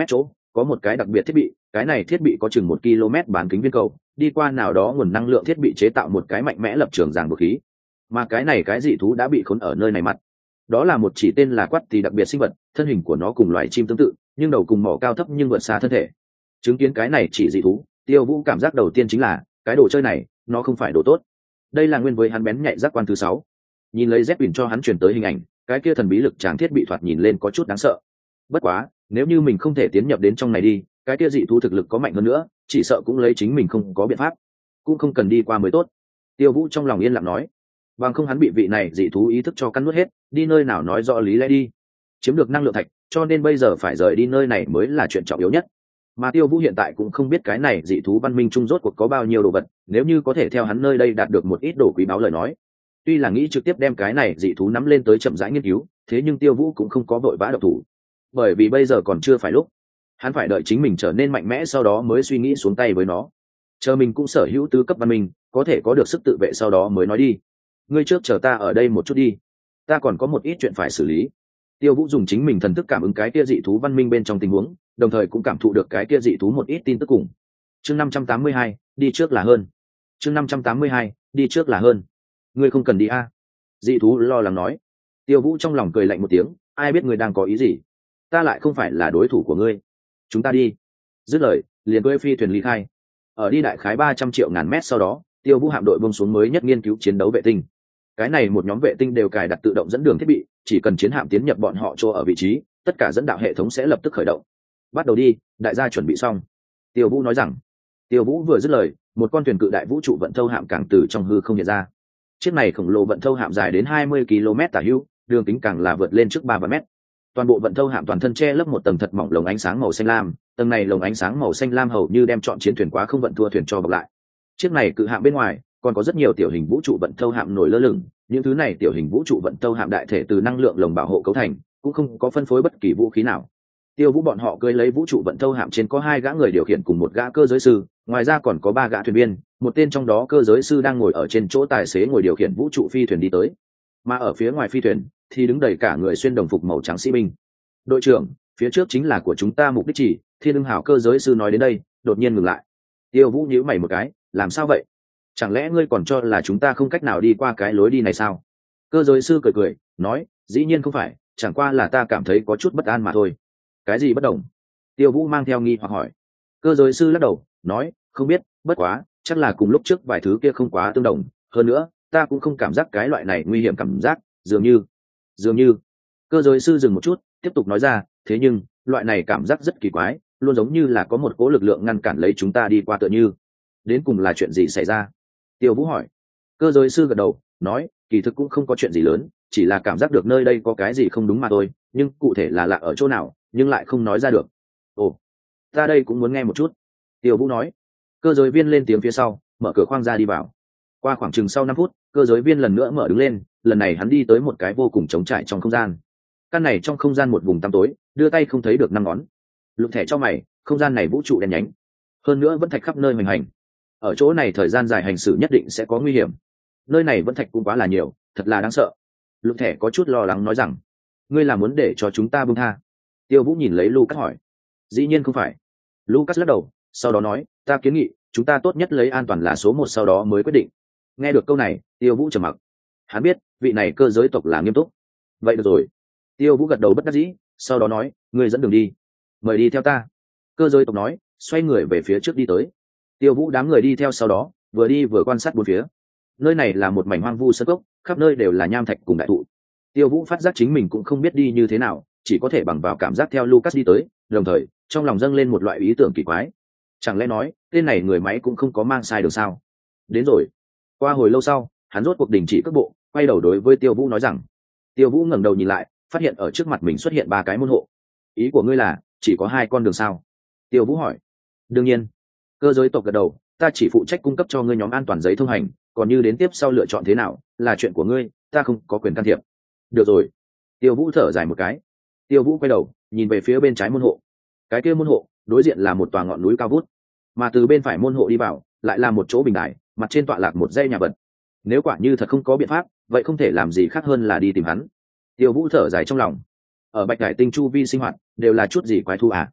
có một cái đặc biệt thiết bị, cái này thiết bị có chừng một km bán kính viên cầu, đi qua nào đó nguồn năng lượng thiết bị chế tạo một cái mạnh mẽ lập trường ràng buộc khí. Mà cái này cái dị thú đã bị khốn ở nơi này mặt. Đó là một chỉ tên là quắt thì đặc biệt sinh vật, thân hình của nó cùng loài chim tương tự, nhưng đầu cùng mỏ cao thấp nhưng vượt xa thân thể. Chứng kiến cái này chỉ dị thú, Tiêu Vũ cảm giác đầu tiên chính là cái đồ chơi này nó không phải đồ tốt. Đây là nguyên với hắn bén nhạy giác quan thứ sáu. Nhìn lấy Zepin cho hắn truyền tới hình ảnh, cái kia thần bí lực tràng thiết bị thoạt nhìn lên có chút đáng sợ. Bất quá, nếu như mình không thể tiến nhập đến trong này đi, cái kia dị thú thực lực có mạnh hơn nữa, chỉ sợ cũng lấy chính mình không có biện pháp, cũng không cần đi qua mới tốt. Tiêu Vũ trong lòng yên lặng nói, bằng không hắn bị vị này dị thú ý thức cho cắn nuốt hết, đi nơi nào nói rõ lý lẽ đi. Chiếm được năng lượng thạch, cho nên bây giờ phải rời đi nơi này mới là chuyện trọng yếu nhất. Mà Tiêu Vũ hiện tại cũng không biết cái này dị thú văn minh trung rốt cuộc có bao nhiêu đồ vật, nếu như có thể theo hắn nơi đây đạt được một ít đồ quý báu lời nói. Tuy là nghĩ trực tiếp đem cái này dị thú nắm lên tới chậm rãi nghiên cứu, thế nhưng Tiêu Vũ cũng không có vội vã động thủ, bởi vì bây giờ còn chưa phải lúc. Hắn phải đợi chính mình trở nên mạnh mẽ sau đó mới suy nghĩ xuống tay với nó. Chờ mình cũng sở hữu tứ cấp văn minh, có thể có được sức tự vệ sau đó mới nói đi. Ngươi trước chờ ta ở đây một chút đi, ta còn có một ít chuyện phải xử lý. Tiêu Vũ dùng chính mình thần thức cảm ứng cái kia dị thú văn minh bên trong tình huống, đồng thời cũng cảm thụ được cái kia dị thú một ít tin tức cùng. Chương năm trăm tám mươi hai, đi trước là hơn. Chương năm trăm tám mươi hai, đi trước là hơn. Ngươi không cần đi a. Dị thú lo lắng nói. Tiêu Vũ trong lòng cười lạnh một tiếng, ai biết ngươi đang có ý gì? Ta lại không phải là đối thủ của ngươi. Chúng ta đi. Dứt lời, liền cưỡi phi thuyền ly khai. Ở đi đại khái ba trăm triệu ngàn mét sau đó, Tiêu Vũ hạm đội buông xuống mới nhất nghiên cứu chiến đấu vệ tinh. Cái này một nhóm vệ tinh đều cài đặt tự động dẫn đường thiết bị, chỉ cần chiến hạm tiến nhập bọn họ chỗ ở vị trí, tất cả dẫn đạo hệ thống sẽ lập tức khởi động. Bắt đầu đi, đại gia chuẩn bị xong. Tiêu Vũ nói rằng. Tiêu Vũ vừa dứt lời, một con thuyền cự đại vũ trụ vận thâu hạm càng từ trong hư không hiện ra. Chiếc này khổng lồ vận thâu hạm dài đến hai mươi ki lô mét tả hữu, đường kính càng là vượt lên trước ba mươi mét. Toàn bộ vận thâu hạm toàn thân che lấp một tầng thật mỏng lồng ánh sáng màu xanh lam, tầng này lồng ánh sáng màu xanh lam hầu như đem trọn chiến thuyền quá không vận thua thuyền cho bọc lại. Chiếc này cự hạm bên ngoài còn có rất nhiều tiểu hình vũ trụ vận thâu hạm nổi lơ lửng, những thứ này tiểu hình vũ trụ vận thâu hạm đại thể từ năng lượng lồng bảo hộ cấu thành, cũng không có phân phối bất kỳ vũ khí nào. Tiêu Vũ bọn họ cưỡi lấy vũ trụ vận thâu hạm trên có hai gã người điều khiển cùng một gã cơ giới sư, ngoài ra còn có ba gã thuyền viên, một tên trong đó cơ giới sư đang ngồi ở trên chỗ tài xế ngồi điều khiển vũ trụ phi thuyền đi tới. Mà ở phía ngoài phi thuyền thì đứng đầy cả người xuyên đồng phục màu trắng sĩ binh. Đội trưởng, phía trước chính là của chúng ta mục đích chỉ. Thiên ưng hảo cơ giới sư nói đến đây, đột nhiên ngừng lại. Tiêu Vũ nhíu mày một cái, làm sao vậy? Chẳng lẽ ngươi còn cho là chúng ta không cách nào đi qua cái lối đi này sao? Cơ giới sư cười cười, nói, dĩ nhiên không phải, chẳng qua là ta cảm thấy có chút bất an mà thôi. Cái gì bất đồng? Tiêu Vũ mang theo nghi hoặc hỏi. Cơ giới sư lắc đầu, nói, không biết, bất quá, chắc là cùng lúc trước vài thứ kia không quá tương đồng. Hơn nữa, ta cũng không cảm giác cái loại này nguy hiểm cảm giác, dường như, dường như. Cơ giới sư dừng một chút, tiếp tục nói ra, thế nhưng, loại này cảm giác rất kỳ quái, luôn giống như là có một cỗ lực lượng ngăn cản lấy chúng ta đi qua tựa như. Đến cùng là chuyện gì xảy ra? Tiêu Vũ hỏi. Cơ giới sư gật đầu, nói, kỳ thực cũng không có chuyện gì lớn, chỉ là cảm giác được nơi đây có cái gì không đúng mà thôi, nhưng cụ thể là lạ ở chỗ nào, nhưng lại không nói ra được. Ồ, ta đây cũng muốn nghe một chút. Tiêu Vũ nói. Cơ giới viên lên tiếng phía sau, mở cửa khoang ra đi vào. Qua khoảng chừng sau năm phút, cơ giới viên lần nữa mở đứng lên, lần này hắn đi tới một cái vô cùng trống trải trong không gian. Căn này trong không gian một vùng tăm tối, đưa tay không thấy được năm ngón. Lục thẻ cho mày, không gian này vũ trụ đen nhánh, hơn nữa vẫn thạch khắp nơi hoành hành. Ở chỗ này thời gian dài hành xử nhất định sẽ có nguy hiểm. Nơi này vẫn thạch cũng quá là nhiều, thật là đáng sợ. Lục thẻ có chút lo lắng nói rằng, ngươi là muốn để cho chúng ta buông tha? Tiêu Vũ nhìn lấy Lucas hỏi. Dĩ nhiên không phải. Lucas lắc đầu, sau đó nói, ta kiến nghị chúng ta tốt nhất lấy an toàn là số một sau đó mới quyết định. Nghe được câu này, Tiêu Vũ trầm mặc. Hắn biết vị này cơ giới tộc là nghiêm túc. Vậy được rồi. Tiêu Vũ gật đầu bất đắc dĩ, sau đó nói, ngươi dẫn đường đi, mời đi theo ta. Cơ giới tộc nói, xoay người về phía trước đi tới. Tiêu Vũ đám người đi theo sau đó, vừa đi vừa quan sát bốn phía. Nơi này là một mảnh hoang vu sơn cốc, khắp nơi đều là nham thạch cùng đại thụ. Tiêu Vũ phát giác chính mình cũng không biết đi như thế nào, chỉ có thể bằng vào cảm giác theo Lucas đi tới, đồng thời trong lòng dâng lên một loại ý tưởng kỳ quái. Chẳng lẽ nói, tên này người máy cũng không có mang sai được sao? Đến rồi. Qua hồi lâu sau, hắn rốt cuộc đình chỉ cước bộ, quay đầu đối với Tiêu Vũ nói rằng. Tiêu Vũ ngẩng đầu nhìn lại, phát hiện ở trước mặt mình xuất hiện ba cái môn hộ. Ý của ngươi là chỉ có hai con đường sao? Tiêu Vũ hỏi. Đương nhiên. Cơ giới tộc gật đầu, ta chỉ phụ trách cung cấp cho ngươi nhóm an toàn giấy thông hành, còn như đến tiếp sau lựa chọn thế nào là chuyện của ngươi, ta không có quyền can thiệp. Được rồi. Tiêu Vũ thở dài một cái. Tiêu Vũ quay đầu nhìn về phía bên trái môn hộ. Cái kia môn hộ đối diện là một tòa ngọn núi cao vút, mà từ bên phải môn hộ đi vào lại là một chỗ bình đài, mặt trên tọa lạc một dãy nhà vật. Nếu quả như thật không có biện pháp, vậy không thể làm gì khác hơn là đi tìm hắn. Tiêu Vũ thở dài trong lòng. Ở Bạch Hải Tinh chu vi sinh hoạt đều là chút gì quái thú à?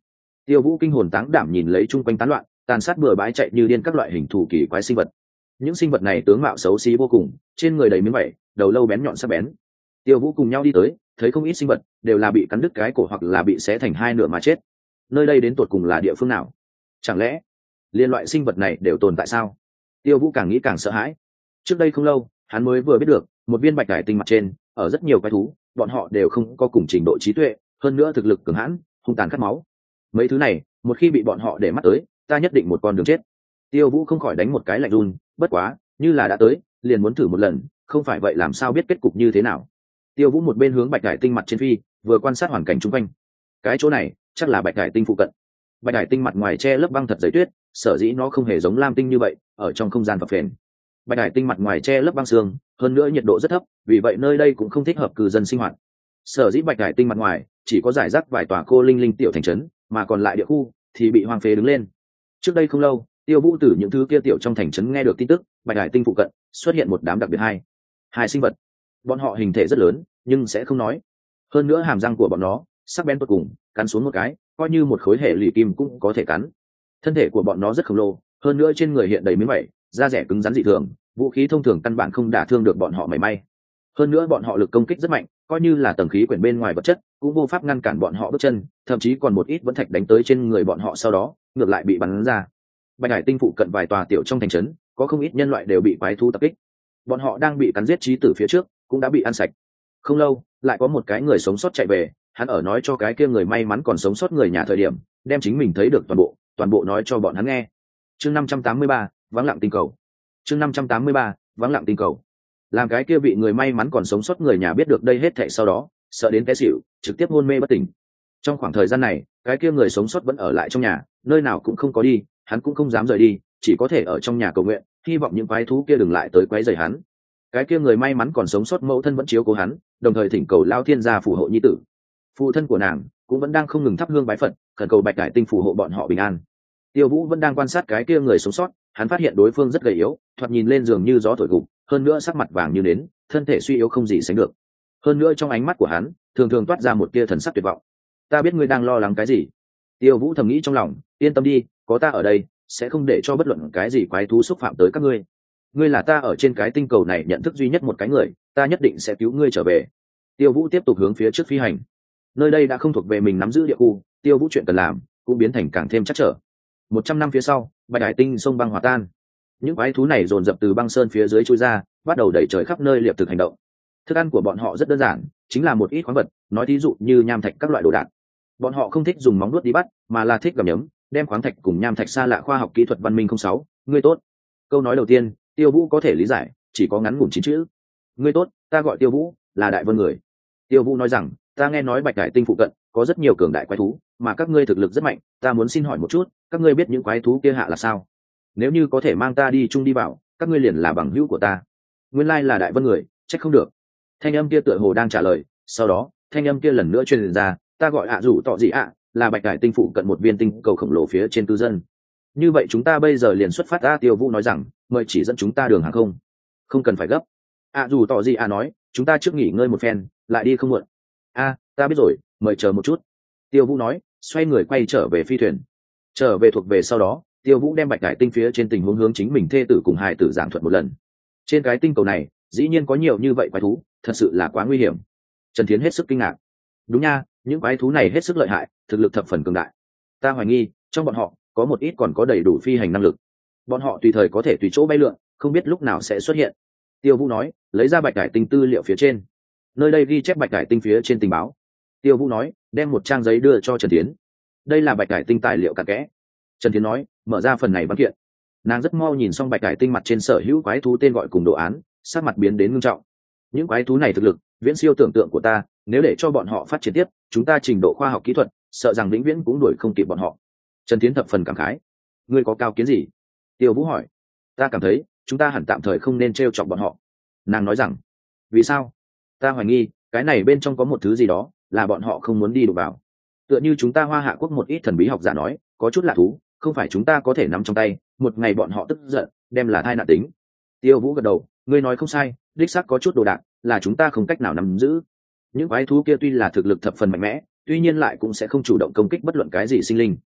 Tiêu Vũ kinh hồn táng đảm nhìn lấy chung quanh tán loạn tàn sát bừa bãi chạy như điên các loại hình thù kỳ quái sinh vật. Những sinh vật này tướng mạo xấu xí vô cùng, trên người đầy miếng vảy, đầu lâu bén nhọn sắc bén. Tiêu Vũ cùng nhau đi tới, thấy không ít sinh vật đều là bị cắn đứt cái cổ hoặc là bị xé thành hai nửa mà chết. Nơi đây đến tột cùng là địa phương nào? Chẳng lẽ liên loại sinh vật này đều tồn tại sao? Tiêu Vũ càng nghĩ càng sợ hãi. Trước đây không lâu, hắn mới vừa biết được, một viên bạch cải tinh mặt trên, ở rất nhiều quái thú, bọn họ đều không có cùng trình độ trí tuệ, hơn nữa thực lực cường hãn, hung tàn khát máu. Mấy thứ này, một khi bị bọn họ để mắt tới, ta nhất định một con đường chết. Tiêu Vũ không khỏi đánh một cái lạnh run, bất quá, như là đã tới, liền muốn thử một lần, không phải vậy làm sao biết kết cục như thế nào. Tiêu Vũ một bên hướng bạch cải tinh mặt trên phi, vừa quan sát hoàn cảnh xung quanh. Cái chỗ này, chắc là bạch cải tinh phụ cận. Bạch cải tinh mặt ngoài che lớp băng thật dày tuyết, sở dĩ nó không hề giống lam tinh như vậy, ở trong không gian phập phền. Bạch cải tinh mặt ngoài che lớp băng sương, hơn nữa nhiệt độ rất thấp, vì vậy nơi đây cũng không thích hợp cư dân sinh hoạt. Sở dĩ bạch cải tinh mặt ngoài chỉ có giải rác vài tòa cô linh linh tiểu thành trấn, mà còn lại địa khu thì bị hoang phế đứng lên. Trước đây không lâu, Tiêu Vũ từ những thứ kia tiểu trong thành trấn nghe được tin tức, bạch cải tinh phụ cận xuất hiện một đám đặc biệt hai hai sinh vật. Bọn họ hình thể rất lớn, nhưng sẽ không nói. Hơn nữa hàm răng của bọn nó sắc bén tột cùng, cắn xuống một cái, coi như một khối hệ lụy kim cũng có thể cắn. Thân thể của bọn nó rất khổng lồ, hơn nữa trên người hiện đầy miếng vảy, da rẻ cứng rắn dị thường, vũ khí thông thường căn bản không đả thương được bọn họ mảy may. Hơn nữa bọn họ lực công kích rất mạnh, coi như là tầng khí quyển bên ngoài vật chất cũng vô pháp ngăn cản bọn họ bước chân, thậm chí còn một ít vẫn thạch đánh tới trên người bọn họ, sau đó ngược lại bị bắn ra. Bạch Hải tinh phụ cận vài tòa tiểu trong thành trấn, có không ít nhân loại đều bị quái thú tập kích. Bọn họ đang bị cắn giết chí tử phía trước, cũng đã bị ăn sạch. Không lâu, lại có một cái người sống sót chạy về, hắn ở nói cho cái kia người may mắn còn sống sót người nhà thời điểm, đem chính mình thấy được toàn bộ, toàn bộ nói cho bọn hắn nghe. Chương năm trăm tám mươi ba, vắng lặng tinh cầu. Chương năm trăm tám mươi ba, vắng lặng tinh cầu. Làm cái kia bị người may mắn còn sống sót người nhà biết được đây hết thảy sau đó, sợ đến té xỉu, trực tiếp hôn mê bất tỉnh. Trong khoảng thời gian này, cái kia người sống sót vẫn ở lại trong nhà, nơi nào cũng không có đi, hắn cũng không dám rời đi, chỉ có thể ở trong nhà cầu nguyện, hy vọng những quái thú kia đừng lại tới quấy rầy hắn. Cái kia người may mắn còn sống sót mẫu thân vẫn chiếu cố hắn, đồng thời thỉnh cầu Lão Thiên gia phù hộ nhi tử. Phụ thân của nàng cũng vẫn đang không ngừng thắp hương bái Phật, khẩn cầu Bạch Hải tinh phù hộ bọn họ bình an. Tiêu Vũ vẫn đang quan sát cái kia người sống sót, hắn phát hiện đối phương rất gầy yếu, thoạt nhìn lên giường như gió thổi gục, hơn nữa sắc mặt vàng như nến, thân thể suy yếu không gì sánh được. Hơn nữa trong ánh mắt của hắn, thường thường toát ra một tia thần sắc tuyệt vọng. Ta biết ngươi đang lo lắng cái gì. Tiêu Vũ thầm nghĩ trong lòng, yên tâm đi, có ta ở đây, sẽ không để cho bất luận cái gì quái thú xúc phạm tới các ngươi. Ngươi là ta ở trên cái tinh cầu này nhận thức duy nhất một cái người, ta nhất định sẽ cứu ngươi trở về. Tiêu Vũ tiếp tục hướng phía trước phi hành. Nơi đây đã không thuộc về mình nắm giữ địa khu, Tiêu Vũ chuyện cần làm cũng biến thành càng thêm chắc trở. Một trăm năm phía sau, Bạch Hải tinh sông băng hòa tan. Những quái thú này dồn dập từ băng sơn phía dưới chui ra, bắt đầu đẩy trời khắp nơi liệp thực hành động. Thức ăn của bọn họ rất đơn giản, chính là một ít khoáng vật, nói thí dụ như nham thạch các loại đồ đạc. Bọn họ không thích dùng móng vuốt đi bắt, mà là thích gặm nhấm, đem khoáng thạch cùng nham thạch xa lạ khoa học kỹ thuật văn minh không sáu. Ngươi tốt. Câu nói đầu tiên, Tiêu Vũ có thể lý giải, chỉ có ngắn ngủn chín chữ. Ngươi tốt, ta gọi Tiêu Vũ, là đại vân người. Tiêu Vũ nói rằng, ta nghe nói Bạch Hải tinh phụ cận có rất nhiều cường đại quái thú, mà các ngươi thực lực rất mạnh, ta muốn xin hỏi một chút, các ngươi biết những quái thú kia hạ là sao? Nếu như có thể mang ta đi chung đi vào, các ngươi liền là bằng hữu của ta. Nguyên lai là đại vân người, trách không được. Thanh âm kia tựa hồ đang trả lời, sau đó, thanh âm kia lần nữa truyền ra, ta gọi ạ rủ tọ gì ạ, là Bạch Hải tinh phụ cận một viên tinh cầu khổng lồ phía trên cư dân. Như vậy chúng ta bây giờ liền xuất phát. A Tiêu Vũ nói rằng, mời chỉ dẫn chúng ta đường hàng không. Không cần phải gấp. ạ rủ tọ gì ạ nói, chúng ta trước nghỉ ngơi một phen, lại đi không muộn. A, ta biết rồi, mời chờ một chút. Tiêu Vũ nói, xoay người quay trở về phi thuyền. Trở về thuộc về sau đó, Tiêu Vũ đem Bạch Hải tinh phía trên tình huống hướng chính mình thê tử cùng hài tử giảng thuật một lần. Trên cái tinh cầu này, dĩ nhiên có nhiều như vậy quái thú, thật sự là quá nguy hiểm. Trần Thiến hết sức kinh ngạc. Đúng nha, những quái thú này hết sức lợi hại, thực lực thập phần cường đại. Ta hoài nghi, trong bọn họ có một ít còn có đầy đủ phi hành năng lực. Bọn họ tùy thời có thể tùy chỗ bay lượn, không biết lúc nào sẽ xuất hiện. Tiêu Vũ nói, lấy ra Bạch Hải tinh tư liệu phía trên. Nơi đây ghi chép Bạch Hải tinh phía trên tình báo. Tiêu Vũ nói, đem một trang giấy đưa cho Trần Thiến. Đây là Bạch Hải tinh tài liệu cặn kẽ. Trần Thiến nói, mở ra phần này văn kiện. Nàng rất mau nhìn xong Bạch Hải tinh mặt trên sở hữu quái thú tên gọi cùng đồ án, sắc mặt biến đến ngưng trọng. Những quái thú này thực lực viễn siêu tưởng tượng của ta, nếu để cho bọn họ phát triển tiếp, chúng ta trình độ khoa học kỹ thuật sợ rằng vĩnh viễn cũng đuổi không kịp bọn họ. Trần Thiến thập phần cảm khái. Ngươi có cao kiến gì? Tiêu Vũ hỏi. Ta cảm thấy chúng ta hẳn tạm thời không nên trêu chọc bọn họ. Nàng nói rằng. Vì sao? Ta hoài nghi cái này bên trong có một thứ gì đó là bọn họ không muốn đi đụng vào. Tựa như chúng ta Hoa Hạ quốc một ít thần bí học giả nói, có chút lạ thú, không phải chúng ta có thể nắm trong tay, một ngày bọn họ tức giận, đem là thai nạn tính. Tiêu Vũ gật đầu, ngươi nói không sai, đích xác có chút đồ đạc là chúng ta không cách nào nắm giữ. Những quái thú kia tuy là thực lực thập phần mạnh mẽ, tuy nhiên lại cũng sẽ không chủ động công kích bất luận cái gì sinh linh.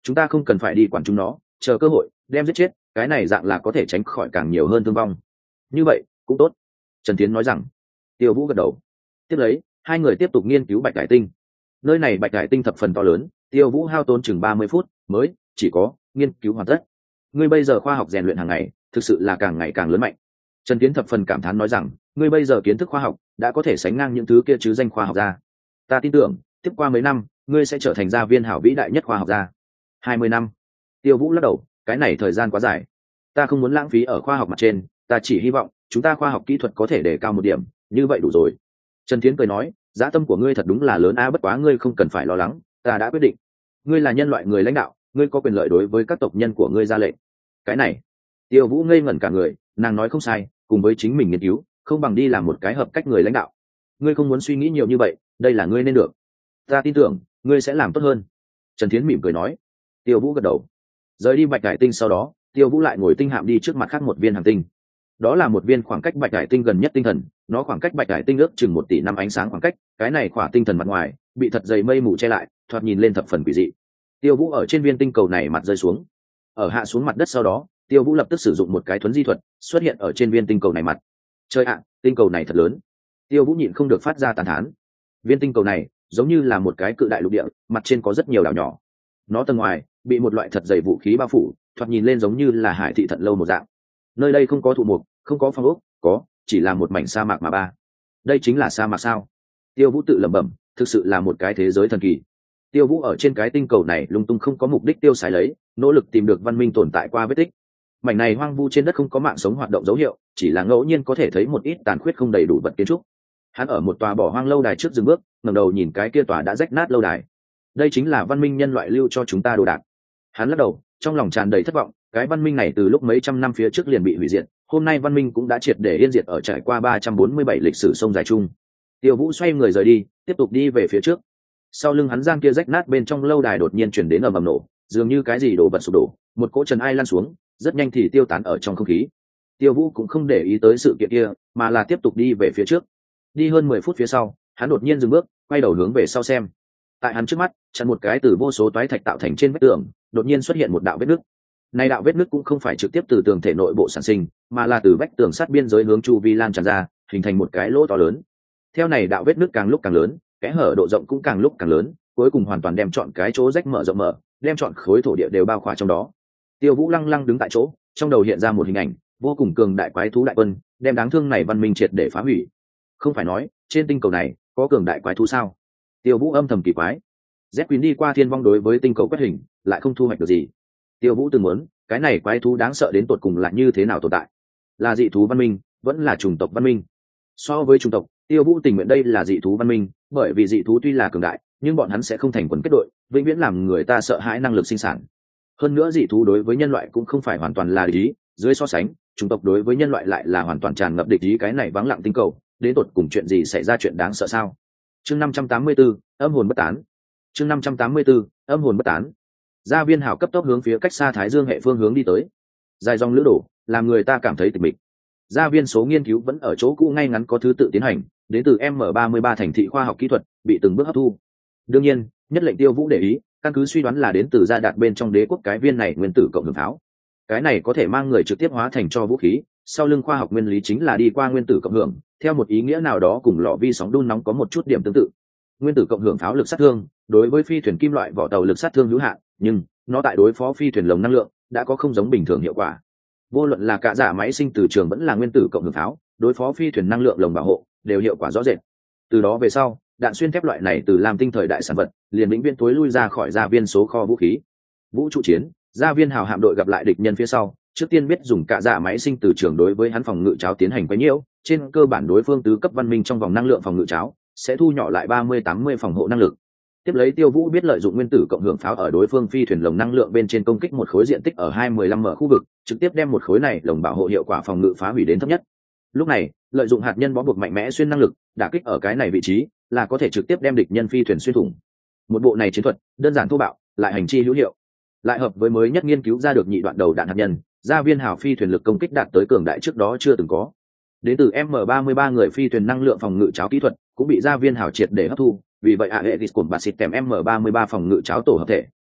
chúng ta không cần phải đi quản chúng nó, chờ cơ hội đem giết chết, cái này dạng là có thể tránh khỏi càng nhiều hơn thương vong. Như vậy cũng tốt, Trần Tiến nói rằng. Tiêu Vũ gật đầu. Tiếp lấy hai người tiếp tục nghiên cứu bạch cải tinh. Nơi này bạch cải tinh thập phần to lớn, Tiêu Vũ hao tốn chừng ba mươi phút mới chỉ có nghiên cứu hoàn tất. Ngươi bây giờ khoa học rèn luyện hàng ngày thực sự là càng ngày càng lớn mạnh. Trần Tiến thập phần cảm thán nói rằng, ngươi bây giờ kiến thức khoa học đã có thể sánh ngang những thứ kia chứ danh khoa học gia. Ta tin tưởng tiếp qua mấy năm ngươi sẽ trở thành gia viên hảo vĩ đại nhất khoa học gia. Hai mươi năm. Tiêu Vũ lắc đầu, cái này thời gian quá dài, ta không muốn lãng phí ở khoa học mặt trên, ta chỉ hy vọng chúng ta khoa học kỹ thuật có thể đề cao một điểm, như vậy đủ rồi. Trần Tiến cười nói, dã tâm của ngươi thật đúng là lớn a, bất quá ngươi không cần phải lo lắng, ta đã quyết định. Ngươi là nhân loại người lãnh đạo, ngươi có quyền lợi đối với các tộc nhân của ngươi ra lệnh. Cái này, Tiêu Vũ ngây ngẩn cả người, nàng nói không sai, cùng với chính mình nghiên cứu không bằng đi làm một cái hợp cách người lãnh đạo. Ngươi không muốn suy nghĩ nhiều như vậy, đây là ngươi nên được, ta tin tưởng ngươi sẽ làm tốt hơn. Trần Thiến mỉm cười nói. Tiêu Vũ gật đầu. Rời đi bạch cải tinh sau đó, Tiêu Vũ lại ngồi tinh hạm đi trước mặt khác một viên hành tinh. Đó là một viên khoảng cách bạch cải tinh gần nhất tinh thần, nó khoảng cách bạch cải tinh ước chừng một tỷ năm ánh sáng khoảng cách, cái này khỏa tinh thần mặt ngoài bị thật dày mây mù che lại, thoạt nhìn lên thập phần quỷ dị. Tiêu Vũ ở trên viên tinh cầu này mặt rơi xuống. Ở hạ xuống mặt đất sau đó, Tiêu Vũ lập tức sử dụng một cái thuấn di thuật xuất hiện ở trên viên tinh cầu này mặt. Chơi ạ, tinh cầu này thật lớn. Tiêu Vũ nhịn không được phát ra tàn thán. Viên tinh cầu này giống như là một cái cự đại lục địa, mặt trên có rất nhiều đảo nhỏ. Nó tầng ngoài bị một loại thật dày vũ khí bao phủ, thoạt nhìn lên giống như là hải thị thận lâu một dạng. Nơi đây không có thụ mục, không có phong ốc, có chỉ là một mảnh sa mạc mà ba. Đây chính là sa mạc sao? Tiêu Vũ tự lẩm bẩm, thực sự là một cái thế giới thần kỳ. Tiêu Vũ ở trên cái tinh cầu này lung tung không có mục đích tiêu xài lấy, nỗ lực tìm được văn minh tồn tại qua vết tích. Mảnh này hoang vu trên đất không có mạng sống hoạt động dấu hiệu, chỉ là ngẫu nhiên có thể thấy một ít tàn khuyết không đầy đủ vật kiến trúc. Hắn ở một tòa bỏ hoang lâu đài trước dừng bước, ngẩng đầu nhìn cái kia tòa đã rách nát lâu đài. Đây chính là văn minh nhân loại lưu cho chúng ta đồ đạc. Hắn lắc đầu, trong lòng tràn đầy thất vọng, cái văn minh này từ lúc mấy trăm năm phía trước liền bị hủy diệt, hôm nay văn minh cũng đã triệt để yên diệt ở trải qua ba trăm bốn mươi bảy lịch sử sông dài chung. Tiêu Vũ xoay người rời đi, tiếp tục đi về phía trước. Sau lưng hắn giang kia rách nát bên trong lâu đài đột nhiên chuyển đến ầm ầm nổ, dường như cái gì đổ vật sụp đổ, một cỗ trần ai lan xuống, rất nhanh thì tiêu tán ở trong không khí. Tiêu Vũ cũng không để ý tới sự kiện kia, mà là tiếp tục đi về phía trước. Đi hơn mười phút phía sau, hắn đột nhiên dừng bước, quay đầu hướng về sau xem. Tại hắn trước mắt, chặn một cái từ vô số toái thạch tạo thành trên vách tường, đột nhiên xuất hiện một đạo vết nứt. Này đạo vết nứt cũng không phải trực tiếp từ tường thể nội bộ sản sinh, mà là từ vách tường sát biên giới hướng chu vi lan tràn ra, hình thành một cái lỗ to lớn. Theo này đạo vết nứt càng lúc càng lớn, kẽ hở độ rộng cũng càng lúc càng lớn, cuối cùng hoàn toàn đem trọn cái chỗ rách mở rộng mở, đem trọn khối thổ địa đều bao khỏa trong đó. Tiêu Vũ lăng lăng đứng tại chỗ, trong đầu hiện ra một hình ảnh, vô cùng cường đại quái thú đại quân, đem đáng thương này văn minh triệt để phá hủy. Không phải nói, trên tinh cầu này có cường đại quái thú sao? Tiêu Vũ âm thầm kỳ quái. Z Queen đi qua thiên vong đối với tinh cầu quét hình, lại không thu hoạch được gì. Tiêu Vũ từng muốn, cái này quái thú đáng sợ đến tột cùng là như thế nào tồn tại? Là dị thú văn minh, vẫn là chủng tộc văn minh? So với chủng tộc, Tiêu Vũ tình nguyện đây là dị thú văn minh, bởi vì dị thú tuy là cường đại, nhưng bọn hắn sẽ không thành quần kết đội, vĩnh viễn làm người ta sợ hãi năng lực sinh sản. Hơn nữa dị thú đối với nhân loại cũng không phải hoàn toàn là địch ý, dưới so sánh, chủng tộc đối với nhân loại lại là hoàn toàn tràn ngập địch ý, cái này vắng lặng tinh cầu, đến tột cùng chuyện gì xảy ra chuyện đáng sợ sao? Chương năm trăm tám mươi tư, âm hồn bất tán. Chương năm trăm tám mươi tư, âm hồn bất tán. Gia Viên Hảo cấp tốc hướng phía cách xa Thái Dương hệ phương hướng đi tới. Dài dòng lữ đổ, làm người ta cảm thấy tịch mịch. Gia Viên số nghiên cứu vẫn ở chỗ cũ ngay ngắn có thứ tự tiến hành, đến từ M ba mươi ba thành thị khoa học kỹ thuật bị từng bước hấp thu. Đương nhiên, nhất lệnh Tiêu Vũ để ý, căn cứ suy đoán là đến từ gia đạt bên trong đế quốc cái viên này nguyên tử cộng hưởng pháo. Cái này có thể mang người trực tiếp hóa thành cho vũ khí, sau lưng khoa học nguyên lý chính là đi qua nguyên tử cộng hưởng, theo một ý nghĩa nào đó cùng lò vi sóng đun nóng có một chút điểm tương tự. Nguyên tử cộng hưởng pháo lực sát thương, đối với phi thuyền kim loại vỏ tàu lực sát thương hữu hạn, nhưng nó tại đối phó phi thuyền lồng năng lượng đã có không giống bình thường hiệu quả. Vô luận là cả giả máy sinh từ trường vẫn là nguyên tử cộng hưởng pháo, đối phó phi thuyền năng lượng lồng bảo hộ đều hiệu quả rõ rệt. Từ đó về sau, đạn xuyên thép loại này từ làm tinh thời đại sản vật, liền vĩnh viễn tối lui ra khỏi gia viên số kho vũ khí. Vũ trụ chiến, Gia Viên Hào hạm đội gặp lại địch nhân phía sau, trước tiên biết dùng cả giả máy sinh từ trường đối với hắn phòng ngự cháo tiến hành quấy nhiễu, trên cơ bản đối phương tứ cấp văn minh trong vòng năng lượng phòng ngự cháo sẽ thu nhỏ lại ba mươi tám mươi phòng hộ năng lực. Tiếp lấy Tiêu Vũ biết lợi dụng nguyên tử cộng hưởng pháo ở đối phương phi thuyền lồng năng lượng bên trên công kích một khối diện tích ở hai mươi lăm m khu vực, trực tiếp đem một khối này lồng bảo hộ hiệu quả phòng ngự phá hủy đến thấp nhất. Lúc này, lợi dụng hạt nhân bó buộc mạnh mẽ xuyên năng lực, đả kích ở cái này vị trí, là có thể trực tiếp đem địch nhân phi thuyền xuyên thủng. Một bộ này chiến thuật, đơn giản thô bạo, lại hành chi hữu hiệu. Lại hợp với mới nhất nghiên cứu ra được nhị đoạn đầu đạn hạt nhân, Gia Viên Hào phi thuyền lực công kích đạt tới cường đại trước đó chưa từng có. Đến từ M ba mươi ba người phi thuyền năng lượng phòng ngự cháo kỹ thuật cũng bị Gia Viên Hào triệt để hấp thu, vì vậy a hệ của bà xịt kèm M ba mươi ba phòng ngự cháo tổ hợp thể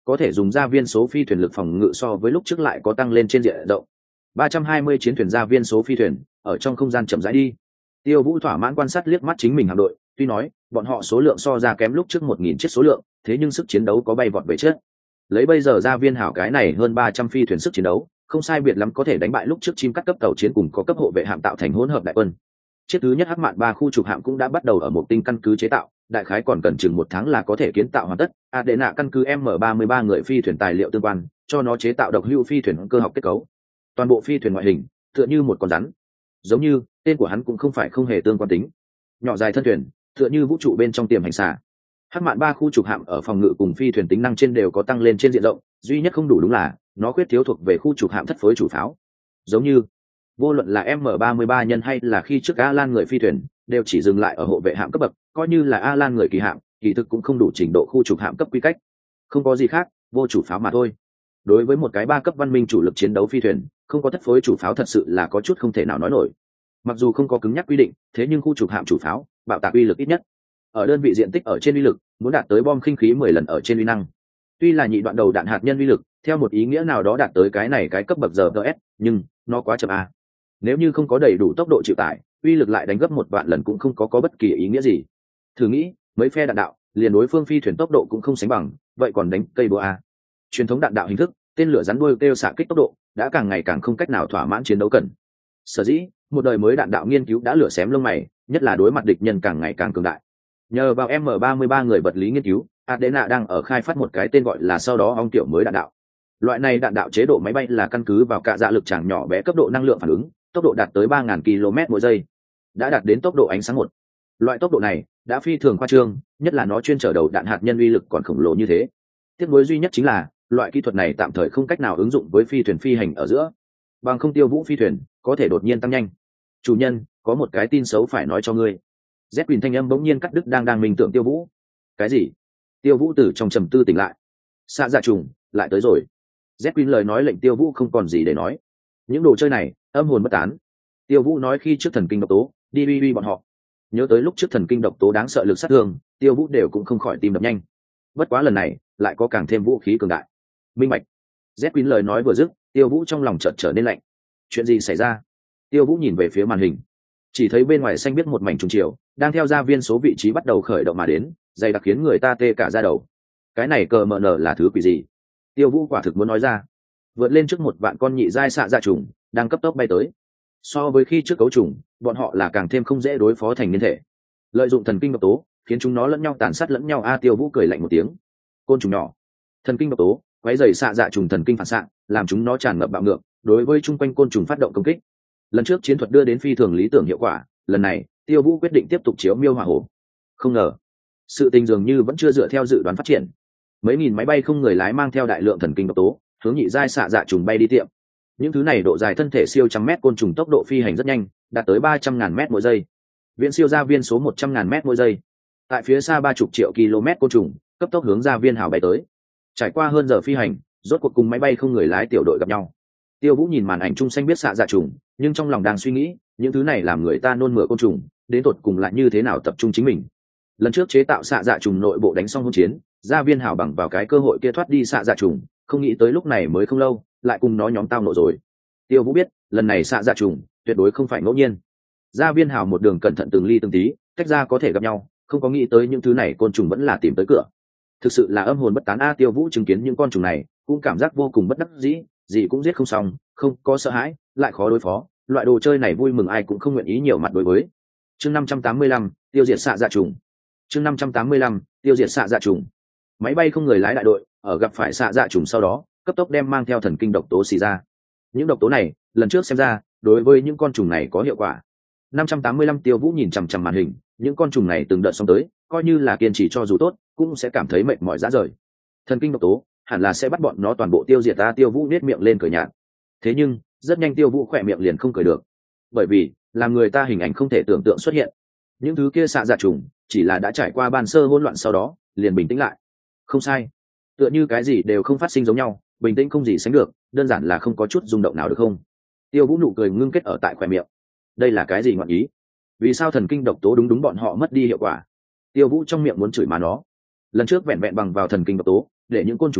có thể dùng gia viên số phi thuyền lực phòng ngự so với lúc trước lại có tăng lên trên diện rộng. ba trăm hai mươi chiến thuyền gia viên số phi thuyền ở trong không gian chậm rãi đi. Tiêu Vũ thỏa mãn quan sát liếc mắt chính mình hạm đội, tuy nói bọn họ số lượng so ra kém lúc trước một nghìn chiếc số lượng, thế nhưng sức chiến đấu có bay vọt về trước. Lấy bây giờ gia viên hảo cái này hơn ba trăm phi thuyền sức chiến đấu, không sai biệt lắm có thể đánh bại lúc trước chim cắt cấp tàu chiến cùng có cấp hộ vệ hạm tạo thành hỗn hợp đại quân. Chiếc thứ nhất Hắc Mạn ba khu trục hạm cũng đã bắt đầu ở một tinh căn cứ chế tạo, đại khái còn cần chừng một tháng là có thể kiến tạo hoàn tất. Adena căn cứ M ba mươi ba người phi thuyền tài liệu tương quan, cho nó chế tạo độc hữu phi thuyền cơ học kết cấu. Toàn bộ phi thuyền ngoại hình tựa như một con rắn, giống như tên của hắn cũng không phải không hề tương quan tính. Nhỏ dài thân thuyền tựa như vũ trụ bên trong tiềm hành xà. Hắc Mạn ba khu trục hạm ở phòng ngự cùng phi thuyền tính năng trên đều có tăng lên trên diện rộng, duy nhất không đủ đúng là nó khuyết thiếu thuộc về khu trục hạm thất phối chủ pháo. Giống như vô luận là M ba mươi ba nhân hay là khi trước Alan người phi thuyền đều chỉ dừng lại ở hộ vệ hạm cấp bậc, coi như là Alan người kỳ hạm kỳ thực cũng không đủ trình độ khu trục hạm cấp quy cách, không có gì khác, vô chủ pháo mà thôi. Đối với một cái ba cấp văn minh chủ lực chiến đấu phi thuyền, không có thất phối chủ pháo thật sự là có chút không thể nào nói nổi. Mặc dù không có cứng nhắc quy định, thế nhưng khu trục hạm chủ pháo bạo tạc uy lực ít nhất ở đơn vị diện tích ở trên uy lực muốn đạt tới bom khinh khí mười lần ở trên uy năng. Tuy là nhị đoạn đầu đạn hạt nhân uy lực theo một ý nghĩa nào đó đạt tới cái này cái cấp bậc giờ ts, nhưng nó quá chậm a. Nếu như không có đầy đủ tốc độ chịu tải, uy lực lại đánh gấp một vạn lần cũng không có có bất kỳ ý nghĩa gì. Thử nghĩ mấy phe đạn đạo liền đối phương phi thuyền tốc độ cũng không sánh bằng, vậy còn đánh cây búa a. Truyền thống đạn đạo hình thức tên lửa rắn đuôi kêu xạ kích tốc độ đã càng ngày càng không cách nào thỏa mãn chiến đấu cần. Sở dĩ một đời mới đạn đạo nghiên cứu đã lửa xém lông mày, nhất là đối mặt địch nhân càng ngày càng cường đại. Nhờ vào M ba mươi ba người vật lý nghiên cứu, Adena đang ở khai phát một cái tên gọi là sau đó ong tiểu mới đạn đạo. Loại này đạn đạo chế độ máy bay là căn cứ vào cả dạ lực tràng nhỏ bé cấp độ năng lượng phản ứng, tốc độ đạt tới ba nghìn ki lô mét mỗi giây, đã đạt đến tốc độ ánh sáng một. Loại tốc độ này đã phi thường khoa trương, nhất là nó chuyên chở đầu đạn hạt nhân uy lực còn khổng lồ như thế. Tiếc nuối duy nhất chính là loại kỹ thuật này tạm thời không cách nào ứng dụng với phi thuyền phi hành ở giữa, bằng không Tiêu Vũ phi thuyền có thể đột nhiên tăng nhanh. Chủ nhân, có một cái tin xấu phải nói cho ngươi. Z Quỳnh thanh âm bỗng nhiên cắt đứt đang đang minh tưởng Tiêu Vũ. Cái gì? Tiêu Vũ từ trong trầm tư tỉnh lại. Xạ dạ trùng lại tới rồi. Z Quỳnh lời nói lệnh Tiêu Vũ không còn gì để nói. Những đồ chơi này âm hồn bất tán. Tiêu Vũ nói khi trước thần kinh độc tố đi uy uy bọn họ, nhớ tới lúc trước thần kinh độc tố đáng sợ lực sát thương, Tiêu Vũ đều cũng không khỏi tim đập nhanh. Bất quá lần này lại có càng thêm vũ khí cường đại. Minh bạch. Z Quỳnh lời nói vừa dứt, Tiêu Vũ trong lòng chợt trở nên lạnh. Chuyện gì xảy ra? Tiêu Vũ nhìn về phía màn hình, chỉ thấy bên ngoài xanh biết một mảnh trùng chiều đang theo gia viên số vị trí bắt đầu khởi động mà đến, dày đặc khiến người ta tê cả da đầu. Cái này cờ mờ nở là thứ quỷ gì? Tiêu Vũ quả thực muốn nói ra. Vượt lên trước một vạn con nhị giai xạ dạ trùng đang cấp tốc bay tới. So với khi trước cấu trùng, bọn họ là càng thêm không dễ đối phó thành niên thể. Lợi dụng thần kinh độc tố khiến chúng nó lẫn nhau tàn sát lẫn nhau. A Tiêu Vũ cười lạnh một tiếng. Côn trùng nhỏ, thần kinh độc tố quấy rầy xạ dạ trùng thần kinh phản xạ, làm chúng nó tràn ngập bạo ngược, đối với chung quanh côn trùng phát động công kích. Lần trước chiến thuật đưa đến phi thường lý tưởng hiệu quả, lần này Tiêu Vũ quyết định tiếp tục chiếu miêu hỏa hổ. Không ngờ sự tình dường như vẫn chưa dựa theo dự đoán phát triển. Mấy nghìn máy bay không người lái mang theo đại lượng thần kinh độc tố hướng nhị giai xạ dạ trùng bay đi tiệm. Những thứ này độ dài thân thể siêu trăm mét côn trùng tốc độ phi hành rất nhanh, đạt tới ba trăm ngàn mét mỗi giây, viễn siêu gia viên số một trăm ngàn mét mỗi giây. Tại phía xa ba chục triệu km côn trùng cấp tốc hướng gia viên hào bay tới. Trải qua hơn giờ phi hành, rốt cuộc cùng máy bay không người lái tiểu đội gặp nhau. Tiêu Vũ nhìn màn ảnh chung xanh biết xạ dạ trùng, nhưng trong lòng đang suy nghĩ, những thứ này làm người ta nôn mửa côn trùng, đến tột cùng lại như thế nào tập trung chính mình. Lần trước chế tạo xạ dạ trùng nội bộ đánh xong hỗn chiến, gia viên hảo bằng vào cái cơ hội kia thoát đi xạ dạ trùng, không nghĩ tới lúc này mới không lâu, lại cùng nó nhóm tao nộ rồi. Tiêu Vũ biết, lần này xạ dạ trùng tuyệt đối không phải ngẫu nhiên. Gia viên hảo một đường cẩn thận từng ly từng tí, cách ra có thể gặp nhau, không có nghĩ tới những thứ này côn trùng vẫn là tìm tới cửa. Thực sự là âm hồn bất tán. A Tiêu Vũ chứng kiến những con trùng này, cũng cảm giác vô cùng bất đắc dĩ, gì cũng giết không xong, không có sợ hãi, lại khó đối phó, loại đồ chơi này vui mừng ai cũng không nguyện ý nhiều mặt đối với. Chương năm trăm tám mươi lăm, tiêu diệt xạ dạ trùng. Chương năm trăm tám mươi lăm, tiêu diệt xạ dạ trùng. Máy bay không người lái đại đội ở gặp phải xạ dạ trùng sau đó, cấp tốc đem mang theo thần kinh độc tố xì ra. Những độc tố này, lần trước xem ra, đối với những con trùng này có hiệu quả. năm trăm tám mươi lăm Tiêu Vũ nhìn chằm chằm màn hình, những con trùng này từng đợt xong tới, coi như là kiên trì cho dù tốt, cũng sẽ cảm thấy mệt mỏi rã rời. Thần kinh độc tố hẳn là sẽ bắt bọn nó toàn bộ tiêu diệt. Ta Tiêu Vũ nét miệng lên cười nhạt. Thế nhưng rất nhanh Tiêu Vũ khỏe miệng liền không cười được, bởi vì làm người ta hình ảnh không thể tưởng tượng xuất hiện. Những thứ kia xạ dạ trùng chỉ là đã trải qua ban sơ hỗn loạn sau đó liền bình tĩnh lại. Không sai, tựa như cái gì đều không phát sinh giống nhau, bình tĩnh không gì sánh được, đơn giản là không có chút rung động nào được không? Tiêu Vũ nụ cười ngưng kết ở tại khỏe miệng. Đây là cái gì ngọn ý? Vì sao thần kinh độc tố đúng đúng bọn họ mất đi hiệu quả? Tiêu Vũ trong miệng muốn chửi mà nó. Lần trước vẹn vẹn bằng vào thần kinh độc tố, để những côn trùng kia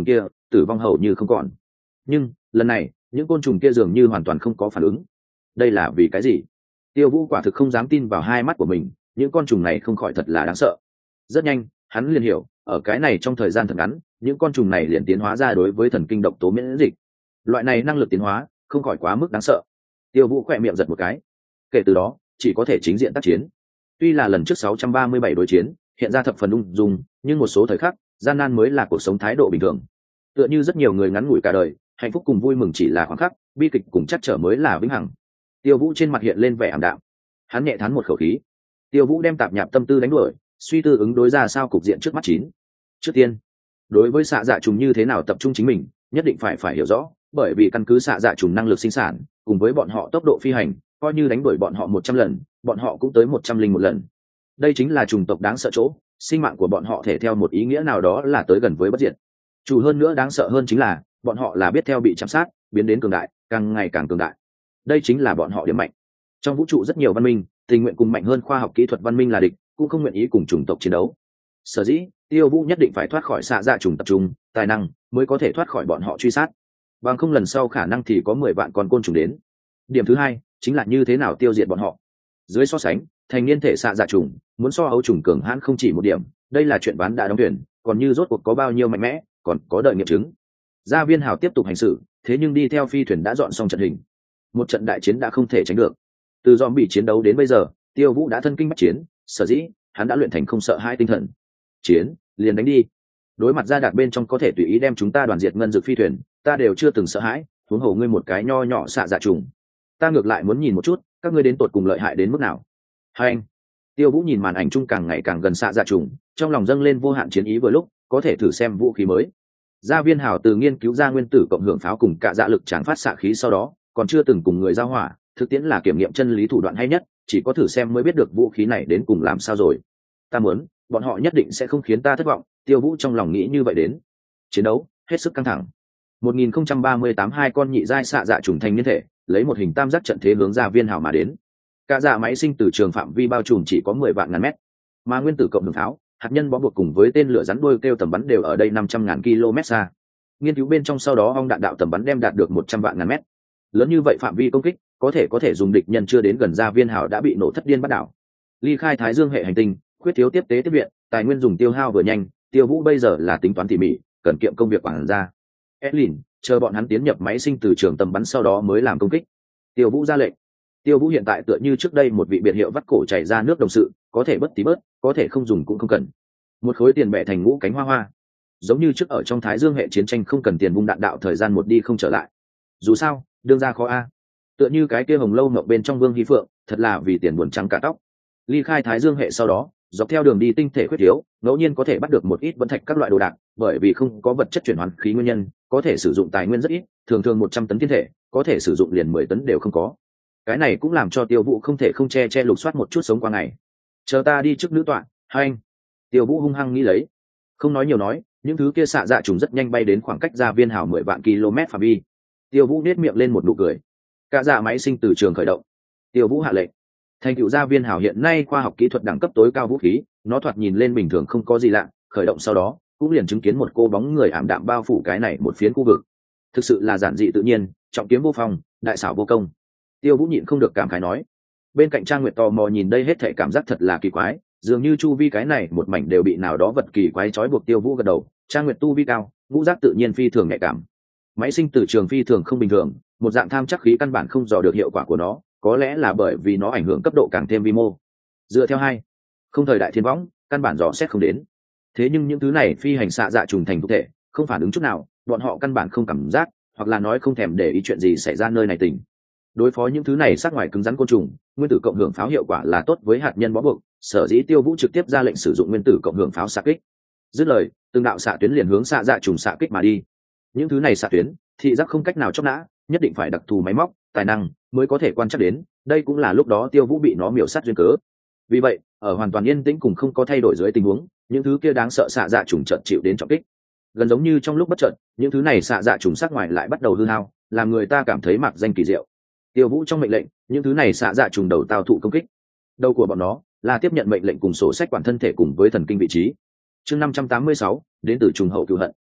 tử vong hầu như không còn. Nhưng lần này những côn trùng kia dường như hoàn toàn không có phản ứng. Đây là vì cái gì? Tiêu Vũ quả thực không dám tin vào hai mắt của mình, những con trùng này không khỏi thật là đáng sợ. Rất nhanh hắn liền hiểu, ở cái này trong thời gian thật ngắn, những con trùng này liền tiến hóa ra đối với thần kinh độc tố miễn dịch. Loại này năng lực tiến hóa không khỏi quá mức đáng sợ. Tiêu Vũ khỏe miệng giật một cái. Kể từ đó chỉ có thể chính diện tác chiến. Tuy là lần trước sáu trăm ba mươi bảy đối chiến hiện ra thập phần ung dung, nhưng một số thời khắc gian nan mới là cuộc sống thái độ bình thường. Tựa như rất nhiều người ngắn ngủi cả đời, hạnh phúc cùng vui mừng chỉ là khoảng khắc, bi kịch cùng chắc trở mới là vĩnh hằng. Tiêu Vũ trên mặt hiện lên vẻ ảm đạm, hắn nhẹ thán một khẩu khí. Tiêu Vũ đem tạp nhạp tâm tư đánh đuổi, suy tư ứng đối ra sao cục diện trước mắt chín. Trước tiên, đối với xạ dạ trùng như thế nào tập trung chính mình, nhất định phải phải hiểu rõ, bởi vì căn cứ xạ dạ trùng năng lực sinh sản cùng với bọn họ tốc độ phi hành, coi như đánh đuổi bọn họ một trăm lần, bọn họ cũng tới một trăm linh một lần. Đây chính là chủng tộc đáng sợ chỗ, sinh mạng của bọn họ thể theo một ý nghĩa nào đó là tới gần với bất diệt. Chủ hơn nữa đáng sợ hơn chính là bọn họ là biết theo bị chăm sát, biến đến cường đại, càng ngày càng cường đại. Đây chính là bọn họ điểm mạnh. Trong vũ trụ rất nhiều văn minh tình nguyện cùng mạnh hơn khoa học kỹ thuật văn minh là địch, cũng không nguyện ý cùng chủng tộc chiến đấu. Sở dĩ Tiêu Vũ nhất định phải thoát khỏi xạ dạ trùng tập trung tài năng, mới có thể thoát khỏi bọn họ truy sát, bằng không lần sau khả năng thì có mười vạn con côn trùng đến. Điểm thứ hai chính là như thế nào tiêu diệt bọn họ. Dưới so sánh, thành niên thể xạ dạ trùng muốn so ấu trùng cường hãn không chỉ một điểm, đây là chuyện ván đã đóng thuyền, còn như rốt cuộc có bao nhiêu mạnh mẽ còn có đợi nghiệm chứng. Gia Viên Hào tiếp tục hành xử, thế nhưng đi theo phi thuyền đã dọn xong trận hình, một trận đại chiến đã không thể tránh được. Từ zombie chiến đấu đến bây giờ, Tiêu Vũ đã thân kinh bách chiến, sở dĩ hắn đã luyện thành không sợ hai tinh thần. Chiến liền đánh đi. Đối mặt Gia Đạt bên trong có thể tùy ý đem chúng ta đoàn diệt ngân dược phi thuyền, ta đều chưa từng sợ hãi, huống hồ ngươi một cái nho nhỏ xạ dạ trùng. Ta ngược lại muốn nhìn một chút các ngươi đến tột cùng lợi hại đến mức nào. Hai anh. Tiêu Vũ nhìn màn ảnh chung càng ngày càng gần xạ dạ trùng, trong lòng dâng lên vô hạn chiến ý, vừa lúc có thể thử xem vũ khí mới. Gia Viên Hào từ nghiên cứu ra nguyên tử cộng hưởng pháo cùng cả dạ lực tràn phát xạ khí sau đó, còn chưa từng cùng người giao hỏa, thực tiễn là kiểm nghiệm chân lý thủ đoạn hay nhất, chỉ có thử xem mới biết được vũ khí này đến cùng làm sao rồi. Ta muốn, bọn họ nhất định sẽ không khiến ta thất vọng, Tiêu Vũ trong lòng nghĩ như vậy đến. Chiến đấu hết sức căng thẳng. một nghìn không trăm ba mươi tám hai con nhị giai xạ dạ trùng thành niên thể, lấy một hình tam giác trận thế hướng Gia Viên Hào mà đến. Cả dạ máy sinh từ trường phạm vi bao trùm chỉ có mười vạn ngàn mét, mà nguyên tử cộng hưởng pháo, hạt nhân bó buộc cùng với tên lửa rắn đuôi kêu tầm bắn đều ở đây năm trăm ngàn km xa. Nghiên cứu bên trong sau đó ong đạn đạo tầm bắn đem đạt được một trăm vạn ngàn mét. Lớn như vậy phạm vi công kích, có thể có thể dùng địch nhân chưa đến gần Gia Viên Hào đã bị nổ thất điên bắt đảo. Ly khai Thái Dương hệ hành tinh, khuyết thiếu tiếp tế tiếp viện, tài nguyên dùng tiêu hao vừa nhanh, Tiêu Vũ bây giờ là tính toán tỉ mỉ, cần kiệm công việc quản ra. Edlin, chờ bọn hắn tiến nhập máy sinh từ trường tầm bắn sau đó mới làm công kích. Tiêu Vũ ra lệnh. Tiêu Vũ hiện tại tựa như trước đây một vị biệt hiệu vắt cổ chảy ra nước đồng sự, có thể bất tí bớt, có thể không dùng cũng không cần. Một khối tiền bẻ thành ngũ cánh hoa hoa, giống như trước ở trong Thái Dương hệ chiến tranh không cần tiền vung đạn đạo thời gian một đi không trở lại. Dù sao, đương ra khó a. Tựa như cái kia hồng lâu ngọc bên trong Vương Hy Phượng, thật là vì tiền buồn trắng cả tóc. Ly khai Thái Dương hệ sau đó, dọc theo đường đi tinh thể khuyết thiếu, ngẫu nhiên có thể bắt được một ít vẫn thạch các loại đồ đạc, bởi vì không có vật chất chuyển hóa khí nguyên nhân, có thể sử dụng tài nguyên rất ít, thường thường một trăm tấn thiên thể, có thể sử dụng liền mười tấn đều không có. Cái này cũng làm cho Tiêu Vũ không thể không che che lục soát một chút sống qua ngày. Chờ ta đi trước nữ tọa, hai anh. Tiêu Vũ hung hăng nghĩ lấy, không nói nhiều nói, những thứ kia xạ dạ trùng rất nhanh bay đến khoảng cách Gia Viên Hào mười vạn km phạm vi. Tiêu Vũ nét miệng lên một nụ cười. Cả dạ máy sinh từ trường khởi động. Tiêu Vũ hạ lệnh. Thành tựu Gia Viên Hào hiện nay khoa học kỹ thuật đẳng cấp tối cao vũ khí, nó thoạt nhìn lên bình thường không có gì lạ, khởi động sau đó, cũng liền chứng kiến một cô bóng người ảm đạm bao phủ cái này một phiến khu vực. Thực sự là giản dị tự nhiên, trọng kiếm vô phòng, đại xảo vô công. Tiêu Vũ nhịn không được cảm khái nói. Bên cạnh Trang Nguyệt tò mò nhìn đây hết thảy cảm giác thật là kỳ quái, dường như chu vi cái này một mảnh đều bị nào đó vật kỳ quái trói buộc. Tiêu Vũ gật đầu, Trang Nguyệt tu vi cao, ngũ giác tự nhiên phi thường nhạy cảm. Máy sinh từ trường phi thường không bình thường, một dạng tham chắc khí căn bản không dò được hiệu quả của nó, có lẽ là bởi vì nó ảnh hưởng cấp độ càng thêm vi mô. Dựa theo hai, không thời đại thiên võng, căn bản dò xét không đến. Thế nhưng những thứ này phi hành xạ dạ trùng thành thực thể, không phản ứng chút nào, bọn họ căn bản không cảm giác, hoặc là nói không thèm để ý chuyện gì xảy ra nơi này tình. Đối phó những thứ này sát ngoài cứng rắn côn trùng, nguyên tử cộng hưởng pháo hiệu quả là tốt với hạt nhân bó buộc, sở dĩ Tiêu Vũ trực tiếp ra lệnh sử dụng nguyên tử cộng hưởng pháo xạ kích. Dứt lời, từng đạo xạ tuyến liền hướng xạ dạ trùng xạ kích mà đi. Những thứ này xạ tuyến, thị giác không cách nào chóc nã, nhất định phải đặc thù máy móc, tài năng mới có thể quan trắc đến, đây cũng là lúc đó Tiêu Vũ bị nó miểu sát duyên cớ. Vì vậy, ở hoàn toàn yên tĩnh cùng không có thay đổi dưới tình huống, những thứ kia đáng sợ xạ dạ trùng chợt chịu đến trọng kích. Gần giống như trong lúc bất chợt, những thứ này xạ dạ trùng sắc ngoài lại bắt đầu hư hao, làm người ta cảm thấy mạc danh kỳ diệu. Tiêu Vũ trong mệnh lệnh, những thứ này xạ dạ trùng đầu tao thụ công kích. Đầu của bọn nó là tiếp nhận mệnh lệnh cùng sổ sách quản thân thể cùng với thần kinh vị trí. Chương năm trăm tám mươi sáu, đến từ trùng hậu cửu hận.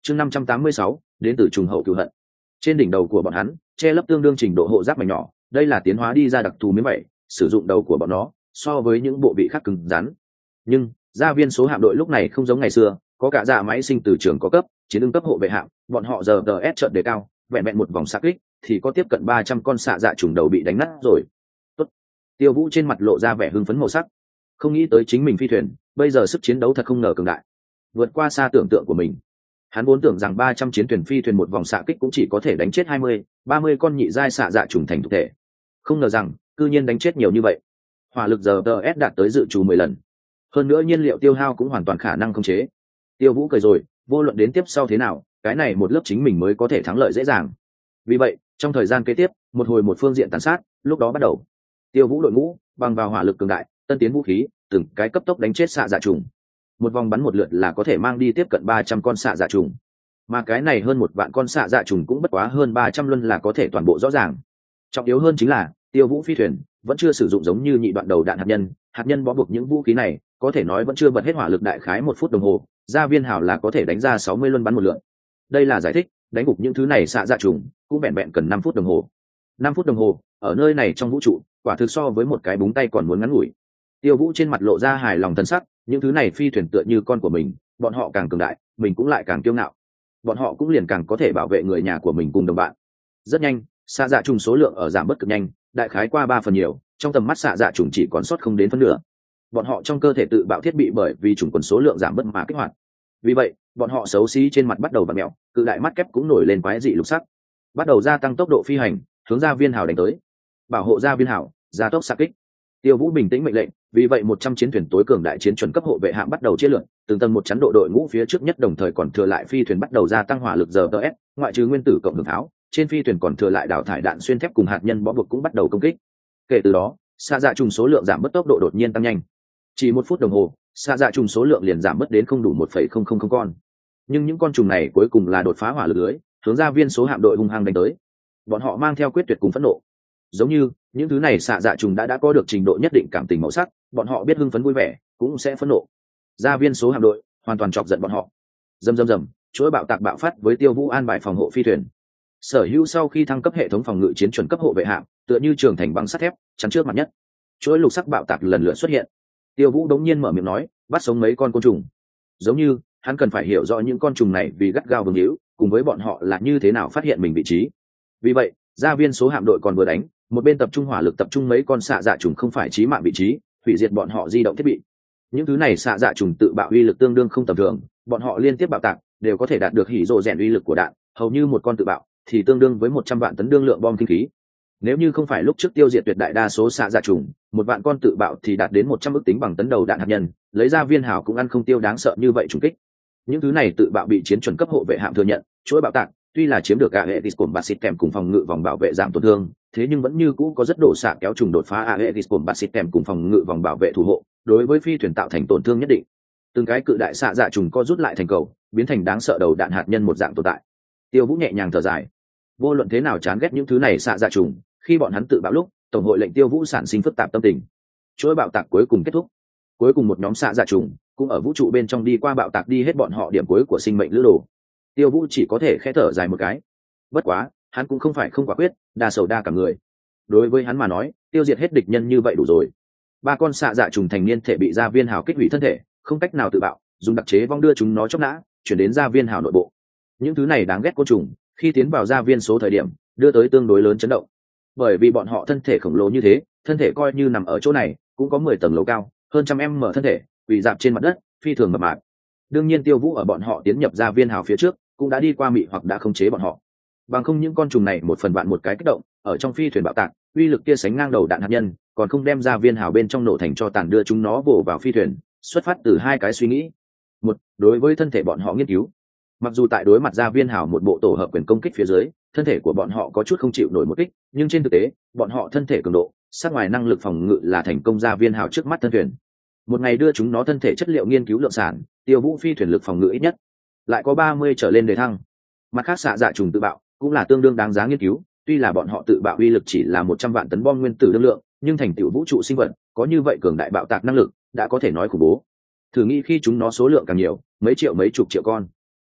chương năm trăm tám mươi sáu đến từ trùng hậu cửu hận. Trên đỉnh đầu của bọn hắn che lấp tương đương trình độ hộ giáp mảnh nhỏ, đây là tiến hóa đi ra đặc thù miếng vảy, sử dụng đầu của bọn nó so với những bộ vị khác cứng rắn. Nhưng gia viên số hạm đội lúc này không giống ngày xưa, có cả dạ máy sinh từ trường có cấp chiến ưng cấp hộ vệ hạm, bọn họ giờ đờ ép chợt đề cao, vẹn vẹn một vòng xạ kích thì có tiếp cận ba trăm con xạ dạ trùng đầu bị đánh nát rồi. Tốt. Tiêu Vũ trên mặt lộ ra vẻ hưng phấn màu sắc, không nghĩ tới chính mình phi thuyền bây giờ sức chiến đấu thật không ngờ cường đại, vượt qua xa tưởng tượng của mình. Hắn vốn tưởng rằng ba trăm chiến thuyền phi thuyền một vòng xạ kích cũng chỉ có thể đánh chết hai mươi, ba mươi con nhị giai xạ dạ trùng thành thực thể, không ngờ rằng cư nhiên đánh chết nhiều như vậy. Hỏa lực giờ đờ ép đạt tới dự trù mười lần, hơn nữa nhiên liệu tiêu hao cũng hoàn toàn khả năng khống chế. Tiêu Vũ cười rồi, vô luận đến tiếp sau thế nào, cái này một lớp chính mình mới có thể thắng lợi dễ dàng. Vì vậy trong thời gian kế tiếp, một hồi một phương diện tàn sát lúc đó bắt đầu. Tiêu Vũ đội ngũ bằng vào hỏa lực cường đại, tân tiến vũ khí, từng cái cấp tốc đánh chết xạ dạ trùng. Một vòng bắn một lượt là có thể mang đi tiếp cận ba trăm con xạ dạ trùng, mà cái này hơn một vạn con xạ dạ trùng cũng bất quá hơn ba trăm luân là có thể toàn bộ rõ ràng. Trọng yếu hơn chính là Tiêu Vũ phi thuyền vẫn chưa sử dụng giống như nhị đoạn đầu đạn hạt nhân, hạt nhân bó buộc những vũ khí này có thể nói vẫn chưa bật hết hỏa lực, đại khái một phút đồng hồ, gia viên hảo là có thể đánh ra sáu mươi luân bắn một lượt. Đây là giải thích đánh gục những thứ này xạ dạ trùng cũng vẹn vẹn cần năm phút đồng hồ. Năm phút đồng hồ ở nơi này trong vũ trụ quả thực so với một cái búng tay còn muốn ngắn ngủi. Tiêu Vũ trên mặt lộ ra hài lòng thân sắc, những thứ này phi thuyền tựa như con của mình, bọn họ càng cường đại mình cũng lại càng kiêu ngạo, bọn họ cũng liền càng có thể bảo vệ người nhà của mình cùng đồng bạn. Rất nhanh xạ dạ trùng số lượng ở giảm bất cực nhanh, đại khái qua ba phần nhiều, trong tầm mắt xạ dạ trùng chỉ còn sót không đến phân nửa. Bọn họ trong cơ thể tự bạo thiết bị bởi vì trùng quần số lượng giảm bất mà kích hoạt, vì vậy bọn họ xấu xí trên mặt bắt đầu vặn mèo, cự đại mắt kép cũng nổi lên quái dị lục sắc, bắt đầu gia tăng tốc độ phi hành hướng gia viên hào đánh tới. Bảo hộ gia viên hào, gia tốc xạ kích. Tiêu Vũ bình tĩnh mệnh lệnh, vì vậy một trăm chiến thuyền tối cường đại chiến chuẩn cấp hộ vệ hạm bắt đầu chia lượn, từng tầng một chắn độ đội ngũ phía trước nhất, đồng thời còn thừa lại phi thuyền bắt đầu gia tăng hỏa lực giờ ts, ngoại trừ nguyên tử cộng hưởng tháo, trên phi thuyền còn thừa lại đào thải đạn xuyên thép cùng hạt nhân bó buộc cũng bắt đầu công kích. Kể từ đó xạ dạ trùng số lượng giảm bớt, tốc độ đột nhiên tăng nhanh, chỉ một phút đồng hồ xạ dạ trùng số lượng liền giảm bớt đến không đủ một phẩy không không không con. Nhưng những con trùng này cuối cùng là đột phá hỏa lực lưới, hướng ra viên số hạm đội hung hăng đánh tới. Bọn họ mang theo quyết tuyệt cùng phẫn nộ, giống như những thứ này xạ dạ trùng đã đã có được trình độ nhất định cảm tình màu sắc, bọn họ biết hưng phấn vui vẻ cũng sẽ phẫn nộ. Ra viên số hạm đội hoàn toàn chọc giận bọn họ. Rầm rầm rầm, chuỗi bạo tạc bạo phát với Tiêu Vũ an bài phòng hộ phi thuyền. Sở hữu sau khi thăng cấp hệ thống phòng ngự chiến chuẩn cấp hộ vệ hạm, tựa như trường thành bằng sắt thép chắn trước mặt nhất. Chuỗi lục sắc bạo tạc lần lượt xuất hiện. Tiêu Vũ đống nhiên mở miệng nói, bắt sống mấy con côn trùng. Giống như hắn cần phải hiểu rõ những con trùng này vì gắt gao vương hữu, cùng với bọn họ là như thế nào phát hiện mình vị trí. Vì vậy gia viên số hạm đội còn vừa đánh, một bên tập trung hỏa lực tập trung mấy con xạ dạ trùng không phải chí mạng vị trí, hủy diệt bọn họ di động thiết bị. Những thứ này xạ dạ trùng tự bạo uy lực tương đương không tầm thường, bọn họ liên tiếp bạo tạc đều có thể đạt được hỉ rồ rèn uy lực của đạn, hầu như một con tự bạo thì tương đương với một trăm vạn tấn đương lượng bom kinh khí. Nếu như không phải lúc trước tiêu diệt tuyệt đại đa số xạ dạ trùng, một vạn con tự bạo thì đạt đến một trăm ức tính bằng tấn đầu đạn hạt nhân, lấy ra viên hào cũng ăn không tiêu đáng sợ như vậy trùng kích. Những thứ này tự bạo bị chiến chuẩn cấp hộ vệ hạm thừa nhận, chuỗi bạo tạc tuy là chiếm được cả hệ discom basit kèm cùng phòng ngự vòng bảo vệ giảm tổn thương, thế nhưng vẫn như cũ có rất độ xạ kéo trùng đột phá a hệ discom basit kèm cùng phòng ngự vòng bảo vệ thủ hộ, đối với phi thuyền tạo thành tổn thương nhất định. Từng cái cự đại xạ dạ trùng co rút lại thành cầu, biến thành đáng sợ đầu đạn hạt nhân một dạng tồn tại. Tiêu Vũ nhẹ nhàng thở dài, vô luận thế nào chán ghét những thứ này xạ dạ trùng, khi bọn hắn tự bạo lúc, tổng hội lệnh Tiêu Vũ sản sinh phức tạp tâm tình. Chuỗi bạo tạc cuối cùng kết thúc, cuối cùng một nhóm xạ dạ trùng cũng ở vũ trụ bên trong đi qua bạo tạc đi hết bọn họ điểm cuối của sinh mệnh lữ đồ. Tiêu Vũ chỉ có thể khẽ thở dài một cái. Bất quá hắn cũng không phải không quả quyết, đa sầu đa cả người. Đối với hắn mà nói, tiêu diệt hết địch nhân như vậy đủ rồi. Ba con xạ dạ trùng thành niên thể bị gia viên hào kích hủy thân thể, không cách nào tự bạo, dùng đặc chế vong đưa chúng nó chốc nã chuyển đến gia viên hào nội bộ. Những thứ này đáng ghét côn trùng khi tiến vào gia viên số thời điểm đưa tới tương đối lớn chấn động, bởi vì bọn họ thân thể khổng lồ như thế, thân thể coi như nằm ở chỗ này cũng có mười tầng lầu cao, hơn trăm em mở thân thể quỳ dạp trên mặt đất, phi thường mập mạp. Đương nhiên Tiêu Vũ ở bọn họ tiến nhập gia viên hào phía trước cũng đã đi qua mị hoặc đã khống chế bọn họ, bằng không những con trùng này một phần vạn một cái kích động ở trong phi thuyền bạo tạc, uy lực kia sánh ngang đầu đạn hạt nhân, còn không đem gia viên hào bên trong nổ thành cho tàn đưa chúng nó bổ vào phi thuyền. Xuất phát từ hai cái suy nghĩ: một, đối với thân thể bọn họ nghiên cứu, mặc dù tại đối mặt gia viên hào một bộ tổ hợp quyền công kích phía dưới, thân thể của bọn họ có chút không chịu nổi một kích, nhưng trên thực tế bọn họ thân thể cường độ sát ngoài năng lực phòng ngự là thành công gia viên hào trước mắt thân thuyền. Một ngày đưa chúng nó thân thể chất liệu nghiên cứu lượng sản, Tiêu Vũ phi thuyền lực phòng ngự ít nhất lại có ba mươi trở lên đề thăng. Mặt khác xạ dạ trùng tự bạo cũng là tương đương đáng giá nghiên cứu, tuy là bọn họ tự bạo uy lực chỉ là một trăm vạn tấn bom nguyên tử đương lượng, nhưng thành tựu vũ trụ sinh vật có như vậy cường đại bạo tạc năng lực đã có thể nói khủng bố. Thử nghĩ khi chúng nó số lượng càng nhiều, mấy triệu mấy chục triệu con,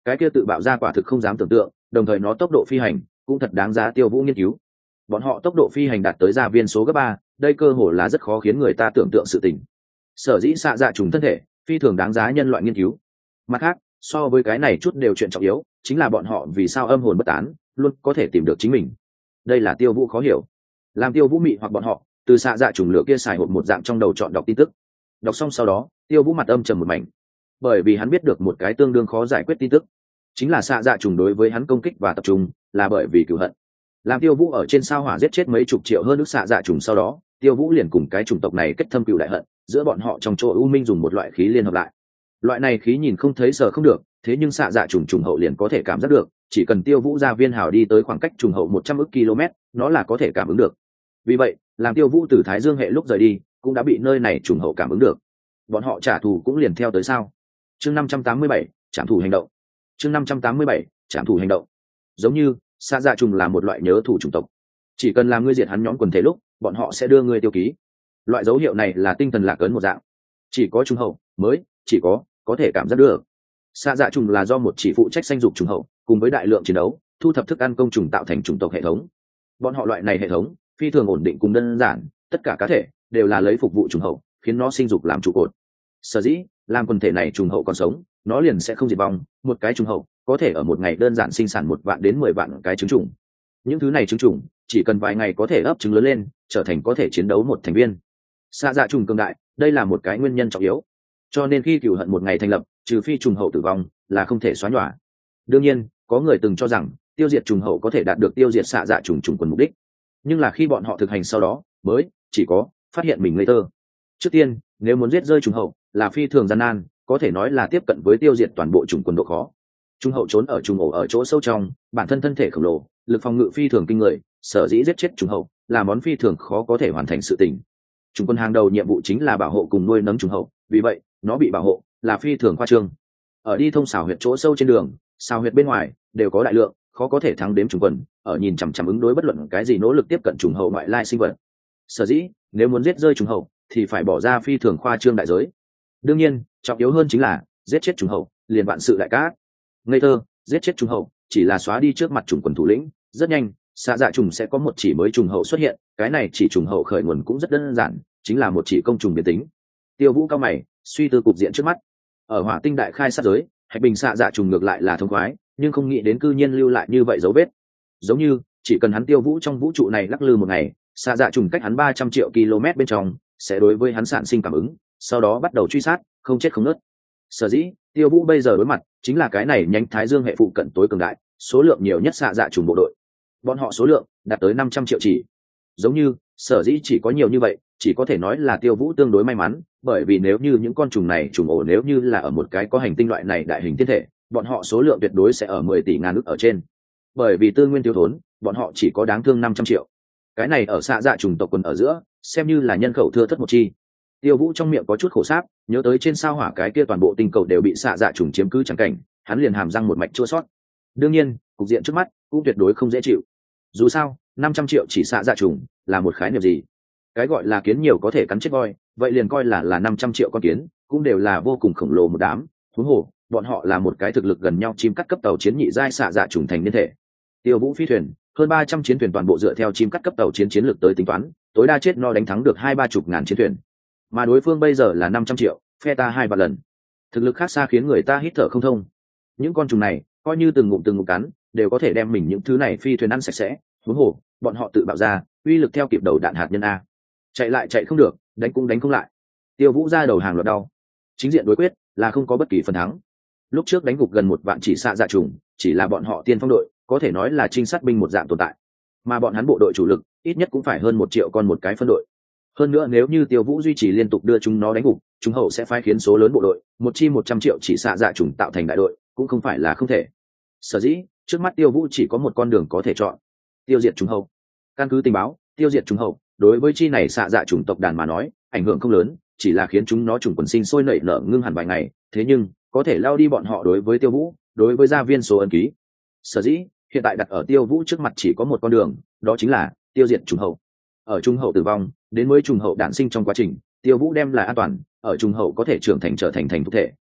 cái kia tự bạo ra quả thực không dám tưởng tượng, đồng thời nó tốc độ phi hành cũng thật đáng giá Tiêu Vũ nghiên cứu. Bọn họ tốc độ phi hành đạt tới gia viên số gấp ba, đây cơ hồ là rất khó khiến người ta tưởng tượng sự tình. Sở dĩ xạ dạ trùng thân thể phi thường đáng giá nhân loại nghiên cứu. Mặt khác, so với cái này chút đều chuyện trọng yếu, chính là bọn họ vì sao âm hồn bất tán, luôn có thể tìm được chính mình. Đây là Tiêu Vũ khó hiểu. Làm Tiêu Vũ mị hoặc bọn họ từ xạ dạ trùng lửa kia xài hộp một dạng trong đầu chọn đọc tin tức. Đọc xong sau đó, Tiêu Vũ mặt âm trầm một mảnh, bởi vì hắn biết được một cái tương đương khó giải quyết tin tức, chính là xạ dạ trùng đối với hắn công kích và tập trung là bởi vì cửu hận. Làm Tiêu Vũ ở trên sao hỏa giết chết mấy chục triệu hơn nước xạ dạ trùng sau đó, Tiêu Vũ liền cùng cái chủng tộc này kết thâm cừu đại hận, giữa bọn họ trong chỗ u minh dùng một loại khí liên hợp lại. Loại này khí nhìn không thấy sờ không được, thế nhưng xạ dạ trùng trùng hậu liền có thể cảm giác được, chỉ cần Tiêu Vũ ra viên hào đi tới khoảng cách trùng hậu một trăm ức km, nó là có thể cảm ứng được. Vì vậy, làm Tiêu Vũ từ Thái Dương hệ lúc rời đi, cũng đã bị nơi này trùng hậu cảm ứng được. Bọn họ trả thù cũng liền theo tới sao? Chương năm trăm tám mươi bảy, trảm thủ hành động. Chương năm trăm tám mươi bảy, trảm thủ hành động. Giống như xạ dạ trùng là một loại nhớ thủ chủng tộc, chỉ cần làm ngươi diệt hắn nhóm quần thể lúc, bọn họ sẽ đưa ngươi tiêu ký. Loại dấu hiệu này là tinh thần lạc ấn một dạng, chỉ có trùng hậu mới chỉ có có thể cảm giác được. Xạ dạ trùng là do một chỉ phụ trách sanh dục trùng hậu cùng với đại lượng chiến đấu thu thập thức ăn công trùng tạo thành chủng tộc hệ thống. Bọn họ loại này hệ thống phi thường ổn định cùng đơn giản, tất cả cá thể đều là lấy phục vụ trùng hậu, khiến nó sinh dục làm trụ cột. Sở dĩ làm quần thể này trùng hậu còn sống, nó liền sẽ không diệt vong. Một cái trùng hậu có thể ở một ngày đơn giản sinh sản một vạn đến mười vạn cái trứng trùng. Những thứ này trứng trùng chỉ cần vài ngày có thể ấp trứng lớn lên, trở thành có thể chiến đấu một thành viên. Xạ dạ trùng cường đại, đây là một cái nguyên nhân trọng yếu. Cho nên khi cửu hận một ngày thành lập, trừ phi trùng hậu tử vong là không thể xóa nhòa. Đương nhiên, có người từng cho rằng tiêu diệt trùng hậu có thể đạt được tiêu diệt xạ dạ trùng trùng quần mục đích, nhưng là khi bọn họ thực hành sau đó mới chỉ có phát hiện mình ngây thơ. Trước tiên, nếu muốn giết rơi trùng hậu là phi thường gian nan, có thể nói là tiếp cận với tiêu diệt toàn bộ trùng quần độ khó. Trùng hậu trốn ở trùng ổ ở chỗ sâu trong, bản thân thân thể khổng lồ, lực phòng ngự phi thường kinh người, sở dĩ giết chết trùng hậu là món phi thường khó có thể hoàn thành sự tình. Trùng quân hàng đầu nhiệm vụ chính là bảo hộ cùng nuôi nấng trùng hậu, vì vậy nó bị bảo hộ là phi thường khoa trương. Ở đi thông xào huyệt chỗ sâu trên đường, xào huyệt bên ngoài đều có đại lượng khó có thể thắng đếm trùng quân ở nhìn chằm chằm ứng đối bất luận cái gì nỗ lực tiếp cận trùng hậu ngoại lai sinh vật. Sở dĩ nếu muốn giết rơi trùng hậu thì phải bỏ ra phi thường khoa trương đại giới. Đương nhiên, trọng yếu hơn chính là giết chết trùng hậu liền vạn sự đại cát. Ngây thơ, giết chết trùng hậu chỉ là xóa đi trước mặt trùng quần thủ lĩnh, rất nhanh xạ dạ trùng sẽ có một chỉ mới trùng hậu xuất hiện. Cái này chỉ trùng hậu khởi nguồn cũng rất đơn giản, chính là một chỉ công trùng biến tính. Tiêu Vũ cao mày suy tư cục diện trước mắt. Ở hỏa tinh đại khai sát giới, hạch bình xạ dạ trùng ngược lại là thông khoái, nhưng không nghĩ đến cư nhiên lưu lại như vậy dấu vết. Giống như chỉ cần hắn Tiêu Vũ trong vũ trụ này lắc lư một ngày, xạ dạ trùng cách hắn ba trăm triệu km bên trong sẽ đối với hắn sản sinh cảm ứng, sau đó bắt đầu truy sát, không chết không nứt. Sở dĩ Tiêu Vũ bây giờ đối mặt chính là cái này nhánh Thái Dương hệ phụ cận tối cường đại, số lượng nhiều nhất xạ dạ trùng bộ đội. Bọn họ số lượng đạt tới năm trăm triệu chỉ. Giống như sở dĩ chỉ có nhiều như vậy, chỉ có thể nói là Tiêu Vũ tương đối may mắn, bởi vì nếu như những con trùng này trùng ổ nếu như là ở một cái có hành tinh loại này đại hình thiên thể, bọn họ số lượng tuyệt đối sẽ ở mười tỷ ngàn ức ở trên. Bởi vì tư nguyên thiếu thốn, bọn họ chỉ có đáng thương năm trăm triệu. Cái này ở xạ dạ trùng tộc quần ở giữa, xem như là nhân khẩu thưa thất một chi. Tiêu Vũ trong miệng có chút khổ sáp, nhớ tới trên sao hỏa cái kia toàn bộ tinh cầu đều bị xạ dạ trùng chiếm cứ chẳng cảnh, hắn liền hàm răng một mạch chua xót. Đương nhiên, cục diện trước mắt cũng tuyệt đối không dễ chịu. Dù sao, năm trăm triệu chỉ xạ dạ trùng là một khái niệm gì? Cái gọi là kiến nhiều có thể cắn chết voi, vậy liền coi là là năm trăm triệu con kiến, cũng đều là vô cùng khổng lồ một đám. Huống hồ, bọn họ là một cái thực lực gần nhau chim cắt cấp tàu chiến nhị giai xạ dạ trùng thành niên thể. Tiêu Vũ phi thuyền, hơn ba trăm chiến thuyền toàn bộ dựa theo chim cắt cấp tàu chiến chiến lược tới tính toán, tối đa chết no đánh thắng được hai ba chục ngàn chiến thuyền. Mà đối phương bây giờ là năm trăm triệu, phe ta hai ba lần. Thực lực khác xa khiến người ta hít thở không thông. Những con trùng này, coi như từng ngụm từng ngụm cắn, đều có thể đem mình những thứ này phi thuyền ăn sạch sẽ. Huống hồ, bọn họ tự bạo ra, uy lực theo kịp đầu đạn hạt nhân a. Chạy lại chạy không được, đánh cũng đánh không lại. Tiêu Vũ ra đầu hàng loạt đau. Chính diện đối quyết là không có bất kỳ phần thắng. Lúc trước đánh gục gần một vạn chỉ xạ dạ trùng, chỉ là bọn họ tiên phong đội, có thể nói là trinh sát binh một dạng tồn tại. Mà bọn hắn bộ đội chủ lực, ít nhất cũng phải hơn một triệu con một cái phân đội. Hơn nữa nếu như Tiêu Vũ duy trì liên tục đưa chúng nó đánh gục, chúng hậu sẽ phái khiến số lớn bộ đội, một chi một trăm triệu chỉ xạ dạ trùng tạo thành đại đội, cũng không phải là không thể. Sở dĩ, trước mắt Tiêu Vũ chỉ có một con đường có thể chọn. Tiêu diệt chúng hậu. Căn cứ tình báo, tiêu diệt chúng hậu đối với chi này xạ dạ chủng tộc đàn mà nói ảnh hưởng không lớn, chỉ là khiến chúng nó chủng quần sinh sôi nảy nở ngưng hẳn vài ngày, thế nhưng có thể lao đi bọn họ đối với Tiêu Vũ, đối với gia viên số ấn ký. Sở dĩ hiện tại đặt ở Tiêu Vũ trước mặt chỉ có một con đường, đó chính là tiêu diệt trùng hậu. Ở trùng hậu tử vong đến mới trùng hậu đản sinh trong quá trình, Tiêu Vũ đem là an toàn, ở trùng hậu có thể trưởng thành trở thành thành thực thể,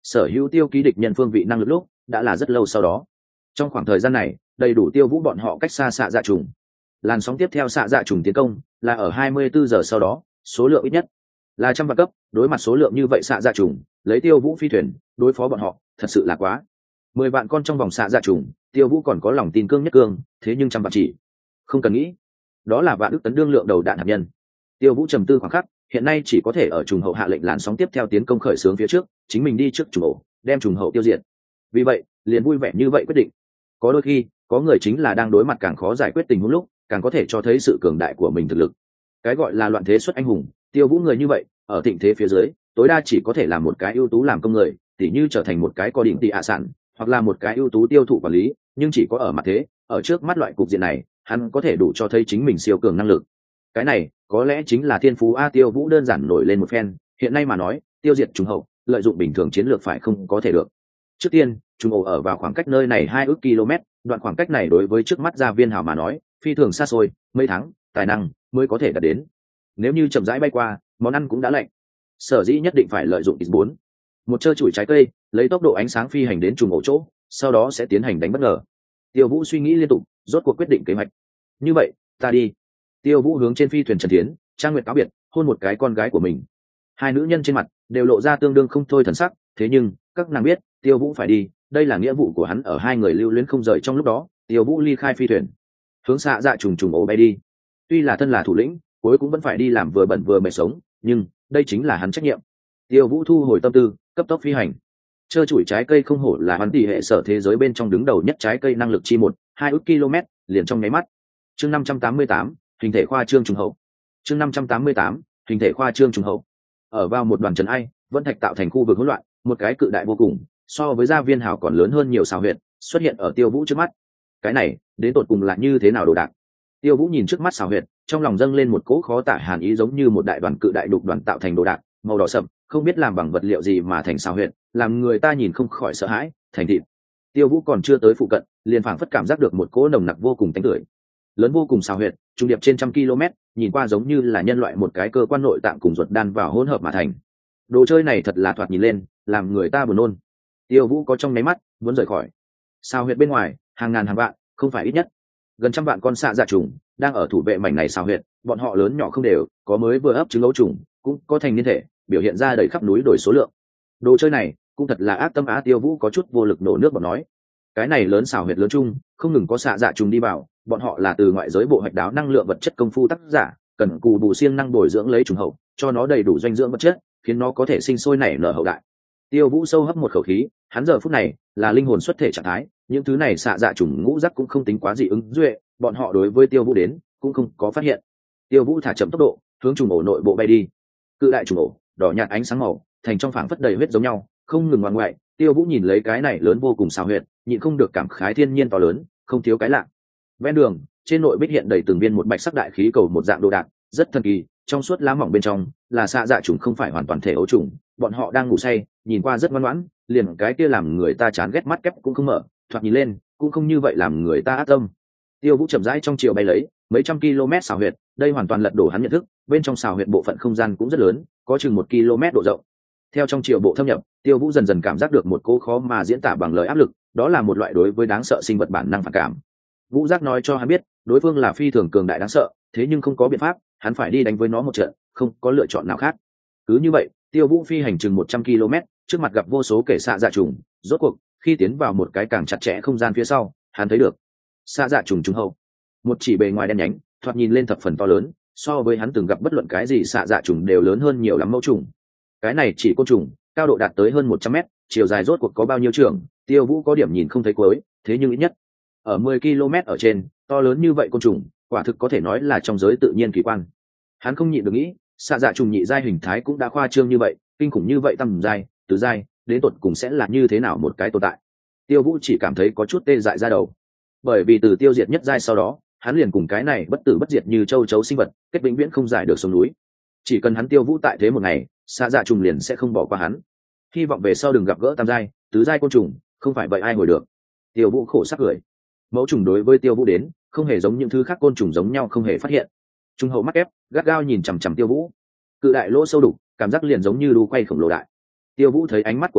sở hữu tiêu ký địch nhân phương vị năng lực lúc đã là rất lâu sau đó. Trong khoảng thời gian này đầy đủ tiêu vũ bọn họ cách xa xạ dạ trùng. Làn sóng tiếp theo xạ dạ trùng tiến công là ở hai mươi bốn giờ sau đó, số lượng ít nhất là trăm vạn cấp. Đối mặt số lượng như vậy xạ dạ trùng, lấy tiêu vũ phi thuyền đối phó bọn họ thật sự là quá. Mười vạn con trong vòng xạ dạ trùng, tiêu vũ còn có lòng tin cương nhất cương, thế nhưng trăm vạn chỉ không cần nghĩ, đó là vạn ức tấn đương lượng đầu đạn hạt nhân. Tiêu vũ trầm tư khoảng khắc, hiện nay chỉ có thể ở trùng hậu hạ lệnh làn sóng tiếp theo tiến công khởi xướng phía trước, chính mình đi trước trùng hậu đem trùng hậu tiêu diệt. Vì vậy liền vui vẻ như vậy quyết định. Có đôi khi có người chính là đang đối mặt càng khó giải quyết tình huống lúc càng có thể cho thấy sự cường đại của mình thực lực. Cái gọi là loạn thế xuất anh hùng, tiêu vũ người như vậy ở thịnh thế phía dưới tối đa chỉ có thể là một cái ưu tú làm công người, tỉ như trở thành một cái có đỉnh tị hạ sản, hoặc là một cái ưu tú tiêu thụ quản lý. Nhưng chỉ có ở mặt thế, ở trước mắt loại cục diện này, hắn có thể đủ cho thấy chính mình siêu cường năng lực. Cái này có lẽ chính là thiên phú a. Tiêu vũ đơn giản nổi lên một phen. Hiện nay mà nói, tiêu diệt trùng hậu lợi dụng bình thường chiến lược phải không có thể được. Trước tiên trùng hậu ở vào khoảng cách nơi này hai ước km, đoạn khoảng cách này đối với trước mắt gia viên hào mà nói phi thường xa xôi, mấy tháng tài năng mới có thể đạt đến. Nếu như chậm rãi bay qua, món ăn cũng đã lạnh. Sở dĩ nhất định phải lợi dụng x bốn, một trơ chuỗi trái cây, lấy tốc độ ánh sáng phi hành đến trùng ổ chỗ, sau đó sẽ tiến hành đánh bất ngờ. Tiêu vũ suy nghĩ liên tục, rốt cuộc quyết định kế hoạch. Như vậy ta đi. Tiêu vũ hướng trên phi thuyền Trần Thiến, Trang Nguyệt cáo biệt, hôn một cái con gái của mình. Hai nữ nhân trên mặt đều lộ ra tương đương không thôi thần sắc, thế nhưng các nàng biết tiêu vũ phải đi, đây là nghĩa vụ của hắn. Ở hai người lưu luyến không rời trong lúc đó, tiêu vũ ly khai phi thuyền, hướng xạ dạ trùng trùng ổ bay đi. Tuy là thân là thủ lĩnh, cuối cũng vẫn phải đi làm vừa bận vừa mệt sống, nhưng đây chính là hắn trách nhiệm. Tiêu vũ thu hồi tâm tư, cấp tốc phi hành. Trơ chuỗi trái cây không hổ là hắn tỷ hệ sở thế giới bên trong đứng đầu nhất trái cây năng lực chi một, hai ước km liền trong nháy mắt. Chương năm trăm tám mươi tám, hình thể khoa trương trùng hậu. Chương năm trăm tám mươi tám, hình thể khoa trương trùng hậu. Ở vào một đoàn trấn ai, vẫn thạch tạo thành khu vực hỗn loạn, một cái cự đại vô cùng, so với gia viên hào còn lớn hơn nhiều xào huyệt, xuất hiện ở Tiêu vũ trước mắt. Cái này đến tột cùng là như thế nào đồ đạc? Tiêu vũ nhìn trước mắt xào huyệt, trong lòng dâng lên một cỗ khó tả hàn ý, giống như một đại đoàn cự đại đục đoàn tạo thành đồ đạc, màu đỏ sậm, không biết làm bằng vật liệu gì mà thành xào huyệt, làm người ta nhìn không khỏi sợ hãi. Thành thịt. Tiêu vũ còn chưa tới phụ cận, liền phảng phất cảm giác được một cỗ nồng nặc vô cùng tanh tưởi. Lớn vô cùng xào huyệt, trung điệp trên trăm km, nhìn qua giống như là nhân loại một cái cơ quan nội tạng cùng ruột đan vào hỗn hợp mà thành. Đồ chơi này thật là thoạt nhìn lên làm người ta buồn nôn. Tiêu vũ có trong nháy mắt muốn rời khỏi. Xào huyệt bên ngoài hàng ngàn hàng vạn, không phải ít nhất gần trăm vạn con xạ dạ trùng đang ở thủ vệ mảnh này xào huyệt. Bọn họ lớn nhỏ không đều, có mới vừa ấp trứng ấu trùng, cũng có thành niên thể, biểu hiện ra đầy khắp núi đồi số lượng. Đồ chơi này cũng thật là ác tâm á. Tiêu vũ có chút vô lực nổ nước bọt nói, cái này lớn xào huyệt lớn chung không ngừng có xạ dạ trùng đi vào, bọn họ là từ ngoại giới bộ hoạch đáo năng lượng vật chất công phu tác giả, cần cù bù siêng năng bồi dưỡng lấy trùng hậu, cho nó đầy đủ dinh dưỡng vật chất, khiến nó có thể sinh sôi nảy nở hậu đại. Tiêu vũ sâu hấp một khẩu khí, hắn giờ phút này là linh hồn xuất thể trạng thái, những thứ này xạ dạ trùng ngũ giác cũng không tính quá dị ứng duệ, bọn họ đối với tiêu vũ đến cũng không có phát hiện. Tiêu vũ thả chậm tốc độ, hướng trùng ổ nội bộ bay đi. Cự đại trùng ổ đỏ nhạt ánh sáng màu, thành trong phảng phất đầy huyết giống nhau, không ngừng ngoan ngoại. Tiêu vũ nhìn lấy cái này lớn vô cùng xào huyệt, nhịn không được cảm khái thiên nhiên to lớn, không thiếu cái lạ. Ven đường trên nội bích hiện đầy từng viên một bạch sắc đại khí cầu một dạng đồ đạc, rất thần kỳ. Trong suốt lá mỏng bên trong là xạ dạ trùng, không phải hoàn toàn thể ấu trùng, bọn họ đang ngủ say, nhìn qua rất ngoan ngoãn, liền cái kia làm người ta chán ghét mắt kép cũng không mở, thoạt nhìn lên cũng không như vậy làm người ta ác tâm. Tiêu vũ chậm rãi trong chiều bay lấy mấy trăm km xào huyệt, đây hoàn toàn lật đổ hắn nhận thức. Bên trong xào huyệt bộ phận không gian cũng rất lớn, có chừng một km độ rộng. Theo trong chiều bộ thâm nhập, tiêu vũ dần dần cảm giác được một cỗ khó mà diễn tả bằng lời áp lực, đó là một loại đối với đáng sợ sinh vật bản năng phản cảm. Vũ giác nói cho hắn biết đối phương là phi thường cường đại đáng sợ, thế nhưng không có biện pháp, hắn phải đi đánh với nó một trận, không có lựa chọn nào khác. Cứ như vậy tiêu vũ phi hành chừng một trăm km, trước mặt gặp vô số kẻ xạ dạ trùng. Rốt cuộc khi tiến vào một cái càng chặt chẽ không gian phía sau, hắn thấy được xạ dạ trùng trùng hậu, một chỉ bề ngoài đen nhánh, thoạt nhìn lên thập phần to lớn, so với hắn từng gặp bất luận cái gì xạ dạ trùng đều lớn hơn nhiều lắm mẫu trùng. Cái này chỉ côn trùng cao độ đạt tới hơn một trăm mét, chiều dài rốt cuộc có bao nhiêu trường, tiêu vũ có điểm nhìn không thấy cuối, thế nhưng ít nhất ở mười km ở trên, to lớn như vậy côn trùng quả thực có thể nói là trong giới tự nhiên kỳ quan. Hắn không nhịn được nghĩ, xạ dạ trùng nhị giai hình thái cũng đã khoa trương như vậy, kinh khủng như vậy, tầm giai tứ giai đến tột cùng sẽ là như thế nào một cái tồn tại. Tiêu vũ chỉ cảm thấy có chút tê dại ra đầu, bởi vì từ tiêu diệt nhất giai sau đó, hắn liền cùng cái này bất tử bất diệt như châu chấu sinh vật kết vĩnh viễn không giải được sông núi. Chỉ cần hắn tiêu vũ tại thế một ngày, xạ dạ trùng liền sẽ không bỏ qua hắn. Hy vọng về sau đừng gặp gỡ tam giai tứ giai côn trùng, không phải vậy ai hồi được. Tiêu vũ khổ sắc cười. Mẫu trùng đối với tiêu vũ đến không hề giống những thứ khác côn trùng giống nhau, không hề phát hiện. Trung hậu mắt ép gắt gao nhìn chằm chằm tiêu vũ, cự đại lỗ sâu đục, cảm giác liền giống như đu quay khổng lồ đại. Tiêu vũ thấy ánh mắt của nó,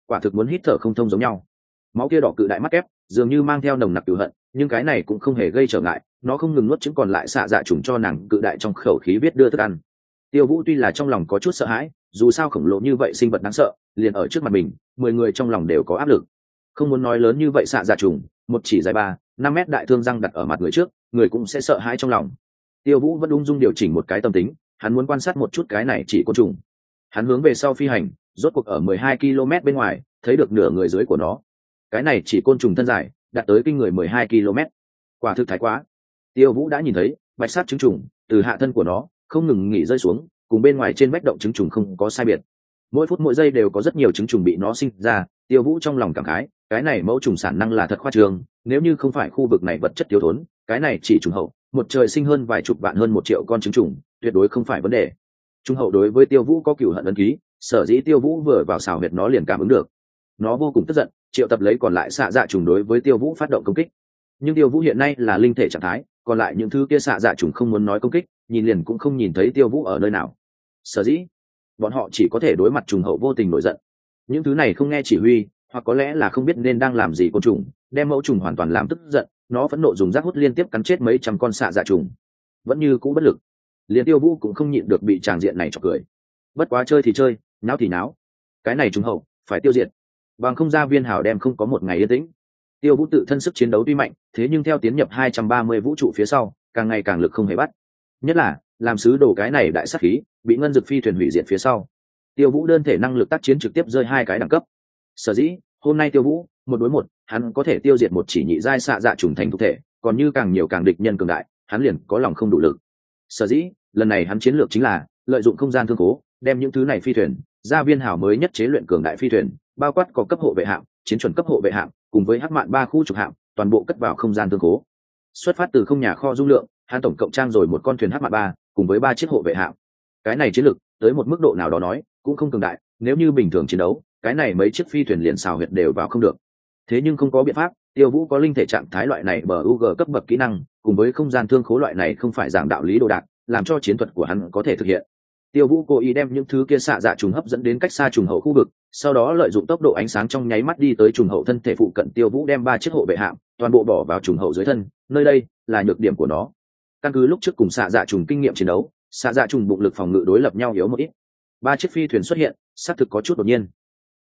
quả thực muốn hít thở không thông giống nhau. Máu kia đỏ cự đại mắt ép dường như mang theo nồng nặc cửu hận, nhưng cái này cũng không hề gây trở ngại, nó không ngừng nuốt chứng còn lại xạ dạ trùng cho nàng cự đại trong khẩu khí biết đưa thức ăn. Tiêu Vũ tuy là trong lòng có chút sợ hãi, dù sao khổng lồ như vậy sinh vật đáng sợ liền ở trước mặt mình, mười người trong lòng đều có áp lực. Không muốn nói lớn như vậy xạ dạ trùng, một chỉ dài ba năm mét đại thương răng đặt ở mặt người trước, người cũng sẽ sợ hãi trong lòng. Tiêu Vũ vẫn ung dung điều chỉnh một cái tâm tính, hắn muốn quan sát một chút cái này chỉ côn trùng. Hắn hướng về sau phi hành, rốt cuộc ở mười hai ki lô mét bên ngoài thấy được nửa người dưới của nó. Cái này chỉ côn trùng thân dài đạt tới kinh người mười hai ki lô mét, quả thực thái quá. Tiêu Vũ đã nhìn thấy bạch sát trứng trùng từ hạ thân của nó không ngừng nghỉ rơi xuống, cùng bên ngoài trên vách động trứng trùng không có sai biệt. Mỗi phút mỗi giây đều có rất nhiều trứng trùng bị nó sinh ra. Tiêu Vũ trong lòng cảm khái, cái này mẫu trùng sản năng là thật khoa trương, nếu như không phải khu vực này vật chất thiếu thốn, cái này chỉ trùng hậu một trời sinh hơn vài chục vạn hơn một triệu con trứng trùng, tuyệt đối không phải vấn đề. Trùng hậu đối với Tiêu Vũ có cửu hận ấn ký, sở dĩ Tiêu Vũ vừa vào xào huyệt nó liền cảm ứng được. Nó vô cùng tức giận, triệu tập lấy còn lại xạ dạ trùng đối với Tiêu Vũ phát động công kích. Nhưng Tiêu Vũ hiện nay là linh thể trạng thái, còn lại những thứ kia xạ dạ trùng không muốn nói công kích, nhìn liền cũng không nhìn thấy Tiêu Vũ ở nơi nào. Sở dĩ bọn họ chỉ có thể đối mặt trùng hậu vô tình nổi giận. Những thứ này không nghe chỉ huy, hoặc có lẽ là không biết nên đang làm gì côn trùng, đem mẫu trùng hoàn toàn làm tức giận, nó phẫn nộ dùng rác hút liên tiếp cắn chết mấy trăm con xạ dạ trùng, vẫn như cũ bất lực. Liền Tiêu Vũ cũng không nhịn được bị tràng diện này chọc cười. Bất quá chơi thì chơi, náo thì náo, cái này trùng hậu phải tiêu diệt, bằng không gia viên hào đem không có một ngày yên tĩnh. Tiêu Vũ tự thân sức chiến đấu tuy mạnh, thế nhưng theo tiến nhập hai trăm ba mươi vũ trụ phía sau, càng ngày càng lực không hề bắt. Nhất là làm sứ đồ cái này đại sát khí bị ngân dực phi thuyền hủy diệt phía sau, Tiêu Vũ đơn thể năng lực tác chiến trực tiếp rơi hai cái đẳng cấp. Sở dĩ hôm nay Tiêu Vũ một đối một, hắn có thể tiêu diệt một chỉ nhị giai xạ dạ trùng thành thực thể, còn như càng nhiều càng địch nhân cường đại, hắn liền có lòng không đủ lực. Sở dĩ lần này hắn chiến lược chính là lợi dụng không gian thương khố, đem những thứ này phi thuyền, gia viên hảo mới nhất chế luyện cường đại phi thuyền, bao quát có cấp hộ vệ hạm, chiến chuẩn cấp hộ vệ hạm, cùng với hắc mạn ba khu trục hạm, toàn bộ cất vào không gian thương khố. Xuất phát từ không nhà kho dung lượng, hắn tổng cộng trang rồi một con thuyền hắc mạn ba, cùng với ba chiếc hộ vệ hạm. Cái này chiến lược tới một mức độ nào đó nói cũng không cường đại, nếu như bình thường chiến đấu, cái này mấy chiếc phi thuyền liền xào huyệt đều vào không được. Thế nhưng không có biện pháp, Tiêu Vũ có linh thể trạng thái loại này bờ u giê cấp bậc kỹ năng, cùng với không gian thương khố loại này không phải giảng đạo lý đồ đạc, làm cho chiến thuật của hắn có thể thực hiện. Tiêu Vũ cố ý đem những thứ kia xạ dạ trùng hấp dẫn đến cách xa trùng hậu khu vực, sau đó lợi dụng tốc độ ánh sáng trong nháy mắt đi tới trùng hậu thân thể phụ cận. Tiêu Vũ đem ba chiếc hộ vệ hạm toàn bộ bỏ vào trùng hậu dưới thân, nơi đây là nhược điểm của nó. Căn cứ lúc trước cùng xạ dạ trùng kinh nghiệm chiến đấu, xạ dạ trùng bụng lực phòng ngự đối lập nhau yếu một ít. Ba chiếc phi thuyền xuất hiện, xác thực có chút đột nhiên.